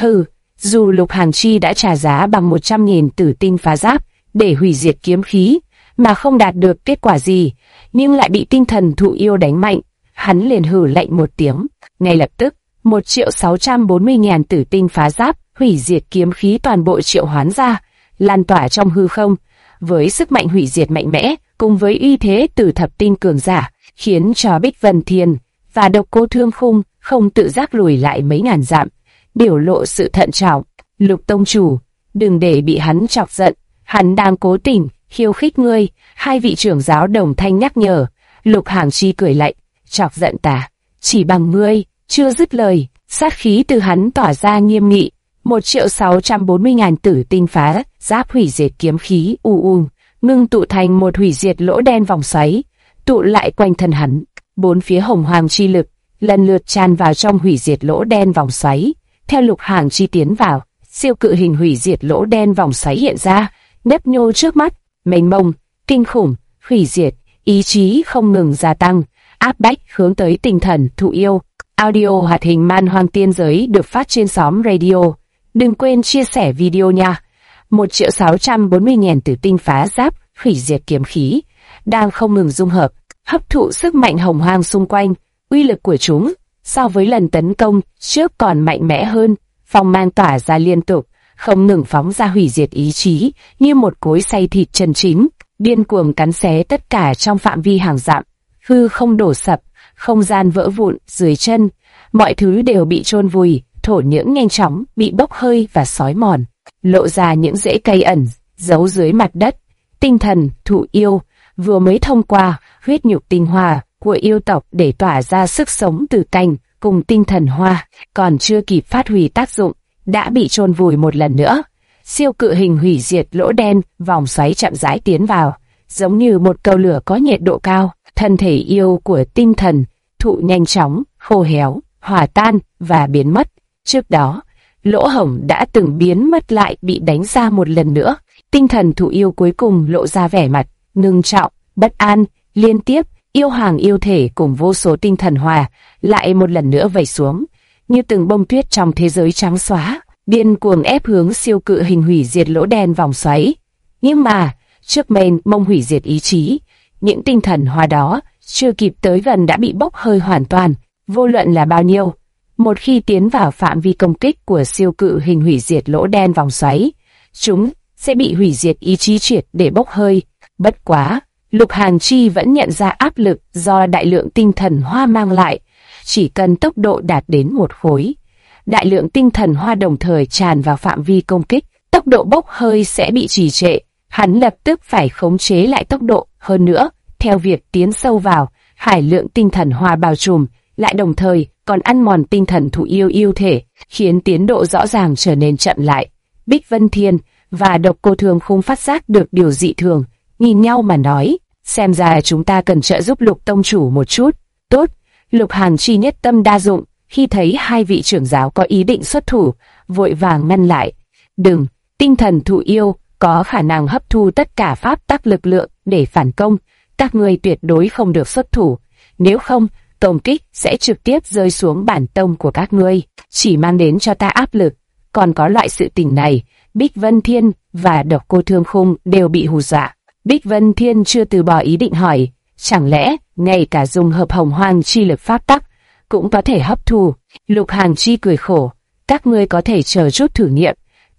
Speaker 1: Dù Lục Hàn Chi đã trả giá bằng 100.000 tử tinh phá giáp để hủy diệt kiếm khí, mà không đạt được kết quả gì, nhưng lại bị tinh thần thụ yêu đánh mạnh, hắn liền hừ lạnh một tiếng. Ngay lập tức, 1.640.000 tử tinh phá giáp hủy diệt kiếm khí toàn bộ triệu hoán ra, lan tỏa trong hư không, với sức mạnh hủy diệt mạnh mẽ, cùng với uy thế từ thập tinh cường giả, khiến cho Bích Vân Thiên và Độc Cô Thương Khung không tự giác lùi lại mấy ngàn dặm, biểu lộ sự thận trọng. Lục tông chủ, đừng để bị hắn chọc giận, hắn đang cố tình khiêu khích ngươi. Hai vị trưởng giáo đồng thanh nhắc nhở. Lục Hàn Chi cười lạnh, chọc giận ta, chỉ bằng ngươi. Chưa dứt lời, sát khí từ hắn tỏa ra nghiêm nghị. 1.640.000 tử tinh phá giáp hủy diệt kiếm khí ngưng tụ thành một hủy diệt lỗ đen vòng xoáy, tụ lại quanh thân hắn. Bốn phía hồng hoàng chi lực lần lượt tràn vào trong hủy diệt lỗ đen vòng xoáy. Theo Lục Hàn Chi tiến vào, siêu cự hình hủy diệt lỗ đen vòng xoáy hiện ra, nhấp nhô trước mắt, mênh mông, kinh khủng, hủy diệt, ý chí không ngừng gia tăng, áp bách hướng tới tinh thần thụ yêu. Audio hoạt hình Man Hoang Tiên Giới được phát trên xóm radio. Đừng quên chia sẻ video nha. 1.640.000 tử tinh phá giáp hủy diệt kiếm khí đang không ngừng dung hợp, hấp thụ sức mạnh hồng hoang xung quanh. Uy lực của chúng so với lần tấn công trước còn mạnh mẽ hơn, phong mang tỏa ra liên tục, không ngừng phóng ra hủy diệt ý chí như một cối xay thịt chân chính, điên cuồng cắn xé tất cả trong phạm vi hàng dặm. Hư không đổ sập, không gian vỡ vụn dưới chân, mọi thứ đều bị chôn vùi, thổ nhưỡng nhanh chóng bị bốc hơi và xói mòn, lộ ra những rễ cây ẩn giấu dưới mặt đất. Tinh thần thụ yêu vừa mới thông qua huyết nhục tinh hoa của yêu tộc để tỏa ra sức sống từ cành cùng tinh thần hoa, còn chưa kịp phát huy tác dụng, đã bị chôn vùi một lần nữa. Siêu cự hình hủy diệt lỗ đen vòng xoáy chậm rãi tiến vào, giống như một cầu lửa có nhiệt độ cao. Thân thể yêu của tinh thần thụ nhanh chóng khô héo, hòa tan và biến mất. Trước đó, lỗ hổng đã từng biến mất lại bị đánh ra một lần nữa. Tinh thần thụ yêu cuối cùng lộ ra vẻ mặt ngưng trọng, bất an. Liên tiếp, yêu hoàng yêu thể cùng vô số tinh thần hòa lại một lần nữa vẩy xuống, như từng bông tuyết trong thế giới trắng xóa, điên cuồng ép hướng siêu cự hình hủy diệt lỗ đen vòng xoáy. Nhưng mà, trước mênh mông hủy diệt ý chí, những tinh thần hoa đó chưa kịp tới gần đã bị bốc hơi hoàn toàn. Vô luận là bao nhiêu, một khi tiến vào phạm vi công kích của siêu cự hình hủy diệt lỗ đen vòng xoáy, chúng sẽ bị hủy diệt ý chí triệt để bốc hơi. Bất quá, Lục Hàn Chi vẫn nhận ra áp lực do đại lượng tinh thần hoa mang lại. Chỉ cần tốc độ đạt đến một khối, đại lượng tinh thần hoa đồng thời tràn vào phạm vi công kích, tốc độ bốc hơi sẽ bị trì trệ. Hắn lập tức phải khống chế lại tốc độ. Hơn nữa, theo việc tiến sâu vào, hải lượng tinh thần hoa bao trùm, lại đồng thời còn ăn mòn tinh thần thụ yêu thể, khiến tiến độ rõ ràng trở nên chậm lại. Bích Vân Thiên và Độc Cô Thương Khung phát giác được điều dị thường, nhìn nhau mà nói, xem ra chúng ta cần trợ giúp Lục tông chủ một chút. Tốt. Lục Hàn Chi nhất tâm đa dụng, khi thấy hai vị trưởng giáo có ý định xuất thủ, vội vàng ngăn lại. Đừng, tinh thần thụ yêu có khả năng hấp thu tất cả pháp tắc lực lượng để phản công, các ngươi tuyệt đối không được xuất thủ, nếu không, công kích sẽ trực tiếp rơi xuống bản tông của các ngươi, chỉ mang đến cho ta áp lực. Còn có loại sự tình này, Bích Vân Thiên và Độc Cô Thương Khung đều bị hù dọa. Bích Vân Thiên chưa từ bỏ ý định hỏi, chẳng lẽ ngay cả dùng hợp hồng hoang chi lực pháp tắc cũng có thể hấp thu? Lục Hàn Chi cười khổ, các ngươi có thể chờ chút thử nghiệm,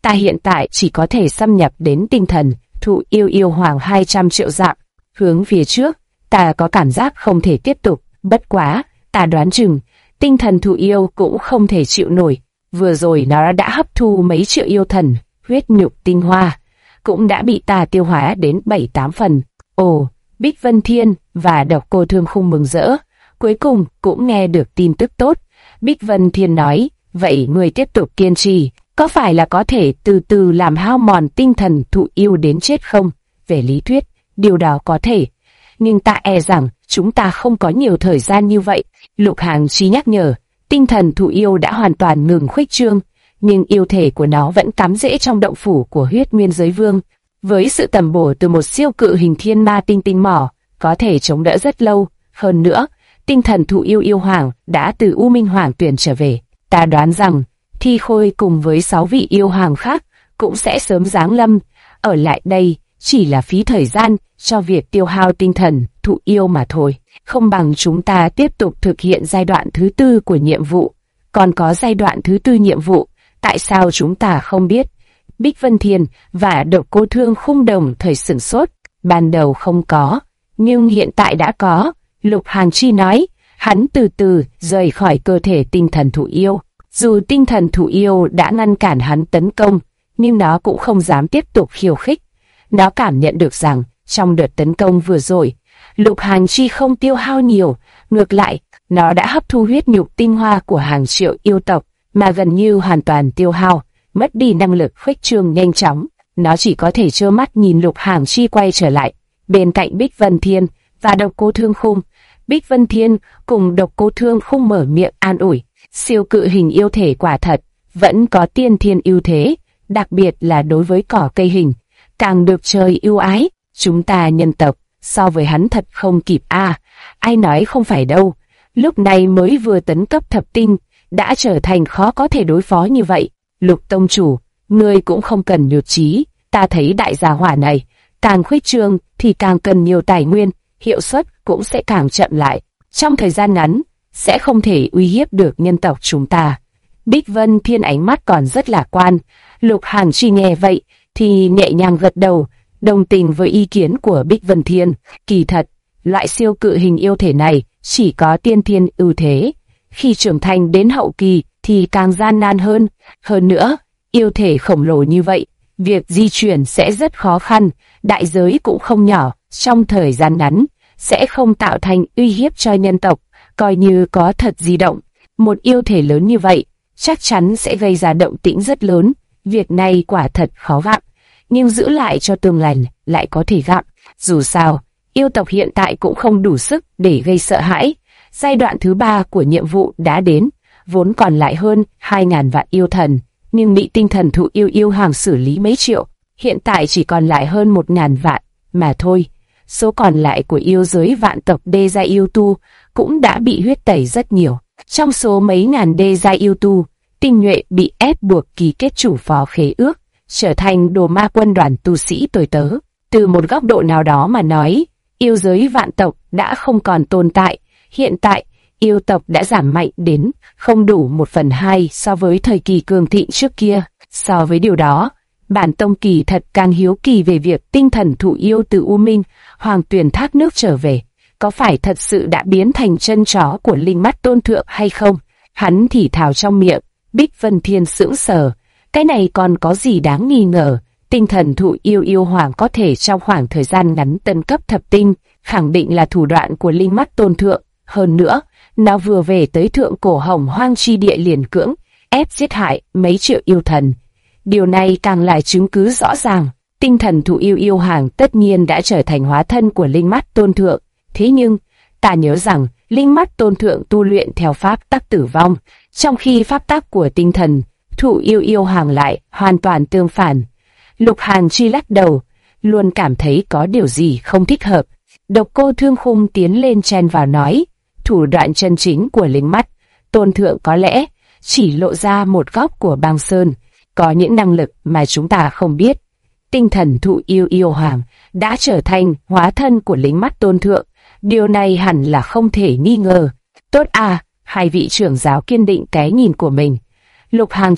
Speaker 1: ta hiện tại chỉ có thể xâm nhập đến tinh thần thụ yêu hoàng 200 triệu dặm. Hướng phía trước, ta có cảm giác không thể tiếp tục, bất quá, ta đoán chừng, tinh thần thụ yêu cũng không thể chịu nổi. Vừa rồi nó đã hấp thu mấy triệu yêu thần, huyết nhục tinh hoa, cũng đã bị ta tiêu hóa đến 7-8 phần. Ồ, Bích Vân Thiên và Độc Cô Thương Khung mừng rỡ, cuối cùng cũng nghe được tin tức tốt. Bích Vân Thiên nói, vậy người tiếp tục kiên trì, có phải là có thể từ từ làm hao mòn tinh thần thụ yêu đến chết không? Về lý thuyết, điều đó có thể, nhưng ta e rằng chúng ta không có nhiều thời gian như vậy. Lục Hàng Chi nhắc nhở, tinh thần thụ yêu đã hoàn toàn ngừng khuếch trương, nhưng yêu thể của nó vẫn cắm rễ trong động phủ của Huyết Nguyên Giới Vương. Với sự tầm bổ từ một siêu cự hình thiên ma tinh mỏ, có thể chống đỡ rất lâu. Hơn nữa, tinh thần thụ yêu hoàng đã từ U Minh Hoàng Tuyền trở về. Ta đoán rằng, Thi Khôi cùng với 6 vị yêu hoàng khác cũng sẽ sớm giáng lâm. Ở lại đây chỉ là phí thời gian cho việc tiêu hao tinh thần thụ yêu mà thôi. Không bằng chúng ta tiếp tục thực hiện giai đoạn thứ 4 của nhiệm vụ. Còn có giai đoạn thứ 4 nhiệm vụ, tại sao chúng ta không biết? Bích Vân Thiên và Độc Cô Thương Khung đồng thời sửng sốt. Ban đầu không có, nhưng hiện tại đã có. Lục Hàn Chi nói, hắn từ từ rời khỏi cơ thể tinh thần thụ yêu. Dù tinh thần thụ yêu đã ngăn cản hắn tấn công, nhưng nó cũng không dám tiếp tục khiêu khích. Nó cảm nhận được rằng, trong đợt tấn công vừa rồi, Lục Hàn Chi không tiêu hao nhiều, ngược lại, nó đã hấp thu huyết nhục tinh hoa của hàng triệu yêu tộc, mà gần như hoàn toàn tiêu hao, mất đi năng lực khuếch trương nhanh chóng. Nó chỉ có thể trơ mắt nhìn Lục Hàn Chi quay trở lại, bên cạnh Bích Vân Thiên và Độc Cô Thương Khung. Bích Vân Thiên cùng Độc Cô Thương Khung mở miệng an ủi, siêu cự hình yêu thể quả thật, vẫn có tiên thiên ưu thế, đặc biệt là đối với cỏ cây hình, càng được trời ưu ái. Chúng ta nhân tộc, so với hắn thật không kịp a. Ai nói không phải đâu, lúc này mới vừa tấn cấp thập tinh, đã trở thành khó có thể đối phó như vậy. Lục tông chủ, ngươi cũng không cần nhụt chí, ta thấy đại gia hỏa này, càng khuếch trương thì càng cần nhiều tài nguyên, hiệu suất cũng sẽ càng chậm lại. Trong thời gian ngắn, sẽ không thể uy hiếp được nhân tộc chúng ta. Bích Vân Thiên ánh mắt còn rất lạc quan. Lục Hàn Chi nghe vậy thì nhẹ nhàng gật đầu, đồng tình với ý kiến của Bích Vân Thiên. Kỳ thật, loại siêu cự hình yêu thể này chỉ có tiên thiên ưu thế, khi trưởng thành đến hậu kỳ thì càng gian nan hơn. Hơn nữa, yêu thể khổng lồ như vậy, việc di chuyển sẽ rất khó khăn, đại giới cũng không nhỏ, trong thời gian ngắn sẽ không tạo thành uy hiếp cho nhân tộc. Coi như có thật di động, một yêu thể lớn như vậy chắc chắn sẽ gây ra động tĩnh rất lớn. Việc này quả thật khó gặm, nhưng giữ lại cho tương lai lại có thể gặm. Dù sao, yêu tộc hiện tại cũng không đủ sức để gây sợ hãi. Giai đoạn thứ 3 của nhiệm vụ đã đến, vốn còn lại hơn 2.000 vạn yêu thần, nhưng bị tinh thần thụ yêu hoàng xử lý mấy triệu, hiện tại chỉ còn lại hơn 1.000 vạn mà thôi. Số còn lại của yêu giới vạn tộc đê gia yêu tu cũng đã bị huyết tẩy rất nhiều. Trong số mấy ngàn đê gia yêu tu, tinh nhuệ bị ép buộc ký kết chủ phó khế ước, trở thành đồ ma quân đoàn tu sĩ tồi tớ. Từ một góc độ nào đó mà nói, yêu giới vạn tộc đã không còn tồn tại. Hiện tại, yêu tộc đã giảm mạnh đến không đủ 1/2 so với thời kỳ cường thịnh trước kia. So với điều đó, bản tông kỳ thật càng hiếu kỳ về việc tinh thần thụ yêu từ U Minh Hoàng Tuyền thác nước trở về, có phải thật sự đã biến thành chân chó của Linh Mắt Tôn Thượng hay không? Hắn thì thào trong miệng. Bích Vân Thiên sững sờ, cái này còn có gì đáng nghi ngờ? Tinh thần thụ yêu hoàng có thể trong khoảng thời gian ngắn tấn cấp thập tinh, khẳng định là thủ đoạn của Linh Mắt Tôn Thượng. Hơn nữa, nó vừa về tới thượng cổ hồng hoang chi địa liền cưỡng ép giết hại mấy triệu yêu thần. Điều này càng là chứng cứ rõ ràng, tinh thần thụ yêu hoàng tất nhiên đã trở thành hóa thân của Linh Mắt Tôn Thượng. Thế nhưng, ta nhớ rằng Linh Mắt Tôn Thượng tu luyện theo pháp tắc tử vong, trong khi pháp tắc của tinh thần thụ yêu hoàng lại hoàn toàn tương phản. Lục Hàn Chi lắc đầu, luôn cảm thấy có điều gì không thích hợp. Độc Cô Thương Khung tiến lên chen vào nói, thủ đoạn chân chính của Linh Mắt Tôn Thượng có lẽ chỉ lộ ra một góc của băng sơn, có những năng lực mà chúng ta không biết. Tinh thần thụ yêu hoàng đã trở thành hóa thân của Linh Mắt Tôn Thượng, điều này hẳn là không thể nghi ngờ. Tốt à, hai vị trưởng giáo kiên định cái nhìn của mình. Lục Hàn Chi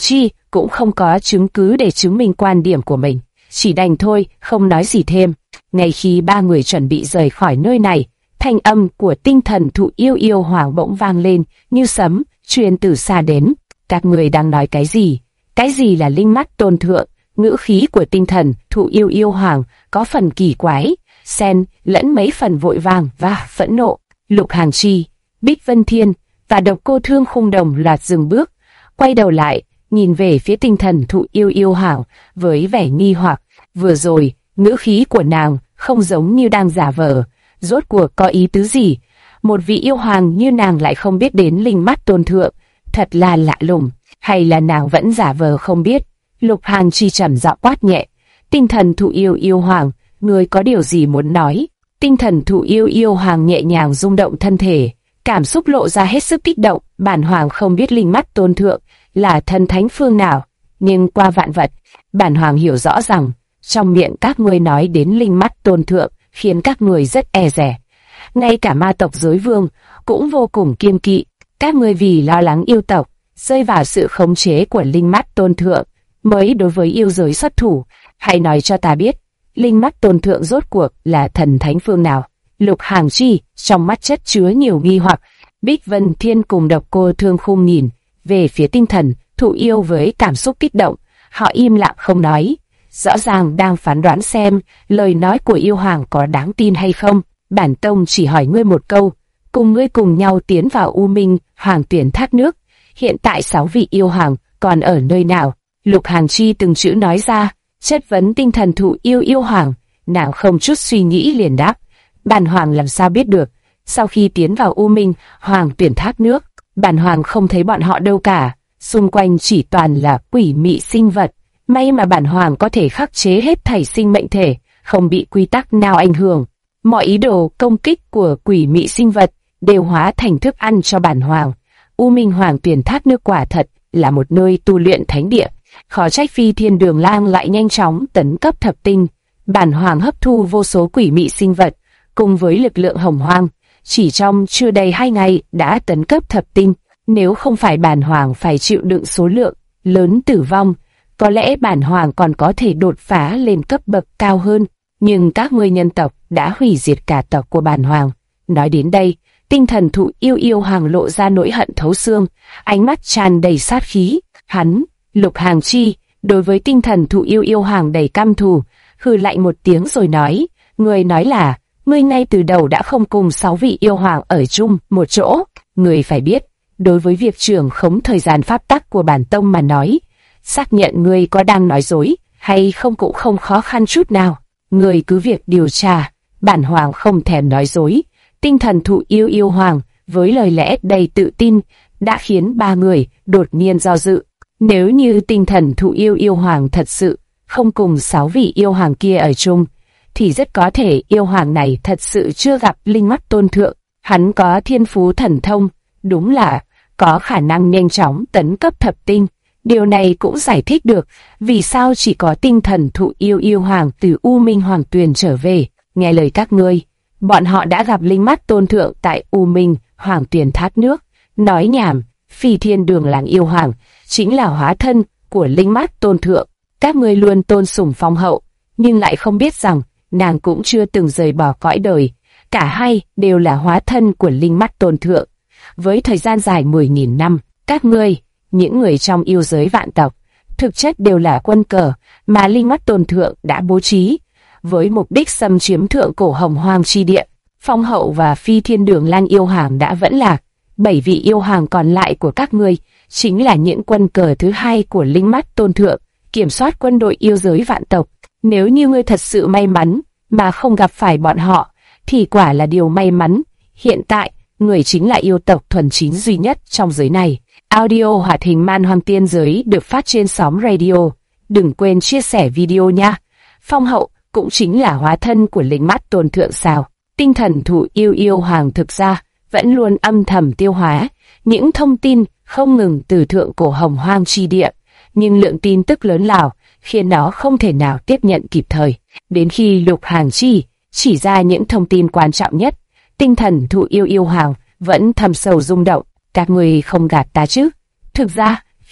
Speaker 1: cũng không có chứng cứ để chứng minh quan điểm của mình, chỉ đành thôi, không nói gì thêm. Ngay khi ba người chuẩn bị rời khỏi nơi này, thanh âm của tinh thần thụ yêu yêu hoàng bỗng vang lên như sấm, truyền từ xa đến. Các người đang nói cái gì? Cái gì là linh mắt tôn thượng? Ngữ khí của tinh thần thụ yêu yêu hoàng có phần kỳ quái, xen lẫn mấy phần vội vàng và phẫn nộ. Lục Hàng Chi, Bích Vân Thiên và Độc Cô Thương Khung đồng loạt dừng bước, quay đầu lại, nhìn về phía tinh thần thụ yêu yêu hoàng với vẻ nghi hoặc. Vừa rồi, ngữ khí của nàng không giống như đang giả vờ, rốt cuộc có ý tứ gì? Một vị yêu hoàng như nàng lại không biết đến linh mắt tôn thượng, thật là lạ lùng. Hay là nàng vẫn giả vờ không biết? Lục Hàng Chi trầm giọng quát nhẹ. Tinh thần thụ yêu yêu hoàng, ngươi có điều gì muốn nói? Tinh thần thụ yêu yêu hoàng nhẹ nhàng rung động thân thể, cảm xúc lộ ra hết sức kích động. Bản hoàng không biết linh mắt tôn thượng là thần thánh phương nào, nhưng qua vạn vật, bản hoàng hiểu rõ rằng trong miệng các ngươi nói đến linh mắt tôn thượng khiến các người rất e dè. Ngay cả ma tộc giới vương cũng vô cùng kiêng kỵ. Các ngươi vì lo lắng yêu tộc rơi vào sự khống chế của linh mắt tôn thượng mới đối với yêu giới xuất thủ. Hãy nói cho ta biết, linh mắt tôn thượng rốt cuộc là thần thánh phương nào? Lục Hàng Chi trong mắt chất chứa nhiều nghi hoặc. Bích Vân Thiên cùng Độc Cô Thương Khung nhìn về phía tinh thần thụ yêu với cảm xúc kích động. Họ im lặng không nói, rõ ràng đang phán đoán xem lời nói của yêu hoàng có đáng tin hay không. Bản tông chỉ hỏi ngươi một câu, cùng ngươi cùng nhau tiến vào U Minh Hoàng tuyển thác nước. Hiện tại 6 vị yêu hoàng còn ở nơi nào? Lục Hàng Chi từng chữ nói ra, chất vấn tinh thần thụ yêu yêu hoàng. Nàng không chút suy nghĩ liền đáp, bản hoàng làm sao biết được? Sau khi tiến vào U Minh Hoàng tuyển thác nước, bản hoàng không thấy bọn họ đâu cả, xung quanh chỉ toàn là quỷ mị sinh vật. May mà bản hoàng có thể khắc chế hết thảy sinh mệnh thể, không bị quy tắc nào ảnh hưởng. Mọi ý đồ công kích của quỷ mị sinh vật đều hóa thành thức ăn cho bản hoàng. U Minh Hoàng tuyển thác nước quả thật là một nơi tu luyện thánh địa. Khó trách Phi Thiên Đường Lang lại nhanh chóng tấn cấp thập tinh. Bản hoàng hấp thu vô số quỷ mị sinh vật, cùng với lực lượng hồng hoang, chỉ trong chưa đầy 2 ngày đã tấn cấp thập tinh. Nếu không phải bản hoàng phải chịu đựng số lượng lớn tử vong, có lẽ bản hoàng còn có thể đột phá lên cấp bậc cao hơn. Nhưng các ngươi nhân tộc đã hủy diệt cả tộc của bản hoàng. Nói đến đây, tinh thần thụ yêu yêu hoàng lộ ra nỗi hận thấu xương, ánh mắt tràn đầy sát khí. Hắn, Lục Hàng Chi, đối với tinh thần thụ yêu yêu hoàng đầy căm thù, hừ lạnh một tiếng rồi nói, người nói là, ngươi ngay từ đầu đã không cùng 6 vị yêu hoàng ở chung một chỗ. Người phải biết, đối với việc trưởng khống thời gian pháp tắc của bản tông mà nói, xác nhận ngươi có đang nói dối hay không cũng không khó khăn chút nào. Người cứ việc điều tra, bản hoàng không thèm nói dối. Tinh thần thụ yêu yêu hoàng với lời lẽ đầy tự tin đã khiến 3 người đột nhiên do dự. Nếu như tinh thần thụ yêu yêu hoàng thật sự không cùng 6 vị yêu hoàng kia ở chung, thì rất có thể yêu hoàng này thật sự chưa gặp linh mắt tôn thượng. Hắn có thiên phú thần thông, đúng là có khả năng nhanh chóng tấn cấp thập tinh. Điều này cũng giải thích được vì sao chỉ có tinh thần thụ yêu yêu hoàng từ U Minh Hoàng Tuyền trở về. Nghe lời các ngươi, bọn họ đã gặp linh mắt tôn thượng tại U Minh Hoàng Tuyền thác nước. Nói nhảm, Phi Thiên Đường Lang yêu hoàng chính là hóa thân của linh mắt tôn thượng. Các ngươi luôn tôn sùng phong hậu, nhưng lại không biết rằng nàng cũng chưa từng rời bỏ cõi đời. Cả hai đều là hóa thân của linh mắt tôn thượng. Với thời gian dài 10.000 năm, các ngươi, những người trong yêu giới vạn tộc, thực chất đều là quân cờ mà linh mắt tôn thượng đã bố trí, với mục đích xâm chiếm thượng cổ hồng hoang chi địa. Phong hậu và Phi Thiên Đường Lang yêu hoàng đã vẫn lạc, 7 vị yêu hoàng còn lại của các ngươi chính là những quân cờ thứ hai của linh mắt tôn thượng, kiểm soát quân đội yêu giới vạn tộc. Nếu như ngươi thật sự may mắn mà không gặp phải bọn họ, thì quả là điều may mắn. Hiện tại, người chính là yêu tộc thuần chính duy nhất trong giới này. Audio hoạt hình Man Hoang Tiên Giới được phát trên Xóm Radio. Đừng quên chia sẻ video nha. Phong hậu cũng chính là hóa thân của linh mắt tôn thượng sao? Tinh thần thụ yêu yêu hoàng thực ra vẫn luôn âm thầm tiêu hóa những thông tin không ngừng từ thượng cổ hồng hoang chi địa, nhưng lượng tin tức lớn lao khiến nó không thể nào tiếp nhận kịp thời. Đến khi Lục Hàng Chi chỉ ra những thông tin quan trọng nhất, tinh thần thụ yêu yêu hoàng vẫn thầm sầu rung động. Các người không gạt ta chứ? Thực ra,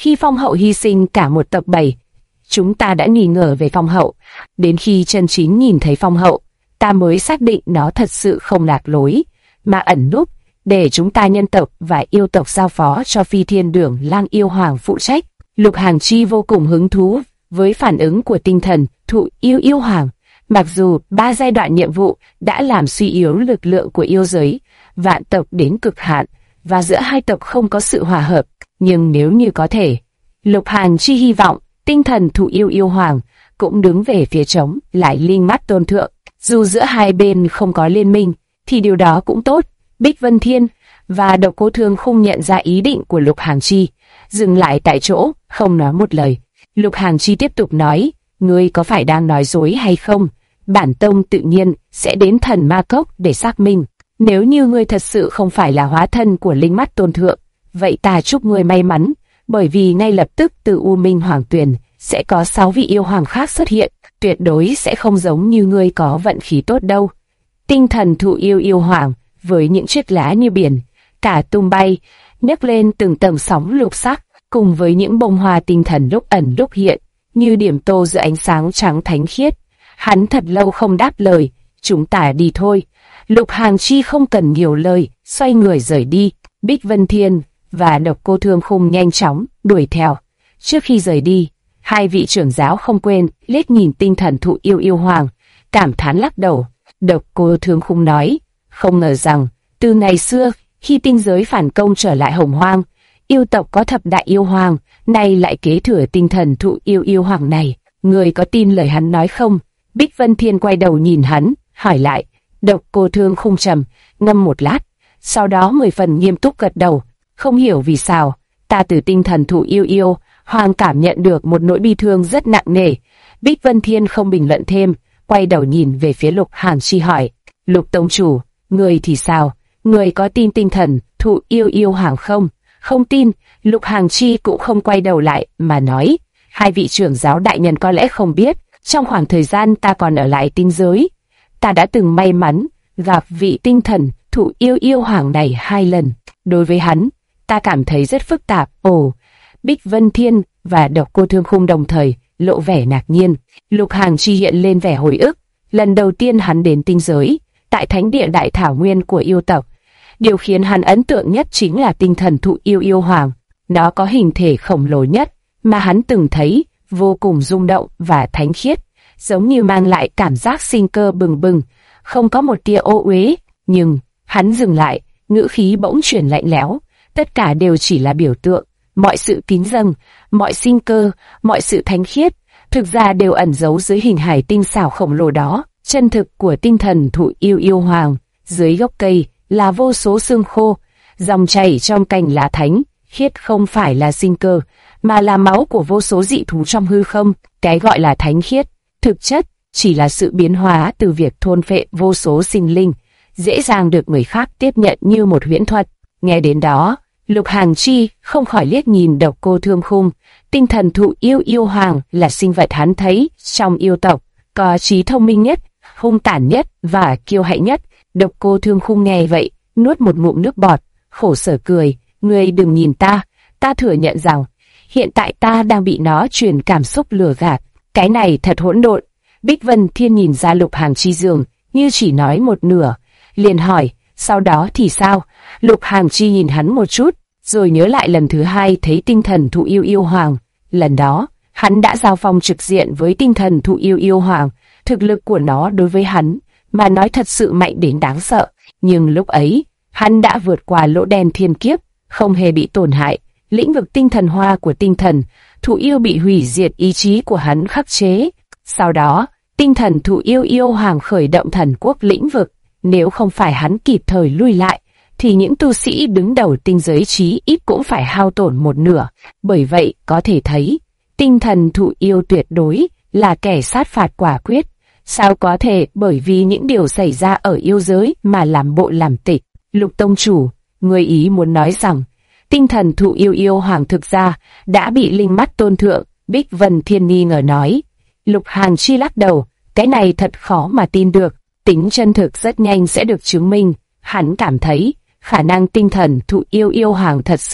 Speaker 1: Khi phong hậu hy sinh cả một tộc 7, chúng ta đã nghi ngờ về phong hậu. Đến khi chân chính nhìn thấy phong hậu, ta mới xác định nó thật sự không lạc lối, mà ẩn núp, để chúng ta nhân tộc và yêu tộc giao phó cho Phi Thiên Đường Lang Yêu Hoàng phụ trách. Lục Hàng Chi vô cùng hứng thú với phản ứng của tinh thần Thụ Yêu Yêu Hoàng. Mặc dù 3 giai đoạn nhiệm vụ đã làm suy yếu lực lượng của yêu giới, vạn tộc đến cực hạn, và giữa hai tộc không có sự hòa hợp, nhưng nếu như có thể, Lục Hàng Chi hy vọng tinh thần Thụ Yêu Yêu Hoàng cũng đứng về phía chống lại Linh Mắt Tôn Thượng. Dù giữa hai bên không có liên minh, thì điều đó cũng tốt. Bích Vân Thiên và Độc Cô Thương Khung nhận ra ý định của Lục Hàng Chi, dừng lại tại chỗ, không nói một lời. Lục Hàng Chi tiếp tục nói, ngươi có phải đang nói dối hay không? Bản tông tự nhiên sẽ đến Thần Ma Cốc để xác minh. Nếu như ngươi thật sự không phải là hóa thân của Linh Mắt Tôn Thượng, vậy ta chúc ngươi may mắn, bởi vì ngay lập tức từ U Minh Hoàng Tuyền sẽ có 6 vị yêu hoàng khác xuất hiện, tuyệt đối sẽ không giống như ngươi có vận khí tốt đâu. Tinh thần Thụ Yêu Yêu Hoàng với những chiếc lá như biển, cả tung bay, nhấc lên từng tầng sóng lục sắc, cùng với những bông hoa tinh thần lúc ẩn lúc hiện, như điểm tô giữa ánh sáng trắng thánh khiết. Hắn thật lâu không đáp lời, chúng ta đi thôi. Lục Hàng Chi không cần nhiều lời, xoay người rời đi. Bích Vân Thiên và Độc Cô Thương Khung nhanh chóng đuổi theo. Trước khi rời đi, hai vị trưởng giáo không quên liếc nhìn tinh thần Thụ Yêu Yêu Hoàng, cảm thán lắc đầu. Độc Cô Thương Khung nói, không ngờ rằng từ ngày xưa khi tinh giới phản công trở lại Hồng Hoang, yêu tộc có thập đại yêu hoàng, nay lại kế thừa tinh thần Thụ Yêu Yêu Hoàng này. Người có tin lời hắn nói không? Bích Vân Thiên quay đầu nhìn hắn, hỏi lại. Độc Cô Thương Khung trầm ngâm một lát, sau đó 10 phần nghiêm túc gật đầu. Không hiểu vì sao, ta từ tinh thần Thụ Yêu Yêu Hoàng cảm nhận được một nỗi bi thương rất nặng nề. Bích Vân Thiên không bình luận thêm, quay đầu nhìn về phía Lục Hàng Chi hỏi. Lục tông chủ, người thì sao? Người có tin tinh thần Thụ Yêu Yêu Hoàng không? Không tin. Lục Hàng Chi cũng không quay đầu lại mà nói. Hai vị trưởng giáo đại nhân có lẽ không biết, trong khoảng thời gian ta còn ở lại tinh giới, ta đã từng may mắn gặp vị tinh thần Thụ Yêu Yêu Hoàng này 2 lần. Đối với hắn, ta cảm thấy rất phức tạp. Ồ, Bích Vân Thiên và Độc Cô Thương Khung đồng thời lộ vẻ ngạc nhiên. Lục Hàng Chi hiện lên vẻ hồi ức. Lần đầu tiên hắn đến tinh giới, tại thánh địa Đại Thảo Nguyên của yêu tộc, điều khiến hắn ấn tượng nhất chính là tinh thần Thụ Yêu Yêu Hoàng. Nó có hình thể khổng lồ nhất mà hắn từng thấy, vô cùng rung động và thánh khiết, giống như mang lại cảm giác sinh cơ bừng bừng, không có một tia ô uế. Nhưng hắn dừng lại, ngữ khí bỗng chuyển lạnh lẽo. Tất cả đều chỉ là biểu tượng. Mọi sự kính dâng, mọi sinh cơ, mọi sự thánh khiết, thực ra đều ẩn giấu dưới hình hài tinh xảo khổng lồ đó. Chân thực của tinh thần Thụ Yêu Yêu Hoàng, dưới gốc cây là vô số xương khô, dòng chảy trong cành lá thánh khiết không phải là sinh cơ, mà là máu của vô số dị thú trong hư không. Cái gọi là thánh khiết, thực chất chỉ là sự biến hóa từ việc thôn phệ vô số sinh linh, dễ dàng được người khác tiếp nhận như một huyễn thuật. Nghe đến đó, Lục Hàng Chi không khỏi liếc nhìn Độc Cô Thương Khung. Tinh thần Thụ Yêu Yêu Hoàng là sinh vật hắn thấy trong yêu tộc có trí thông minh nhất, hung tàn nhất và kiêu hãnh nhất. Độc Cô Thương Khung nghe vậy, nuốt một ngụm nước bọt, khổ sở cười. Ngươi đừng nhìn ta, ta thừa nhận rằng hiện tại ta đang bị nó truyền cảm xúc lừa gạt. Cái này thật hỗn độn. Bích Vân Thiên nhìn ra Lục Hàng Chi dường như chỉ nói một nửa, liền hỏi, sau đó thì sao? Lục Hàng Chi nhìn hắn một chút, rồi nhớ lại lần thứ 2 thấy tinh thần Thụ Yêu Yêu Hoàng. Lần đó, hắn đã giao phong trực diện với tinh thần Thụ Yêu Yêu Hoàng. Thực lực của nó đối với hắn mà nói thật sự mạnh đến đáng sợ. Nhưng lúc ấy, hắn đã vượt qua lỗ đen thiên kiếp, không hề bị tổn hại. Lĩnh vực tinh thần hoa của tinh thần Thụ Yêu bị hủy diệt, ý chí của hắn khắc chế. Sau đó, tinh thần Thụ Yêu Yêu Hoàng khởi động thần quốc lĩnh vực. Nếu không phải hắn kịp thời lui lại, thì những tu sĩ đứng đầu tinh giới chí ít cũng phải hao tổn một nửa. Bởi vậy, có thể thấy, tinh thần Thụ Yêu tuyệt đối là kẻ sát phạt quả quyết. Sao có thể bởi vì những điều xảy ra ở yêu giới mà làm bộ làm tịch? Lục tông chủ, người ý muốn nói rằng tinh thần Thụ Yêu Yêu Hoàng thực ra đã bị Linh Mắt Tôn Thượng? Bích Vân Thiên nghi ngờ nói. Lục Hàng Chi lắc đầu, cái này thật khó mà tin được. Tính chân thực rất nhanh sẽ được chứng minh. Hắn cảm thấy khả năng tinh thần Thụ Yêu Yêu Hoàng thật sự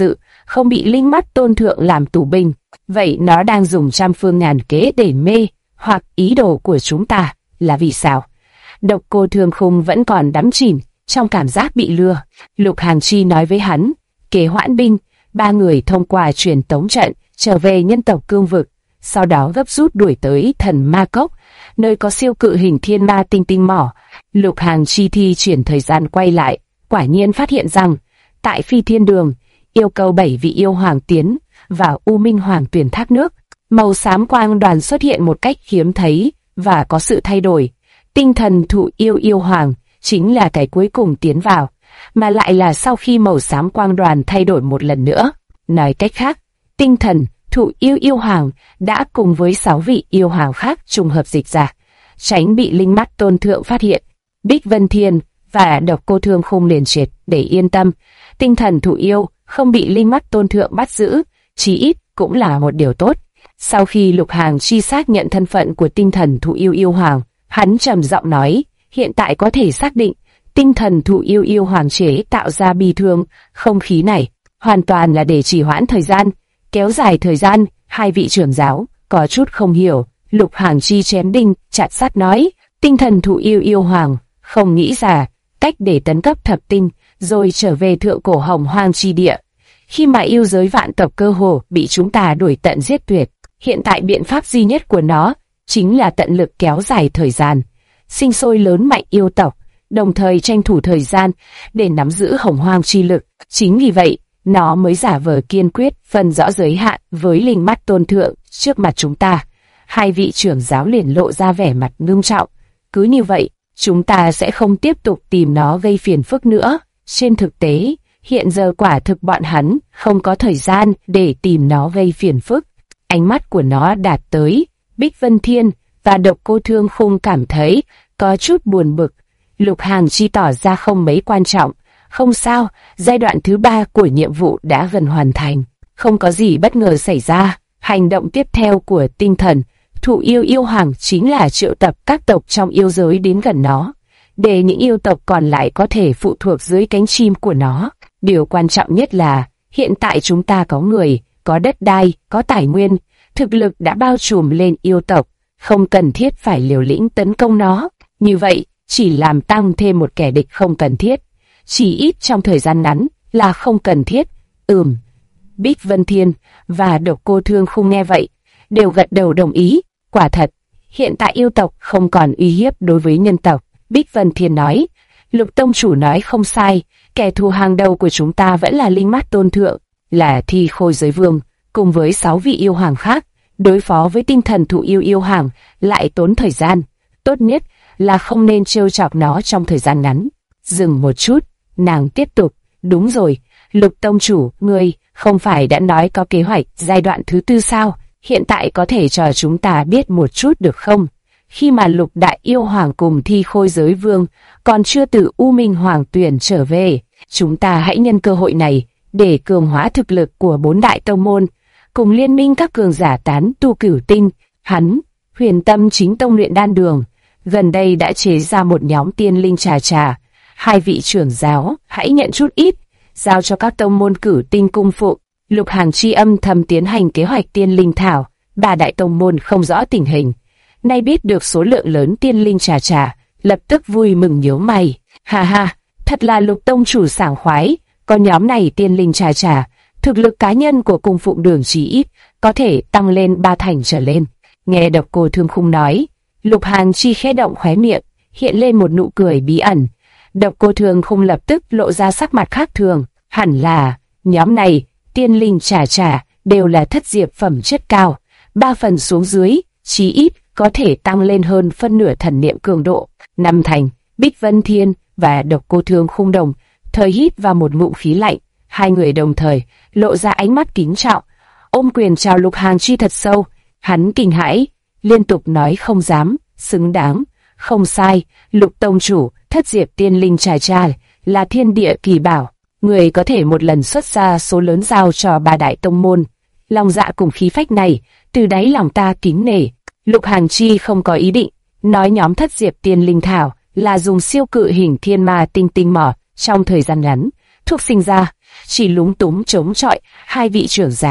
Speaker 1: không bị linh mắt tôn thượng làm tù binh. Vậy nó đang dùng trăm phương ngàn kế để mê hoặc ý đồ của chúng ta là vì sao? Độc Cô Thương Khung vẫn còn đắm chìm trong cảm giác bị lừa. Lục Hàng Chi nói với hắn, kế hoãn binh, 3 người thông qua truyền tống trận trở về nhân tộc cương vực, sau đó gấp rút đuổi tới Thần Ma Cốc, nơi có siêu cự hình thiên ma tinh tinh mỏ. Lục Hàng Chi thi chuyển thời gian quay lại, quả nhiên phát hiện rằng tại Phi Thiên Đường yêu cầu 7 vị yêu hoàng tiến vào U Minh Hoàng tuyển thác nước. Màu xám quang đoàn xuất hiện một cách hiếm thấy và có sự thay đổi. Tinh thần thụ yêu hoàng chính là cái cuối cùng tiến vào, mà lại là sau khi màu xám quang đoàn thay đổi một lần nữa. Nói cách khác, tinh thần thụ yêu hoàng đã cùng với 6 vị yêu hoàng khác trùng hợp dịch ra, tránh bị linh mắt tôn thượng phát hiện. Bích Vân Thiên và Độc Cô Thương Khung liền triệt để yên tâm, tinh thần thụ yêu không bị linh mắt tôn thượng bắt giữ, chí ít cũng là một điều tốt. Sau khi Lục Hàng Chi xác nhận thân phận của tinh thần thụ yêu hoàng, hắn trầm giọng nói, hiện tại có thể xác định, tinh thần thụ yêu hoàng chế tạo ra bi thương, không khí này, hoàn toàn là để trì hoãn thời gian, kéo dài thời gian. Hai vị trưởng giáo có chút không hiểu. Lục Hàng Chi chém đinh chặt sắt nói, tinh thần thụ yêu hoàng không nghĩ ra cách để tấn cấp thập tinh, rồi trở về thượng cổ hồng hoang chi địa. Khi mà yêu giới vạn tộc cơ hồ bị chúng ta đuổi tận giết tuyệt, hiện tại biện pháp duy nhất của nó chính là tận lực kéo dài thời gian, sinh sôi lớn mạnh yêu tộc, đồng thời tranh thủ thời gian để nắm giữ hồng hoang chi lực. Chính vì vậy, nó mới giả vờ kiên quyết phân rõ giới hạn với linh mắt tôn thượng trước mặt chúng ta. Hai vị trưởng giáo liền lộ ra vẻ mặt ngưng trọng. Cứ như vậy, chúng ta sẽ không tiếp tục tìm nó gây phiền phức nữa. Trên thực tế, hiện giờ quả thực bọn hắn không có thời gian để tìm nó gây phiền phức. Ánh mắt của nó đạt tới Bích Vân Thiên và Độc Cô Thương Khung cảm thấy có chút buồn bực. Lục Hàng Chi tỏ ra không mấy quan trọng. Không sao, giai đoạn thứ 3 của nhiệm vụ đã gần hoàn thành. Không có gì bất ngờ xảy ra. Hành động tiếp theo của tinh thần thụ yêu hoàng chính là triệu tập các tộc trong yêu giới đến gần nó, để những yêu tộc còn lại có thể phụ thuộc dưới cánh chim của nó. Điều quan trọng nhất là hiện tại chúng ta có người, có đất đai, có tài nguyên, thực lực đã bao trùm lên yêu tộc, không cần thiết phải liều lĩnh tấn công nó. Như vậy, chỉ làm tăng thêm một kẻ địch không cần thiết, chỉ ít trong thời gian ngắn là không cần thiết. Bích Vân Thiên và Độc Cô Thương Khung nghe vậy, đều gật đầu đồng ý. Quả thật, hiện tại yêu tộc không còn uy hiếp đối với nhân tộc. Bích Vân Thiên nói, Lục Tông Chủ nói không sai, kẻ thù hàng đầu của chúng ta vẫn là linh mắt tôn thượng, là Thi Khôi Giới Vương, cùng với 6 vị yêu hoàng khác. Đối phó với tinh thần thụ yêu hoàng lại tốn thời gian, tốt nhất là không nên trêu chọc nó trong thời gian ngắn. Dừng một chút, nàng tiếp tục, đúng rồi, Lục Tông Chủ, ngươi không phải đã nói có kế hoạch giai đoạn thứ 4 sao? Hiện tại có thể cho chúng ta biết một chút được không? Khi mà Lục Đại Yêu Hoàng cùng Thi Khôi Giới Vương còn chưa từ U Minh Hoàng tuyển trở về, chúng ta hãy nhân cơ hội này để cường hóa thực lực của 4 đại tông môn, cùng liên minh các cường giả tán tu cửu tinh. Huyền Tâm Chính Tông Luyện Đan Đường gần đây đã chế ra một nhóm tiên linh trà. Hai vị trưởng giáo hãy nhận chút ít, giao cho các tông môn cửu tinh cung phụng. Lục Hàng Chi âm thầm tiến hành kế hoạch tiên linh thảo. 3 đại tông môn không rõ tình hình, nay biết được số lượng lớn tiên linh trà, lập tức vui mừng nhíu mày. Ha, thật là Lục Tông Chủ sảng khoái, có nhóm này tiên linh trà, thực lực cá nhân của cung phụng đường chí ít có thể tăng lên 3 thành trở lên. Nghe Độc Cô Thương Khung nói, Lục Hàng Chi khẽ động khóe miệng, hiện lên một nụ cười bí ẩn. Độc Cô Thương Khung lập tức lộ ra sắc mặt khác thường. Hẳn là nhóm này tiên linh trà đều là thất diệp phẩm chất cao, 3 phần xuống dưới, chí ít có thể tăng lên hơn phân nửa thần niệm cường độ. 5 thành. Bích Vân Thiên và Độc Cô Thương Khung đồng thời hít vào một ngụm khí lạnh. Hai người đồng thời lộ ra ánh mắt kính trọng, ôm quyền chào Lục Hàng Chi thật sâu. Hắn kinh hãi, liên tục nói không dám, xứng đáng. Không sai, Lục Tông Chủ, thất diệp tiên linh trà là thiên địa kỳ bảo, người có thể một lần xuất ra số lớn giao cho 3 đại tông môn. Lòng dạ cùng khí phách này, từ đáy lòng ta kính nể. Lục Hàng Chi không có ý định nói nhóm thất diệp tiên linh thảo là dùng siêu cự hình thiên ma tinh tinh mỏ trong thời gian ngắn, thuốc sinh ra chỉ lúng túng chống chọi. Hai vị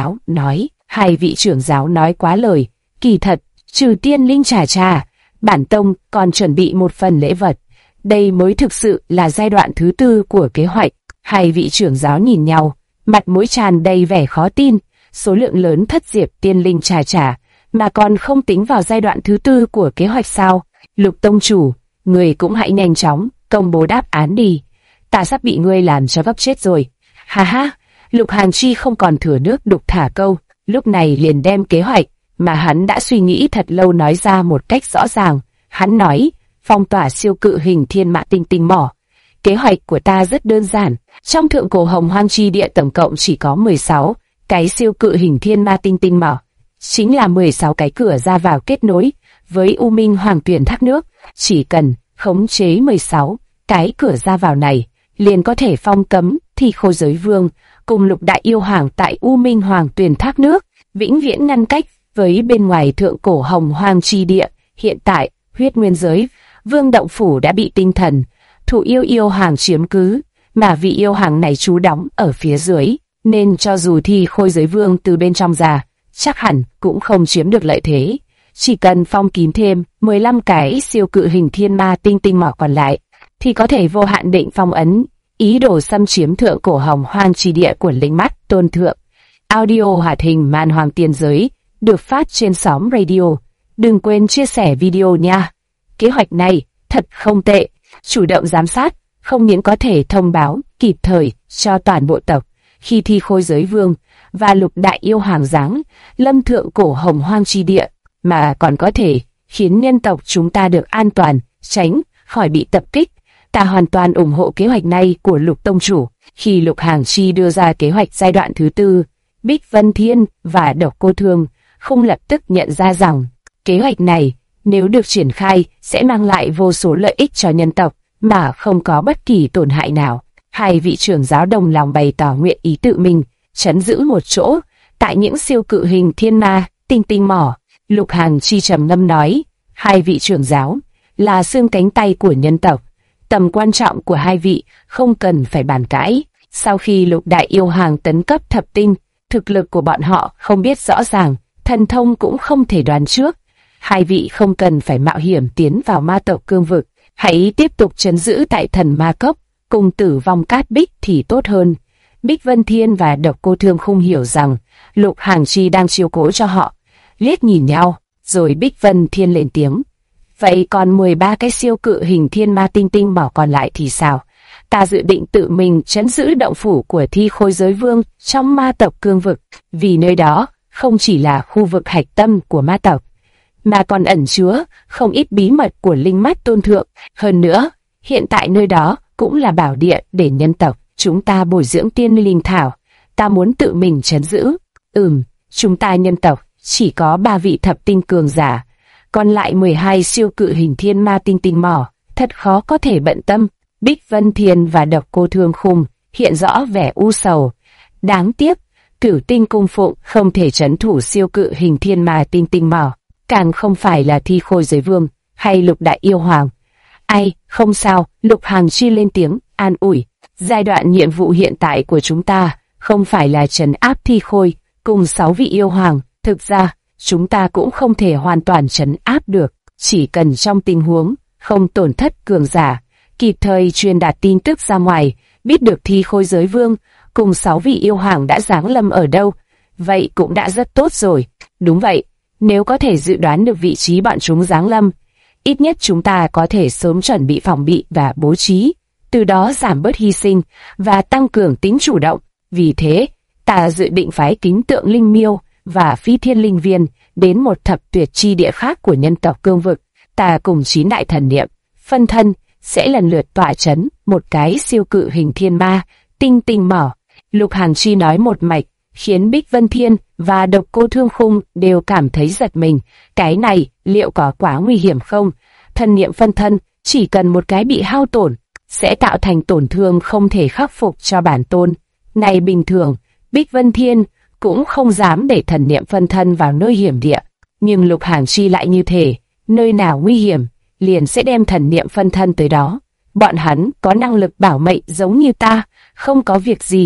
Speaker 1: trưởng giáo nói quá lời. Kỳ thật, trừ tiên linh trà, bản tông còn chuẩn bị một phần lễ vật. Đây mới thực sự là giai đoạn thứ 4 của kế hoạch. Hai vị trưởng giáo nhìn nhau, mặt mũi tràn đầy vẻ khó tin. Số lượng lớn thất diệp tiên linh trà mà còn không tính vào giai đoạn thứ 4 của kế hoạch sao? Lục tông chủ, người cũng hãy nhanh chóng công bố đáp án đi. Ta sắp bị ngươi làm cho gấp chết rồi. Ha ha, Lục Hàn Chi không còn thừa nước đục thả câu, lúc này liền đem kế hoạch mà hắn đã suy nghĩ thật lâu nói ra một cách rõ ràng. Hắn nói, phong tỏa siêu cự hình thiên mã tinh tinh mỏ. Kế hoạch của ta rất đơn giản, trong thượng cổ hồng hoang chi địa tổng cộng chỉ có 16 cái siêu cự hình thiên ma tinh tinh mỏ, chính là 16 cái cửa ra vào kết nối với U Minh Hoàng Tuyền thác nước. Chỉ cần khống chế 16 cái cửa ra vào này, liền có thể phong cấm Thi Khôi Giới Vương cùng Lục Đại Yêu Hoàng tại U Minh Hoàng Tuyền thác nước, vĩnh viễn ngăn cách với bên ngoài thượng cổ hồng hoang chi địa. Hiện tại, Huyết Nguyên Giới Vương động phủ đã bị tinh thần Thụ yêu hoàng chiếm cứ, mà vị yêu hoàng này trú đóng ở phía dưới, nên cho dù Thi Khôi Giới Vương từ bên trong ra, chắc hẳn cũng không chiếm được lợi thế. Chỉ cần phong kín thêm 15 cái siêu cự hình thiên ma tinh tinh mỏ còn lại, thì có thể vô hạn định phong ấn ý đồ xâm chiếm thượng cổ hồng hoang chi địa của Linh Mắt Tôn Thượng. Audio hoạt hình Man Hoàng Tiên Giới được phát trên Xóm Radio. Đừng quên chia sẻ video nha. Kế hoạch này thật không tệ, chủ động giám sát, không những có thể thông báo kịp thời cho toàn bộ tộc khi Thi Khôi Giới Vương và Lục Đại Yêu Hoàng giáng lâm thượng cổ hồng hoang chi địa, mà còn có thể khiến nhân tộc chúng ta được an toàn, tránh khỏi bị tập kích. Ta hoàn toàn ủng hộ kế hoạch này của Lục Tông Chủ. Khi Lục Hàn Chi đưa ra kế hoạch giai đoạn thứ 4, Bích Vân Thiên và Độc Cô Thương không lập tức nhận ra rằng kế hoạch này nếu được triển khai sẽ mang lại vô số lợi ích cho nhân tộc mà không có bất kỳ tổn hại nào. Hai vị trưởng giáo đồng lòng bày tỏ nguyện ý tự mình trấn giữ một chỗ tại những siêu cự hình thiên ma tinh tinh mỏ. Lục Hàn Chi trầm ngâm nói, hai vị trưởng giáo là xương cánh tay của nhân tộc, tầm quan trọng của hai vị không cần phải bàn cãi. Sau khi Lục Đại Yêu Hoàng tấn cấp thập tinh, thực lực của bọn họ không biết rõ ràng, thần thông cũng không thể đoán trước. Hai vị không cần phải mạo hiểm tiến vào ma tộc cương vực, hãy tiếp tục trấn giữ tại Thần Ma Cốc cùng Tử Vong Cát Bích thì tốt hơn. Bích Vân Thiên và Độc Cô Thương không hiểu rằng Lục Hàn Chi đang chiếu cố cho họ, liếc nhìn nhau, rồi Bích Vân Thiên lên tiếng. Vậy còn 13 cái siêu cự hình thiên ma tinh tinh mỏ còn lại thì sao? Ta dự định tự mình trấn giữ động phủ của Thi Khôi Giới Vương trong ma tộc cương vực, vì nơi đó không chỉ là khu vực hạch tâm của ma tộc, mà còn ẩn chứa không ít bí mật của Linh Mắt Tôn Thượng. Hơn nữa, hiện tại nơi đó cũng là bảo địa để nhân tộc chúng ta bồi dưỡng tiên linh thảo. Ta muốn tự mình trấn giữ. Chúng ta nhân tộc chỉ có 3 vị thập tinh cường giả, còn lại 12 siêu cự hình thiên ma tinh tinh mỏ, thật khó có thể bận tâm. Bích Vân Thiên và Độc Cô Thương Khung hiện rõ vẻ u sầu. Đáng tiếc, Cửu Tinh Cung Phụng không thể trấn thủ siêu cự hình thiên ma tinh tinh mỏ, càng không phải là Thi Khôi Giới Vương hay Lục Đại Yêu Hoàng. Ai, không sao, Lục Hàn Chi lên tiếng an ủi. Giai đoạn nhiệm vụ hiện tại của chúng ta không phải là trấn áp Thi Khôi cùng 6 vị yêu hoàng. Thực ra, chúng ta cũng không thể hoàn toàn trấn áp được, chỉ cần trong tình huống không tổn thất cường giả, kịp thời truyền đạt tin tức ra ngoài, biết được Thi Khôi Giới Vương cùng 6 vị yêu hoàng đã giáng lâm ở đâu, vậy cũng đã rất tốt rồi. Đúng vậy, nếu có thể dự đoán được vị trí bọn chúng giáng lâm, ít nhất chúng ta có thể sớm chuẩn bị phòng bị và bố trí, từ đó giảm bớt hy sinh và tăng cường tính chủ động. Vì thế, ta dự định phái Kính Tượng Linh Miêu và Phi Thiên Linh Viên đến một thập tuyệt chi địa khác của nhân tộc cương vực. Ta cùng 9 đại thần niệm, phân thân sẽ lần lượt tọa chấn một cái siêu cự hình thiên ma tinh tinh mỏ. Lục Hàn Chi nói một mạch, khiến Bích Vân Thiên và Độc Cô Thương Khung đều cảm thấy giật mình. Cái này liệu có quá nguy hiểm không? Thần niệm phân thân chỉ cần một cái bị hao tổn sẽ tạo thành tổn thương không thể khắc phục cho bản tôn. Này bình thường, Bích Vân Thiên cũng không dám để thần niệm phân thân vào nơi hiểm địa, nhưng Lục Hàn Chi lại như thể nơi nào nguy hiểm liền sẽ đem thần niệm phân thân tới đó. Bọn hắn có năng lực bảo mệnh giống như ta, không có việc gì.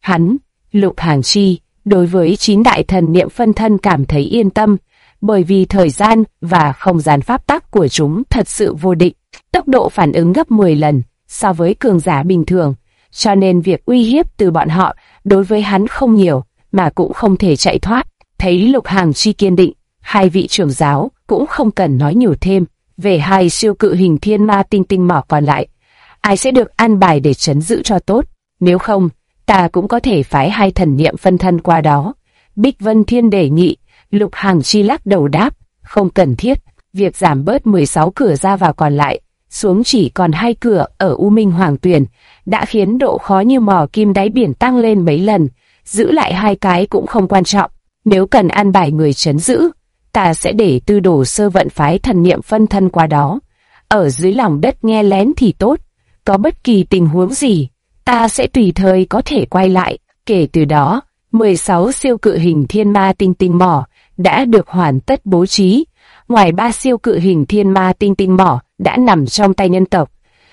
Speaker 1: Hắn, Lục Hàng Chi, đối với 9 đại thần niệm phân thân cảm thấy yên tâm, bởi vì thời gian và không gian pháp tắc của chúng thật sự vô địch, tốc độ phản ứng gấp 10 lần so với cường giả bình thường, cho nên việc uy hiếp từ bọn họ đối với hắn không nhiều, mà cũng không thể chạy thoát. Thấy Lục Hàng Chi kiên định, hai vị trưởng giáo cũng không cần nói nhiều thêm về hai siêu cự hình thiên ma tinh tinh mỏ còn lại. Ai sẽ được an bài để trấn giữ cho tốt, nếu không, ta cũng có thể phái hai thần niệm phân thân qua đó. Bích Vân Thiên đề nghị. Lục Hàng Chi lắc đầu đáp, không cần thiết, việc giảm bớt 16 cửa ra vào còn lại, xuống chỉ còn 2 cửa ở U Minh Hoàng Tuyền, đã khiến độ khó như mò kim đáy biển tăng lên mấy lần, giữ lại 2 cái cũng không quan trọng. Nếu cần an bài người trấn giữ, ta sẽ để Tư Đồ Sơ vận phái thần niệm phân thân qua đó. Ở dưới lòng đất nghe lén thì tốt, có bất kỳ tình huống gì, ta sẽ tùy thời có thể quay lại. Kể từ đó, 16 siêu cự hình thiên ma tinh tinh mỏ đã được hoàn tất bố trí, ngoài 3 siêu cự hình thiên ma tinh tinh mỏ đã nằm trong tay nhân tộc.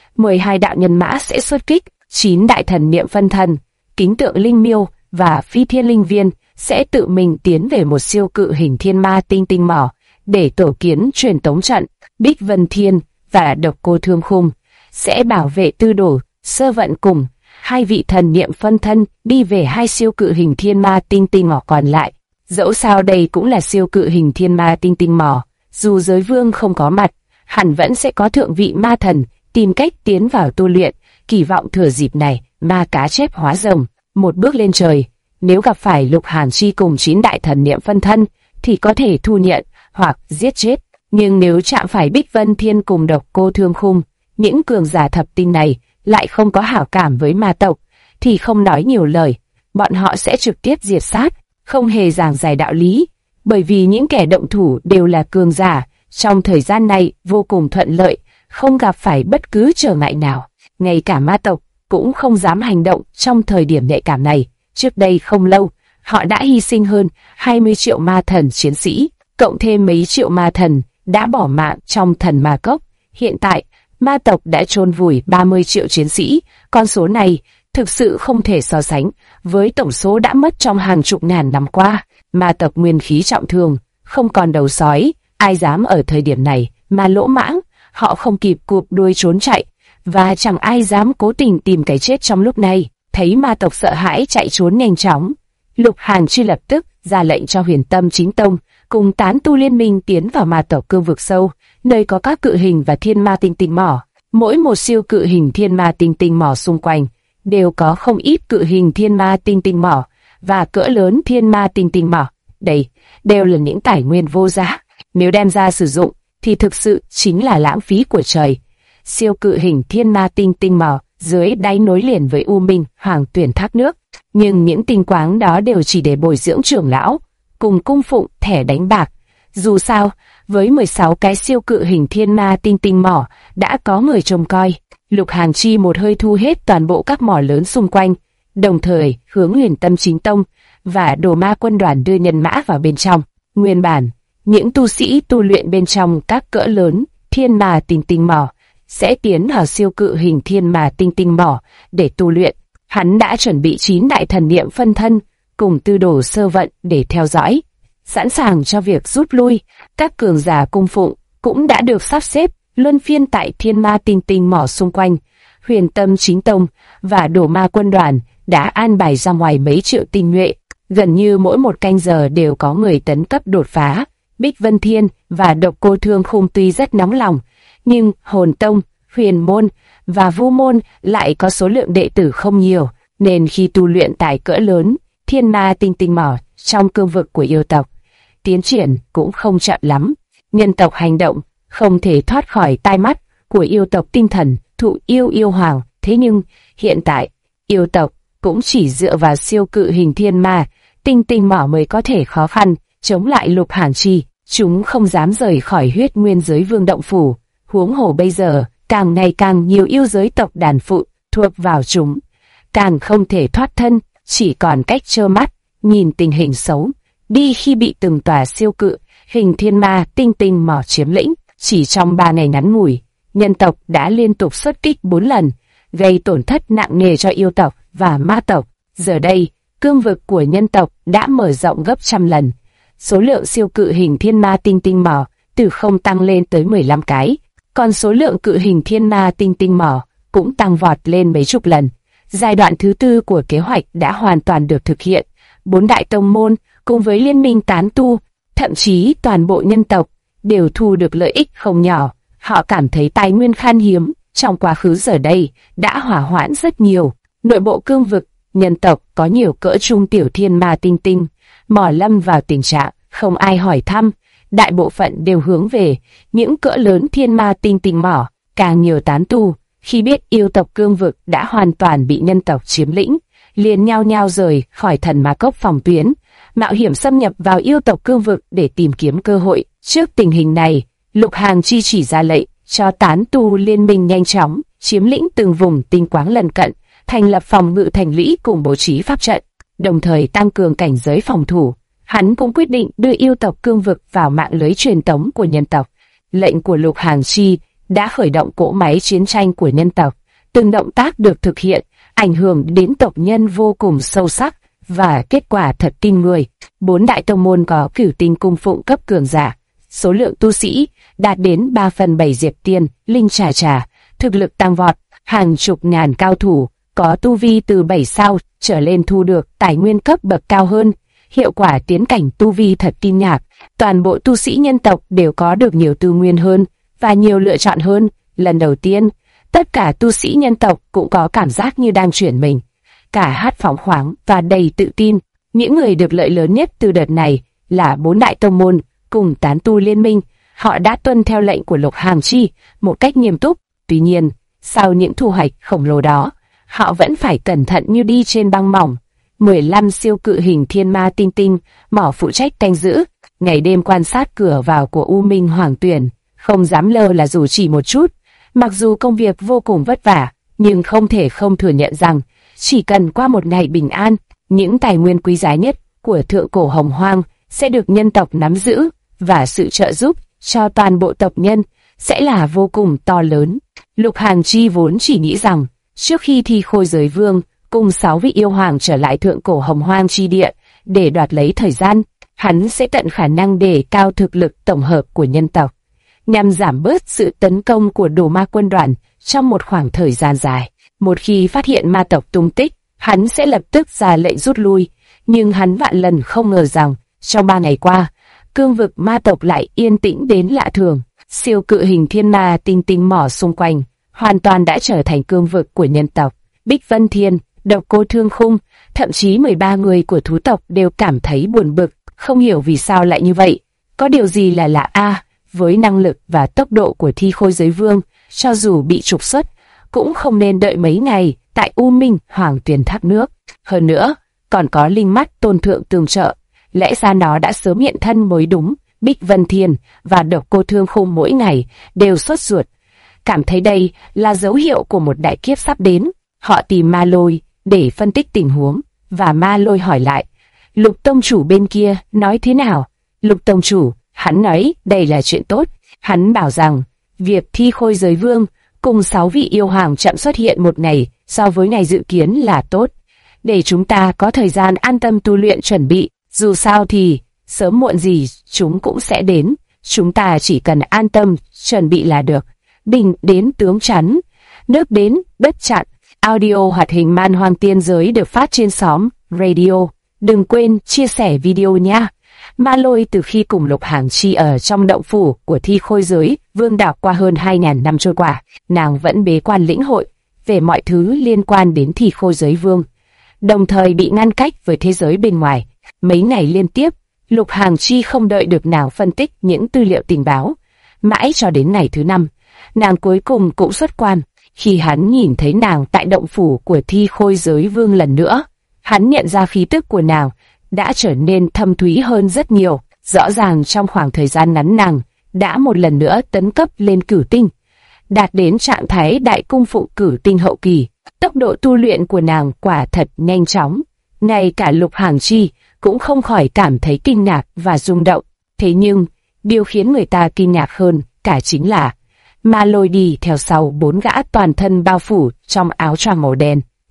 Speaker 1: 12 đạo nhân mã sẽ xuất kích, 9 đại thần niệm phân thân, kính tượng linh miêu và phi thiên linh viên sẽ tự mình tiến về một siêu cự hình thiên ma tinh tinh mỏ để tổ kiến truyền tống trận. Bích Vân Thiên và Độc Cô Thương Khung sẽ bảo vệ Tư Đồ Sơ vận cùng hai vị thần niệm phân thân đi về hai siêu cự hình thiên ma tinh tinh mỏ còn lại. Dẫu sao đây cũng là siêu cự hình thiên ma tinh tinh mỏ, dù giới vương không có mặt, hẳn vẫn sẽ có thượng vị ma thần tìm cách tiến vào tu luyện, kỳ vọng thừa dịp này ma cá chép hóa rồng, một bước lên trời. Nếu gặp phải Lục Hàn Chi cùng 9 đại thần niệm phân thân thì có thể thu nhận hoặc giết chết, nhưng nếu chạm phải Bích Vân Thiên cùng Độc Cô Thương Khung, những cường giả thập tinh này lại không có hảo cảm với ma tộc, thì không nói nhiều lời, bọn họ sẽ trực tiếp diệt sát, không hề giảng giải đạo lý, bởi vì những kẻ động thủ đều là cường giả, trong thời gian này vô cùng thuận lợi, không gặp phải bất cứ trở ngại nào. Ngay cả ma tộc cũng không dám hành động trong thời điểm nhạy cảm này. Trước đây không lâu, họ đã hy sinh hơn 20 triệu ma thần chiến sĩ, cộng thêm mấy triệu ma thần đã bỏ mạng trong thần ma cốc. Hiện tại, ma tộc đã chôn vùi 30 triệu chiến sĩ, con số này thực sự không thể so sánh với tổng số đã mất trong hàng chục ngàn năm qua. Ma tộc nguyên khí trọng thương, không còn đầu sói, ai dám ở thời điểm này mà lỗ mãng, họ không kịp cụp đuôi trốn chạy, và chẳng ai dám cố tình tìm cái chết trong lúc này. Thấy ma tộc sợ hãi chạy trốn nhanh chóng, Lục Hàn Chi lập tức ra lệnh cho Huyền Tâm Chính Tông cùng tán tu liên minh tiến vào ma tộc cương vực sâu, nơi có các cự hình và thiên ma tinh tinh mỏ. Mỗi một siêu cự hình thiên ma tinh tinh mỏ xung quanh đều có không ít cự hình thiên ma tinh tinh mỏ và cỡ lớn thiên ma tinh tinh mỏ. Đây đều là những tài nguyên vô giá, nếu đem ra sử dụng thì thực sự chính là lãng phí của trời. Siêu cự hình thiên ma tinh tinh mỏ dưới đáy nối liền với U Minh Hoàng Tuyển thác nước, nhưng những tinh quáng đó đều chỉ để bồi dưỡng trưởng lão cùng cung phụng thẻ đánh bạc. Dù sao, với 16 cái siêu cự hình thiên ma tinh tinh mỏ đã có người trông coi, Lục Hàn Chi một hơi thu hết toàn bộ các mỏ lớn xung quanh, đồng thời hướng Huyền Tâm Chính Tông và Đồ Ma quân đoàn đưa nhân mã vào bên trong. Nguyên bản, những tu sĩ tu luyện bên trong các cỡ lớn thiên ma tinh tinh mỏ sẽ tiến vào siêu cự hình thiên ma tinh tinh mỏ để tu luyện. Hắn đã chuẩn bị 9 đại thần niệm phân thân cùng Tư Đồ Sơ vận để theo dõi, sẵn sàng cho việc rút lui. Các cường giả cung phụng cũng đã được sắp xếp luân phiên tại thiên ma tinh tinh mỏ xung quanh. Huyền Tâm Chính Tông và Đồ Ma quân đoàn đã an bài ra ngoài mấy triệu tinh nhuệ, gần như mỗi một canh giờ đều có người tấn cấp đột phá. Bích Vân Thiên và Độc Cô Thương Khung tuy rất nóng lòng, nhưng Hồn Tông, Huyền Môn và Vu Môn lại có số lượng đệ tử không nhiều, nên khi tu luyện tại cỡ lớn thiên ma tinh tinh mỏ trong cương vực của yêu tộc, tiến triển cũng không chậm lắm. Nhân tộc hành động không thể thoát khỏi tai mắt của yêu tộc tinh thần Thụ Yêu Yêu Hoàng, thế nhưng hiện tại yêu tộc cũng chỉ dựa vào siêu cự hình thiên ma tinh tinh mỏ mới có thể khó khăn chống lại Lục Hàn Chi. Chúng không dám rời khỏi Huyết Nguyên Giới Vương động phủ, huống hồ bây giờ càng ngày càng nhiều yêu giới tộc đàn phụ thuộc vào chúng, càng không thể thoát thân, chỉ còn cách trơ mắt nhìn tình hình xấu đi khi bị từng tòa siêu cự hình thiên ma tinh tinh mỏ chiếm lĩnh. Chỉ trong 3 ngày ngắn ngủi, nhân tộc đã liên tục xuất kích 4 lần, gây tổn thất nặng nề cho yêu tộc và ma tộc. Giờ đây, cương vực của nhân tộc đã mở rộng gấp trăm lần. Số lượng siêu cự hình thiên ma tinh tinh mỏ từ không tăng lên tới 15 cái, còn số lượng cự hình thiên ma tinh tinh mỏ cũng tăng vọt lên mấy chục lần. Giai đoạn thứ tư của kế hoạch đã hoàn toàn được thực hiện. 4 đại tông môn cùng với liên minh tán tu, thậm chí toàn bộ nhân tộc đều thu được lợi ích không nhỏ. Họ cảm thấy tài nguyên khan hiếm trong quá khứ giờ đây đã hỏa hoãn rất nhiều. Nội bộ cương vực nhân tộc có nhiều cỡ trung tiểu thiên ma tinh tinh mỏ lâm vào tình trạng không ai hỏi thăm. Đại bộ phận đều hướng về những cỡ lớn thiên ma tinh tinh mỏ. Càng nhiều tán tu khi biết yêu tộc cương vực đã hoàn toàn bị nhân tộc chiếm lĩnh, liền nhao nhao rời khỏi thần ma cốc phòng tuyến, mạo hiểm xâm nhập vào yêu tộc cương vực để tìm kiếm cơ hội. Trước tình hình này, Lục Hàn Chi chỉ ra lệnh cho tán tu liên minh nhanh chóng chiếm lĩnh từng vùng tinh quáng lân cận, thành lập phòng ngự thành lũy cùng bố trí pháp trận, đồng thời tăng cường cảnh giới phòng thủ. Hắn cũng quyết định đưa yêu tộc cương vực vào mạng lưới truyền tống của nhân tộc. Lệnh của Lục Hàn Chi đã khởi động cỗ máy chiến tranh của nhân tộc. Từng động tác được thực hiện, ảnh hưởng đến tộc nhân vô cùng sâu sắc, và kết quả thật kinh người. 4 đại tông môn có Cửu Tinh cung phụng cấp cường giả, số lượng tu sĩ đạt đến 3/7 diệp tiên, linh trà trà, thực lực tăng vọt, hàng chục ngàn cao thủ có tu vi từ 7 sao trở lên thu được tài nguyên cấp bậc cao hơn. Hiệu quả tiến cảnh tu vi thật kinh ngạc. Toàn bộ tu sĩ nhân tộc đều có được nhiều tư nguyên hơn và nhiều lựa chọn hơn. Lần đầu tiên, tất cả tu sĩ nhân tộc cũng có cảm giác như đang chuyển mình. Cả hát phóng khoáng và đầy tự tin. Những người được lợi lớn nhất từ đợt này là 4 đại tông môn cùng tán tu liên minh. Họ đã tuân theo lệnh của Lục Hàn Chi một cách nghiêm túc. Tuy nhiên, sau những thu hoạch khổng lồ đó, họ vẫn phải cẩn thận như đi trên băng mỏng. 15 siêu cự hình thiên ma tinh tinh mỏ phụ trách canh giữ, ngày đêm quan sát cửa vào của U Minh Hoàng Tuyển, không dám lơ là dù chỉ một chút. Mặc dù công việc vô cùng vất vả, nhưng không thể không thừa nhận rằng chỉ cần qua một ngày bình an, những tài nguyên quý giá nhất của thượng cổ Hồng Hoang sẽ được nhân tộc nắm giữ, và sự trợ giúp cho toàn bộ tộc nhân sẽ là vô cùng to lớn. Lục Hàn Chi vốn chỉ nghĩ rằng trước khi Thi Khôi Giới Vương cùng 6 vị yêu hoàng trở lại thượng cổ Hồng Hoang chi địa để đoạt lấy thời gian, hắn sẽ tận khả năng đề cao thực lực tổng hợp của nhân tộc, nhằm giảm bớt sự tấn công của đồ ma quân đoàn trong một khoảng thời gian dài. Một khi phát hiện ma tộc tung tích, hắn sẽ lập tức ra lệnh rút lui. Nhưng hắn vạn lần không ngờ rằng trong 3 ngày qua, cương vực ma tộc lại yên tĩnh đến lạ thường. Siêu cự hình thiên ma tinh tinh mỏ xung quanh hoàn toàn đã trở thành cương vực của nhân tộc. Bích Vân Thiên, Độc Cô Thương Khung, thậm chí 13 người của thú tộc đều cảm thấy buồn bực, không hiểu vì sao lại như vậy. Có điều gì là lạ với năng lực và tốc độ của Thi Khôi Giới Vương, cho dù bị trục xuất, cũng không nên đợi mấy ngày tại U Minh Hoàng Tuyền thác nước. Hơn nữa, còn có linh mắt tôn thượng tương trợ, lẽ ra nó đã sớm hiện thân mới đúng. Bích Vân Thiên và Độc Cô Thương Khung mỗi ngày đều sốt ruột, cảm thấy đây là dấu hiệu của một đại kiếp sắp đến. Họ tìm Ma Lôi để phân tích tình huống, và Ma Lôi hỏi lại, Lục tông chủ bên kia nói thế nào? Lục tông chủ, hắn nói đây là chuyện tốt. Hắn bảo rằng việc Thi Khôi Giới Vương cùng 6 vị yêu hoàng chậm xuất hiện một ngày so với ngày dự kiến là tốt, để chúng ta có thời gian an tâm tu luyện chuẩn bị. Dù sao thì sớm muộn gì chúng cũng sẽ đến, chúng ta chỉ cần an tâm chuẩn bị là được. Bình đến tướng chắn, nước đến đất chặn. Audio hoạt hình Man Hoang Tiên Giới được phát trên xóm Radio. Đừng quên chia sẻ video nha. Ma Lôi từ khi cùng Lục Hàn Chi ở trong động phủ của Thi Khôi Giới Vương đảo qua hơn 2.000 năm trôi qua, nàng vẫn bế quan lĩnh hội về mọi thứ liên quan đến Thi Khôi Giới Vương, đồng thời bị ngăn cách với thế giới bên ngoài. Mấy ngày liên tiếp, Lục Hàn Chi không đợi được nàng phân tích những tư liệu tình báo. Mãi cho đến ngày thứ 5, nàng cuối cùng cũng xuất quan. Khi hắn nhìn thấy nàng tại động phủ của Thi Khôi Giới Vương lần nữa, hắn nhận ra khí tức của nàng đã trở nên thâm thúy hơn rất nhiều. Rõ ràng trong khoảng thời gian ngắn nàng đã một lần nữa tấn cấp lên cửu tinh, đạt đến trạng thái đại cung phụng cửu tinh hậu kỳ. Tốc độ tu luyện của nàng quả thật nhanh chóng. Ngay cả Lục Hàn Chi cũng không khỏi cảm thấy kinh ngạc và rung động. Thế nhưng, điều khiến người ta kinh ngạc hơn cả chính là Ma Lôi đi theo sau 4 gã toàn thân bao phủ trong áo choàng màu đen.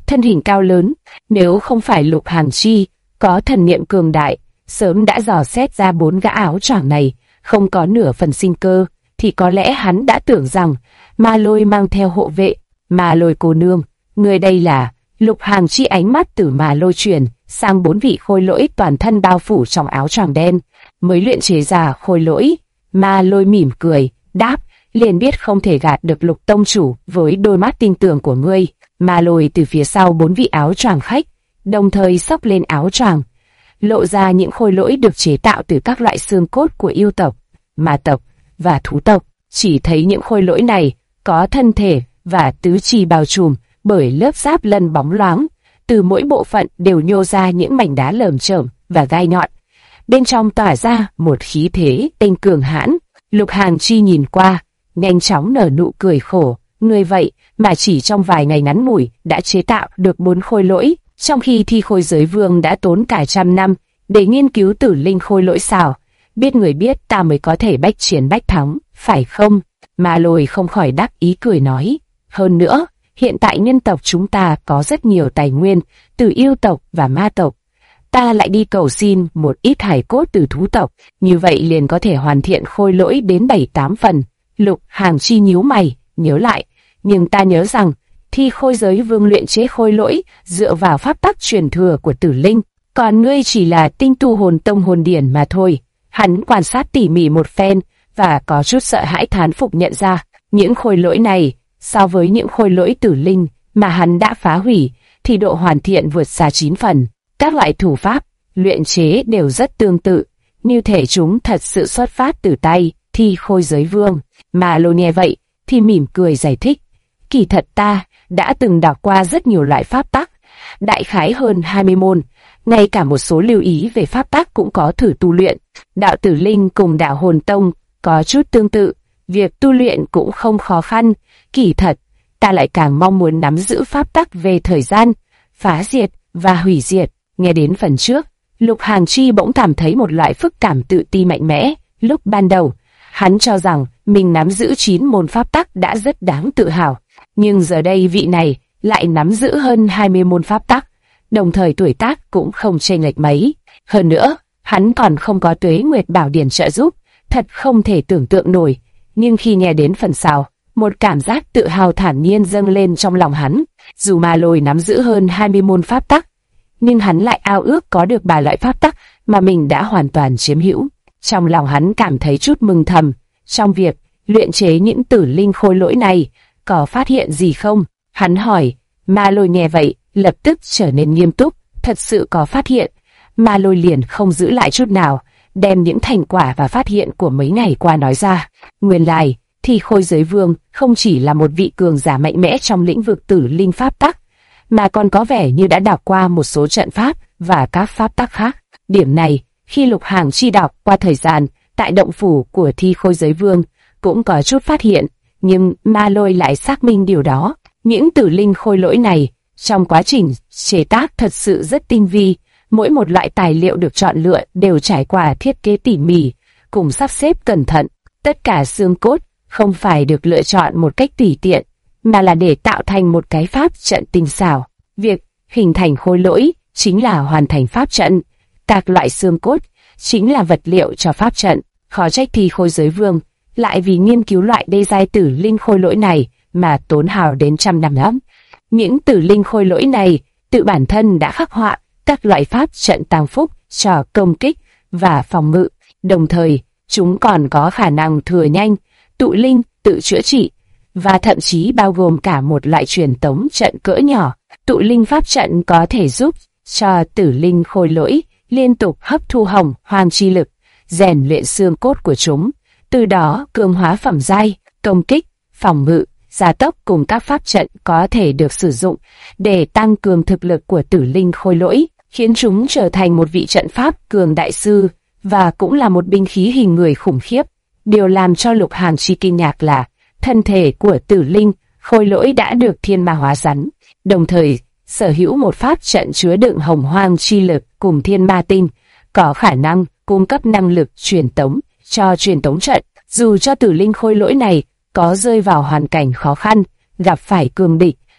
Speaker 1: thân hình cao lớn, nếu không phải Lục Hàn Chi có thần niệm cường đại, sớm đã dò xét ra 4 gã áo choàng này, không có nửa phần sinh cơ, thì có lẽ hắn đã tưởng rằng Ma Lôi mang theo hộ vệ. Ma Lôi cô nương, người đây là? Lục Hàn Chi ánh mắt từ Ma Lôi chuyển sang 4 vị khôi lỗi toàn thân bao phủ trong áo choàng đen, mới luyện chế ra khôi lỗi. Ma Lôi mỉm cười, đáp, liền biết không thể gạt được Lục tông chủ với đôi mắt tinh tường của ngươi. Ma Lôi từ phía sau 4 vị áo choàng khách, đồng thời xốc lên áo choàng, lộ ra những khôi lỗi được chế tạo từ các loại xương cốt của yêu tộc, ma tộc và thú tộc. Chỉ thấy những khôi lỗi này có thân thể và tứ chi bao trùm bởi lớp giáp lân bóng loáng, từ mỗi bộ phận đều nhô ra những mảnh đá lởm chởm và gai nhọn, bên trong tỏa ra một khí thế tinh cường hãn. Lục Hàn Chi nhìn qua, nhanh chóng nở nụ cười khổ, người vậy mà chỉ trong vài ngày ngắn ngủi đã chế tạo được 4 khôi lỗi, trong khi Thi Khôi Giới Vương đã tốn cả trăm năm để nghiên cứu tử linh khôi lỗi sao? Biết người biết ta mới có thể bách chiến bách thắng, phải không? Ma Lôi không khỏi đắc ý cười nói. Hơn nữa, hiện tại nhân tộc chúng ta có rất nhiều tài nguyên từ yêu tộc và ma tộc. Ta lại đi cầu xin một ít hài cốt từ thú tộc, như vậy liền có thể hoàn thiện khôi lỗi đến 7-8 phần. Lục Hàn Chi nhíu mày, nhớ lại, nhưng ta nhớ rằng Thi Khôi Giới Vương luyện chế khôi lỗi dựa vào pháp tắc truyền thừa của Tử Linh, còn ngươi chỉ là tinh tu hồn tông hồn điển mà thôi. Hắn quan sát tỉ mỉ một phen và có chút sợ hãi thán phục nhận ra, những khôi lỗi này so với những khôi lỗi Tử Linh mà hắn đã phá hủy thì độ hoàn thiện vượt xa 9 phần. Các loại thủ pháp luyện chế đều rất tương tự, như thể chúng thật sự xuất phát từ tay Thi Khôi Giới Vương. Ma Lôi nghe vậy thì mỉm cười giải thích, kỳ thật ta đã từng đọc qua rất nhiều loại pháp tắc, đại khái hơn 20 môn, ngay cả một số lưu ý về pháp tắc cũng có thử tu luyện. Đạo Tử Linh cùng đạo Hồn Tông có chút tương tự, việc tu luyện cũng không khó khăn. Kỳ thật, ta lại càng mong muốn nắm giữ pháp tắc về thời gian, phá diệt và hủy diệt. Nghe đến phần trước, Lục Hàn Chi bỗng cảm thấy một loại phức cảm tự ti mạnh mẽ. Lúc ban đầu, hắn cho rằng mình nắm giữ 9 môn pháp tắc đã rất đáng tự hào, nhưng giờ đây vị này lại nắm giữ hơn 20 môn pháp tắc, đồng thời tuổi tác cũng không chênh lệch mấy. Hơn nữa, hắn còn không có Tuế Nguyệt Bảo Điển trợ giúp, thật không thể tưởng tượng nổi. Nhưng khi nghe đến phần sau, một cảm giác tự hào thản nhiên dâng lên trong lòng hắn. Dù Ma Lôi nắm giữ hơn 20 môn pháp tắc, nhưng hắn lại ao ước có được 3 loại pháp tắc mà mình đã hoàn toàn chiếm hữu. Trong lòng hắn cảm thấy chút mừng thầm. Trong việc luyện chế những tử linh khôi lỗi này, có phát hiện gì không? Hắn hỏi. Ma Lôi nghe vậy, lập tức trở nên nghiêm túc. Thật sự có phát hiện. Ma Lôi liền không giữ lại chút nào, đem những thành quả và phát hiện của mấy ngày qua nói ra. Nguyên lai, Thi Khôi Giới Vương không chỉ là một vị cường giả mạnh mẽ trong lĩnh vực tử linh pháp tắc, mà còn có vẻ như đã đọc qua một số trận pháp và các pháp tắc khác. Điểm này, khi Lục Hàn Chi đọc qua thời gian tại động phủ của Thi Khôi Giới Vương, cũng có chút phát hiện, nhưng Ma Lôi lại xác minh điều đó. Những tử linh khôi lỗi này, trong quá trình chế tác thật sự rất tinh vi, mỗi một loại tài liệu được chọn lựa đều trải qua thiết kế tỉ mỉ, cùng sắp xếp cẩn thận. Tất cả xương cốt không phải được lựa chọn một cách tùy tiện, mà là để tạo thành một cái pháp trận tinh xảo. Việc hình thành khôi lỗi chính là hoàn thành pháp trận. Các loại xương cốt chính là vật liệu cho pháp trận. Khó trách Thi Khôi Giới Vương lại vì nghiên cứu loại đê giai tử linh khôi lỗi này mà tốn hào đến trăm năm lắm. Những tử linh khôi lỗi này tự bản thân đã khắc họa các loại pháp trận tăng phúc cho công kích và phòng ngự, đồng thời chúng còn có khả năng thừa nhanh, tụ linh, tự chữa trị, và thậm chí bao gồm cả một loại truyền tống trận cỡ nhỏ. Tụ linh pháp trận có thể giúp cho tử linh khôi lỗi liên tục hấp thu hồng hoang chi lực, rèn luyện xương cốt của chúng, từ đó cường hóa phẩm giai, công kích, phòng ngự, gia tốc cùng các pháp trận có thể được sử dụng để tăng cường thực lực của tử linh khôi lỗi, khiến chúng trở thành một vị trận pháp cường đại sư và cũng là một binh khí hình người khủng khiếp. Điều làm cho Lục Hàn Chi kinh ngạc là thân thể của tử linh khôi lỗi đã được thiên ma hóa rắn, đồng thời sở hữu một pháp trận chứa đựng hồng hoang chi lực cùng thiên ma tinh, có khả năng cung cấp năng lực truyền tống cho truyền tống trận. Dù cho tử linh khôi lỗi này có rơi vào hoàn cảnh khó khăn, gặp phải cường địch,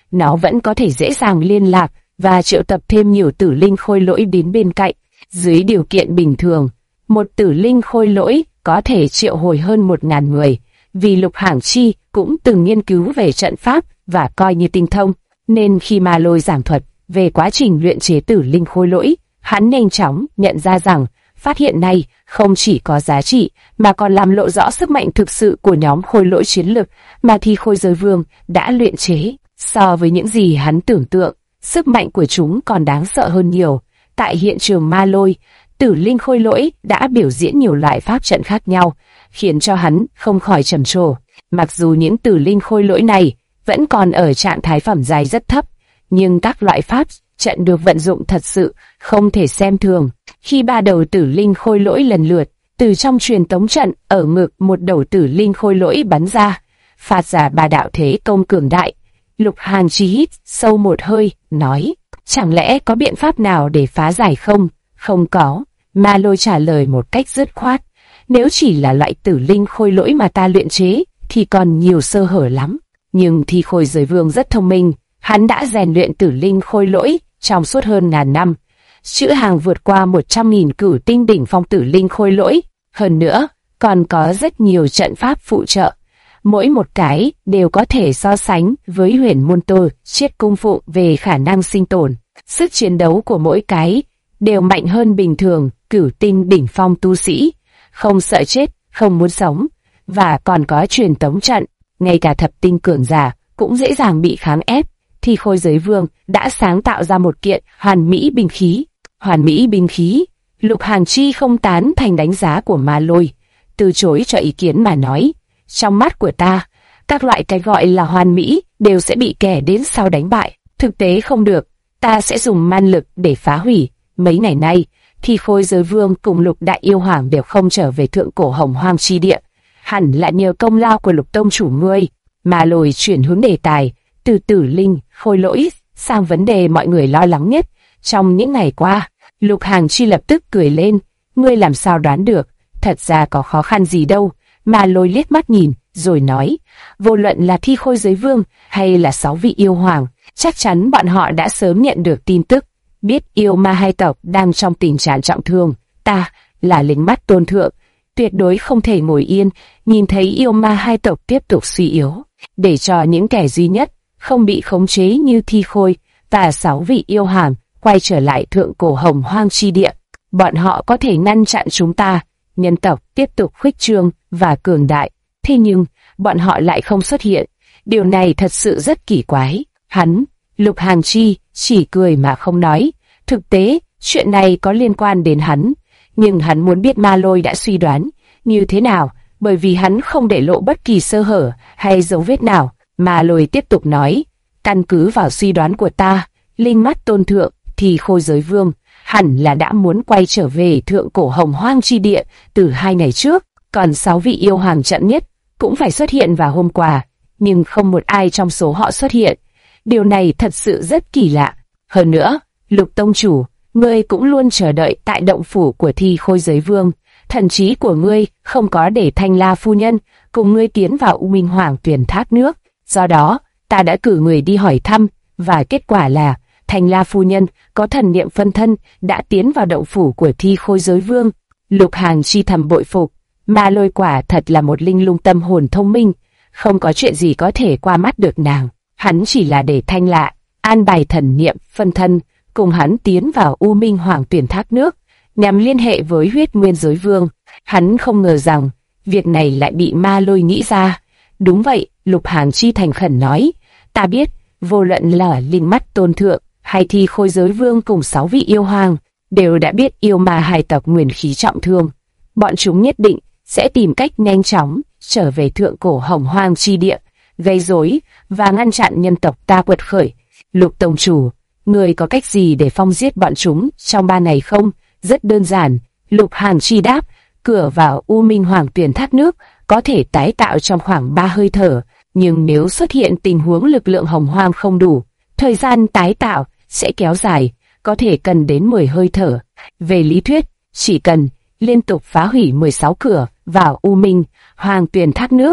Speaker 1: nó vẫn có thể dễ dàng liên lạc và triệu tập thêm nhiều tử linh khôi lỗi đến bên cạnh. Dưới điều kiện bình thường, một tử linh khôi lỗi có thể triệu hồi hơn 1.000 người. Vì Lục Hằng Chi cũng từng nghiên cứu về trận pháp và coi như tinh thông, nên khi Ma Lôi giảng thuật về quá trình luyện chế tử linh khôi lỗi, hắn nhanh chóng nhận ra rằng phát hiện này không chỉ có giá trị mà còn làm lộ rõ sức mạnh thực sự của nhóm khôi lỗi chiến lực mà Thi Khôi Giới Vương đã luyện chế. So với những gì hắn tưởng tượng, sức mạnh của chúng còn đáng sợ hơn nhiều. Tại hiện trường Ma Lôi, tử linh khôi lỗi đã biểu diễn nhiều loại pháp trận khác nhau, khiến cho hắn không khỏi trầm trồ. Mặc dù những tử linh khôi lỗi này vẫn còn ở trạng thái phẩm giai rất thấp, nhưng các loại pháp trận được vận dụng thật sự không thể xem thường. Khi ba đầu tử linh khôi lỗi lần lượt từ trong truyền tống trận ở ngực một đầu tử linh khôi lỗi bắn ra, phát ra ba đạo thế công cường đại, Lục Hàn Chi hít sâu một hơi, nói: chẳng lẽ có biện pháp nào để phá giải không? Không có. Ma Lôi trả lời một cách dứt khoát: nếu chỉ là loại tử linh khôi lỗi mà ta luyện chế thì còn nhiều sơ hở lắm. Nhưng Thi Khôi Giới Vương rất thông minh, hắn đã rèn luyện tử linh khôi lỗi trong suốt hơn 1000 năm, chữ hàng vượt qua 100.000 cửu tinh đỉnh phong tử linh khôi lỗi. Hơn nữa, còn có rất nhiều trận pháp phụ trợ, mỗi một cái đều có thể so sánh với Huyền Môn Tô Chiết Cung Phụng về khả năng sinh tồn. Sức chiến đấu của mỗi cái đều mạnh hơn bình thường cửu tinh đỉnh phong tu sĩ, không sợ chết, không muốn sống, và còn có truyền tống trận, ngay cả thập tinh cường giả cũng dễ dàng bị kháng ép. Thi Khôi Giới Vương đã sáng tạo ra một kiện hoàn mỹ binh khí. Hoàn mỹ binh khí? Lục Hàn Chi không tán thành đánh giá của Ma Lôi, từ chối cho ý kiến mà nói: trong mắt của ta, các loại cái gọi là hoàn mỹ đều sẽ bị kẻ đến sau đánh bại. Thực tế không được, ta sẽ dùng man lực để phá hủy. Mấy ngày nay, Thi Khôi Giới Vương cùng Lục Đại Yêu Hoàng đều không trở về thượng cổ Hồng Hoang chi địa, hẳn là nhờ công lao của Lục tông chủ ngươi. Ma Lôi chuyển hướng đề tài từ tử linh khôi lỗi sang vấn đề mọi người lo lắng nhất trong những ngày qua. Lục Hàn Chi lập tức cười lên: ngươi làm sao đoán được? Thật ra có khó khăn gì đâu. Ma Lôi liếc mắt nhìn rồi nói: vô luận là Thi Khôi Giới Vương hay là 6 vị yêu hoàng, chắc chắn bọn họ đã sớm nhận được tin tức, biết yêu ma hai tộc đang trong tình trạng trọng thương. Ta là lính mắt tôn thượng, tuyệt đối không thể ngồi yên nhìn thấy yêu ma hai tộc tiếp tục suy yếu. Để cho những kẻ duy nhất không bị khống chế như Thi Khôi và 6 vị yêu hoàng quay trở lại thượng cổ Hồng Hoang chi địa, bọn họ có thể ngăn chặn chúng ta, nhân tộc tiếp tục khuếch trương và cường đại. Thế nhưng, bọn họ lại không xuất hiện. Điều này thật sự rất kỳ quái. Hắn, Lục Hàn Chi, chỉ cười mà không nói. Thực tế, chuyện này có liên quan đến hắn, nhưng hắn muốn biết Ma Lôi đã suy đoán như thế nào, bởi vì hắn không để lộ bất kỳ sơ hở hay dấu vết nào. Ma Lôi tiếp tục nói: căn cứ vào suy đoán của ta, linh mắt tôn thượng, Thi Khôi Giới Vương hẳn là đã muốn quay trở về thượng cổ Hồng Hoang chi địa từ 2 ngày trước, còn 6 vị yêu hoàng chậm nhất cũng phải xuất hiện vào hôm qua, nhưng không một ai trong số họ xuất hiện. Điều này thật sự rất kỳ lạ. Hơn nữa, Lục tông chủ, ngươi cũng luôn chờ đợi tại động phủ của Thi Khôi Giới Vương. Thần trí của ngươi không có để Thanh La phu nhân cùng ngươi tiến vào U Minh Hoàng Tuyền thác nước. Do đó, ta đã cử người đi hỏi thăm, và kết quả là Thanh La phu nhân có thần niệm phân thân đã tiến vào động phủ của Thi Khôi Giới Vương. Lục Hàn Chi thầm bội phục, Ma Lôi quả thật là một linh lung tâm hồn thông minh, không có chuyện gì có thể qua mắt được nàng. Hắn chỉ là để Thanh La an bài thần niệm phân thân cùng hắn tiến vào U Minh Hoàng Tuyền thác nước, nhằm liên hệ với Huyết Nguyên Giới Vương. Hắn không ngờ rằng việc này lại bị Ma Lôi nghĩ ra. Đúng vậy, Lục Hàn Chi thành khẩn nói: ta biết, vô luận là linh mắt tôn thượng hay Thi Khôi Giới Vương cùng 6 vị yêu hoàng đều đã biết yêu ma hai tộc nguyên khí trọng thương. Bọn chúng nhất định sẽ tìm cách nhanh chóng trở về thượng cổ Hồng Hoang chi địa, gây rối và ngăn chặn nhân tộc ta quật khởi. Lục tông chủ, người có cách gì để phong giết bọn chúng trong 3 ngày không? Rất đơn giản, Lục Hàn Chi đáp. Cửa vào U Minh Hoàng Tuyền thác nước có thể tái tạo trong khoảng 3 hơi thở, nhưng nếu xuất hiện tình huống lực lượng Hồng Hoang không đủ, thời gian tái tạo sẽ kéo dài, có thể cần đến 10 hơi thở. Về lý thuyết, chỉ cần liên tục phá hủy 16 cửa vào U Minh Hoàng Tuyền thác nước,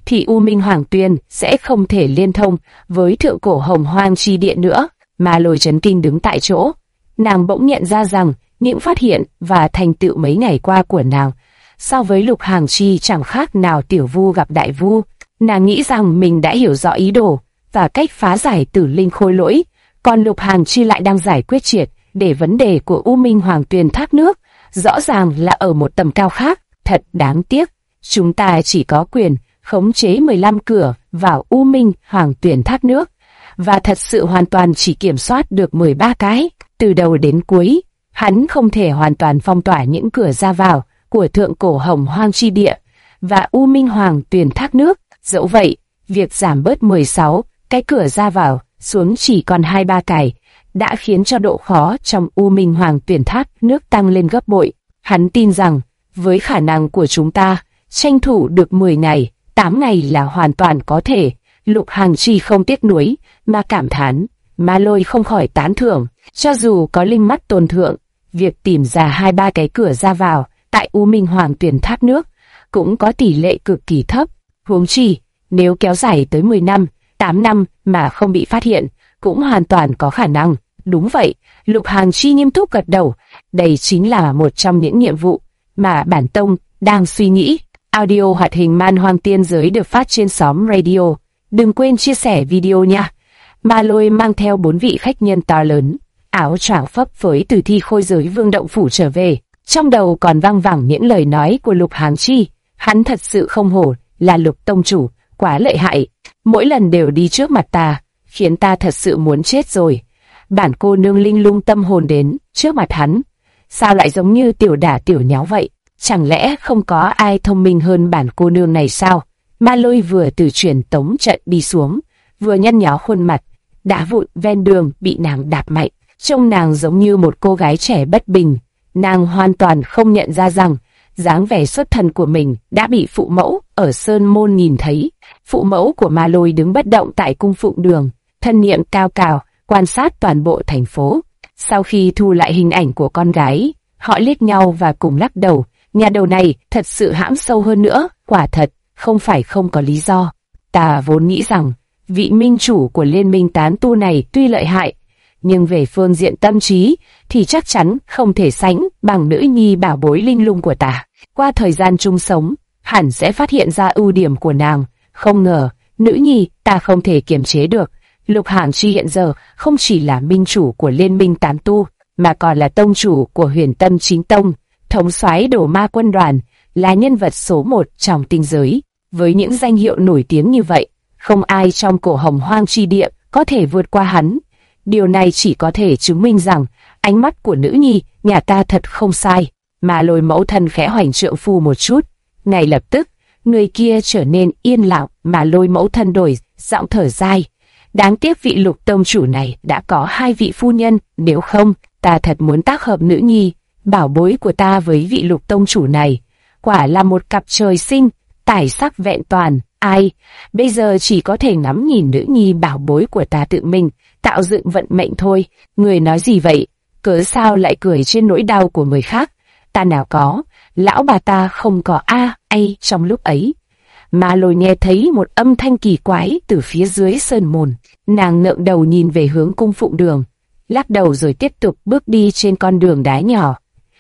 Speaker 1: thì U Minh Hoàng Tuyền sẽ không thể liên thông với thượng cổ Hồng Hoang chi địa nữa. Ma Lôi chấn kinh đứng tại chỗ. Nàng bỗng nhận ra rằng những phát hiện và thành tựu mấy ngày qua của nàng so với Lục Hàng Chi chẳng khác nào tiểu vu gặp đại vu. Nàng nghĩ rằng mình đã hiểu rõ ý đồ và cách phá giải Tử Linh Khôi Lỗi, còn Lục Hàng Chi lại đang giải quyết triệt để vấn đề của U Minh Hoàng Tuyền thác nước, rõ ràng là ở một tầm cao khác. Thật đáng tiếc, chúng ta chỉ có quyền khống chế 15 cửa vào U Minh Hoàng Tuyền thác nước, và thật sự hoàn toàn chỉ kiểm soát được 13 cái. Từ đầu đến cuối, hắn không thể hoàn toàn phong tỏa những cửa ra vào của thượng cổ Hồng Hoang chi địa và U Minh Hoàng Tuyền thác nước. Dẫu vậy, việc giảm bớt 16 cái cửa ra vào xuống chỉ còn 2-3 cái đã khiến cho độ khó trong U Minh Hoàng Tuyền thác nước tăng lên gấp bội. Hắn tin rằng, với khả năng của chúng ta, tranh thủ được 10 ngày, 8 ngày là hoàn toàn có thể. Lục Hàng Chi không tiếc nuối, mà cảm thán. Ma Lôi không khỏi tán thưởng, cho dù có linh mắt tôn thượng, việc tìm ra 2-3 cái cửa ra vào tại U Minh Hoàng Tuyền thác nước cũng có tỷ lệ cực kỳ thấp. Huống chi, nếu kéo dài tới 10 năm, 8 năm mà không bị phát hiện, cũng hoàn toàn có khả năng. Đúng vậy, Lục Hàng Chi nghiêm túc gật đầu, đây chính là một trong những nhiệm vụ mà bản tông đang suy nghĩ. Audio hoạt hình Man Hoang Tiên Giới được phát trên xóm radio. Đừng quên chia sẻ video nha. Ma Lôi mang theo 4 vị khách nhân to lớn, áo choàng phấp phới từ Thi Khôi Giới Vương động phủ trở về. Trong đầu còn vang vẳng những lời nói của Lục Hàng Chi. Hắn thật sự không hổ là Lục tông chủ, quá lợi hại. Mỗi lần đều đi trước mặt ta, khiến ta thật sự muốn chết rồi. Bản cô nương linh lung tâm hồn đến trước mặt hắn, sao lại giống như tiểu đả tiểu nháo vậy? Chẳng lẽ không có ai thông minh hơn bản cô nương này sao? Ma Lôi vừa từ truyền tống trận đi xuống, vừa nhăn nhó khuôn mặt, đá vụn ven đường bị nàng đạp mạnh. Trông nàng giống như một cô gái trẻ bất bình. Nàng hoàn toàn không nhận ra rằng dáng vẻ xuất thần của mình đã bị phụ mẫu ở Sơn Môn nhìn thấy. Phụ mẫu của Ma Lôi đứng bất động tại cung phụng đường, thân niệm cao cao, quan sát toàn bộ thành phố. Sau khi thu lại hình ảnh của con gái, họ liếc nhau và cùng lắc đầu. Nhà đầu này thật sự hãm sâu hơn nữa, quả thật, không phải không có lý do. Ta vốn nghĩ rằng, vị minh chủ của liên minh tán tu này tuy lợi hại, nhưng về phương diện tâm trí thì chắc chắn không thể sánh bằng nữ nhi bảo bối linh lung của ta. Qua thời gian chung sống, hẳn sẽ phát hiện ra ưu điểm của nàng. Không ngờ, nữ nhi ta không thể kiềm chế được. Lục Hàng Chi hiện giờ không chỉ là minh chủ của liên minh tán tu, mà còn là tông chủ của Huyền Tâm Chính Tông, thống soái Đổ Ma quân đoàn, là nhân vật số 1 trong tinh giới. Với những danh hiệu nổi tiếng như vậy, không ai trong cổ Hồng Hoang chi địa có thể vượt qua hắn. Điều này chỉ có thể chứng minh rằng ánh mắt của nữ nhi nhà ta thật không sai. Ma Lôi mẫu thân khẽ hoành trượng phu một chút, ngay lập tức người kia trở nên yên lặng. Ma Lôi mẫu thân đổi giọng thở dài. Đáng tiếc vị Lục tông chủ này đã có 2 vị phu nhân, nếu không, ta thật muốn tác hợp nữ nhi bảo bối của ta với vị Lục tông chủ này. Quả là một cặp trời sinh, tài sắc vẹn toàn. Ai, bây giờ chỉ có thể ngắm nhìn nữ nhi bảo bối của ta tự mình tạo dựng vận mệnh thôi. Người nói gì vậy? Cớ sao lại cười trên nỗi đau của người khác? Ta nào có, lão bà ta không có ai. Trong lúc ấy, Ma Lôi nghe thấy một âm thanh kỳ quái từ phía dưới sơn môn. Nàng ngượng đầu nhìn về hướng cung phụng đường, lắc đầu rồi tiếp tục bước đi trên con đường đá nhỏ.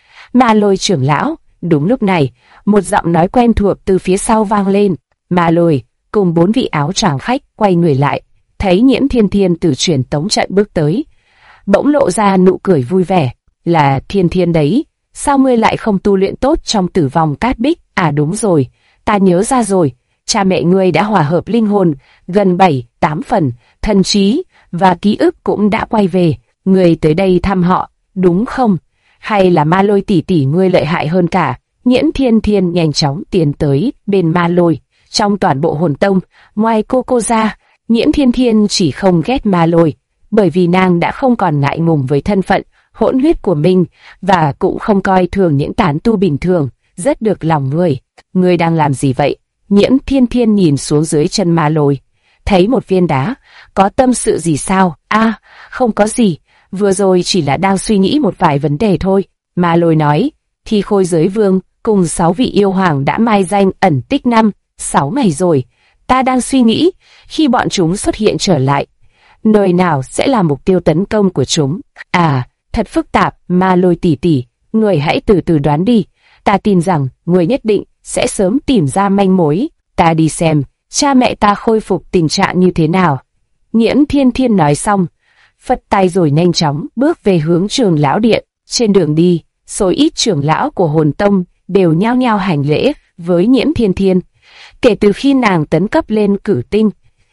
Speaker 1: Ma Lôi trưởng lão. Đúng lúc này, một giọng nói quen thuộc từ phía sau vang lên. Ma Lôi cùng 4 vị áo choàng khách quay người lại, thấy Nhiễm Thiên Thiên từ truyền tống trận bước tới, bỗng lộ ra nụ cười vui vẻ. Là Thiên Thiên đấy, sao ngươi lại không tu luyện tốt trong Tử Vong Cát Bích? À đúng rồi, ta nhớ ra rồi, cha mẹ ngươi đã hòa hợp linh hồn gần 7-8 phần, thần trí và ký ức cũng đã quay về. Ngươi tới đây thăm họ, đúng không? Hay là Ma Lôi tỷ tỷ ngươi lợi hại hơn cả? Nhiễm Thiên Thiên nhanh chóng tiến tới bên Ma Lôi. Trong toàn bộ Hồn Tông, ngoài cô ra, Nhiễm Thiên Thiên chỉ không ghét Ma Lôi, bởi vì nàng đã không còn ngại ngùng với thân phận hỗn huyết của mình, và cũng không coi thường những tán tu bình thường, rất được lòng người. Ngươi đang làm gì vậy? Nhiễm Thiên Thiên nhìn xuống dưới chân Ma Lôi, thấy một viên đá. Có tâm sự gì sao? Không có gì, vừa rồi chỉ là đang suy nghĩ một vài vấn đề thôi. Ma Lôi nói. Thi Khôi Giới Vương cùng 6 vị yêu hoàng đã mai danh ẩn tích 5-6 ngày rồi, Ta đang suy nghĩ, khi bọn chúng xuất hiện trở lại, nơi nào sẽ là mục tiêu tấn công của chúng? À, thật phức tạp, Ma Lôi tỷ tỷ, người hãy từ từ đoán đi. Ta tin rằng người nhất định sẽ sớm tìm ra manh mối. Ta đi xem cha mẹ ta khôi phục tình trạng như thế nào. Nhiễm Thiên Thiên nói xong, phất tay rồi nhanh chóng bước về hướng Trường Lão Điện. Trên đường đi, số ít trưởng lão của Hồn Tông đều nhao nhao hành lễ với Nhiễm Thiên Thiên. Kể từ khi nàng tấn cấp lên cử tinh,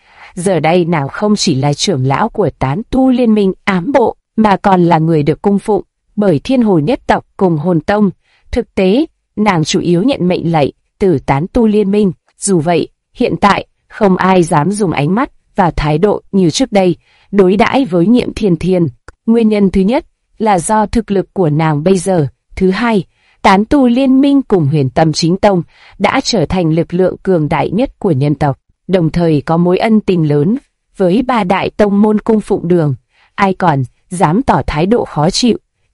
Speaker 1: giờ đây nàng không chỉ là trưởng lão của tán tu liên minh ám bộ, mà còn là người được cung phụng bởi Thiên Hồ nhất tộc cùng Hồn Tông. Thực tế, nàng chủ yếu nhận mệnh lệnh từ tán tu liên minh. Dù vậy, hiện tại không ai dám dùng ánh mắt và thái độ như trước đây đối đãi với Nhiễm Thiên Thiên. Nguyên nhân thứ nhất là do thực lực của nàng bây giờ. Thứ hai, tán tu liên minh cùng Huyền Tâm Chính Tông đã trở thành lực lượng cường đại nhất của nhân tộc, đồng thời có mối ân tình lớn với ba đại tông môn cung phụng đường. Ai còn dám tỏ thái độ khó chịu?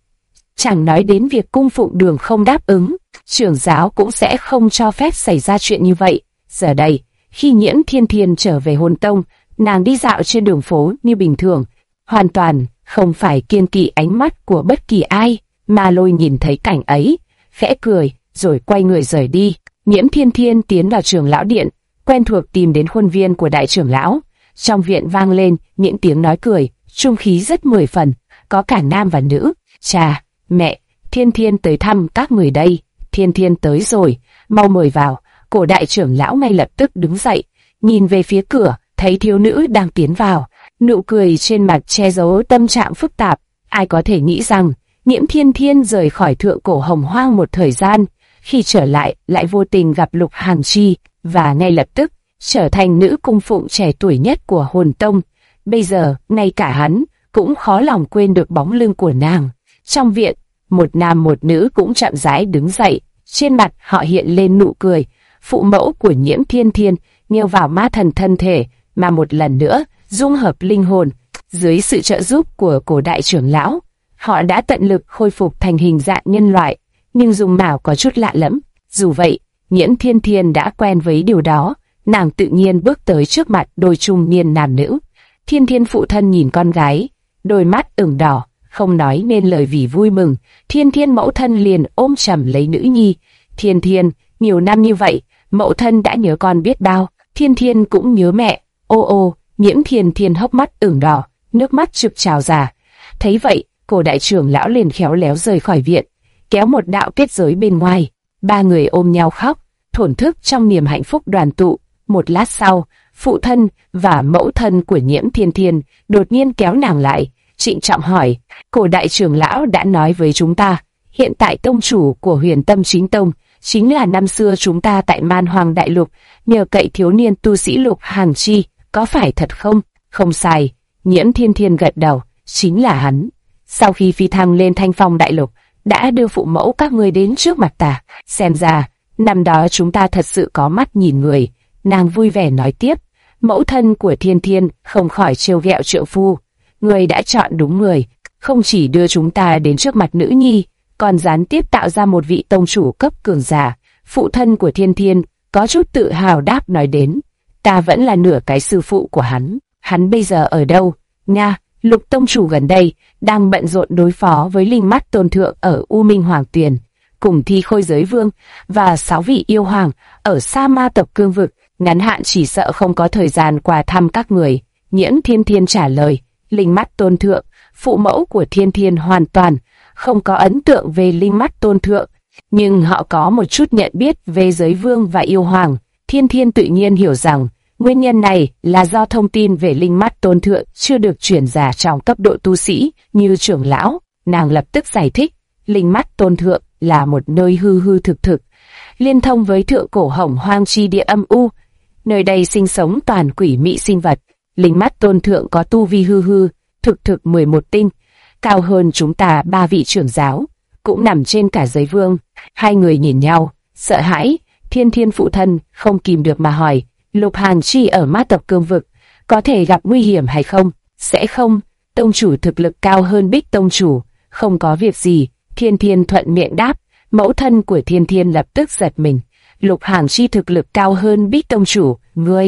Speaker 1: Chẳng nói đến việc cung phụng đường không đáp ứng, trưởng giáo cũng sẽ không cho phép xảy ra chuyện như vậy. Giờ đây, khi Nhiễm Thiên Thiên trở về Hồn Tông, nàng đi dạo trên đường phố như bình thường, hoàn toàn không phải kiêng kỵ ánh mắt của bất kỳ ai. Ma Lôi nhìn thấy cảnh ấy, khẽ cười, rồi quay người rời đi. Nhiễm Thiên Thiên tiến vào Trường Lão Điện, quen thuộc tìm đến khuôn viên của đại trưởng lão. Trong viện vang lên những tiếng nói cười, trung khí rất 10 phần, có cả nam và nữ. Cha, mẹ, Thiên Thiên tới thăm các người đây. Thiên Thiên tới rồi, mau mời vào. Cổ đại trưởng lão ngay lập tức đứng dậy, nhìn về phía cửa, thấy thiếu nữ đang tiến vào. Nụ cười trên mặt che giấu tâm trạng phức tạp. Ai có thể nghĩ rằng Nhiễm Thiên Thiên rời khỏi Thượng Cổ Hồng Hoang một thời gian, khi trở lại lại vô tình gặp Lục Hàn Chi, và ngay lập tức trở thành nữ cung phụng trẻ tuổi nhất của Hồn Tông. Bây giờ, ngay cả hắn cũng khó lòng quên được bóng lưng của nàng. Trong viện, một nam một nữ cũng chậm rãi đứng dậy, trên mặt họ hiện lên nụ cười. Phụ mẫu của Nhiễm Thiên Thiên nhờ vào ma thần thân thể mà một lần nữa dung hợp linh hồn. Dưới sự trợ giúp của cổ đại trưởng lão, họ đã tận lực khôi phục thành hình dạng nhân loại, nhưng dung mạo có chút lạ lẫm. Dù vậy, Nhiễm Thiên Thiên đã quen với điều đó. Nàng tự nhiên bước tới trước mặt đôi trung niên nam nữ. Thiên Thiên phụ thân nhìn con gái, đôi mắt ửng đỏ, không nói nên lời vì vui mừng. Thiên Thiên mẫu thân liền ôm chầm lấy nữ nhi. Thiên Thiên, nhiều năm như vậy, mẫu thân đã nhớ con biết bao. Thiên Thiên cũng nhớ mẹ. Ô ô, Nhiễm Thiên Thiên hốc mắt ửng đỏ, nước mắt trực trào ra. Thấy vậy, cổ đại trưởng lão liền khéo léo rời khỏi viện, kéo một đạo kết giới bên ngoài. Ba người ôm nhau khóc, thổn thức trong niềm hạnh phúc đoàn tụ. Một lát sau, phụ thân và mẫu thân của Nhiễm Thiên Thiên đột nhiên kéo nàng lại, trịnh trọng hỏi: cổ đại trưởng lão đã nói với chúng ta, hiện tại tông chủ của Huyền Tâm Chính Tông chính là năm xưa chúng ta tại Man Hoang Đại Lục nhờ cậy thiếu niên tu sĩ Lục Hàn Chi, có phải thật không? Không sai. Nhiễm Thiên Thiên gật đầu, chính là hắn. Sau khi phi thăng lên Thanh Phong Đại Lục, đã đưa phụ mẫu các ngươi đến trước mặt ta. Xem ra, năm đó chúng ta thật sự có mắt nhìn người. Nàng vui vẻ nói tiếp. Mẫu thân của Thiên Thiên không khỏi trêu ghẹo trượng phu. Người đã chọn đúng người, không chỉ đưa chúng ta đến trước mặt nữ nhi, còn gián tiếp tạo ra một vị tông chủ cấp cường giả. Phụ thân của Thiên Thiên có chút tự hào đáp nói đến. Ta vẫn là nửa cái sư phụ của hắn. Hắn bây giờ ở đâu? Nha, Lục tông chủ gần đây đang bận rộn đối phó với Linh Mắt Tôn Thượng ở U Minh Hoàng Tuyền, cùng Thi Khôi Giới Vương và 6 vị yêu hoàng ở Sa Ma tộc Cương Vực. Ngắn hạn chỉ sợ không có thời gian qua thăm các người. Nhiễm Thiên Thiên trả lời. Linh Mắt Tôn Thượng, phụ mẫu của Thiên Thiên hoàn toàn không có ấn tượng về Linh Mắt Tôn Thượng, nhưng họ có một chút nhận biết về Giới Vương và yêu hoàng. Thiên Thiên tự nhiên hiểu rằng nguyên nhân này là do thông tin về Linh Mắt Tôn Thượng chưa được truyền ra trong cấp độ tu sĩ như trưởng lão. Nàng lập tức giải thích, Linh Mắt Tôn Thượng là một nơi hư hư thực thực, liên thông với Thượng Cổ Hồng Hoang chi địa âm u. Nơi đây sinh sống toàn quỷ mị sinh vật. Linh Mắt Tôn Thượng có tu vi hư hư thực 11 tinh, cao hơn chúng ta 3 vị trưởng giáo, cũng nằm trên cả Giới Vương. Hai người nhìn nhau, sợ hãi. Thiên Thiên phụ thân không kìm được mà hỏi, Lục Hàn Chi ở Ma tộc Cương Vực có thể gặp nguy hiểm hay không? Sẽ không, tông chủ thực lực cao hơn Bích tông chủ, không có việc gì. Thiên Thiên thuận miệng đáp. Mẫu thân của Thiên Thiên lập tức giật mình. Lục Hàn Chi thực lực cao hơn Bích tông chủ? Ngươi,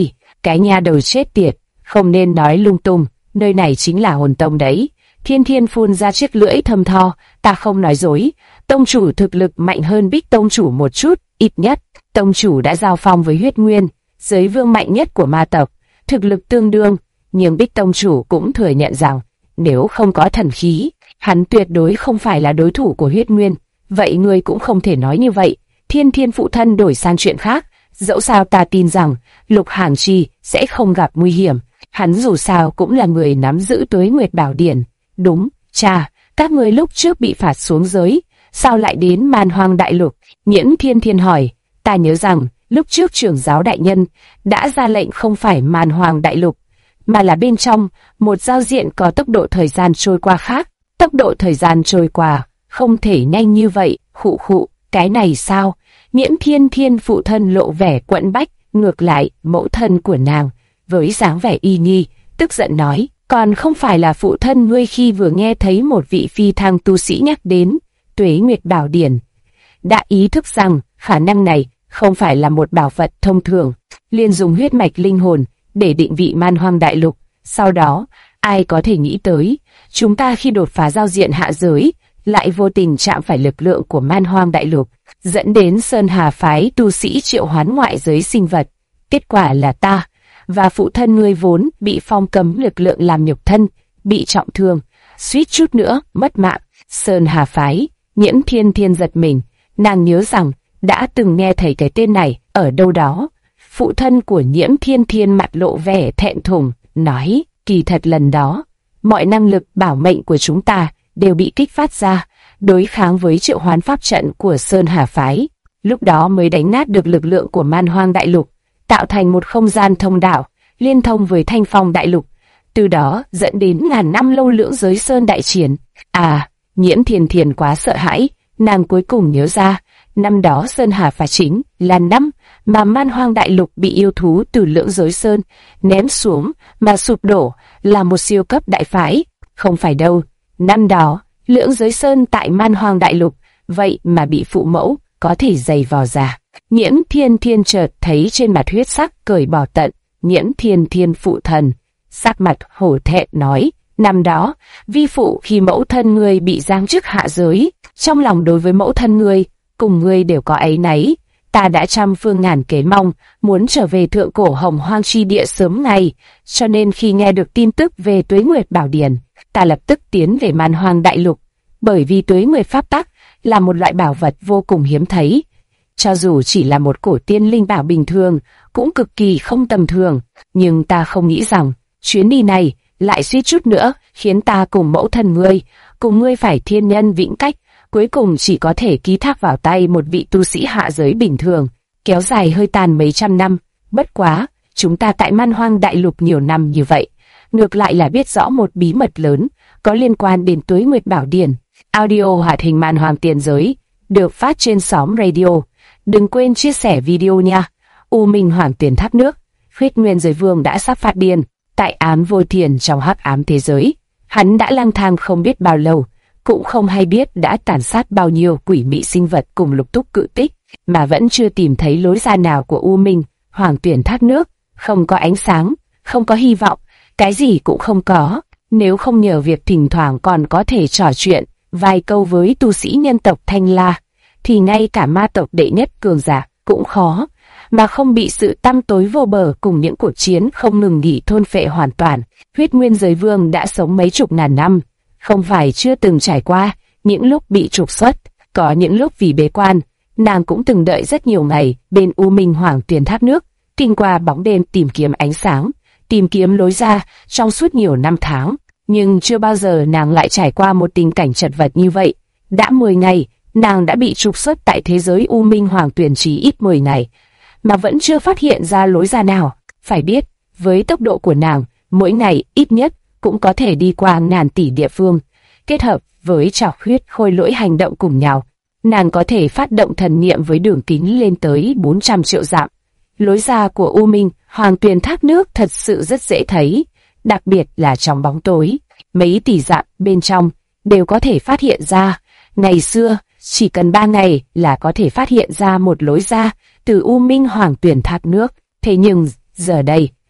Speaker 1: Cái nha đầu chết tiệt, không nên nói lung tung, nơi này chính là hồn tông đấy. Thiên Thiên phun ra chiếc lưỡi thơm tho, ta không nói dối, tông chủ thực lực mạnh hơn Bích tông chủ một chút, ít nhất, tông chủ đã giao phong với Huyết Nguyên, giới vương mạnh nhất của ma tộc, thực lực tương đương, nhưng Bích tông chủ cũng thừa nhận rằng, nếu không có thần khí, hắn tuyệt đối không phải là đối thủ của Huyết Nguyên, vậy ngươi cũng không thể nói như vậy. Thiên Thiên phụ thân đổi sang chuyện khác, dẫu sao ta tin rằng, Lục Hàn Chi sẽ không gặp nguy hiểm, hắn dù sao cũng là người nắm giữ Tuế Nguyệt Bảo Điển. Đúng, cha, các người lúc trước bị phạt xuống giới, sao lại đến Man Hoang Đại Lục? Nhiễm Thiên Thiên hỏi, ta nhớ rằng, lúc trước trưởng giáo đại nhân đã ra lệnh không phải Man Hoang Đại Lục, mà là bên trong, một giao diện có tốc độ thời gian trôi qua khác. Tốc độ thời gian trôi qua, không thể nhanh như vậy, khụ khụ, cái này sao? Nhiễm Thiên Thiên phụ thân lộ vẻ quẫn bách, ngược lại, mẫu thân của nàng, với dáng vẻ y nghi, tức giận nói, còn không phải là phụ thân ngươi khi vừa nghe thấy một vị phi thăng tu sĩ nhắc đến Tuế Nguyệt Bảo Điển, đã ý thức rằng khả năng này không phải là một bảo vật thông thường, liền dùng huyết mạch linh hồn để định vị Man Hoang Đại Lục. Sau đó, ai có thể nghĩ tới, chúng ta khi đột phá giao diện hạ giới, lại vô tình chạm phải lực lượng của Man Hoang Đại Lục, dẫn đến Sơn Hà phái tu sĩ triệu hoán ngoại giới sinh vật. Kết quả là ta và phụ thân ngươi vốn bị phong cấm lực lượng làm nhục thân, bị trọng thương, suýt chút nữa mất mạng. Sơn Hà phái, Nhiễm Thiên Thiên giật mình, nàng nhớ rằng đã từng nghe thấy cái tên này ở đâu đó. Phụ thân của Nhiễm Thiên Thiên mặt lộ vẻ thẹn thùng, nói, kỳ thật lần đó, mọi năng lực bảo mệnh của chúng ta đều bị kích phát ra, đối kháng với triệu hoán pháp trận của Sơn Hà phái. Lúc đó mới đánh nát được lực lượng của Man Hoang Đại Lục, tạo thành một không gian thông đạo, liên thông với Thanh Phong Đại Lục, từ đó dẫn đến ngàn năm lâu lưỡng giới sơn đại chiến. Nhiễm Thiên Thiên quá sợ hãi, nàng cuối cùng nhớ ra, năm đó Sơn Hà phái chính là năm mà Man Hoang Đại Lục bị yêu thú từ lưỡng giới sơn ném xuống mà sụp đổ, là một siêu cấp đại phái. Không phải đâu, năm đó lưỡng giới sơn tại Man Hoang Đại Lục vậy mà bị phụ mẫu có thể giày vò ra. Nhiễm Thiên Thiên chợt thấy trên mặt huyết sắc cởi bỏ tận. Nhiễm Thiên Thiên phụ thần sắc mặt hổ thẹn nói, năm đó vi phụ khi mẫu thân ngươi bị giáng chức hạ giới, trong lòng đối với mẫu thân ngươi cùng ngươi đều có áy náy. Ta đã trăm phương ngàn kế mong muốn trở về thượng cổ Hồng Hoang chi địa sớm ngày, cho nên khi nghe được tin tức về Tuế Nguyệt Bảo Điển, ta lập tức tiến về Man Hoang Đại Lục, bởi vì Tuế Nguyệt pháp tắc là một loại bảo vật vô cùng hiếm thấy. Cho dù chỉ là một cổ tiên linh bảo bình thường, cũng cực kỳ không tầm thường, nhưng ta không nghĩ rằng chuyến đi này lại suýt chút nữa khiến ta cùng mẫu thân ngươi, cùng ngươi phải thiên nhân vĩnh cách, cuối cùng chỉ có thể ký thác vào tay một vị tu sĩ hạ giới bình thường, kéo dài hơi tàn mấy trăm năm. Bất quá, chúng ta tại Man Hoang Đại Lục nhiều năm như vậy, ngược lại là biết rõ một bí mật lớn có liên quan đến Tuế Nguyệt Bảo Điển. Audio hoạt hình Man Hoang Tiền Giới được phát trên xóm radio. Đừng quên chia sẻ video nha. U Minh Hoàng Tuyển Tháp Nước. Huyết Nguyên Giới Vương đã sắp phát điên tại ám vô thiền trong hắc ám thế giới. Hắn đã lang thang không biết bao lâu, cũng không hay biết đã tàn sát bao nhiêu quỷ mị sinh vật cùng lục túc cự tích, mà vẫn chưa tìm thấy lối ra nào của U Minh Hoàng Tuyển Thác Nước. Không có ánh sáng, không có hy vọng, cái gì cũng không có. Nếu không nhờ việc thỉnh thoảng còn có thể trò chuyện vài câu với tu sĩ nhân tộc Thanh La, thì ngay cả ma tộc đệ nhất cường giả cũng khó mà không bị sự tăm tối vô bờ cùng những cuộc chiến không ngừng nghỉ thôn phệ hoàn toàn. Huyết Nguyên Giới Vương đã sống mấy chục ngàn năm, không phải chưa từng trải qua những lúc bị trục xuất, có những lúc vì bế quan, nàng cũng từng đợi rất nhiều ngày bên U Minh Hoàng Tuyển Tháp Nước, kinh qua bóng đêm tìm kiếm ánh sáng, tìm kiếm lối ra trong suốt nhiều năm tháng, nhưng chưa bao giờ nàng lại trải qua một tình cảnh chật vật như vậy. Đã 10 ngày, nàng đã bị trục xuất tại thế giới U Minh Hoàng Tuyển chí ít 10 ngày, mà vẫn chưa phát hiện ra lối ra nào. Phải biết, với tốc độ của nàng, mỗi ngày ít nhất cũng có thể đi qua ngàn tỷ địa phương, kết hợp với trảo huyết khôi lỗi hành động cùng nhau, nàng có thể phát động thần niệm với đường kính lên tới 400 triệu dặm. Lối ra của U Minh Hoàng Tuyển Thác Nước thật sự rất dễ thấy, đặc biệt là trong bóng tối, mấy tỷ dặm bên trong đều có thể phát hiện ra. Ngày xưa, chỉ cần 3 ngày là có thể phát hiện ra một lối ra từ U Minh Hoàng Tuyển Thác Nước, thế nhưng giờ đây,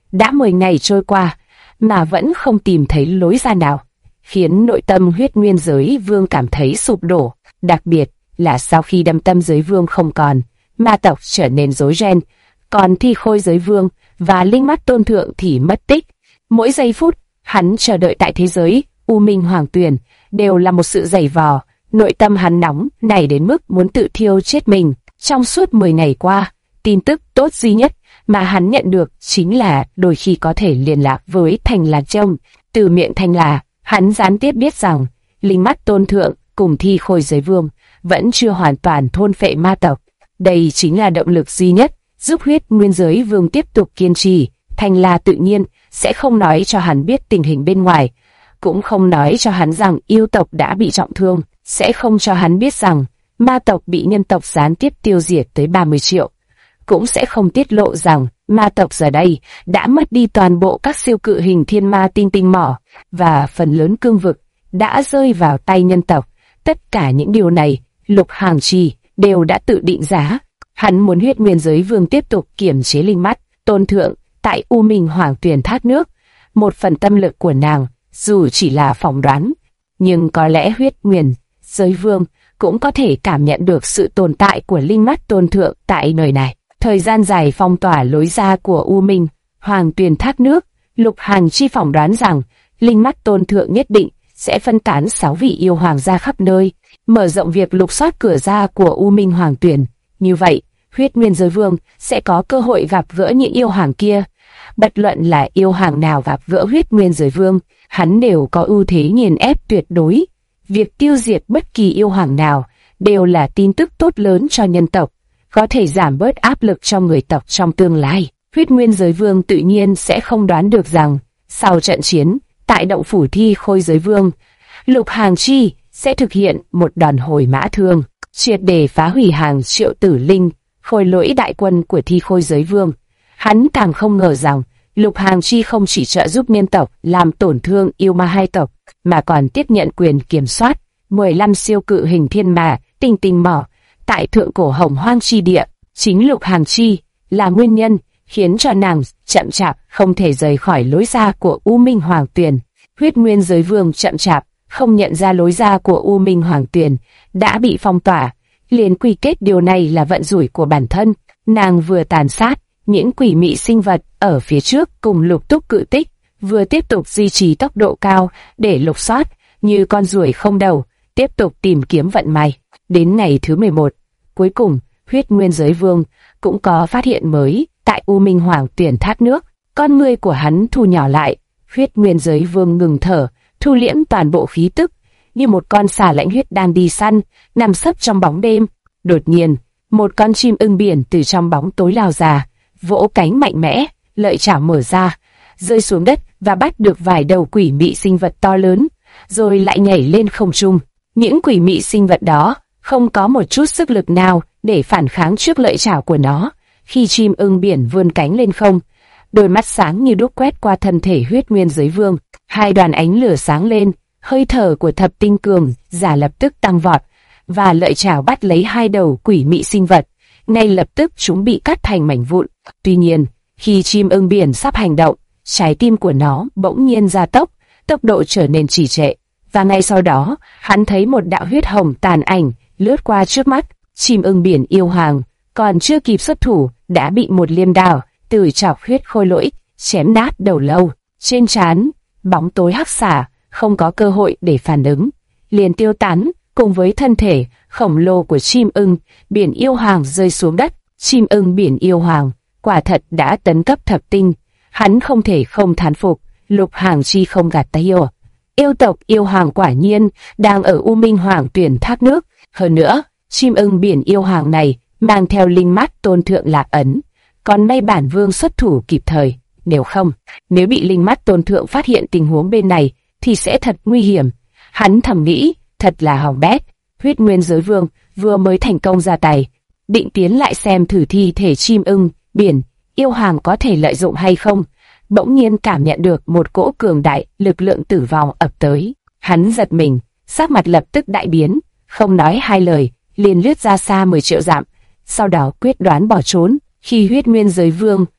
Speaker 1: đã 10 ngày trôi qua, mà vẫn không tìm thấy lối ra nào, khiến nội tâm Huyết Nguyên Giới Vương cảm thấy sụp đổ. Đặc biệt là sau khi Đâm Tâm Giới Vương không còn, ma tộc trở nên rối ren, còn Thi Khôi Giới Vương và Linh Mắt Tôn Thượng thì mất tích. Mỗi giây phút, hắn chờ đợi tại thế giới U Minh Hoàng Tuyền đều là một sự giày vò. Nội tâm hắn nóng nảy đến mức muốn tự thiêu chết mình. Trong suốt 10 ngày qua, tin tức tốt duy nhất mà hắn nhận được chính là đôi khi có thể liên lạc với Thành Là Trông. Từ miệng Thành Là, hắn gián tiếp biết rằng Linh Mắt Tôn Thượng cùng Thi Khôi Giới Vương vẫn chưa hoàn toàn thôn phệ ma tộc. Đây chính là động lực duy nhất giúp Huyết Nguyên Giới Vương tiếp tục kiên trì. Thành Là tự nhiên sẽ không nói cho hắn biết tình hình bên ngoài, cũng không nói cho hắn rằng yêu tộc đã bị trọng thương, sẽ không cho hắn biết rằng ma tộc bị nhân tộc gián tiếp tiêu diệt tới 30 triệu, cũng sẽ không tiết lộ rằng ma tộc giờ đây đã mất đi toàn bộ các siêu cự hình thiên ma tinh mỏ, và phần lớn cương vực đã rơi vào tay nhân tộc. Tất cả những điều này, Lục Hàng Chi đều đã tự định giá. Hắn muốn Huyết Nguyên Giới Vương tiếp tục kiểm chế Linh Mắt Tôn Thượng tại U Minh Hoàng Tuyền thác nước. Một phần tâm lực của nàng, dù chỉ là phỏng đoán, nhưng có lẽ Huyết Nguyên Giới Vương cũng có thể cảm nhận được sự tồn tại của Linh Mắt Tôn Thượng tại nơi này. Thời gian dài phong tỏa lối ra của U Minh Hoàng Tuyền thác nước, Lục Hàng Chi phỏng đoán rằng Linh Mắt Tôn Thượng nhất định sẽ phân tán 6 vị yêu hoàng ra khắp nơi, mở rộng việc lục soát cửa ra của U Minh Hoàng Tuyền. Như vậy, Huyết Nguyên Giới Vương sẽ có cơ hội gặp gỡ những yêu hoàng kia. Bất luận là yêu hoàng nào gặp gỡ Huyết Nguyên Giới Vương, hắn đều có ưu thế nghiền ép tuyệt đối. Việc tiêu diệt bất kỳ yêu hoàng nào đều là tin tức tốt lớn cho nhân tộc, có thể giảm bớt áp lực cho người tộc trong tương lai. Huyết Nguyên Giới Vương tự nhiên sẽ không đoán được rằng, sau trận chiến tại động phủ Thi Khôi Giới Vương, Lục Hàng Chi sẽ thực hiện một đòn hồi mã thương, triệt để phá hủy hàng triệu tử linh, khôi lỗi đại quân của Thi Khôi Giới Vương. Hắn càng không ngờ rằng Lục Hàng Chi không chỉ trợ giúp nhân tộc làm tổn thương yêu ma hai tộc, mà còn tiếp nhận quyền kiểm soát 15 siêu cự hình thiên ma tinh mỏ tại thượng cổ Hồng Hoang chi địa. Chính Lục Hàng Chi là nguyên nhân khiến cho nàng chậm chạp không thể rời khỏi lối ra của U Minh Hoàng Tuyền. Huyết Nguyên Giới Vương chậm chạp không nhận ra lối ra của U Minh Hoàng Tuyền đã bị phong tỏa, liền quy kết điều này là vận rủi của bản thân. Nàng vừa tàn sát những quỷ mị sinh vật ở phía trước cùng lục túc cự tích, vừa tiếp tục duy trì tốc độ cao để lục soát như con ruồi không đầu, tiếp tục tìm kiếm vận may. Đến ngày thứ 11, cuối cùng, Huyết Nguyên Giới Vương cũng có phát hiện mới tại U Minh Hoàng Tuyền thác nước. Con ngươi của hắn thu nhỏ lại, Huyết Nguyên Giới Vương ngừng thở, thu liễm toàn bộ khí tức, như một con xà lãnh huyết đang đi săn, nằm sấp trong bóng đêm. Đột nhiên, một con chim ưng biển từ trong bóng tối lao ra, vỗ cánh mạnh mẽ, lợi chảo mở ra, rơi xuống đất và bắt được vài đầu quỷ mị sinh vật to lớn, rồi lại nhảy lên không trung. Những quỷ mị sinh vật đó không có một chút sức lực nào để phản kháng trước lợi chảo của nó. Khi chim ưng biển vươn cánh lên không, đôi mắt sáng như đuốc quét qua thân thể Huyết Nguyên Giới Vương, hai đoàn ánh lửa sáng lên, hơi thở của thập tinh cường giả lập tức tăng vọt, và lợi chảo bắt lấy hai đầu quỷ mị sinh vật. Ngay lập tức chúng bị cắt thành mảnh vụn. Tuy nhiên, khi chim ưng biển sắp hành động, trái tim của nó bỗng nhiên gia tốc, tốc độ trở nên trì trệ, và ngay sau đó, hắn thấy một đạo huyết hồng tàn ảnh lướt qua trước mắt. Chim ưng biển yêu hoàng còn chưa kịp xuất thủ đã bị một liêm đao từ chọc huyết khôi lỗi chém nát đầu lâu. Trên trán bóng tối hắc xả, không có cơ hội để phản ứng, liền tiêu tán cùng với thân thể khổng lồ của chim ưng biển yêu hoàng rơi xuống đất. Chim ưng biển yêu hoàng quả thật đã tấn cấp thập tinh, hắn không thể không thán phục. Lục Hàng Chi không gạt tay yêu tộc yêu hoàng quả nhiên đang ở U Minh Hoàng Tuyền thác nước. Hơn nữa, chim ưng biển yêu hoàng này mang theo Linh Mắt Tôn Thượng lạc ấn, còn may bản vương xuất thủ kịp thời, nếu bị Linh Mắt Tôn Thượng phát hiện tình huống bên này thì sẽ thật nguy hiểm. Hắn thầm nghĩ, thật là hỏng bét. Huyết Nguyên Giới Vương vừa mới thành công ra tay, định tiến lại xem thử thi thể chim ưng biển yêu hoàng có thể lợi dụng hay không. Bỗng nhiên cảm nhận được một cỗ cường đại lực lượng tử vong ập tới. Hắn giật mình, sắc mặt lập tức đại biến, không nói hai lời, liền lướt ra xa 10 triệu dặm, sau đó quyết đoán bỏ trốn. Khi Huyết Nguyên Giới Vương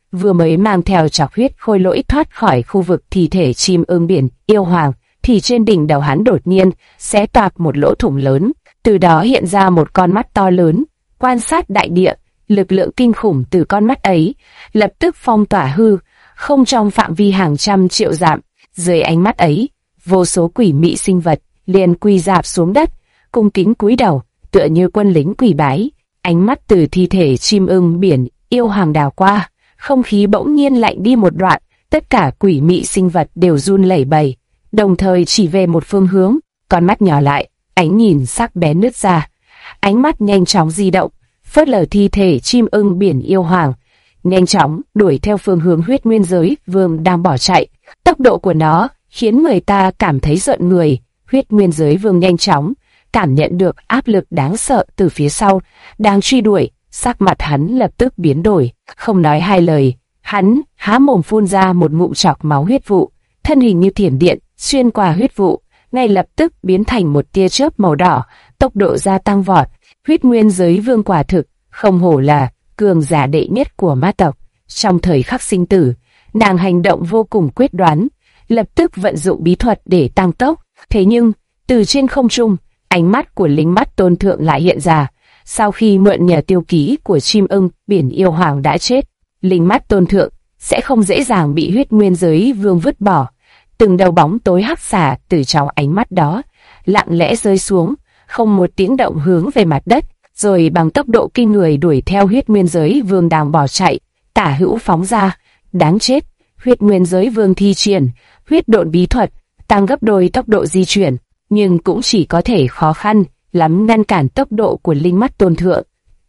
Speaker 1: vừa mới mang theo trọc huyết khôi lỗi thoát khỏi khu vực thi thể chim ưng biển yêu hoàng, thì trên đỉnh đầu hắn đột nhiên xé toạc một lỗ thủng lớn, từ đó hiện ra một con mắt to lớn, quan sát đại địa. Lực lượng kinh khủng từ con mắt ấy lập tức phong tỏa hư không trong phạm vi hàng trăm triệu dặm. Dưới ánh mắt ấy, vô số quỷ mị sinh vật liền quỳ rạp xuống đất, cung kính cúi đầu, tựa như quân lính quỳ bái. Ánh mắt từ thi thể chim ưng biển yêu hoàng đào qua, không khí bỗng nhiên lạnh đi một đoạn. Tất cả quỷ mị sinh vật đều run lẩy bẩy, đồng thời chỉ về một phương hướng. Con mắt nhỏ lại, ánh nhìn sắc bén nứt ra. Ánh mắt nhanh chóng di động, phớt lờ thi thể chim ưng biển yêu hoàng, nhanh chóng đuổi theo phương hướng huyết nguyên giới vương đang bỏ chạy. Tốc độ của nó khiến người ta cảm thấy rợn người. Huyết nguyên giới vương nhanh chóng cảm nhận được áp lực đáng sợ từ phía sau đang truy đuổi. Sắc mặt hắn lập tức biến đổi, không nói hai lời, hắn há mồm phun ra một ngụm trọc máu huyết vụ, thân hình như thiểm điện xuyên qua huyết vụ, ngay lập tức biến thành một tia chớp màu đỏ, tốc độ gia tăng vọt. Huyết nguyên giới vương quả thực không hổ là cường giả đệ nhất của ma tộc. Trong thời khắc sinh tử, nàng hành động vô cùng quyết đoán, lập tức vận dụng bí thuật để tăng tốc. Thế nhưng từ trên không trung, ánh mắt của lính mắt tôn thượng lại hiện ra. Sau khi mượn nhờ tiêu ký của chim ưng biển yêu hoàng đã chết, lính mắt tôn thượng sẽ không dễ dàng bị huyết nguyên giới vương vứt bỏ. Từng đầu bóng tối hắc xả từ trong ánh mắt đó lặng lẽ rơi xuống, không một tiếng động hướng về mặt đất, rồi bằng tốc độ kinh người đuổi theo huyết nguyên giới vương đang bỏ chạy, tả hữu phóng ra. Đáng chết! Huyết nguyên giới vương thi triển huyết độn bí thuật, tăng gấp đôi tốc độ di chuyển, nhưng cũng chỉ có thể khó khăn lắm ngăn cản tốc độ của linh mắt tôn thượng.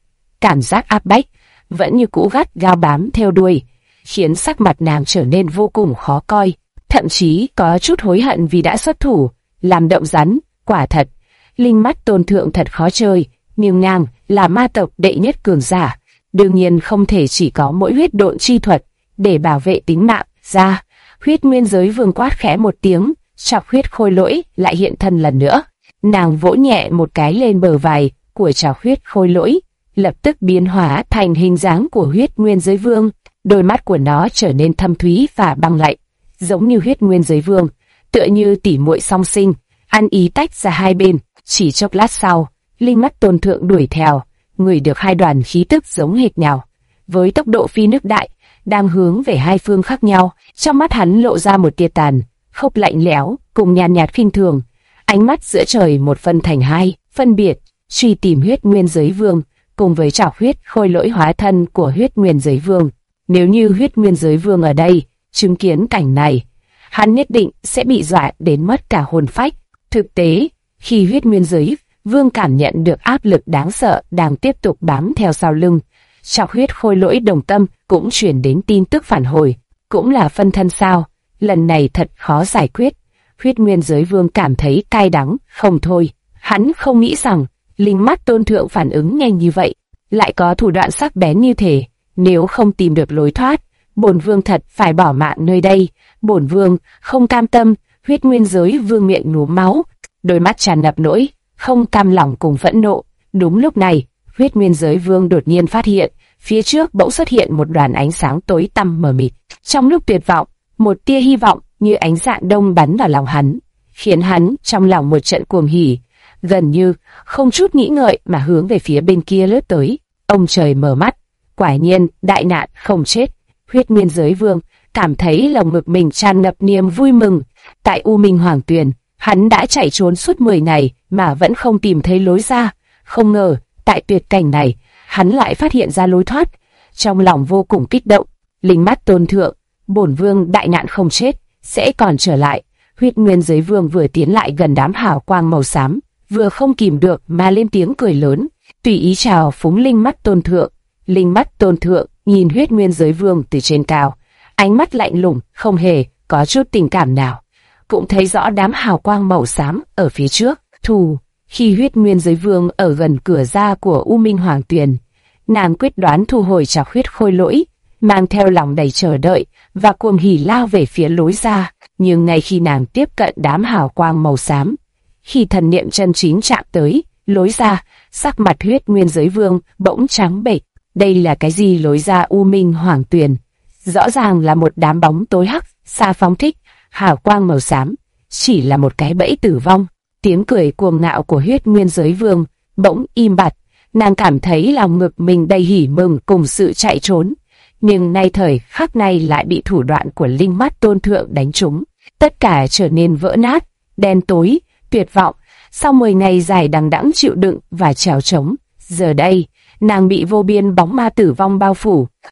Speaker 1: Cảm giác áp bách vẫn như cũ gắt gao bám theo đuôi, khiến sắc mặt nàng trở nên vô cùng khó coi, thậm chí có chút hối hận vì đã xuất thủ làm động rắn. Quả thật, linh mắt tôn thượng thật khó chơi, nhưng nàng là ma tộc đệ nhất cường giả, đương nhiên không thể chỉ có mỗi huyết độn chi thuật để bảo vệ tính mạng ra. Huyết nguyên giới vương quát khẽ một tiếng, trọc huyết khôi lỗi lại hiện thân lần nữa. Nàng vỗ nhẹ một cái lên bờ vai của trọc huyết khôi lỗi, lập tức biến hóa thành hình dáng của huyết nguyên giới vương. Đôi mắt của nó trở nên thâm thúy và băng lạnh, giống như huyết nguyên giới vương, tựa như tỉ muội song sinh, ăn ý tách ra hai bên. Chỉ chốc lát sau, linh mắt tôn thượng đuổi theo, ngửi được hai đoàn khí tức giống hệt nhau, với tốc độ phi nước đại, đang hướng về hai phương khác nhau. Trong mắt hắn lộ ra một tia tàn khốc lạnh lẽo cùng nhàn nhạt khinh thường. Ánh mắt giữa trời một phân thành hai, phân biệt truy tìm huyết nguyên giới vương cùng với trảo huyết khôi lỗi hóa thân của huyết nguyên giới vương. Nếu như huyết nguyên giới vương ở đây chứng kiến cảnh này, hắn nhất định sẽ bị dọa đến mất cả hồn phách. Thực tế, khi huyết nguyên giới vương cảm nhận được áp lực đáng sợ đang tiếp tục bám theo sau lưng, trảo huyết khôi lỗi đồng tâm cũng truyền đến tin tức phản hồi. Cũng là phân thân sao? Lần này thật khó giải quyết. Huyết nguyên giới vương cảm thấy cay đắng không thôi. Hắn không nghĩ rằng linh mắt tôn thượng phản ứng nhanh như vậy, lại có thủ đoạn sắc bén như thế. Nếu không tìm được lối thoát, bổn vương thật phải bỏ mạng nơi đây. Bổn vương không cam tâm. Huyết nguyên giới vương miệng núm máu, đôi mắt tràn ngập nỗi không cam lòng cùng phẫn nộ. Đúng lúc này, huyết nguyên giới vương đột nhiên phát hiện phía trước bỗng xuất hiện một đoàn ánh sáng tối tăm mờ mịt. Trong lúc tuyệt vọng, một tia hy vọng như ánh dạng đông bắn vào lòng hắn, khiến hắn trong lòng một trận cuồng hỉ, gần như không chút nghĩ ngợi mà hướng về phía bên kia lướt tới. Ông trời mở mắt, quả nhiên đại nạn không chết. Huyết nguyên giới vương cảm thấy lồng ngực mình tràn ngập niềm vui mừng. Tại U Minh Hoàng Tuyền, hắn đã chạy trốn suốt 10 ngày mà vẫn không tìm thấy lối ra. Không ngờ, tại tuyệt cảnh này, hắn lại phát hiện ra lối thoát. Trong lòng vô cùng kích động, linh mắt tôn thượng, bổn vương đại nạn không chết, sẽ còn trở lại. Huyết nguyên giới vương vừa tiến lại gần đám hào quang màu xám, vừa không kìm được mà lên tiếng cười lớn, tùy ý chào phúng linh mắt tôn thượng. Linh mắt tôn thượng nhìn huyết nguyên giới vương từ trên cao, ánh mắt lạnh lùng, không hề có chút tình cảm nào. Cũng thấy rõ đám hào quang màu xám ở phía trước. Khi huyết nguyên giới vương ở gần cửa ra của U Minh Hoàng Tuyền, nàng quyết đoán thu hồi trảo huyết khôi lỗi, mang theo lòng đầy chờ đợi và cuồng hỉ lao về phía lối ra. Nhưng ngay khi nàng tiếp cận đám hào quang màu xám, khi thần niệm chân chính chạm tới lối ra, sắc mặt huyết nguyên giới vương bỗng trắng bệch. Đây là cái gì? Lối ra U Minh Hoàng Tuyền rõ ràng là một đám bóng tối hắc, xa phóng thích, hào quang màu xám, chỉ là một cái bẫy tử vong. Tiếng cười cuồng ngạo của huyết nguyên giới vương bỗng im bặt, nàng cảm thấy lòng ngực mình đầy hỉ mừng cùng sự chạy trốn, nhưng nay thời khắc này lại bị thủ đoạn của linh mắt tôn thượng đánh trúng. Tất cả trở nên vỡ nát, đen tối, tuyệt vọng. Sau 10 ngày dài đằng đẵng chịu đựng và trèo trống, giờ đây nàng bị vô biên bóng ma tử vong bao phủ.